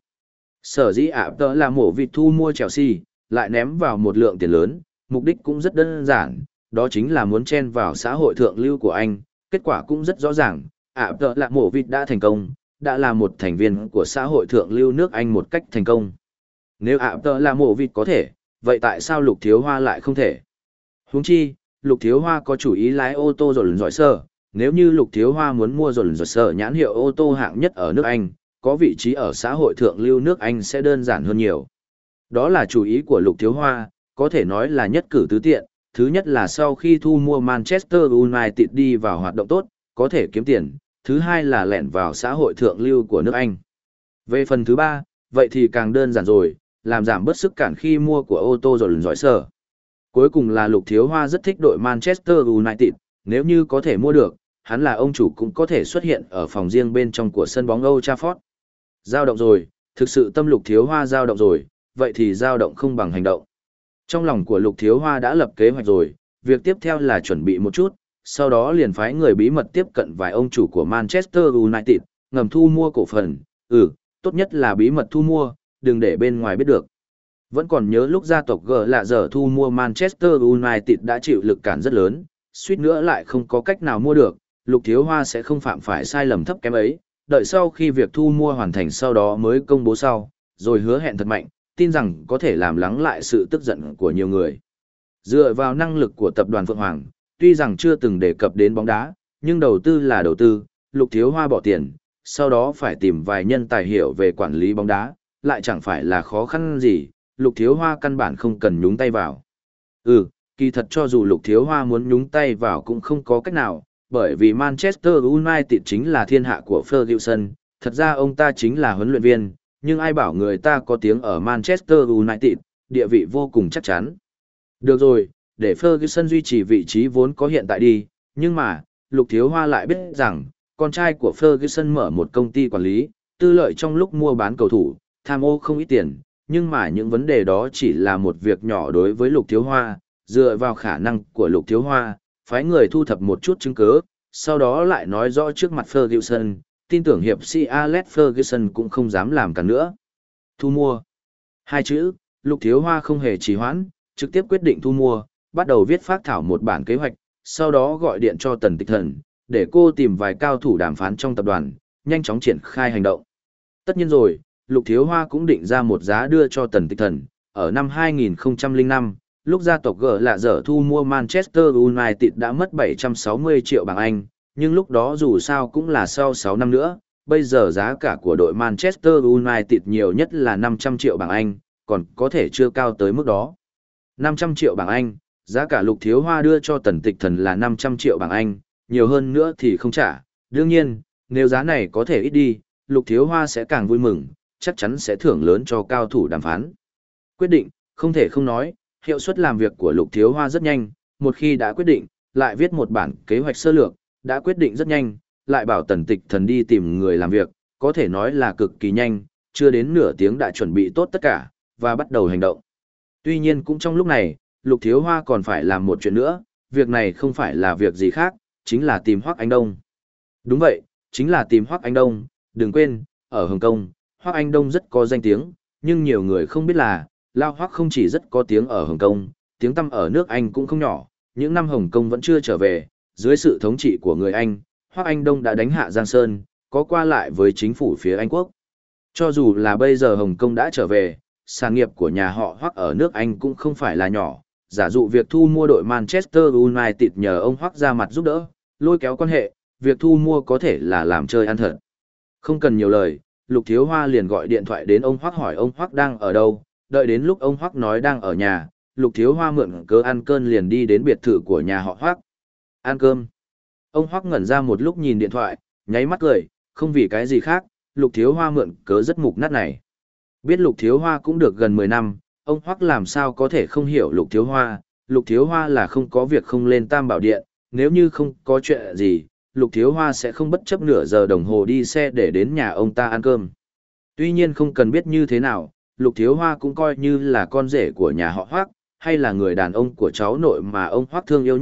Sở dĩ ạ tợ là mổ vịt thu mua Chelsea, lại ném vào một lượng tiền lớn, mục đích cũng rất đơn giản, đó chính là muốn chen vào xã hội thượng lưu của Anh, kết quả cũng rất rõ ràng, ạ tợ là mổ vịt đã thành công, đã là một thành viên của xã hội thượng lưu nước Anh một cách thành công. Nếu ạ tợ là mổ vịt có thể, vậy tại sao Lục Thiếu Hoa lại không thể? Huống chi, Lục Thiếu Hoa có chủ ý lái ô tô rồi giỏi sơ, nếu như Lục Thiếu Hoa muốn mua rồi giỏi sơ nhãn hiệu ô tô hạng nhất ở nước Anh, có vị trí ở xã hội thượng lưu nước Anh sẽ đơn giản hơn nhiều. Đó là chủ ý của Lục Thiếu Hoa, có thể nói là nhất cử tứ tiện. Thứ nhất là sau khi thu mua Manchester United đi vào hoạt động tốt, có thể kiếm tiền. Thứ hai là lẻn vào xã hội thượng lưu của nước Anh. Về phần thứ ba, vậy thì càng đơn giản rồi, làm giảm bớt sức cản khi mua của ô tô rồi giỏi sở. Cuối cùng là Lục Thiếu Hoa rất thích đội Manchester United, nếu như có thể mua được, hắn là ông chủ cũng có thể xuất hiện ở phòng riêng bên trong của sân bóng Old Trafford. Giao động rồi, thực sự tâm Lục Thiếu Hoa giao động rồi, vậy thì giao động không bằng hành động. Trong lòng của Lục Thiếu Hoa đã lập kế hoạch rồi, việc tiếp theo là chuẩn bị một chút, sau đó liền phái người bí mật tiếp cận vài ông chủ của Manchester United, ngầm thu mua cổ phần, ừ, tốt nhất là bí mật thu mua, đừng để bên ngoài biết được. Vẫn còn nhớ lúc gia tộc G lạ dở thu mua Manchester United đã chịu lực cản rất lớn, suýt nữa lại không có cách nào mua được, Lục Thiếu Hoa sẽ không phạm phải sai lầm thấp kém ấy, đợi sau khi việc thu mua hoàn thành sau đó mới công bố sau, rồi hứa hẹn thật mạnh, tin rằng có thể làm lắng lại sự tức giận của nhiều người. Dựa vào năng lực của tập đoàn Phượng Hoàng, tuy rằng chưa từng đề cập đến bóng đá, nhưng đầu tư là đầu tư, Lục Thiếu Hoa bỏ tiền, sau đó phải tìm vài nhân tài hiểu về quản lý bóng đá, lại chẳng phải là khó khăn gì, Lục Thiếu Hoa căn bản không cần nhúng tay vào. Ừ, kỳ thật cho dù Lục Thiếu Hoa muốn nhúng tay vào cũng không có cách nào, bởi vì Manchester United chính là thiên hạ của Ferguson, thật ra ông ta chính là huấn luyện viên, nhưng ai bảo người ta có tiếng ở Manchester United, địa vị vô cùng chắc chắn. Được rồi, để Ferguson duy trì vị trí vốn có hiện tại đi, nhưng mà, Lục Thiếu Hoa lại biết rằng, con trai của Ferguson mở một công ty quản lý, tư lợi trong lúc mua bán cầu thủ, tham ô không ít tiền, nhưng mà những vấn đề đó chỉ là một việc nhỏ đối với Lục Thiếu Hoa, dựa vào khả năng của Lục Thiếu Hoa, phái người thu thập một chút chứng cứ, sau đó lại nói rõ trước mặt Ferguson, tin tưởng hiệp sĩ Alex Ferguson cũng không dám làm cả nữa. Thu mua. Hai chữ, Lục Thiếu Hoa không hề trì hoãn, trực tiếp quyết định thu mua, bắt đầu viết phác thảo một bản kế hoạch, sau đó gọi điện cho Tần Tịch Thần, để cô tìm vài cao thủ đàm phán trong tập đoàn, nhanh chóng triển khai hành động. Tất nhiên rồi, Lục Thiếu Hoa cũng định ra một giá đưa cho Tần Tịch Thần, ở năm hai nghìn không trăm lẻ năm, lúc gia tộc G lạ dở thu mua Manchester United đã mất bảy trăm sáu mươi triệu bảng Anh, nhưng lúc đó dù sao cũng là sau sáu năm nữa, bây giờ giá cả của đội Manchester United nhiều nhất là năm trăm triệu bảng Anh, còn có thể chưa cao tới mức đó. năm trăm triệu bảng Anh, giá cả Lục Thiếu Hoa đưa cho Tần Tịch Thần là năm trăm triệu bảng Anh, nhiều hơn nữa thì không trả. Đương nhiên, nếu giá này có thể ít đi, Lục Thiếu Hoa sẽ càng vui mừng, chắc chắn sẽ thưởng lớn cho cao thủ đàm phán. Quyết định, không thể không nói, hiệu suất làm việc của Lục Thiếu Hoa rất nhanh, một khi đã quyết định, lại viết một bản kế hoạch sơ lược, đã quyết định rất nhanh, lại bảo Tần Tịch Thần đi tìm người làm việc, có thể nói là cực kỳ nhanh, chưa đến nửa tiếng đã chuẩn bị tốt tất cả, và bắt đầu hành động. Tuy nhiên cũng trong lúc này, Lục Thiếu Hoa còn phải làm một chuyện nữa, việc này không phải là việc gì khác, chính là tìm Hoắc Anh Đông. Đúng vậy, chính là tìm Hoắc Anh Đông, đừng quên, ở Hồng Kông, Hoắc Anh Đông rất có danh tiếng, nhưng nhiều người không biết là, Lao Hoắc không chỉ rất có tiếng ở Hồng Kông, tiếng tăm ở nước Anh cũng không nhỏ, những năm Hồng Kông vẫn chưa trở về, dưới sự thống trị của người Anh, Hoắc Anh Đông đã đánh hạ Giang Sơn, có qua lại với chính phủ phía Anh quốc. Cho dù là bây giờ Hồng Kông đã trở về, sản nghiệp của nhà họ Hoắc ở nước Anh cũng không phải là nhỏ, giả dụ việc thu mua đội Manchester United nhờ ông Hoắc ra mặt giúp đỡ, lôi kéo quan hệ, việc thu mua có thể là làm chơi ăn thật. Không cần nhiều lời, Lục Thiếu Hoa liền gọi điện thoại đến ông Hoắc hỏi ông Hoắc đang ở đâu, đợi đến lúc ông Hoắc nói đang ở nhà, Lục Thiếu Hoa mượn cớ ăn cơm liền đi đến biệt thự của nhà họ Hoắc. Ăn cơm. Ông Hoắc ngẩn ra một lúc nhìn điện thoại, nháy mắt cười, không vì cái gì khác, Lục Thiếu Hoa mượn cớ rất mục nát này. Biết Lục Thiếu Hoa cũng được gần mười năm, ông Hoắc làm sao có thể không hiểu Lục Thiếu Hoa, Lục Thiếu Hoa là không có việc không lên Tam Bảo Điện, nếu như không có chuyện gì, Lục Thiếu Hoa sẽ không bất chấp nửa giờ đồng hồ đi xe để đến nhà ông ta ăn cơm. Tuy nhiên không cần biết như thế nào, Lục Thiếu Hoa cũng coi như là con rể của nhà họ Hoắc, hay là người đàn ông của cháu nội mà ông Hoắc thương yêu nhất,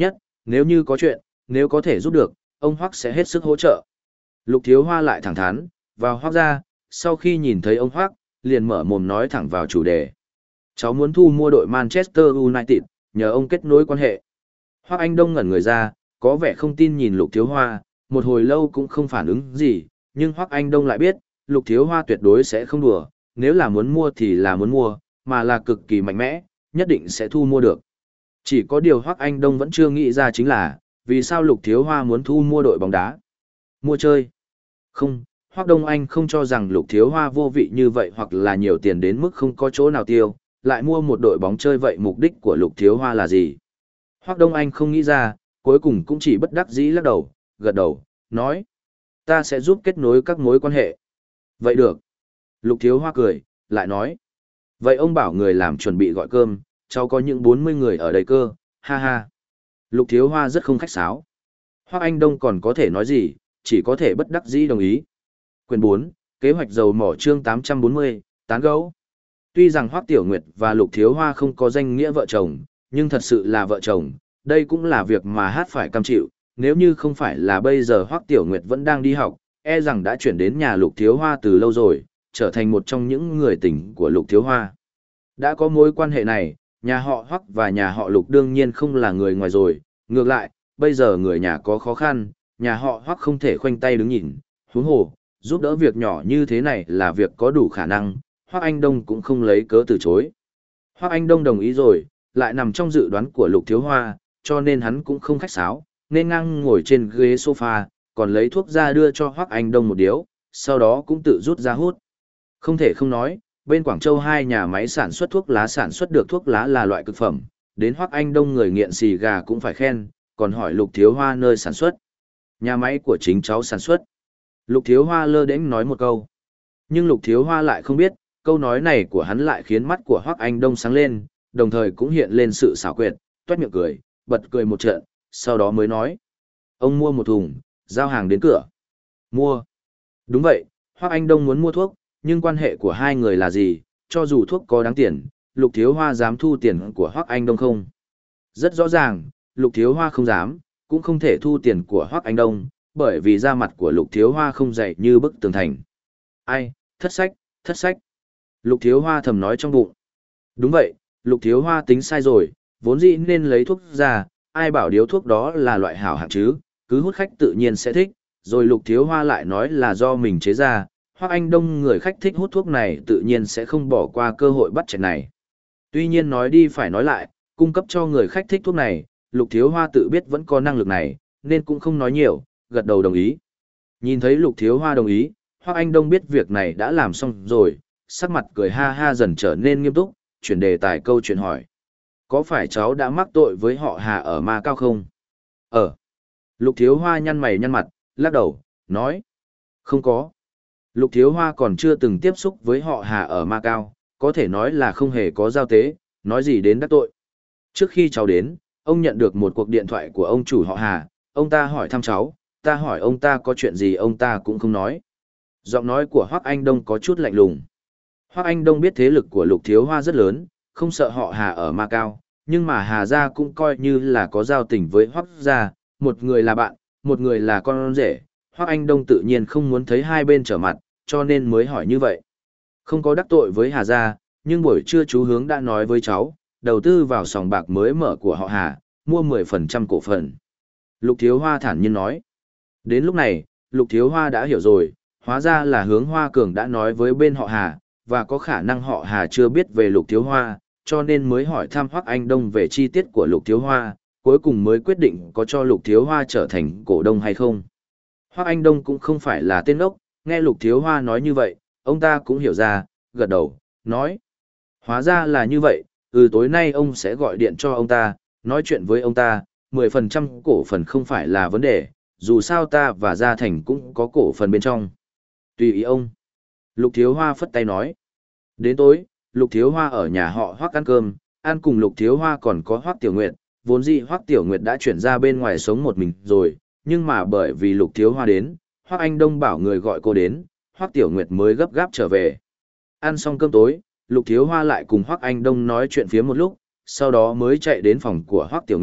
nếu như có chuyện, nếu có thể giúp được, ông Hoắc sẽ hết sức hỗ trợ. Lục Thiếu Hoa lại thẳng thắn, vào Hoắc ra, sau khi nhìn thấy ông Hoắc, liền mở mồm nói thẳng vào chủ đề. Cháu muốn thu mua đội Manchester United, nhờ ông kết nối quan hệ. Hoắc Anh Đông ngẩn người ra, có vẻ không tin nhìn Lục Thiếu Hoa, một hồi lâu cũng không phản ứng gì, nhưng Hoắc Anh Đông lại biết, Lục Thiếu Hoa tuyệt đối sẽ không đùa, nếu là muốn mua thì là muốn mua, mà là cực kỳ mạnh mẽ, nhất định sẽ thu mua được. Chỉ có điều Hoắc Anh Đông vẫn chưa nghĩ ra chính là, vì sao Lục Thiếu Hoa muốn thu mua đội bóng đá? Mua chơi? Không, Hoắc Đông Anh không cho rằng Lục Thiếu Hoa vô vị như vậy hoặc là nhiều tiền đến mức không có chỗ nào tiêu, lại mua một đội bóng chơi vậy mục đích của Lục Thiếu Hoa là gì? Hoắc Đông Anh không nghĩ ra, cuối cùng cũng chỉ bất đắc dĩ lắc đầu, gật đầu, nói. Ta sẽ giúp kết nối các mối quan hệ. Vậy được. Lục Thiếu Hoa cười, lại nói. Vậy ông bảo người làm chuẩn bị gọi cơm, cháu có những bốn mươi người ở đây cơ, ha ha. Lục Thiếu Hoa rất không khách sáo. Hoắc Anh Đông còn có thể nói gì, chỉ có thể bất đắc dĩ đồng ý. Quyền bốn, kế hoạch dầu mỏ chương tám trăm bốn mươi, tán gẫu. Tuy rằng Hoắc Tiểu Nguyệt và Lục Thiếu Hoa không có danh nghĩa vợ chồng, nhưng thật sự là vợ chồng, đây cũng là việc mà hát phải cam chịu, nếu như không phải là bây giờ Hoắc Tiểu Nguyệt vẫn đang đi học, e rằng đã chuyển đến nhà Lục Thiếu Hoa từ lâu rồi, trở thành một trong những người tình của Lục Thiếu Hoa. Đã có mối quan hệ này, nhà họ Hoắc và nhà họ Lục đương nhiên không là người ngoài rồi, ngược lại, bây giờ người nhà có khó khăn, nhà họ Hoắc không thể khoanh tay đứng nhìn, huống hồ, giúp đỡ việc nhỏ như thế này là việc có đủ khả năng, Hoắc Anh Đông cũng không lấy cớ từ chối. Hoắc Anh Đông đồng ý rồi, lại nằm trong dự đoán của Lục Thiếu Hoa, cho nên hắn cũng không khách sáo, nên ngang ngồi trên ghế sofa, còn lấy thuốc ra đưa cho Hoắc Anh Đông một điếu, sau đó cũng tự rút ra hút. Không thể không nói, bên Quảng Châu hai nhà máy sản xuất thuốc lá sản xuất được thuốc lá là loại cực phẩm, đến Hoắc Anh Đông người nghiện xì gà cũng phải khen, còn hỏi Lục Thiếu Hoa nơi sản xuất. Nhà máy của chính cháu sản xuất. Lục Thiếu Hoa lơ đễnh nói một câu. Nhưng Lục Thiếu Hoa lại không biết, câu nói này của hắn lại khiến mắt của Hoắc Anh Đông sáng lên, đồng thời cũng hiện lên sự xảo quyệt, toét miệng cười, bật cười một trận, sau đó mới nói. Ông mua một thùng, giao hàng đến cửa. Mua. Đúng vậy, Hoắc Anh Đông muốn mua thuốc, nhưng quan hệ của hai người là gì, cho dù thuốc có đáng tiền, Lục Thiếu Hoa dám thu tiền của Hoắc Anh Đông không? Rất rõ ràng, Lục Thiếu Hoa không dám, cũng không thể thu tiền của Hoắc Anh Đông, bởi vì da mặt của Lục Thiếu Hoa không dày như bức tường thành. Ai, thất sách, thất sách. Lục Thiếu Hoa thầm nói trong bụng. Đúng vậy, Lục Thiếu Hoa tính sai rồi, vốn dĩ nên lấy thuốc ra, ai bảo điếu thuốc đó là loại hảo hạng chứ, cứ hút khách tự nhiên sẽ thích, rồi Lục Thiếu Hoa lại nói là do mình chế ra, Hoắc Anh Đông người khách thích hút thuốc này tự nhiên sẽ không bỏ qua cơ hội bắt chẹt này. Tuy nhiên nói đi phải nói lại, cung cấp cho người khách thích thuốc này, Lục Thiếu Hoa tự biết vẫn có năng lực này, nên cũng không nói nhiều, gật đầu đồng ý. Nhìn thấy Lục Thiếu Hoa đồng ý, Hoắc Anh Đông biết việc này đã làm xong rồi, sắc mặt cười ha ha dần trở nên nghiêm túc, chuyển đề tài câu chuyện hỏi. Có phải cháu đã mắc tội với họ Hà ở Ma Cao không? Ờ. Lục Thiếu Hoa nhăn mày nhăn mặt, lắc đầu, nói. Không có. Lục Thiếu Hoa còn chưa từng tiếp xúc với họ Hà ở Ma Cao, có thể nói là không hề có giao tế, nói gì đến đắc tội. Trước khi cháu đến, ông nhận được một cuộc điện thoại của ông chủ họ Hà, ông ta hỏi thăm cháu, ta hỏi ông ta có chuyện gì ông ta cũng không nói. Giọng nói của Hoắc Anh Đông có chút lạnh lùng. Hoắc Anh Đông biết thế lực của Lục Thiếu Hoa rất lớn, không sợ họ Hà ở Ma Cao, nhưng mà Hà gia cũng coi như là có giao tình với Hoắc gia, một người là bạn, một người là con rể. Hoắc Anh Đông tự nhiên không muốn thấy hai bên trở mặt, cho nên mới hỏi như vậy. Không có đắc tội với Hà gia, nhưng buổi trưa chú Hướng đã nói với cháu, đầu tư vào sòng bạc mới mở của họ Hà, mua mười phần trăm cổ phần. Lục Thiếu Hoa thản nhiên nói. Đến lúc này, Lục Thiếu Hoa đã hiểu rồi, hóa ra là Hướng Hoa Cường đã nói với bên họ Hà, và có khả năng họ Hà chưa biết về Lục Thiếu Hoa, cho nên mới hỏi thăm Hoắc Anh Đông về chi tiết của Lục Thiếu Hoa, cuối cùng mới quyết định có cho Lục Thiếu Hoa trở thành cổ đông hay không. Hoắc Anh Đông cũng không phải là tên ốc, nghe Lục Thiếu Hoa nói như vậy, ông ta cũng hiểu ra, gật đầu, nói. Hóa ra là như vậy, ừ tối nay ông sẽ gọi điện cho ông ta, nói chuyện với ông ta, mười phần trăm cổ phần không phải là vấn đề, dù sao ta và Gia Thành cũng có cổ phần bên trong. Tùy ý ông. Lục Thiếu Hoa phất tay nói. Đến tối, Lục Thiếu Hoa ở nhà họ Hoắc ăn cơm, ăn cùng Lục Thiếu Hoa còn có Hoắc Tiểu Nguyệt, vốn dĩ Hoắc Tiểu Nguyệt đã chuyển ra bên ngoài sống một mình rồi, nhưng mà bởi vì Lục Thiếu Hoa đến, Hoắc Anh Đông bảo người gọi cô đến, Hoắc Tiểu Nguyệt mới gấp gáp trở về. Ăn xong cơm tối, Lục Thiếu Hoa lại cùng Hoắc Anh Đông nói chuyện phía một lúc, sau đó mới chạy đến phòng của Hoắc Tiểu Nguyệt,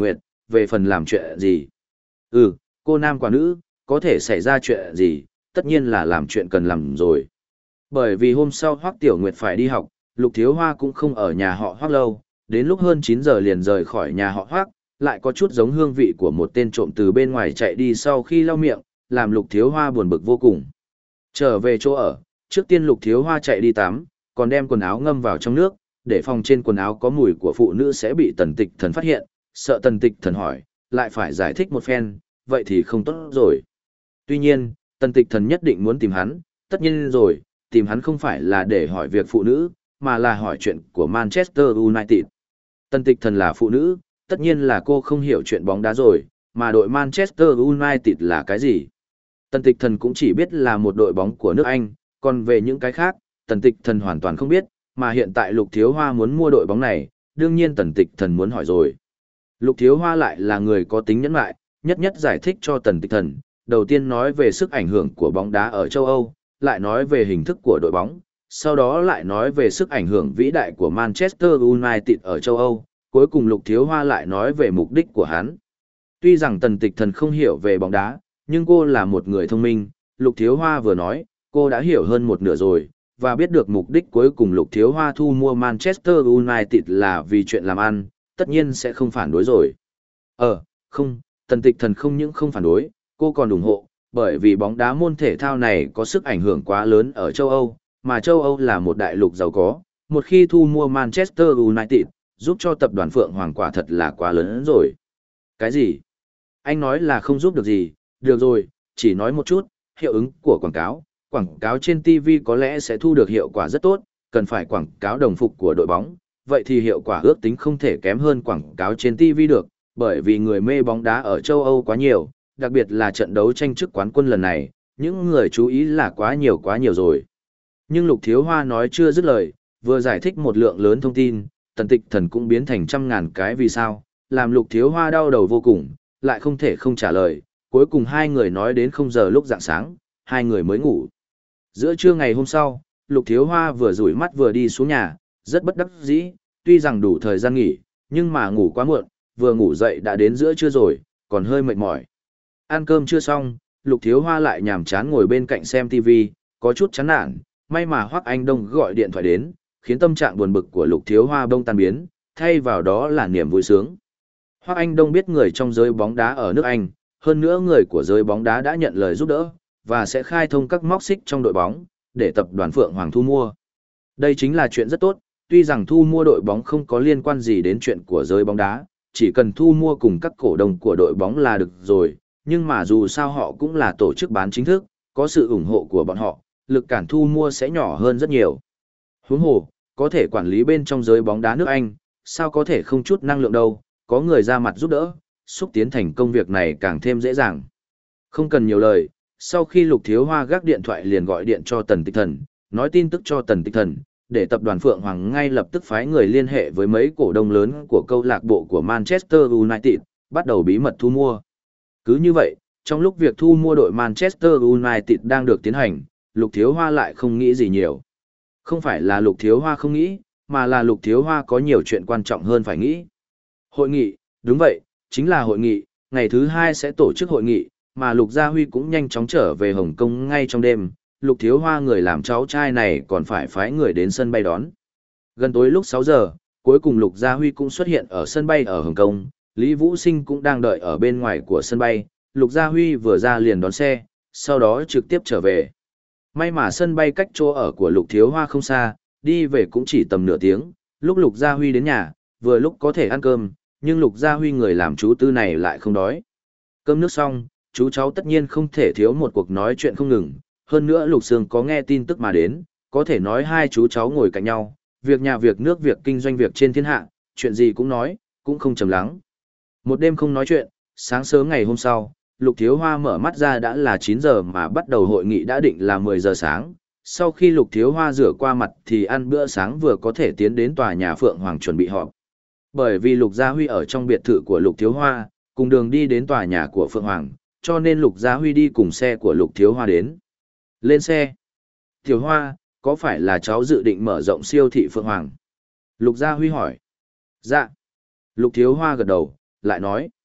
về phần làm chuyện gì. Ừ, cô nam quả nữ, có thể xảy ra chuyện gì, tất nhiên là làm chuyện cần làm rồi. Bởi vì hôm sau Hoắc Tiểu Nguyệt phải đi học, Lục Thiếu Hoa cũng không ở nhà họ Hoắc lâu, đến lúc hơn chín giờ liền rời khỏi nhà họ Hoắc, lại có chút giống hương vị của một tên trộm từ bên ngoài chạy đi sau khi lau miệng, làm Lục Thiếu Hoa buồn bực vô cùng. Trở về chỗ ở, trước tiên Lục Thiếu Hoa chạy đi tắm, còn đem quần áo ngâm vào trong nước, để phòng trên quần áo có mùi của phụ nữ sẽ bị Tần Tịch Thần phát hiện, sợ Tần Tịch Thần hỏi, lại phải giải thích một phen, vậy thì không tốt rồi. Tuy nhiên, Tần Tịch Thần nhất định muốn tìm hắn, tất nhiên rồi, tìm hắn không phải là để hỏi việc phụ nữ, mà là hỏi chuyện của Manchester United. Tần Tịch Thần là phụ nữ, tất nhiên là cô không hiểu chuyện bóng đá rồi, mà đội Manchester United là cái gì. Tần Tịch Thần cũng chỉ biết là một đội bóng của nước Anh, còn về những cái khác, Tần Tịch Thần hoàn toàn không biết, mà hiện tại Lục Thiếu Hoa muốn mua đội bóng này, đương nhiên Tần Tịch Thần muốn hỏi rồi. Lục Thiếu Hoa lại là người có tính nhẫn nại, nhất nhất giải thích cho Tần Tịch Thần, đầu tiên nói về sức ảnh hưởng của bóng đá ở châu Âu, lại nói về hình thức của đội bóng, sau đó lại nói về sức ảnh hưởng vĩ đại của Manchester United ở châu Âu, cuối cùng Lục Thiếu Hoa lại nói về mục đích của hắn. Tuy rằng Tần Tịch Thần không hiểu về bóng đá, nhưng cô là một người thông minh, Lục Thiếu Hoa vừa nói, cô đã hiểu hơn một nửa rồi, và biết được mục đích cuối cùng Lục Thiếu Hoa thu mua Manchester United là vì chuyện làm ăn, tất nhiên sẽ không phản đối rồi. Ờ, không, Tần Tịch Thần không những không phản đối, cô còn ủng hộ, bởi vì bóng đá môn thể thao này có sức ảnh hưởng quá lớn ở châu Âu, mà châu Âu là một đại lục giàu có, một khi thu mua Manchester United, giúp cho tập đoàn Phượng Hoàng quả thật là quá lớn rồi. Cái gì? Anh nói là không giúp được gì, được rồi, chỉ nói một chút, hiệu ứng của quảng cáo, quảng cáo trên ti vi có lẽ sẽ thu được hiệu quả rất tốt, cần phải quảng cáo đồng phục của đội bóng, vậy thì hiệu quả ước tính không thể kém hơn quảng cáo trên ti vi được, bởi vì người mê bóng đá ở châu Âu quá nhiều, đặc biệt là trận đấu tranh chức quán quân lần này, những người chú ý là quá nhiều quá nhiều rồi. Nhưng Lục Thiếu Hoa nói chưa dứt lời, vừa giải thích một lượng lớn thông tin, Tần Tịch Thần cũng biến thành trăm ngàn cái vì sao, làm Lục Thiếu Hoa đau đầu vô cùng, lại không thể không trả lời, cuối cùng hai người nói đến không giờ lúc rạng sáng, hai người mới ngủ. Giữa trưa ngày hôm sau, Lục Thiếu Hoa vừa rủi mắt vừa đi xuống nhà, rất bất đắc dĩ, tuy rằng đủ thời gian nghỉ, nhưng mà ngủ quá muộn, vừa ngủ dậy đã đến giữa trưa rồi, còn hơi mệt mỏi. Ăn cơm chưa xong, Lục Thiếu Hoa lại nhàm chán ngồi bên cạnh xem ti vi, có chút chán nản, may mà Hoắc Anh Đông gọi điện thoại đến, khiến tâm trạng buồn bực của Lục Thiếu Hoa bông tan biến, thay vào đó là niềm vui sướng. Hoắc Anh Đông biết người trong giới bóng đá ở nước Anh, hơn nữa người của giới bóng đá đã nhận lời giúp đỡ, và sẽ khai thông các móc xích trong đội bóng, để tập đoàn Phượng Hoàng thu mua. Đây chính là chuyện rất tốt, tuy rằng thu mua đội bóng không có liên quan gì đến chuyện của giới bóng đá, chỉ cần thu mua cùng các cổ đông của đội bóng là được rồi, nhưng mà dù sao họ cũng là tổ chức bán chính thức, có sự ủng hộ của bọn họ, lực cản thu mua sẽ nhỏ hơn rất nhiều. Huống hồ, có thể quản lý bên trong giới bóng đá nước Anh, sao có thể không chút năng lượng đâu, có người ra mặt giúp đỡ, xúc tiến thành công việc này càng thêm dễ dàng. Không cần nhiều lời, sau khi Lục Thiếu Hoa gác điện thoại liền gọi điện cho Tần Tịch Thần, nói tin tức cho Tần Tịch Thần, để tập đoàn Phượng Hoàng ngay lập tức phái người liên hệ với mấy cổ đông lớn của câu lạc bộ của Manchester United, bắt đầu bí mật thu mua. Cứ như vậy, trong lúc việc thu mua đội Manchester United đang được tiến hành, Lục Thiếu Hoa lại không nghĩ gì nhiều. Không phải là Lục Thiếu Hoa không nghĩ, mà là Lục Thiếu Hoa có nhiều chuyện quan trọng hơn phải nghĩ. Hội nghị, đúng vậy, chính là hội nghị, ngày thứ hai sẽ tổ chức hội nghị, mà Lục Gia Huy cũng nhanh chóng trở về Hồng Kông ngay trong đêm. Lục Thiếu Hoa người làm cháu trai này còn phải phái người đến sân bay đón. Gần tối lúc sáu giờ, cuối cùng Lục Gia Huy cũng xuất hiện ở sân bay ở Hồng Kông, Lý Vũ Sinh cũng đang đợi ở bên ngoài của sân bay, Lục Gia Huy vừa ra liền đón xe, sau đó trực tiếp trở về. May mà sân bay cách chỗ ở của Lục Thiếu Hoa không xa, đi về cũng chỉ tầm nửa tiếng, lúc Lục Gia Huy đến nhà, vừa lúc có thể ăn cơm, nhưng Lục Gia Huy người làm chú tư này lại không đói. Cơm nước xong, chú cháu tất nhiên không thể thiếu một cuộc nói chuyện không ngừng, hơn nữa Lục Sương có nghe tin tức mà đến, có thể nói hai chú cháu ngồi cạnh nhau, việc nhà việc nước việc kinh doanh việc trên thiên hạ, chuyện gì cũng nói, cũng không trầm lắng. Một đêm không nói chuyện, sáng sớm ngày hôm sau, Lục Thiếu Hoa mở mắt ra đã là chín giờ mà bắt đầu hội nghị đã định là mười giờ sáng. Sau khi Lục Thiếu Hoa rửa qua mặt thì ăn bữa sáng vừa có thể tiến đến tòa nhà Phượng Hoàng chuẩn bị họp. Bởi vì Lục Gia Huy ở trong biệt thự của Lục Thiếu Hoa, cùng đường đi đến tòa nhà của Phượng Hoàng, cho nên Lục Gia Huy đi cùng xe của Lục Thiếu Hoa đến. Lên xe. Thiếu Hoa, có phải là cháu dự định mở rộng siêu thị Phượng Hoàng? Lục Gia Huy hỏi. Dạ. Lục Thiếu Hoa gật đầu, lại nói.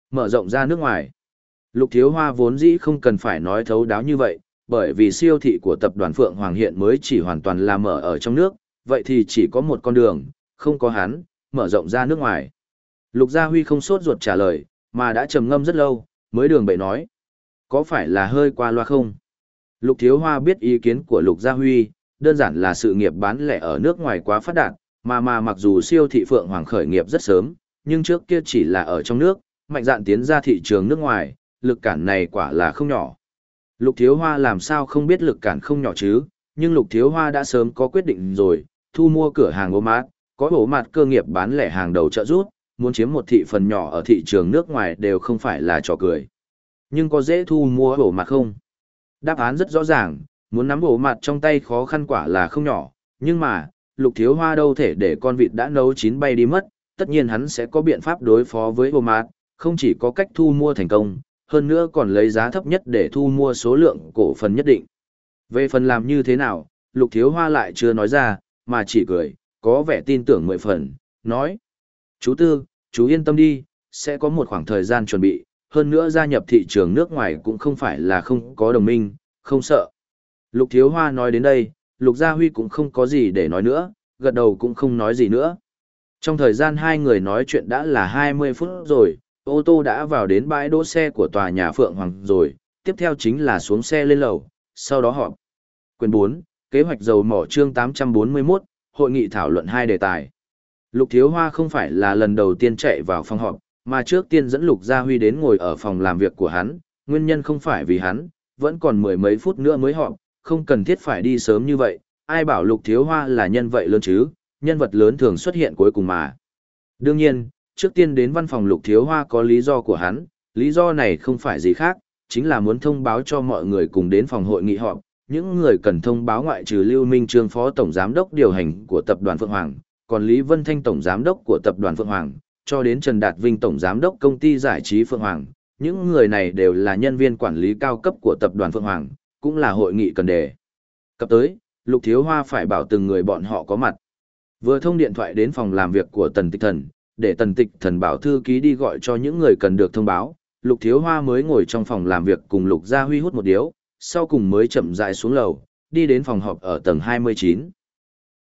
Mở rộng ra nước ngoài. Lục Thiếu Hoa vốn dĩ không cần phải nói thấu đáo như vậy, bởi vì siêu thị của tập đoàn Phượng Hoàng hiện mới chỉ hoàn toàn là mở ở trong nước, vậy thì chỉ có một con đường, không có hắn, mở rộng ra nước ngoài. Lục Gia Huy không sốt ruột trả lời, mà đã trầm ngâm rất lâu, mới đường bậy nói. Có phải là hơi qua loa không? Lục Thiếu Hoa biết ý kiến của Lục Gia Huy, đơn giản là sự nghiệp bán lẻ ở nước ngoài quá phát đạt, mà mà mặc dù siêu thị Phượng Hoàng khởi nghiệp rất sớm, nhưng trước kia chỉ là ở trong nước, mạnh dạn tiến ra thị trường nước ngoài, lực cản này quả là không nhỏ. Lục Thiếu Hoa làm sao không biết lực cản không nhỏ chứ, nhưng Lục Thiếu Hoa đã sớm có quyết định rồi, thu mua cửa hàng ố mát, có ố mát cơ nghiệp bán lẻ hàng đầu trợ giúp, muốn chiếm một thị phần nhỏ ở thị trường nước ngoài đều không phải là trò cười. Nhưng có dễ thu mua ổ mặt không? Đáp án rất rõ ràng, muốn nắm ổ mặt trong tay khó khăn quả là không nhỏ, nhưng mà, Lục Thiếu Hoa đâu thể để con vịt đã nấu chín bay đi mất, tất nhiên hắn sẽ có biện pháp đối phó với ổ mặt, không chỉ có cách thu mua thành công, hơn nữa còn lấy giá thấp nhất để thu mua số lượng cổ phần nhất định. Về phần làm như thế nào, Lục Thiếu Hoa lại chưa nói ra, mà chỉ cười, có vẻ tin tưởng mười phần, nói. Chú Tư, chú yên tâm đi, sẽ có một khoảng thời gian chuẩn bị, hơn nữa gia nhập thị trường nước ngoài cũng không phải là không có đồng minh, không sợ. Lục Thiếu Hoa nói đến đây, Lục Gia Huy cũng không có gì để nói nữa, gật đầu cũng không nói gì nữa. Trong thời gian hai người nói chuyện đã là hai mươi phút rồi, ô tô đã vào đến bãi đỗ xe của tòa nhà Phượng Hoàng rồi, tiếp theo chính là xuống xe lên lầu, sau đó họp. Quyền bốn, kế hoạch dầu mỏ chương tám trăm bốn mươi mốt, hội nghị thảo luận hai đề tài. Lục Thiếu Hoa không phải là lần đầu tiên chạy vào phòng họp, mà trước tiên dẫn Lục Gia Huy đến ngồi ở phòng làm việc của hắn, nguyên nhân không phải vì hắn, vẫn còn mười mấy phút nữa mới họp, không cần thiết phải đi sớm như vậy, ai bảo Lục Thiếu Hoa là nhân vậy lớn chứ, nhân vật lớn thường xuất hiện cuối cùng mà. Đương nhiên, trước tiên đến văn phòng Lục Thiếu Hoa có lý do của hắn, lý do này không phải gì khác, chính là muốn thông báo cho mọi người cùng đến phòng hội nghị họp, những người cần thông báo ngoại trừ Lưu Minh Trương Phó Tổng Giám đốc điều hành của Tập đoàn Phượng Hoàng, còn Lý Vân Thanh Tổng Giám đốc của Tập đoàn Phượng Hoàng, cho đến Trần Đạt Vinh Tổng Giám đốc Công ty Giải trí Phượng Hoàng, những người này đều là nhân viên quản lý cao cấp của Tập đoàn Phượng Hoàng, cũng là hội nghị cần đề cập tới, Lục Thiếu Hoa phải bảo từng người bọn họ có mặt. Vừa thông điện thoại đến phòng làm việc của Tần Tịch Thần, để Tần Tịch Thần bảo thư ký đi gọi cho những người cần được thông báo, Lục Thiếu Hoa mới ngồi trong phòng làm việc cùng Lục Gia Huy hút một điếu, sau cùng mới chậm rãi xuống lầu, đi đến phòng họp ở tầng hai mươi chín.